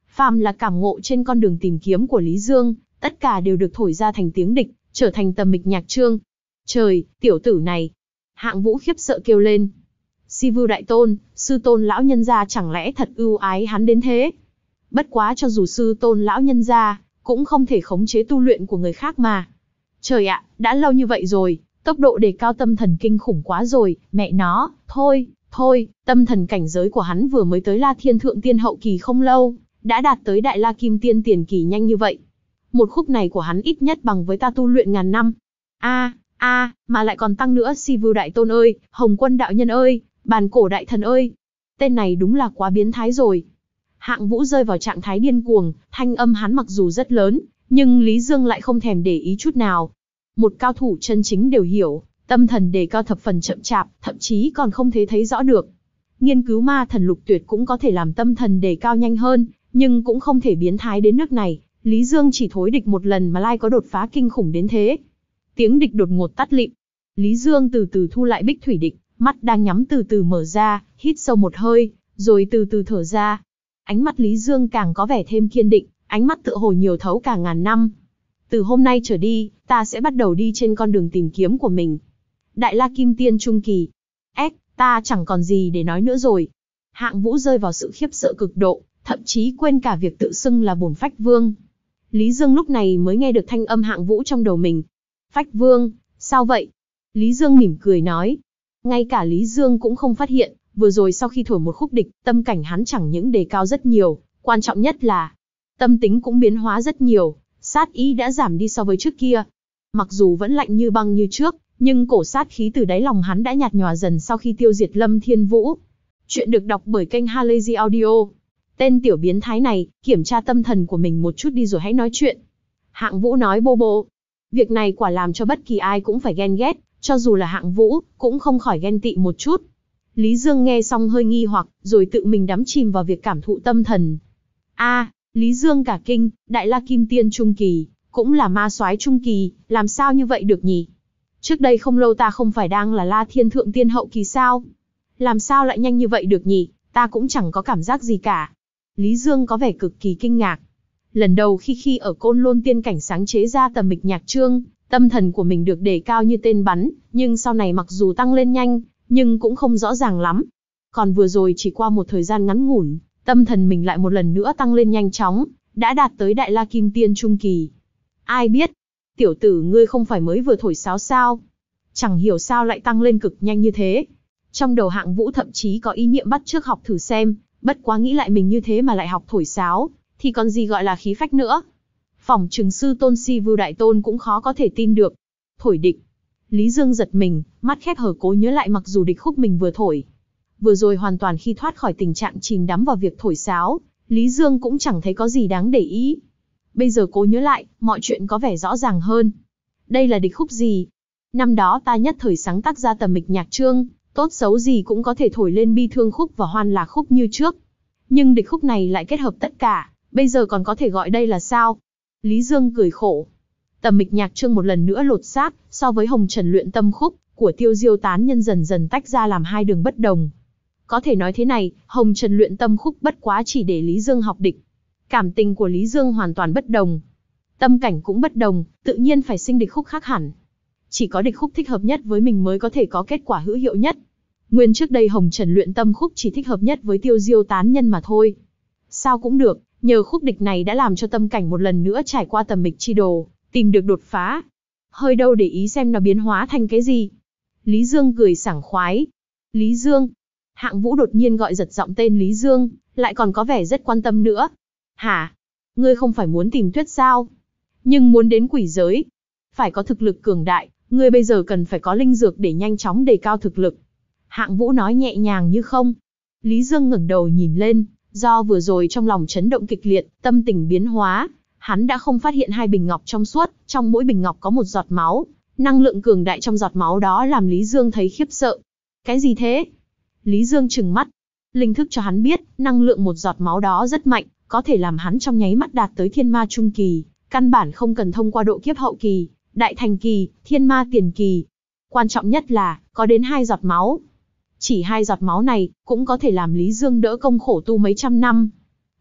Phàm là cảm ngộ trên con đường tìm kiếm của Lý Dương, tất cả đều được thổi ra thành tiếng địch, trở thành tầm mịch nhạc chương. Trời, tiểu tử này! Hạng Vũ khiếp sợ kêu lên. Si Vưu đại tôn, sư tôn lão nhân gia chẳng lẽ thật ưu ái hắn đến thế? Bất quá cho dù sư tôn lão nhân gia, cũng không thể khống chế tu luyện của người khác mà. Trời ạ, đã lâu như vậy rồi, tốc độ đề cao tâm thần kinh khủng quá rồi, mẹ nó, thôi, thôi, tâm thần cảnh giới của hắn vừa mới tới La Thiên Thượng Tiên hậu kỳ không lâu, đã đạt tới Đại La Kim Tiên tiền kỳ nhanh như vậy. Một khúc này của hắn ít nhất bằng với ta tu luyện ngàn năm. A, a, mà lại còn tăng nữa. Si Vưu đại tôn ơi, Hồng Quân đạo nhân ơi, Bàn Cổ đại thần ơi, tên này đúng là quá biến thái rồi. Hạng Vũ rơi vào trạng thái điên cuồng, thanh âm hắn mặc dù rất lớn, nhưng Lý Dương lại không thèm để ý chút nào. Một cao thủ chân chính đều hiểu, tâm thần đề cao thập phần chậm chạp, thậm chí còn không thể thấy rõ được. Nghiên cứu ma thần lục tuyệt cũng có thể làm tâm thần đề cao nhanh hơn, nhưng cũng không thể biến thái đến nước này. Lý Dương chỉ thối địch một lần mà lai có đột phá kinh khủng đến thế. Tiếng địch đột ngột tắt lịm. Lý Dương từ từ thu lại bích thủy địch, mắt đang nhắm từ từ mở ra, hít sâu một hơi, rồi từ từ thở ra. Ánh mắt Lý Dương càng có vẻ thêm kiên định, ánh mắt tựa hồ nhiều thấu cả ngàn năm. Từ hôm nay trở đi, ta sẽ bắt đầu đi trên con đường tìm kiếm của mình. Đại La Kim Tiên Trung Kỳ. Ếch, ta chẳng còn gì để nói nữa rồi. Hạng Vũ rơi vào sự khiếp sợ cực độ, thậm chí quên cả việc tự xưng là bổn Phách Vương. Lý Dương lúc này mới nghe được thanh âm Hạng Vũ trong đầu mình. Phách Vương, sao vậy? Lý Dương mỉm cười nói. Ngay cả Lý Dương cũng không phát hiện, vừa rồi sau khi thổi một khúc địch, tâm cảnh hắn chẳng những đề cao rất nhiều, quan trọng nhất là tâm tính cũng biến hóa rất nhiều, sát ý đã giảm đi so với trước kia. Mặc dù vẫn lạnh như băng như trước, nhưng cổ sát khí từ đáy lòng hắn đã nhạt nhòa dần sau khi tiêu diệt Lâm Thiên Vũ. Chuyện được đọc bởi kênh Halazy Audio. Tên tiểu biến thái này, kiểm tra tâm thần của mình một chút đi rồi hãy nói chuyện. Hạng Vũ nói bô bô. Việc này quả làm cho bất kỳ ai cũng phải ghen ghét, cho dù là Hạng Vũ, cũng không khỏi ghen tị một chút. Lý Dương nghe xong hơi nghi hoặc, rồi tự mình đắm chìm vào việc cảm thụ tâm thần. A, Lý Dương cả kinh, Đại La Kim Tiên Trung Kỳ, cũng là ma soái Trung Kỳ, làm sao như vậy được nhỉ? Trước đây không lâu ta không phải đang là La Thiên Thượng Tiên hậu kỳ sao? Làm sao lại nhanh như vậy được nhỉ? Ta cũng chẳng có cảm giác gì cả. Lý Dương có vẻ cực kỳ kinh ngạc. Lần đầu khi khi ở Côn Lôn Tiên cảnh sáng chế ra tầm mịch nhạc chương, tâm thần của mình được đề cao như tên bắn, nhưng sau này mặc dù tăng lên nhanh, nhưng cũng không rõ ràng lắm. Còn vừa rồi chỉ qua một thời gian ngắn ngủn, tâm thần mình lại một lần nữa tăng lên nhanh chóng, đã đạt tới Đại La Kim Tiên Trung Kỳ. Ai biết, tiểu tử ngươi không phải mới vừa thổi sáo sao? Chẳng hiểu sao lại tăng lên cực nhanh như thế. Trong đầu Hạng Vũ thậm chí có ý niệm bắt chước học thử xem, bất quá nghĩ lại mình như thế mà lại học thổi sáo, thì còn gì gọi là khí phách nữa. Phỏng chừng sư tôn Si Vưu đại tôn cũng khó có thể tin được. Thổi địch. Lý Dương giật mình, mắt khép hờ cố nhớ lại mặc dù địch khúc mình vừa thổi. Vừa rồi hoàn toàn khi thoát khỏi tình trạng chìm đắm vào việc thổi sáo, Lý Dương cũng chẳng thấy có gì đáng để ý. Bây giờ cố nhớ lại, mọi chuyện có vẻ rõ ràng hơn. Đây là địch khúc gì? Năm đó ta nhất thời sáng tác ra tầm mịch nhạc chương, tốt xấu gì cũng có thể thổi lên bi thương khúc và hoan lạc khúc như trước. Nhưng địch khúc này lại kết hợp tất cả, bây giờ còn có thể gọi đây là sao? Lý Dương cười khổ. Tầm mịch nhạc chương một lần nữa lột xác, so với Hồng Trần luyện tâm khúc của Tiêu Diêu tán nhân dần dần tách ra làm hai đường bất đồng. Có thể nói thế này, Hồng Trần luyện tâm khúc bất quá chỉ để Lý Dương học địch. Cảm tình của Lý Dương hoàn toàn bất đồng. Tâm cảnh cũng bất đồng, tự nhiên phải sinh địch khúc khác hẳn. Chỉ có địch khúc thích hợp nhất với mình mới có thể có kết quả hữu hiệu nhất. Nguyên trước đây Hồng Trần luyện tâm khúc chỉ thích hợp nhất với Tiêu Diêu tán nhân mà thôi. Sao cũng được, nhờ khúc địch này đã làm cho tâm cảnh một lần nữa trải qua tầm mịch chi đồ, tìm được đột phá. Hơi đâu để ý xem nó biến hóa thành cái gì. Lý Dương cười sảng khoái. Lý Dương. Hạng Vũ đột nhiên gọi giật giọng tên Lý Dương, lại còn có vẻ rất quan tâm nữa. Hả? Ngươi không phải muốn tìm Tuyết sao? Nhưng muốn đến quỷ giới, phải có thực lực cường đại, ngươi bây giờ cần phải có linh dược để nhanh chóng đề cao thực lực. Hạng Vũ nói nhẹ nhàng như không. Lý Dương ngẩng đầu nhìn lên, do vừa rồi trong lòng chấn động kịch liệt, tâm tình biến hóa, hắn đã không phát hiện hai bình ngọc trong suốt, trong mỗi bình ngọc có một giọt máu, năng lượng cường đại trong giọt máu đó làm Lý Dương thấy khiếp sợ. Cái gì thế? Lý Dương trừng mắt, linh thức cho hắn biết, năng lượng một giọt máu đó rất mạnh, có thể làm hắn trong nháy mắt đạt tới thiên ma trung kỳ, căn bản không cần thông qua độ kiếp hậu kỳ, đại thành kỳ, thiên ma tiền kỳ. Quan trọng nhất là, có đến hai giọt máu. Chỉ hai giọt máu này, cũng có thể làm Lý Dương đỡ công khổ tu mấy trăm năm.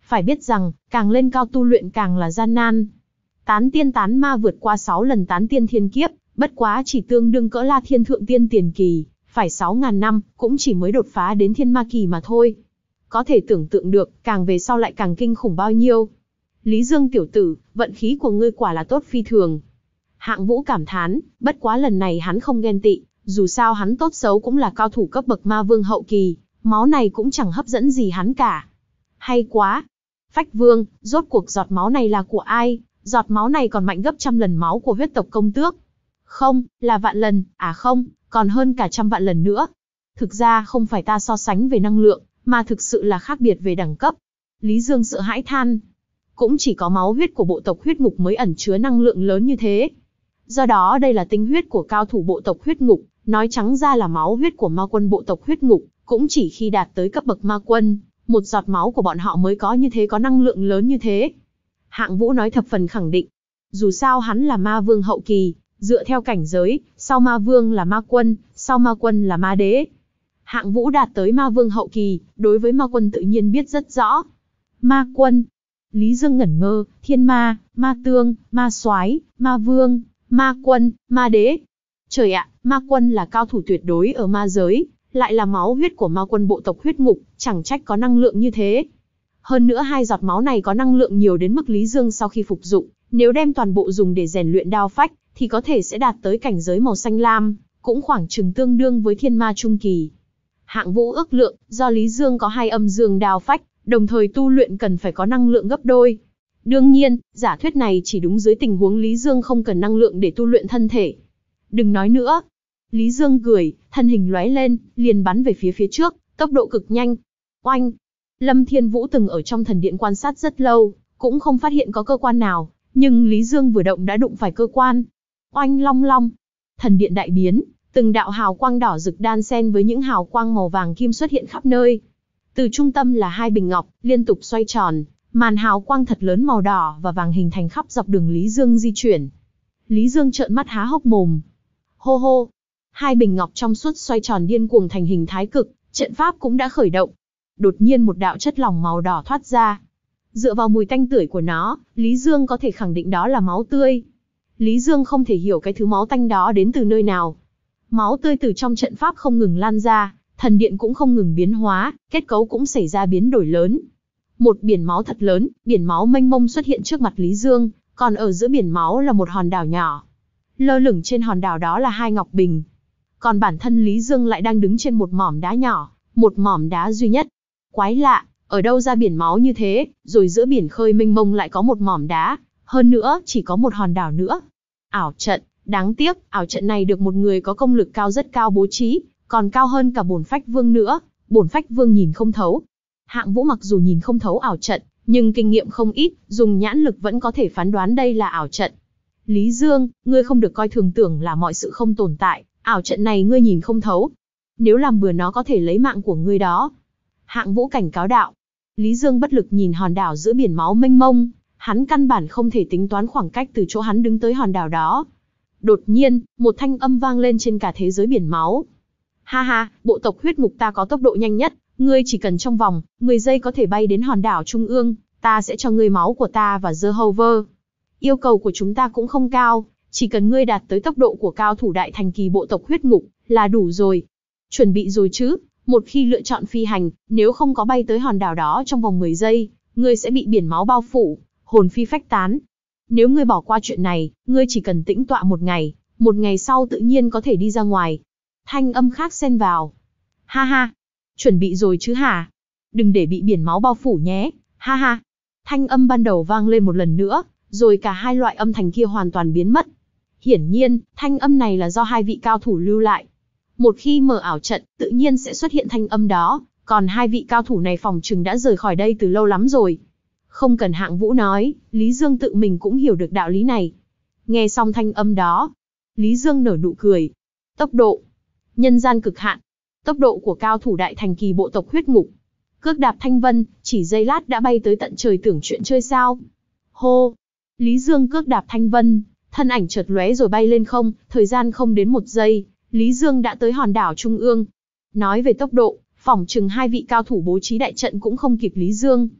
Phải biết rằng, càng lên cao tu luyện càng là gian nan. Tán tiên tán ma vượt qua sáu lần tán tiên thiên kiếp, bất quá chỉ tương đương cỡ La Thiên thượng tiên tiền kỳ, phải sáu ngàn năm, cũng chỉ mới đột phá đến thiên ma kỳ mà thôi. Có thể tưởng tượng được, càng về sau lại càng kinh khủng bao nhiêu. Lý Dương tiểu tử, vận khí của ngươi quả là tốt phi thường. Hạng Vũ cảm thán, bất quá lần này hắn không ghen tị, dù sao hắn tốt xấu cũng là cao thủ cấp bậc ma vương hậu kỳ, máu này cũng chẳng hấp dẫn gì hắn cả. Hay quá! Phách Vương, rốt cuộc giọt máu này là của ai? Giọt máu này còn mạnh gấp trăm lần máu của huyết tộc công tước. Không, là vạn lần, à không, còn hơn cả trăm vạn lần nữa. Thực ra không phải ta so sánh về năng lượng, mà thực sự là khác biệt về đẳng cấp. Lý Dương sợ hãi than. Cũng chỉ có máu huyết của bộ tộc huyết ngục mới ẩn chứa năng lượng lớn như thế. Do đó đây là tinh huyết của cao thủ bộ tộc huyết ngục, nói trắng ra là máu huyết của ma quân bộ tộc huyết ngục, cũng chỉ khi đạt tới cấp bậc ma quân, một giọt máu của bọn họ mới có như thế, có năng lượng lớn như thế. Hạng Vũ nói thập phần khẳng định. Dù sao hắn là ma vương hậu kỳ, dựa theo cảnh giới, sau ma vương là ma quân, sau ma quân là ma đế. Hạng Vũ đạt tới ma vương hậu kỳ, đối với ma quân tự nhiên biết rất rõ. Ma quân. Lý Dương ngẩn ngơ, thiên ma, ma tương, ma soái, ma vương, ma quân, ma đế. Trời ạ, ma quân là cao thủ tuyệt đối ở ma giới, lại là máu huyết của ma quân bộ tộc huyết ngục, chẳng trách có năng lượng như thế. Hơn nữa hai giọt máu này có năng lượng nhiều đến mức Lý Dương sau khi phục dụng, nếu đem toàn bộ dùng để rèn luyện đao phách, thì có thể sẽ đạt tới cảnh giới màu xanh lam, cũng khoảng chừng tương đương với thiên ma trung kỳ. Hạng Vũ ước lượng, do Lý Dương có hai âm dương đao phách, đồng thời tu luyện cần phải có năng lượng gấp đôi. Đương nhiên, giả thuyết này chỉ đúng dưới tình huống Lý Dương không cần năng lượng để tu luyện thân thể. Đừng nói nữa. Lý Dương cười, thân hình lóe lên, liền bắn về phía phía trước, tốc độ cực nhanh. Oanh! Lâm Thiên Vũ từng ở trong thần điện quan sát rất lâu, cũng không phát hiện có cơ quan nào, nhưng Lý Dương vừa động đã đụng phải cơ quan. Oanh long long! Thần điện đại biến, từng đạo hào quang đỏ rực đan xen với những hào quang màu vàng kim xuất hiện khắp nơi. Từ trung tâm là hai bình ngọc, liên tục xoay tròn, màn hào quang thật lớn màu đỏ và vàng hình thành khắp dọc đường Lý Dương di chuyển. Lý Dương trợn mắt há hốc mồm. Hô hô! Hai bình ngọc trong suốt xoay tròn điên cuồng thành hình thái cực, trận pháp cũng đã khởi động. Đột nhiên một đạo chất lỏng màu đỏ thoát ra. Dựa vào mùi tanh tưởi của nó, Lý Dương có thể khẳng định đó là máu tươi. Lý Dương không thể hiểu cái thứ máu tanh đó đến từ nơi nào. Máu tươi từ trong trận pháp không ngừng lan ra, thần điện cũng không ngừng biến hóa, kết cấu cũng xảy ra biến đổi lớn. Một biển máu thật lớn, biển máu mênh mông xuất hiện trước mặt Lý Dương, còn ở giữa biển máu là một hòn đảo nhỏ. Lơ lửng trên hòn đảo đó là hai ngọc bình. Còn bản thân Lý Dương lại đang đứng trên một mỏm đá nhỏ, một mỏm đá duy nhất. Quái lạ, ở đâu ra biển máu như thế, rồi giữa biển khơi mênh mông lại có một mỏm đá, hơn nữa chỉ có một hòn đảo nữa. Ảo trận, đáng tiếc, ảo trận này được một người có công lực cao rất cao bố trí, còn cao hơn cả bổn phách vương nữa, bổn phách vương nhìn không thấu. Hạng Vũ mặc dù nhìn không thấu ảo trận, nhưng kinh nghiệm không ít, dùng nhãn lực vẫn có thể phán đoán đây là ảo trận. Lý Dương, ngươi không được coi thường tưởng là mọi sự không tồn tại, ảo trận này ngươi nhìn không thấu. Nếu làm bừa nó có thể lấy mạng của ngươi đó. Hạng Vũ cảnh cáo đạo. Lý Dương bất lực nhìn hòn đảo giữa biển máu mênh mông, hắn căn bản không thể tính toán khoảng cách từ chỗ hắn đứng tới hòn đảo đó. Đột nhiên, một thanh âm vang lên trên cả thế giới biển máu. Ha ha, bộ tộc huyết ngục ta có tốc độ nhanh nhất, ngươi chỉ cần trong vòng mười giây có thể bay đến hòn đảo trung ương, ta sẽ cho ngươi máu của ta và Jehovah. Yêu cầu của chúng ta cũng không cao, chỉ cần ngươi đạt tới tốc độ của cao thủ đại thành kỳ bộ tộc huyết ngục là đủ rồi. Chuẩn bị rồi chứ? Một khi lựa chọn phi hành, nếu không có bay tới hòn đảo đó trong vòng mười giây, ngươi sẽ bị biển máu bao phủ, hồn phi phách tán. Nếu ngươi bỏ qua chuyện này, ngươi chỉ cần tĩnh tọa một ngày, một ngày sau tự nhiên có thể đi ra ngoài. Thanh âm khác xen vào. Ha ha, chuẩn bị rồi chứ hả? Đừng để bị biển máu bao phủ nhé, ha ha. Thanh âm ban đầu vang lên một lần nữa, rồi cả hai loại âm thanh kia hoàn toàn biến mất. Hiển nhiên, thanh âm này là do hai vị cao thủ lưu lại. Một khi mở ảo trận, tự nhiên sẽ xuất hiện thanh âm đó, còn hai vị cao thủ này phòng chừng đã rời khỏi đây từ lâu lắm rồi. Không cần Hạng Vũ nói, Lý Dương tự mình cũng hiểu được đạo lý này. Nghe xong thanh âm đó, Lý Dương nở nụ cười. Tốc độ, nhân gian cực hạn. Tốc độ của cao thủ đại thành kỳ bộ tộc huyết ngục. Cước đạp thanh vân, chỉ giây lát đã bay tới tận trời tưởng chuyện chơi sao. Hô, Lý Dương cước đạp thanh vân, thân ảnh chợt lóe rồi bay lên không, thời gian không đến một giây, Lý Dương đã tới hòn đảo trung ương. Nói về tốc độ, phỏng chừng hai vị cao thủ bố trí đại trận cũng không kịp Lý Dương.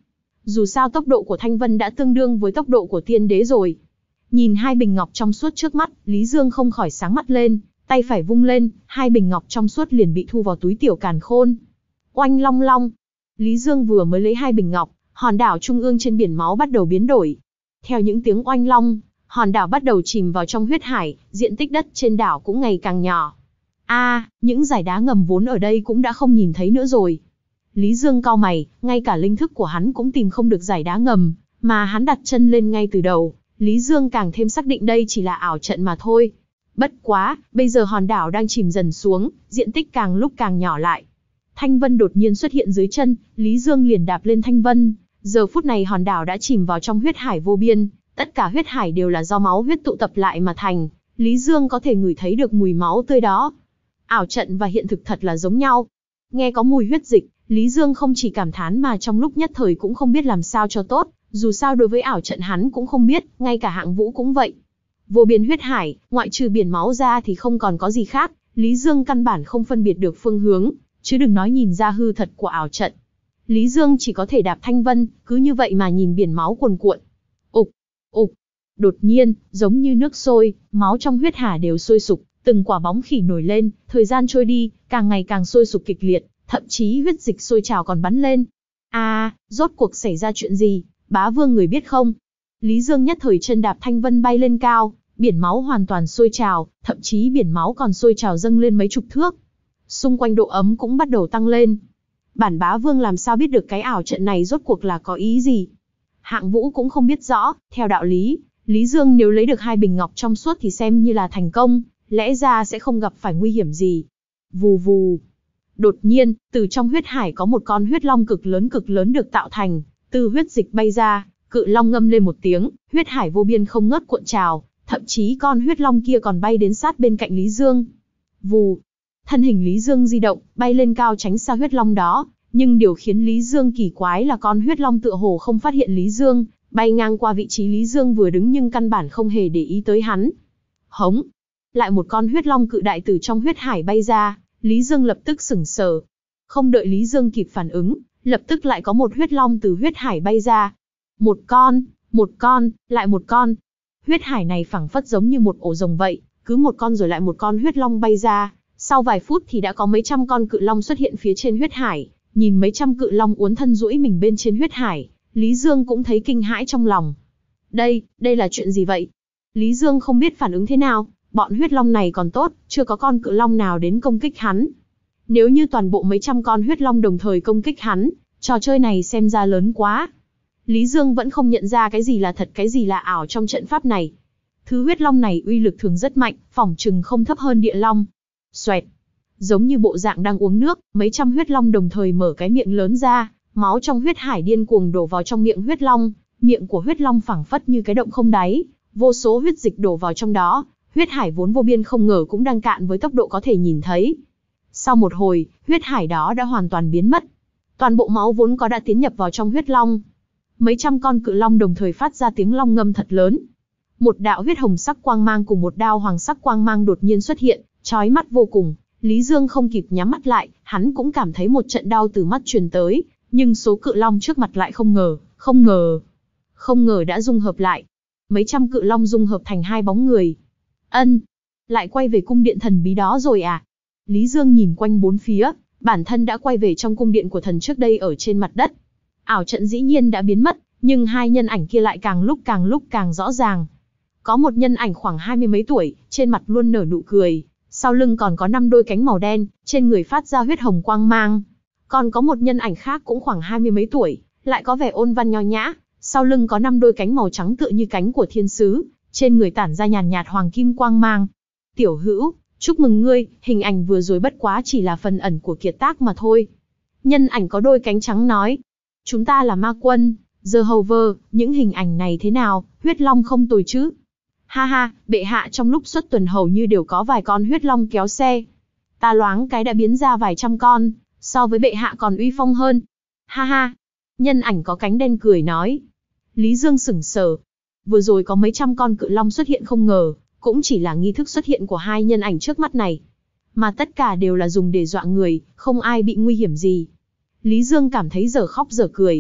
dù sao tốc độ của Thanh Vân đã tương đương với tốc độ của tiên đế rồi. Nhìn hai bình ngọc trong suốt trước mắt, Lý Dương không khỏi sáng mắt lên, tay phải vung lên, hai bình ngọc trong suốt liền bị thu vào túi tiểu càn khôn. Oanh long long, Lý Dương vừa mới lấy hai bình ngọc, hòn đảo trung ương trên biển máu bắt đầu biến đổi. Theo những tiếng oanh long, hòn đảo bắt đầu chìm vào trong huyết hải, diện tích đất trên đảo cũng ngày càng nhỏ. A, à, những dải đá ngầm vốn ở đây cũng đã không nhìn thấy nữa rồi. Lý Dương cau mày, ngay cả linh thức của hắn cũng tìm không được dải đá ngầm, mà hắn đặt chân lên ngay từ đầu, Lý Dương càng thêm xác định đây chỉ là ảo trận mà thôi. Bất quá, bây giờ hòn đảo đang chìm dần xuống, diện tích càng lúc càng nhỏ lại. Thanh Vân đột nhiên xuất hiện dưới chân, Lý Dương liền đạp lên Thanh Vân. Giờ phút này hòn đảo đã chìm vào trong huyết hải vô biên, tất cả huyết hải đều là do máu huyết tụ tập lại mà thành, Lý Dương có thể ngửi thấy được mùi máu tươi đó. Ảo trận và hiện thực thật là giống nhau. Nghe có mùi huyết dịch, Lý Dương không chỉ cảm thán mà trong lúc nhất thời cũng không biết làm sao cho tốt, dù sao đối với ảo trận hắn cũng không biết, ngay cả Hạng Vũ cũng vậy. Vô biên huyết hải, ngoại trừ biển máu ra thì không còn có gì khác, Lý Dương căn bản không phân biệt được phương hướng, chứ đừng nói nhìn ra hư thật của ảo trận. Lý Dương chỉ có thể đạp Thanh Vân, cứ như vậy mà nhìn biển máu cuồn cuộn. Ục, ục, đột nhiên, giống như nước sôi, máu trong huyết hải đều sôi sục, từng quả bóng khỉ nổi lên, thời gian trôi đi, càng ngày càng sôi sục kịch liệt, thậm chí huyết dịch sôi trào còn bắn lên. A, à, rốt cuộc xảy ra chuyện gì, bá vương người biết không? Lý Dương nhất thời chân đạp Thanh Vân bay lên cao, biển máu hoàn toàn sôi trào, thậm chí biển máu còn sôi trào dâng lên mấy chục thước. Xung quanh độ ấm cũng bắt đầu tăng lên. Bản bá vương làm sao biết được cái ảo trận này rốt cuộc là có ý gì? Hạng Vũ cũng không biết rõ, theo đạo lý, Lý Dương nếu lấy được hai bình ngọc trong suốt thì xem như là thành công, lẽ ra sẽ không gặp phải nguy hiểm gì. Vù vù. Đột nhiên, từ trong huyết hải có một con huyết long cực lớn cực lớn được tạo thành, từ huyết dịch bay ra, cự long ngâm lên một tiếng, huyết hải vô biên không ngớt cuộn trào, thậm chí con huyết long kia còn bay đến sát bên cạnh Lý Dương. Vù. Thân hình Lý Dương di động, bay lên cao tránh xa huyết long đó, nhưng điều khiến Lý Dương kỳ quái là con huyết long tựa hồ không phát hiện Lý Dương, bay ngang qua vị trí Lý Dương vừa đứng nhưng căn bản không hề để ý tới hắn. Hống. Lại một con huyết long cự đại từ trong huyết hải bay ra, Lý Dương lập tức sửng sờ. Không đợi Lý Dương kịp phản ứng, lập tức lại có một huyết long từ huyết hải bay ra. Một con, một con, lại một con. Huyết hải này phảng phất giống như một ổ rồng vậy, cứ một con rồi lại một con huyết long bay ra. Sau vài phút thì đã có mấy trăm con cự long xuất hiện phía trên huyết hải, nhìn mấy trăm cự long uốn thân duỗi mình bên trên huyết hải, Lý Dương cũng thấy kinh hãi trong lòng. Đây, đây là chuyện gì vậy? Lý Dương không biết phản ứng thế nào, bọn huyết long này còn tốt, chưa có con cự long nào đến công kích hắn. Nếu như toàn bộ mấy trăm con huyết long đồng thời công kích hắn, trò chơi này xem ra lớn quá. Lý Dương vẫn không nhận ra cái gì là thật cái gì là ảo trong trận pháp này. Thứ huyết long này uy lực thường rất mạnh, phỏng chừng không thấp hơn địa long. Xoẹt. Giống như bộ dạng đang uống nước, mấy trăm huyết long đồng thời mở cái miệng lớn ra, máu trong huyết hải điên cuồng đổ vào trong miệng huyết long, miệng của huyết long phảng phất như cái động không đáy, vô số huyết dịch đổ vào trong đó, huyết hải vốn vô biên không ngờ cũng đang cạn với tốc độ có thể nhìn thấy. Sau một hồi, huyết hải đó đã hoàn toàn biến mất. Toàn bộ máu vốn có đã tiến nhập vào trong huyết long. Mấy trăm con cự long đồng thời phát ra tiếng long ngâm thật lớn. Một đạo huyết hồng sắc quang mang cùng một đao hoàng sắc quang mang đột nhiên xuất hiện, chói mắt vô cùng. Lý Dương không kịp nhắm mắt lại, hắn cũng cảm thấy một trận đau từ mắt truyền tới, nhưng số cự long trước mặt lại không ngờ, không ngờ, không ngờ đã dung hợp lại. Mấy trăm cự long dung hợp thành hai bóng người. Ân, lại quay về cung điện thần bí đó rồi à? Lý Dương nhìn quanh bốn phía, bản thân đã quay về trong cung điện của thần trước đây ở trên mặt đất. Ảo trận dĩ nhiên đã biến mất, nhưng hai nhân ảnh kia lại càng lúc càng lúc càng rõ ràng. Có một nhân ảnh khoảng hai mươi mấy tuổi, trên mặt luôn nở nụ cười, sau lưng còn có năm đôi cánh màu đen, trên người phát ra huyết hồng quang mang. Còn có một nhân ảnh khác cũng khoảng hai mươi mấy tuổi, lại có vẻ ôn văn nho nhã, sau lưng có năm đôi cánh màu trắng tựa như cánh của thiên sứ, trên người tản ra nhàn nhạt hoàng kim quang mang. Tiểu hữu, chúc mừng ngươi, hình ảnh vừa rồi bất quá chỉ là phần ẩn của kiệt tác mà thôi. Nhân ảnh có đôi cánh trắng nói, chúng ta là ma quân, The Hover, những hình ảnh này thế nào, huyết long không tồi chứ? Ha ha, bệ hạ trong lúc xuất tuần hầu như đều có vài con huyết long kéo xe. Ta loáng cái đã biến ra vài trăm con, so với bệ hạ còn uy phong hơn. Ha ha, nhân ảnh có cánh đen cười nói. Lý Dương sững sờ. Vừa rồi có mấy trăm con cự long xuất hiện không ngờ, cũng chỉ là nghi thức xuất hiện của hai nhân ảnh trước mắt này. Mà tất cả đều là dùng để dọa người, không ai bị nguy hiểm gì. Lý Dương cảm thấy dở khóc dở cười.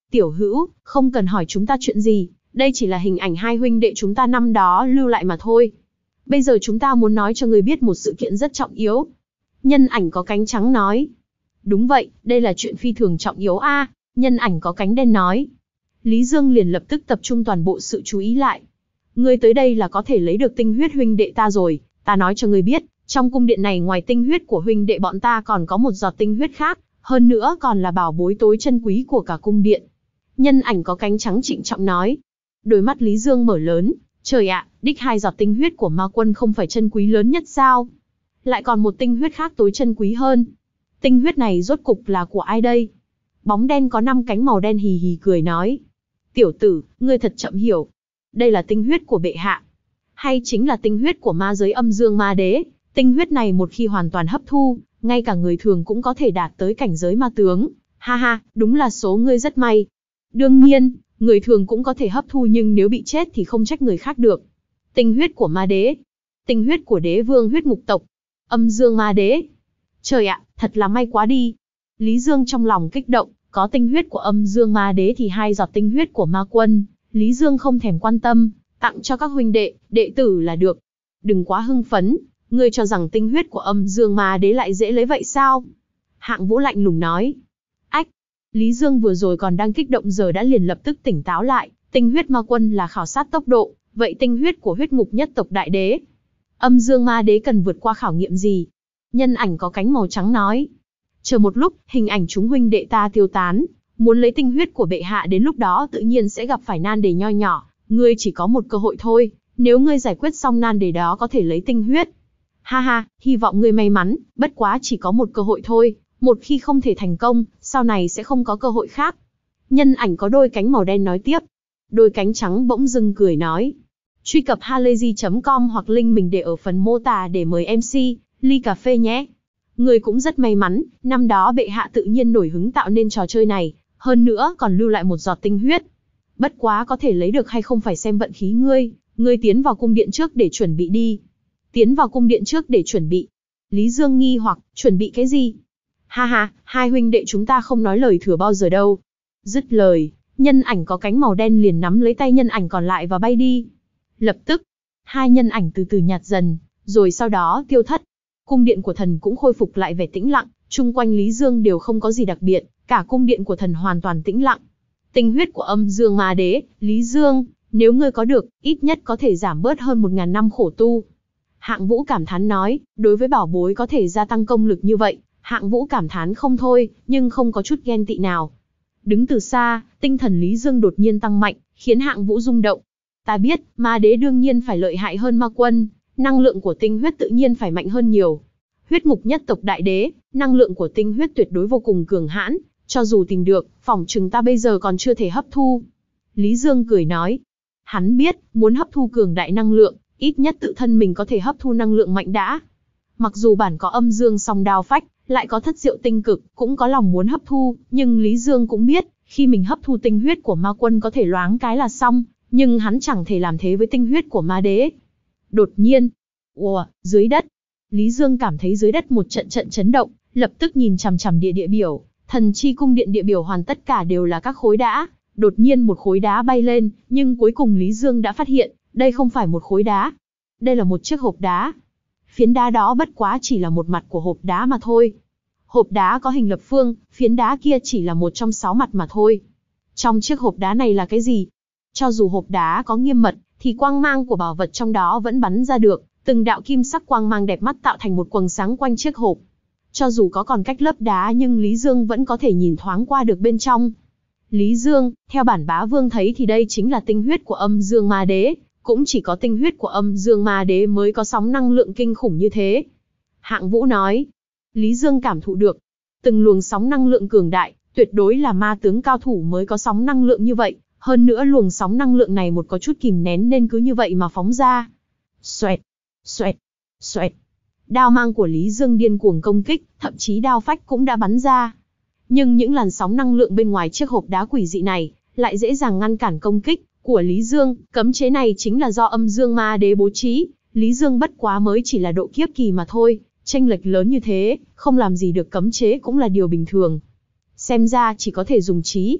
Tiểu hữu, không cần hỏi chúng ta chuyện gì, đây chỉ là hình ảnh hai huynh đệ chúng ta năm đó lưu lại mà thôi. Bây giờ chúng ta muốn nói cho ngươi biết một sự kiện rất trọng yếu. Nhân ảnh có cánh trắng nói. Đúng vậy, đây là chuyện phi thường trọng yếu a. Nhân ảnh có cánh đen nói. Lý Dương liền lập tức tập trung toàn bộ sự chú ý lại. Ngươi tới đây là có thể lấy được tinh huyết huynh đệ ta rồi, ta nói cho ngươi biết, trong cung điện này ngoài tinh huyết của huynh đệ bọn ta còn có một giọt tinh huyết khác, hơn nữa còn là bảo bối tối chân quý của cả cung điện. Nhân ảnh có cánh trắng trịnh trọng nói. Đôi mắt Lý Dương mở lớn, trời ạ, đích hai giọt tinh huyết của ma quân không phải chân quý lớn nhất sao? Lại còn một tinh huyết khác tối chân quý hơn. Tinh huyết này rốt cục là của ai đây? Bóng đen có năm cánh màu đen hì hì cười nói. Tiểu tử, ngươi thật chậm hiểu. Đây là tinh huyết của bệ hạ. Hay chính là tinh huyết của ma giới âm dương ma đế. Tinh huyết này một khi hoàn toàn hấp thu, ngay cả người thường cũng có thể đạt tới cảnh giới ma tướng. Ha ha, đúng là số ngươi rất may. Đương nhiên, người thường cũng có thể hấp thu nhưng nếu bị chết thì không trách người khác được. Tinh huyết của ma đế. Tinh huyết của đế vương huyết ngục tộc. Âm dương ma đế. Trời ạ, thật là may quá đi. Lý Dương trong lòng kích động, có tinh huyết của âm dương ma đế thì hai giọt tinh huyết của ma quân. Lý Dương không thèm quan tâm, tặng cho các huynh đệ, đệ tử là được. Đừng quá hưng phấn, ngươi cho rằng tinh huyết của âm dương ma đế lại dễ lấy vậy sao? Hạng Vũ lạnh lùng nói. Ách! Lý Dương vừa rồi còn đang kích động giờ đã liền lập tức tỉnh táo lại, tinh huyết ma quân là khảo sát tốc độ, vậy tinh huyết của huyết ngục nhất tộc đại đế. Âm dương ma đế cần vượt qua khảo nghiệm gì? Nhân ảnh có cánh màu trắng nói. Chờ một lúc, hình ảnh chúng huynh đệ ta tiêu tán, muốn lấy tinh huyết của bệ hạ đến lúc đó tự nhiên sẽ gặp phải nan đề nho nhỏ, ngươi chỉ có một cơ hội thôi, nếu ngươi giải quyết xong nan đề đó có thể lấy tinh huyết. Ha ha, hy vọng ngươi may mắn, bất quá chỉ có một cơ hội thôi, một khi không thể thành công, sau này sẽ không có cơ hội khác. Nhân ảnh có đôi cánh màu đen nói tiếp. Đôi cánh trắng bỗng dưng cười nói. Truy cập halayzi chấm com hoặc link mình để ở phần mô tả để mời em xê, ly cà phê nhé. Người cũng rất may mắn, năm đó bệ hạ tự nhiên nổi hứng tạo nên trò chơi này, hơn nữa còn lưu lại một giọt tinh huyết. Bất quá có thể lấy được hay không phải xem vận khí ngươi, ngươi tiến vào cung điện trước để chuẩn bị đi. Tiến vào cung điện trước để chuẩn bị. Lý Dương nghi hoặc, chuẩn bị cái gì? Ha ha, hai huynh đệ chúng ta không nói lời thừa bao giờ đâu. Dứt lời, nhân ảnh có cánh màu đen liền nắm lấy tay nhân ảnh còn lại và bay đi. Lập tức, hai nhân ảnh từ từ nhạt dần, rồi sau đó tiêu thất. Cung điện của thần cũng khôi phục lại vẻ tĩnh lặng, chung quanh Lý Dương đều không có gì đặc biệt, cả cung điện của thần hoàn toàn tĩnh lặng. Tinh huyết của âm dương ma đế, Lý Dương, nếu ngươi có được, ít nhất có thể giảm bớt hơn một ngàn năm khổ tu. Hạng Vũ cảm thán nói, đối với bảo bối có thể gia tăng công lực như vậy, Hạng Vũ cảm thán không thôi, nhưng không có chút ghen tị nào. Đứng từ xa, tinh thần Lý Dương đột nhiên tăng mạnh, khiến Hạng Vũ rung động. Ta biết, ma đế đương nhiên phải lợi hại hơn ma quân, năng lượng của tinh huyết tự nhiên phải mạnh hơn nhiều. Huyết ngục nhất tộc đại đế, năng lượng của tinh huyết tuyệt đối vô cùng cường hãn, cho dù tìm được, phỏng chừng ta bây giờ còn chưa thể hấp thu. Lý Dương cười nói. Hắn biết, muốn hấp thu cường đại năng lượng, ít nhất tự thân mình có thể hấp thu năng lượng mạnh đã. Mặc dù bản có âm dương song đao phách, lại có thất diệu tinh cực, cũng có lòng muốn hấp thu, nhưng Lý Dương cũng biết, khi mình hấp thu tinh huyết của ma quân có thể loáng cái là xong, nhưng hắn chẳng thể làm thế với tinh huyết của ma đế. Đột nhiên, ùa, dưới đất, Lý Dương cảm thấy dưới đất một trận trận chấn động, lập tức nhìn chằm chằm địa địa biểu, thần chi cung điện địa biểu hoàn tất cả đều là các khối đá. Đột nhiên một khối đá bay lên, nhưng cuối cùng Lý Dương đã phát hiện, đây không phải một khối đá. Đây là một chiếc hộp đá. Phiến đá đó bất quá chỉ là một mặt của hộp đá mà thôi. Hộp đá có hình lập phương, phiến đá kia chỉ là một trong sáu mặt mà thôi. Trong chiếc hộp đá này là cái gì? Cho dù hộp đá có nghiêm mật, thì quang mang của bảo vật trong đó vẫn bắn ra được, từng đạo kim sắc quang mang đẹp mắt tạo thành một quầng sáng quanh chiếc hộp. Cho dù có còn cách lớp đá nhưng Lý Dương vẫn có thể nhìn thoáng qua được bên trong. Lý Dương, theo bản bá vương thấy thì đây chính là tinh huyết của âm dương ma đế, cũng chỉ có tinh huyết của âm dương ma đế mới có sóng năng lượng kinh khủng như thế. Hạng Vũ nói. Lý Dương cảm thụ được, từng luồng sóng năng lượng cường đại, tuyệt đối là ma tướng cao thủ mới có sóng năng lượng như vậy, hơn nữa luồng sóng năng lượng này một có chút kìm nén nên cứ như vậy mà phóng ra. Xoẹt, xoẹt, xoẹt. Đao mang của Lý Dương điên cuồng công kích, thậm chí đao phách cũng đã bắn ra. Nhưng những làn sóng năng lượng bên ngoài chiếc hộp đá quỷ dị này, lại dễ dàng ngăn cản công kích của Lý Dương. Cấm chế này chính là do âm dương ma đế bố trí, Lý Dương bất quá mới chỉ là độ kiếp kỳ mà thôi, chênh lệch lớn như thế, không làm gì được cấm chế cũng là điều bình thường. Xem ra chỉ có thể dùng trí.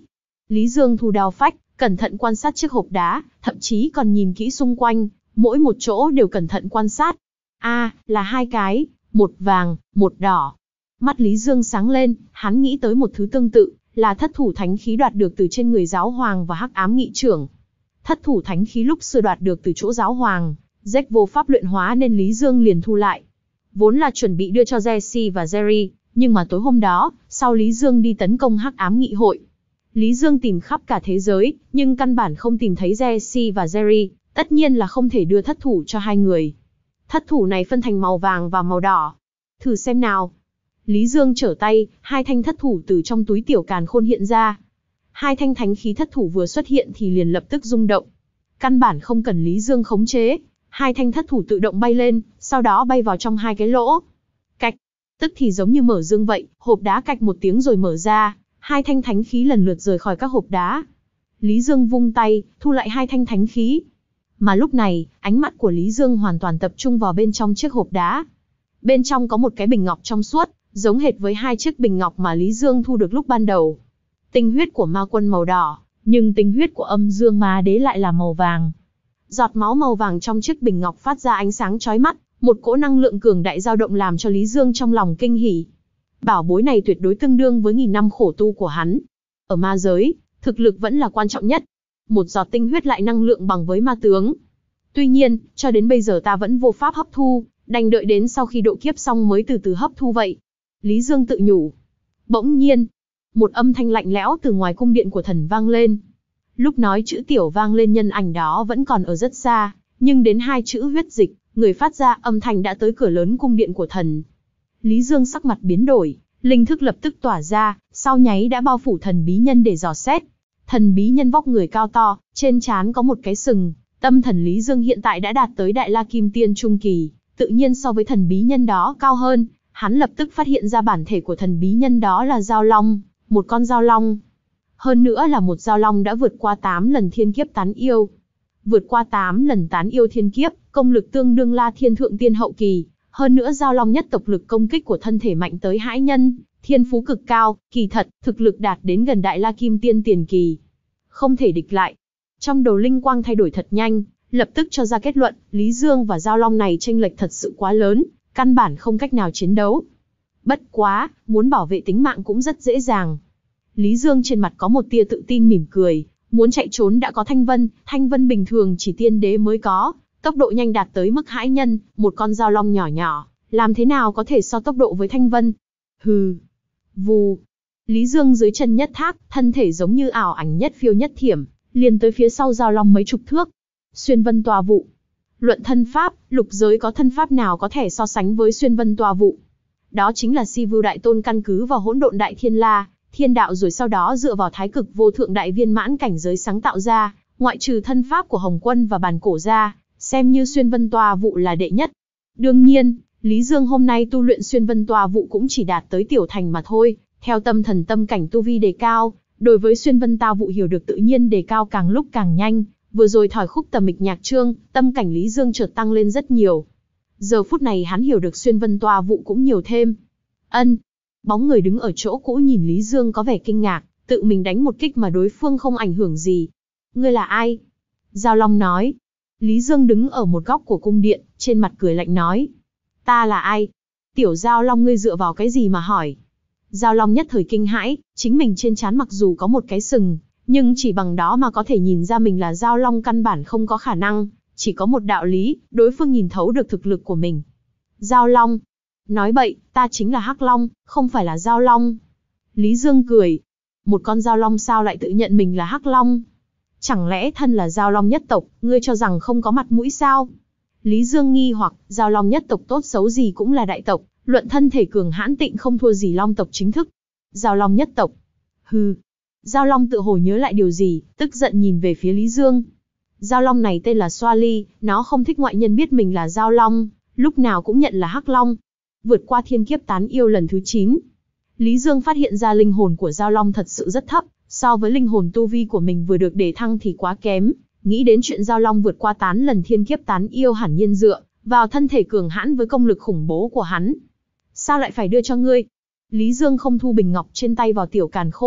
Lý Dương thu đao phách, cẩn thận quan sát chiếc hộp đá, thậm chí còn nhìn kỹ xung quanh, mỗi một chỗ đều cẩn thận quan sát. A, à, là hai cái, một vàng, một đỏ. Mắt Lý Dương sáng lên, hắn nghĩ tới một thứ tương tự, là thất thủ thánh khí đoạt được từ trên người giáo hoàng và hắc ám nghị trưởng. Thất thủ thánh khí lúc xưa đoạt được từ chỗ giáo hoàng, Jack vô pháp luyện hóa nên Lý Dương liền thu lại. Vốn là chuẩn bị đưa cho Jesse và Jerry, nhưng mà tối hôm đó, sau Lý Dương đi tấn công hắc ám nghị hội, Lý Dương tìm khắp cả thế giới, nhưng căn bản không tìm thấy Jesse và Jerry, tất nhiên là không thể đưa thất thủ cho hai người. Thất thủ này phân thành màu vàng và màu đỏ. Thử xem nào. Lý Dương trở tay, hai thanh thất thủ từ trong túi tiểu càn khôn hiện ra. Hai thanh thánh khí thất thủ vừa xuất hiện thì liền lập tức rung động. Căn bản không cần Lý Dương khống chế, hai thanh thất thủ tự động bay lên, sau đó bay vào trong hai cái lỗ. Cạch, tức thì giống như mở dương vậy, hộp đá cạch một tiếng rồi mở ra, hai thanh thánh khí lần lượt rời khỏi các hộp đá. Lý Dương vung tay, thu lại hai thanh thánh khí. Mà lúc này, ánh mắt của Lý Dương hoàn toàn tập trung vào bên trong chiếc hộp đá. Bên trong có một cái bình ngọc trong suốt, giống hệt với hai chiếc bình ngọc mà Lý Dương thu được lúc ban đầu. Tinh huyết của ma quân màu đỏ, nhưng tinh huyết của âm dương ma đế lại là màu vàng. Giọt máu màu vàng trong chiếc bình ngọc phát ra ánh sáng chói mắt, một cỗ năng lượng cường đại dao động làm cho Lý Dương trong lòng kinh hỉ. Bảo bối này tuyệt đối tương đương với nghìn năm khổ tu của hắn. Ở ma giới, thực lực vẫn là quan trọng nhất. Một giọt tinh huyết lại năng lượng bằng với ma tướng. Tuy nhiên, cho đến bây giờ ta vẫn vô pháp hấp thu, đành đợi đến sau khi độ kiếp xong mới từ từ hấp thu vậy. Lý Dương tự nhủ. Bỗng nhiên, một âm thanh lạnh lẽo từ ngoài cung điện của thần vang lên. Lúc nói chữ tiểu vang lên nhân ảnh đó vẫn còn ở rất xa, nhưng đến hai chữ huyết dịch, người phát ra âm thanh đã tới cửa lớn cung điện của thần. Lý Dương sắc mặt biến đổi, linh thức lập tức tỏa ra, sau nháy đã bao phủ thần bí nhân để dò xét. Thần bí nhân vóc người cao to, trên trán có một cái sừng, tâm thần Lý Dương hiện tại đã đạt tới Đại La Kim Tiên Trung Kỳ, tự nhiên so với thần bí nhân đó cao hơn. Hắn lập tức phát hiện ra bản thể của thần bí nhân đó là Dao Long, một con Dao Long. Hơn nữa là một Dao Long đã vượt qua tám lần thiên kiếp tán yêu. Vượt qua tám lần tán yêu thiên kiếp, công lực tương đương La Thiên Thượng Tiên Hậu Kỳ. Hơn nữa Dao Long nhất tộc lực công kích của thân thể mạnh tới hãi nhân, thiên phú cực cao, kỳ thật, thực lực đạt đến gần Đại La Kim Tiên Tiền Kỳ. Không thể địch lại. Trong đầu linh quang thay đổi thật nhanh, lập tức cho ra kết luận, Lý Dương và Dao Long này chênh lệch thật sự quá lớn, căn bản không cách nào chiến đấu. Bất quá, muốn bảo vệ tính mạng cũng rất dễ dàng. Lý Dương trên mặt có một tia tự tin mỉm cười, muốn chạy trốn đã có Thanh Vân, Thanh Vân bình thường chỉ tiên đế mới có, tốc độ nhanh đạt tới mức hãi nhân, một con Dao Long nhỏ nhỏ, làm thế nào có thể so tốc độ với Thanh Vân? Hừ. Vù. Lý Dương dưới chân nhất thác, thân thể giống như ảo ảnh nhất phiêu nhất thiểm, liền tới phía sau Dao Long mấy chục thước. Xuyên vân tòa vụ. Luận thân pháp, lục giới có thân pháp nào có thể so sánh với xuyên vân tòa vụ? Đó chính là Si Vưu Đại Tôn căn cứ vào hỗn độn đại thiên la, thiên đạo rồi sau đó dựa vào thái cực vô thượng đại viên mãn cảnh giới sáng tạo ra, ngoại trừ thân pháp của Hồng Quân và Bàn Cổ ra, xem như xuyên vân tòa vụ là đệ nhất. Đương nhiên, Lý Dương hôm nay tu luyện xuyên vân tòa vụ cũng chỉ đạt tới tiểu thành mà thôi, theo tâm thần tâm cảnh tu vi đề cao, đối với xuyên vân tòa vụ hiểu được tự nhiên đề cao càng lúc càng nhanh. Vừa rồi thỏi khúc tầm mịch nhạc chương, tâm cảnh Lý Dương chợt tăng lên rất nhiều. Giờ phút này hắn hiểu được xuyên vân tòa vụ cũng nhiều thêm. Ân. Bóng người đứng ở chỗ cũ nhìn Lý Dương có vẻ kinh ngạc, tự mình đánh một kích mà đối phương không ảnh hưởng gì. Ngươi là ai? Dao Long nói. Lý Dương đứng ở một góc của cung điện, trên mặt cười lạnh nói. Ta là ai? Tiểu Dao Long ngươi dựa vào cái gì mà hỏi? Dao Long nhất thời kinh hãi, chính mình trên trán mặc dù có một cái sừng, nhưng chỉ bằng đó mà có thể nhìn ra mình là Dao Long căn bản không có khả năng, chỉ có một đạo lý, đối phương nhìn thấu được thực lực của mình. Dao Long. Nói bậy, ta chính là Hắc Long, không phải là Dao Long. Lý Dương cười. Một con Dao Long sao lại tự nhận mình là Hắc Long? Chẳng lẽ thân là Dao Long nhất tộc, ngươi cho rằng không có mặt mũi sao? Lý Dương nghi hoặc, Dao Long nhất tộc tốt xấu gì cũng là đại tộc, luận thân thể cường hãn tịnh không thua gì Long tộc chính thức. Dao Long nhất tộc. Hừ. Dao Long tự hồ nhớ lại điều gì, tức giận nhìn về phía Lý Dương. Dao Long này tên là Xoa Ly, nó không thích ngoại nhân biết mình là Dao Long, lúc nào cũng nhận là Hắc Long. Vượt qua thiên kiếp tán yêu lần thứ chín. Lý Dương phát hiện ra linh hồn của Dao Long thật sự rất thấp, so với linh hồn tu vi của mình vừa được đề thăng thì quá kém. Nghĩ đến chuyện Dao Long vượt qua tán lần thiên kiếp tán yêu hẳn nhiên dựa vào thân thể cường hãn với công lực khủng bố của hắn. Sao lại phải đưa cho ngươi? Lý Dương không thu bình ngọc trên tay vào tiểu càn khôn,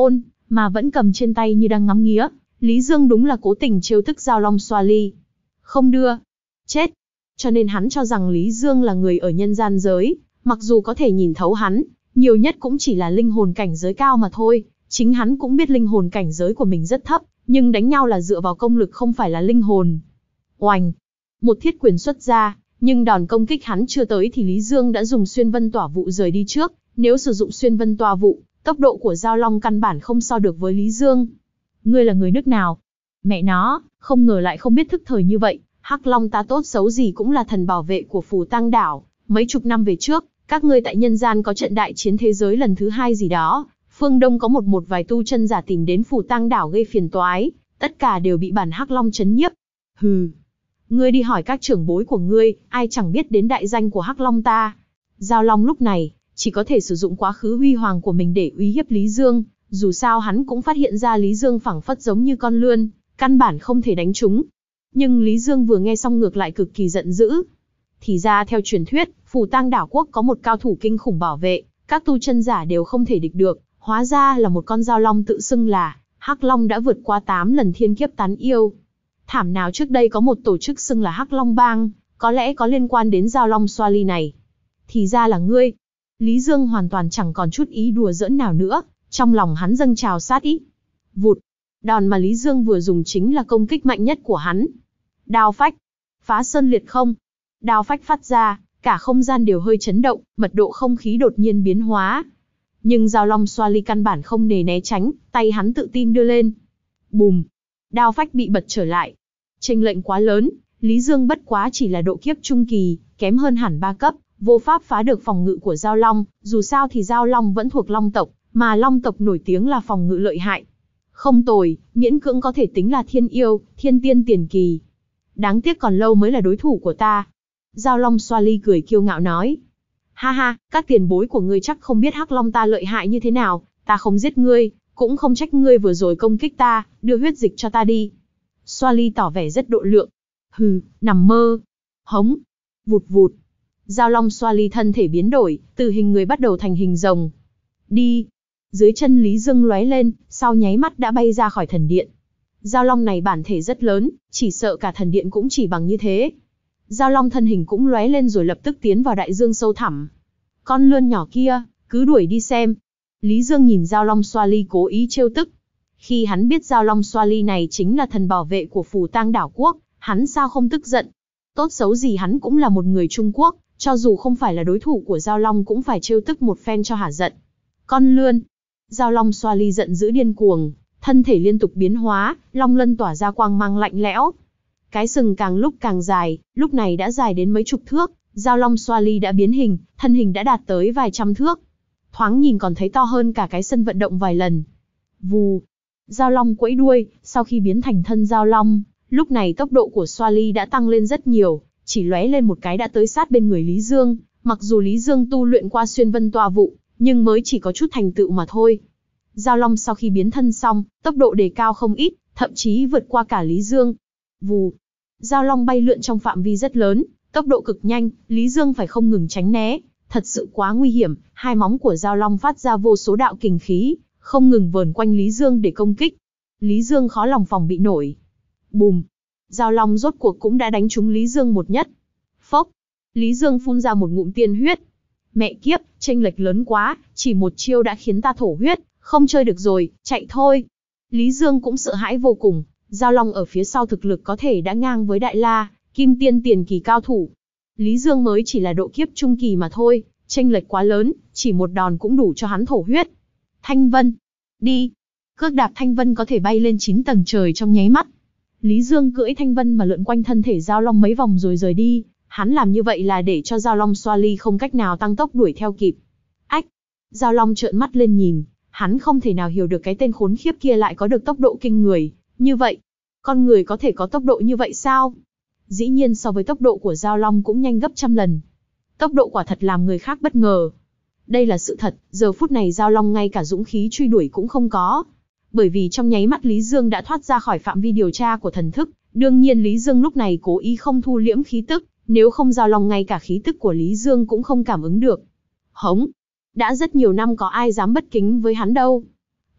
mà vẫn cầm trên tay như đang ngắm nghía. Lý Dương đúng là cố tình trêu tức Dao Long xoa ly. Không đưa. Chết. Cho nên hắn cho rằng Lý Dương là người ở nhân gian giới, mặc dù có thể nhìn thấu hắn, nhiều nhất cũng chỉ là linh hồn cảnh giới cao mà thôi. Chính hắn cũng biết linh hồn cảnh giới của mình rất thấp, nhưng đánh nhau là dựa vào công lực không phải là linh hồn. Oành. Một thiết quyền xuất ra, nhưng đòn công kích hắn chưa tới thì Lý Dương đã dùng xuyên vân tỏa vụ rời đi trước. Nếu sử dụng xuyên vân tỏa vụ, tốc độ của Dao Long căn bản không so được với Lý Dương. Ngươi là người nước nào? Mẹ nó, không ngờ lại không biết thức thời như vậy. Hắc Long ta tốt xấu gì cũng là thần bảo vệ của Phù Tang đảo. Mấy chục năm về trước, các ngươi tại nhân gian có trận đại chiến thế giới lần thứ hai gì đó. Phương Đông có một một vài tu chân giả tìm đến Phù Tang đảo gây phiền toái, tất cả đều bị bản Hắc Long trấn nhiếp. Hừ, ngươi đi hỏi các trưởng bối của ngươi, ai chẳng biết đến đại danh của Hắc Long ta. Dao Long lúc này chỉ có thể sử dụng quá khứ huy hoàng của mình để uy hiếp Lý Dương. Dù sao hắn cũng phát hiện ra Lý Dương phảng phất giống như con lươn, căn bản không thể đánh trúng. Nhưng Lý Dương vừa nghe xong ngược lại cực kỳ giận dữ. Thì ra theo truyền thuyết, Phù Tang đảo quốc có một cao thủ kinh khủng bảo vệ, các tu chân giả đều không thể địch được. Hóa ra là một con Dao Long tự xưng là Hắc Long đã vượt qua tám lần thiên kiếp tán yêu. Thảm nào trước đây có một tổ chức xưng là Hắc Long Bang, có lẽ có liên quan đến Dao Long xoa ly này. Thì ra là ngươi. Lý Dương hoàn toàn chẳng còn chút ý đùa giỡn nào nữa, trong lòng hắn dâng trào sát ý. Vụt. Đòn mà Lý Dương vừa dùng chính là công kích mạnh nhất của hắn. Đao phách. Phá sơn liệt không. Đao phách phát ra, cả không gian đều hơi chấn động, mật độ không khí đột nhiên biến hóa. Nhưng Dao Long xoa ly căn bản không nề né tránh, tay hắn tự tin đưa lên. Bùm. Đao phách bị bật trở lại. Chênh lệch quá lớn, Lý Dương bất quá chỉ là độ kiếp trung kỳ, kém hơn hẳn ba cấp, vô pháp phá được phòng ngự của Dao Long, dù sao thì Dao Long vẫn thuộc Long tộc, mà Long tộc nổi tiếng là phòng ngự lợi hại. Không tồi, miễn cưỡng có thể tính là thiên yêu, thiên tiên tiền kỳ. Đáng tiếc còn lâu mới là đối thủ của ta. Dao Long xoa ly cười kiêu ngạo nói. Ha ha, các tiền bối của ngươi chắc không biết Hắc Long ta lợi hại như thế nào, ta không giết ngươi, cũng không trách ngươi vừa rồi công kích ta, đưa huyết dịch cho ta đi. Xoa ly tỏ vẻ rất độ lượng. Hừ, nằm mơ. Hống. Vụt vụt. Dao Long xoa ly thân thể biến đổi, từ hình người bắt đầu thành hình rồng. Đi. Dưới chân Lý Dương lóe lên, sau nháy mắt đã bay ra khỏi thần điện. Dao Long này bản thể rất lớn, chỉ sợ cả thần điện cũng chỉ bằng như thế. Dao Long thân hình cũng lóe lên rồi lập tức tiến vào đại dương sâu thẳm. Con lươn nhỏ kia, cứ đuổi đi xem. Lý Dương nhìn Dao Long xoa ly cố ý trêu tức. Khi hắn biết Dao Long xoa ly này chính là thần bảo vệ của Phù Tang đảo quốc, hắn sao không tức giận. Tốt xấu gì hắn cũng là một người Trung Quốc, cho dù không phải là đối thủ của Dao Long cũng phải trêu tức một phen cho hả giận. Con lươn. Dao Long xoa ly giận dữ điên cuồng, thân thể liên tục biến hóa, long lân tỏa ra quang mang lạnh lẽo. Cái sừng càng lúc càng dài, lúc này đã dài đến mấy chục thước, Dao Long xoa ly đã biến hình, thân hình đã đạt tới vài trăm thước. Thoáng nhìn còn thấy to hơn cả cái sân vận động vài lần. Vù. Dao Long quẫy đuôi, sau khi biến thành thân Dao Long, lúc này tốc độ của xoa ly đã tăng lên rất nhiều, chỉ lóe lên một cái đã tới sát bên người Lý Dương. Mặc dù Lý Dương tu luyện qua xuyên vân tỏa vụ, nhưng mới chỉ có chút thành tựu mà thôi. Dao Long sau khi biến thân xong, tốc độ đề cao không ít, thậm chí vượt qua cả Lý Dương. Vù. Dao Long bay lượn trong phạm vi rất lớn, tốc độ cực nhanh, Lý Dương phải không ngừng tránh né, thật sự quá nguy hiểm. Hai móng của Dao Long phát ra vô số đạo kình khí, không ngừng vờn quanh Lý Dương để công kích. Lý Dương khó lòng phòng bị nổi. Bùm. Dao Long rốt cuộc cũng đã đánh trúng Lý Dương một nhất. Phốc. Lý Dương phun ra một ngụm tiên huyết. Mẹ kiếp, chênh lệch lớn quá, chỉ một chiêu đã khiến ta thổ huyết, không chơi được rồi, chạy thôi. Lý Dương cũng sợ hãi vô cùng, Dao Long ở phía sau thực lực có thể đã ngang với Đại La, Kim Tiên tiền kỳ cao thủ. Lý Dương mới chỉ là độ kiếp trung kỳ mà thôi, chênh lệch quá lớn, chỉ một đòn cũng đủ cho hắn thổ huyết. Thanh Vân. Đi. Cước đạp Thanh Vân có thể bay lên chín tầng trời trong nháy mắt. Lý Dương cưỡi Thanh Vân mà lượn quanh thân thể Dao Long mấy vòng rồi rời đi. Hắn làm như vậy là để cho Dao Long xoa ly không cách nào tăng tốc đuổi theo kịp. Ách! Dao Long trợn mắt lên nhìn, hắn không thể nào hiểu được cái tên khốn khiếp kia lại có được tốc độ kinh người như vậy. Con người có thể có tốc độ như vậy sao? Dĩ nhiên so với tốc độ của Dao Long cũng nhanh gấp trăm lần. Tốc độ quả thật làm người khác bất ngờ. Đây là sự thật, giờ phút này Dao Long ngay cả dũng khí truy đuổi cũng không có. Bởi vì trong nháy mắt Lý Dương đã thoát ra khỏi phạm vi điều tra của thần thức, đương nhiên Lý Dương lúc này cố ý không thu liễm khí tức. Nếu không Dao Long ngay cả khí tức của Lý Dương cũng không cảm ứng được. Hống! Đã rất nhiều năm có ai dám bất kính với hắn đâu.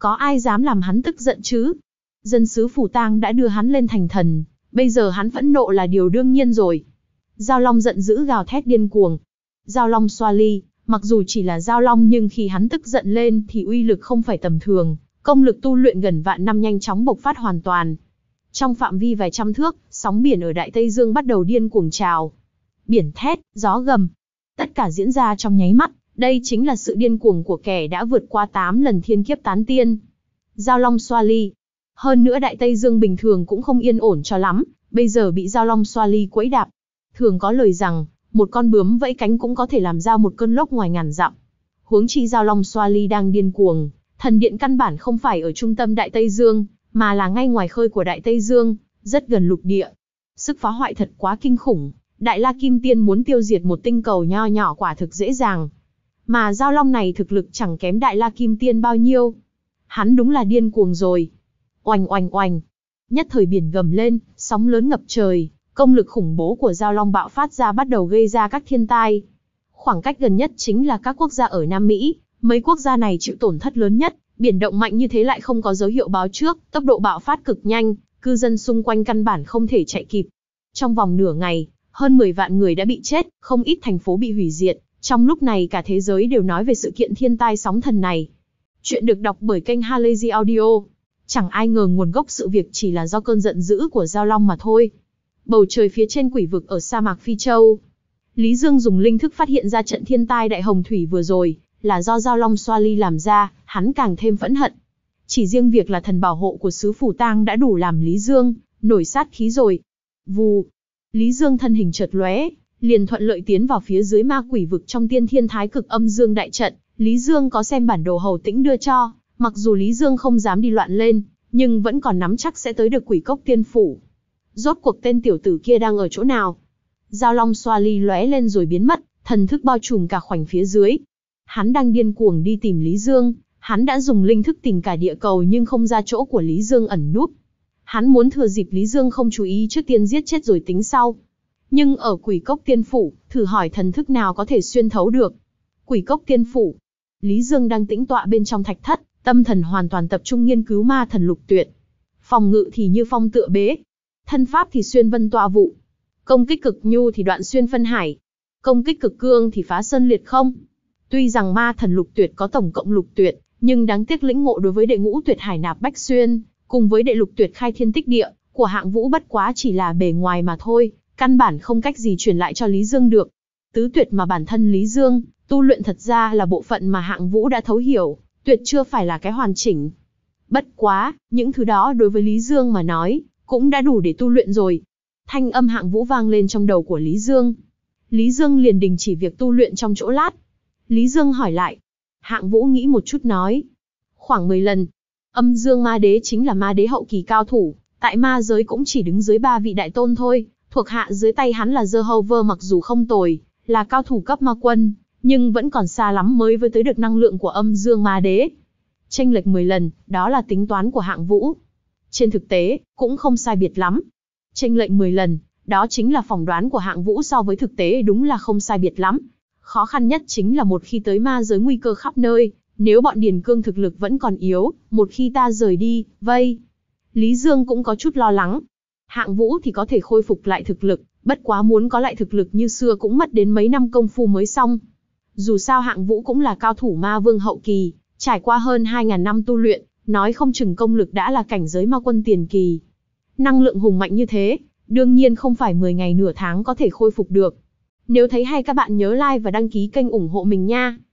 Có ai dám làm hắn tức giận chứ? Dân xứ Phù Tang đã đưa hắn lên thành thần, bây giờ hắn phẫn nộ là điều đương nhiên rồi. Giao Long giận dữ gào thét điên cuồng. Giao Long xoa ly, mặc dù chỉ là Giao Long nhưng khi hắn tức giận lên thì uy lực không phải tầm thường, công lực tu luyện gần vạn năm nhanh chóng bộc phát hoàn toàn. Trong phạm vi vài trăm thước, sóng biển ở Đại Tây Dương bắt đầu điên cuồng trào. Biển thét, gió gầm. Tất cả diễn ra trong nháy mắt, đây chính là sự điên cuồng của kẻ đã vượt qua tám lần thiên kiếp tán tiên. Giao Long xoa ly. Hơn nữa Đại Tây Dương bình thường cũng không yên ổn cho lắm, bây giờ bị Giao Long xoa ly quẫy đạp. Thường có lời rằng, một con bướm vẫy cánh cũng có thể làm ra một cơn lốc ngoài ngàn dặm. Huống chi Giao Long xoa ly đang điên cuồng, thần điện căn bản không phải ở trung tâm Đại Tây Dương, mà là ngay ngoài khơi của Đại Tây Dương, rất gần lục địa. Sức phá hoại thật quá kinh khủng, Đại La Kim Tiên muốn tiêu diệt một tinh cầu nho nhỏ quả thực dễ dàng. Mà Giao Long này thực lực chẳng kém Đại La Kim Tiên bao nhiêu. Hắn đúng là điên cuồng rồi. Oành oành oành. Nhất thời biển gầm lên, sóng lớn ngập trời, công lực khủng bố của Giao Long bạo phát ra bắt đầu gây ra các thiên tai. Khoảng cách gần nhất chính là các quốc gia ở Nam Mỹ, mấy quốc gia này chịu tổn thất lớn nhất, biển động mạnh như thế lại không có dấu hiệu báo trước, tốc độ bạo phát cực nhanh, cư dân xung quanh căn bản không thể chạy kịp. Trong vòng nửa ngày, hơn mười vạn người đã bị chết, không ít thành phố bị hủy diệt. Trong lúc này cả thế giới đều nói về sự kiện thiên tai sóng thần này. Chuyện được đọc bởi kênh Halazy Audio. Chẳng ai ngờ nguồn gốc sự việc chỉ là do cơn giận dữ của Giao Long mà thôi. Bầu trời phía trên quỷ vực ở sa mạc Phi Châu. Lý Dương dùng linh thức phát hiện ra trận thiên tai đại hồng thủy vừa rồi, là do Giao Long xoa ly làm ra, hắn càng thêm phẫn hận. Chỉ riêng việc là thần bảo hộ của xứ Phù Tang đã đủ làm Lý Dương nổi sát khí rồi. Vù. Lý Dương thân hình chợt lóe, liền thuận lợi tiến vào phía dưới ma quỷ vực trong Tiên Thiên Thái Cực Âm Dương đại trận. Lý Dương có xem bản đồ Hầu Tĩnh đưa cho, mặc dù Lý Dương không dám đi loạn lên, nhưng vẫn còn nắm chắc sẽ tới được Quỷ Cốc Tiên Phủ. Rốt cuộc tên tiểu tử kia đang ở chỗ nào? Giao Long xoa ly lóe lên rồi biến mất, thần thức bao trùm cả khoảnh phía dưới. Hắn đang điên cuồng đi tìm Lý Dương, hắn đã dùng linh thức tìm cả địa cầu nhưng không ra chỗ của Lý Dương ẩn núp. Hắn muốn thừa dịp Lý Dương không chú ý trước tiên giết chết rồi tính sau. Nhưng ở Quỷ Cốc Tiên Phủ, thử hỏi thần thức nào có thể xuyên thấu được. Quỷ Cốc Tiên Phủ. Lý Dương đang tĩnh tọa bên trong thạch thất, tâm thần hoàn toàn tập trung nghiên cứu ma thần lục tuyệt. Phòng ngự thì như phong tựa bế. Thân pháp thì xuyên vân tọa vụ. Công kích cực nhu thì đoạn xuyên phân hải. Công kích cực cương thì phá sơn liệt không. Tuy rằng ma thần lục tuyệt có tổng cộng lục tuyệt, nhưng đáng tiếc lĩnh ngộ đối với đệ ngũ tuyệt hải nạp bách xuyên, cùng với đệ lục tuyệt khai thiên tích địa, của Hạng Vũ bất quá chỉ là bề ngoài mà thôi, căn bản không cách gì truyền lại cho Lý Dương được. Tứ tuyệt mà bản thân Lý Dương tu luyện thật ra là bộ phận mà Hạng Vũ đã thấu hiểu, tuyệt chưa phải là cái hoàn chỉnh. Bất quá, những thứ đó đối với Lý Dương mà nói, cũng đã đủ để tu luyện rồi. Thanh âm Hạng Vũ vang lên trong đầu của Lý Dương. Lý Dương liền đình chỉ việc tu luyện trong chỗ lát. Lý Dương hỏi lại. Hạng Vũ nghĩ một chút nói. Khoảng mười lần. Âm Dương Ma Đế chính là ma đế hậu kỳ cao thủ, tại ma giới cũng chỉ đứng dưới ba vị đại tôn thôi, thuộc hạ dưới tay hắn là Jehovah mặc dù không tồi, là cao thủ cấp ma quân, nhưng vẫn còn xa lắm mới với tới được năng lượng của Âm Dương Ma Đế. Chênh lệch mười lần, đó là tính toán của Hạng Vũ. Trên thực tế, cũng không sai biệt lắm. Chênh lệch mười lần, đó chính là phỏng đoán của Hạng Vũ so với thực tế đúng là không sai biệt lắm. Khó khăn nhất chính là một khi tới ma giới nguy cơ khắp nơi, nếu bọn Điền Cương thực lực vẫn còn yếu, một khi ta rời đi, vây. Lý Dương cũng có chút lo lắng. Hạng Vũ thì có thể khôi phục lại thực lực, bất quá muốn có lại thực lực như xưa cũng mất đến mấy năm công phu mới xong. Dù sao Hạng Vũ cũng là cao thủ ma vương hậu kỳ, trải qua hơn hai nghìn năm tu luyện, nói không chừng công lực đã là cảnh giới ma quân tiền kỳ. Năng lượng hùng mạnh như thế, đương nhiên không phải mười ngày nửa tháng có thể khôi phục được. Nếu thấy hay các bạn nhớ like và đăng ký kênh ủng hộ mình nha.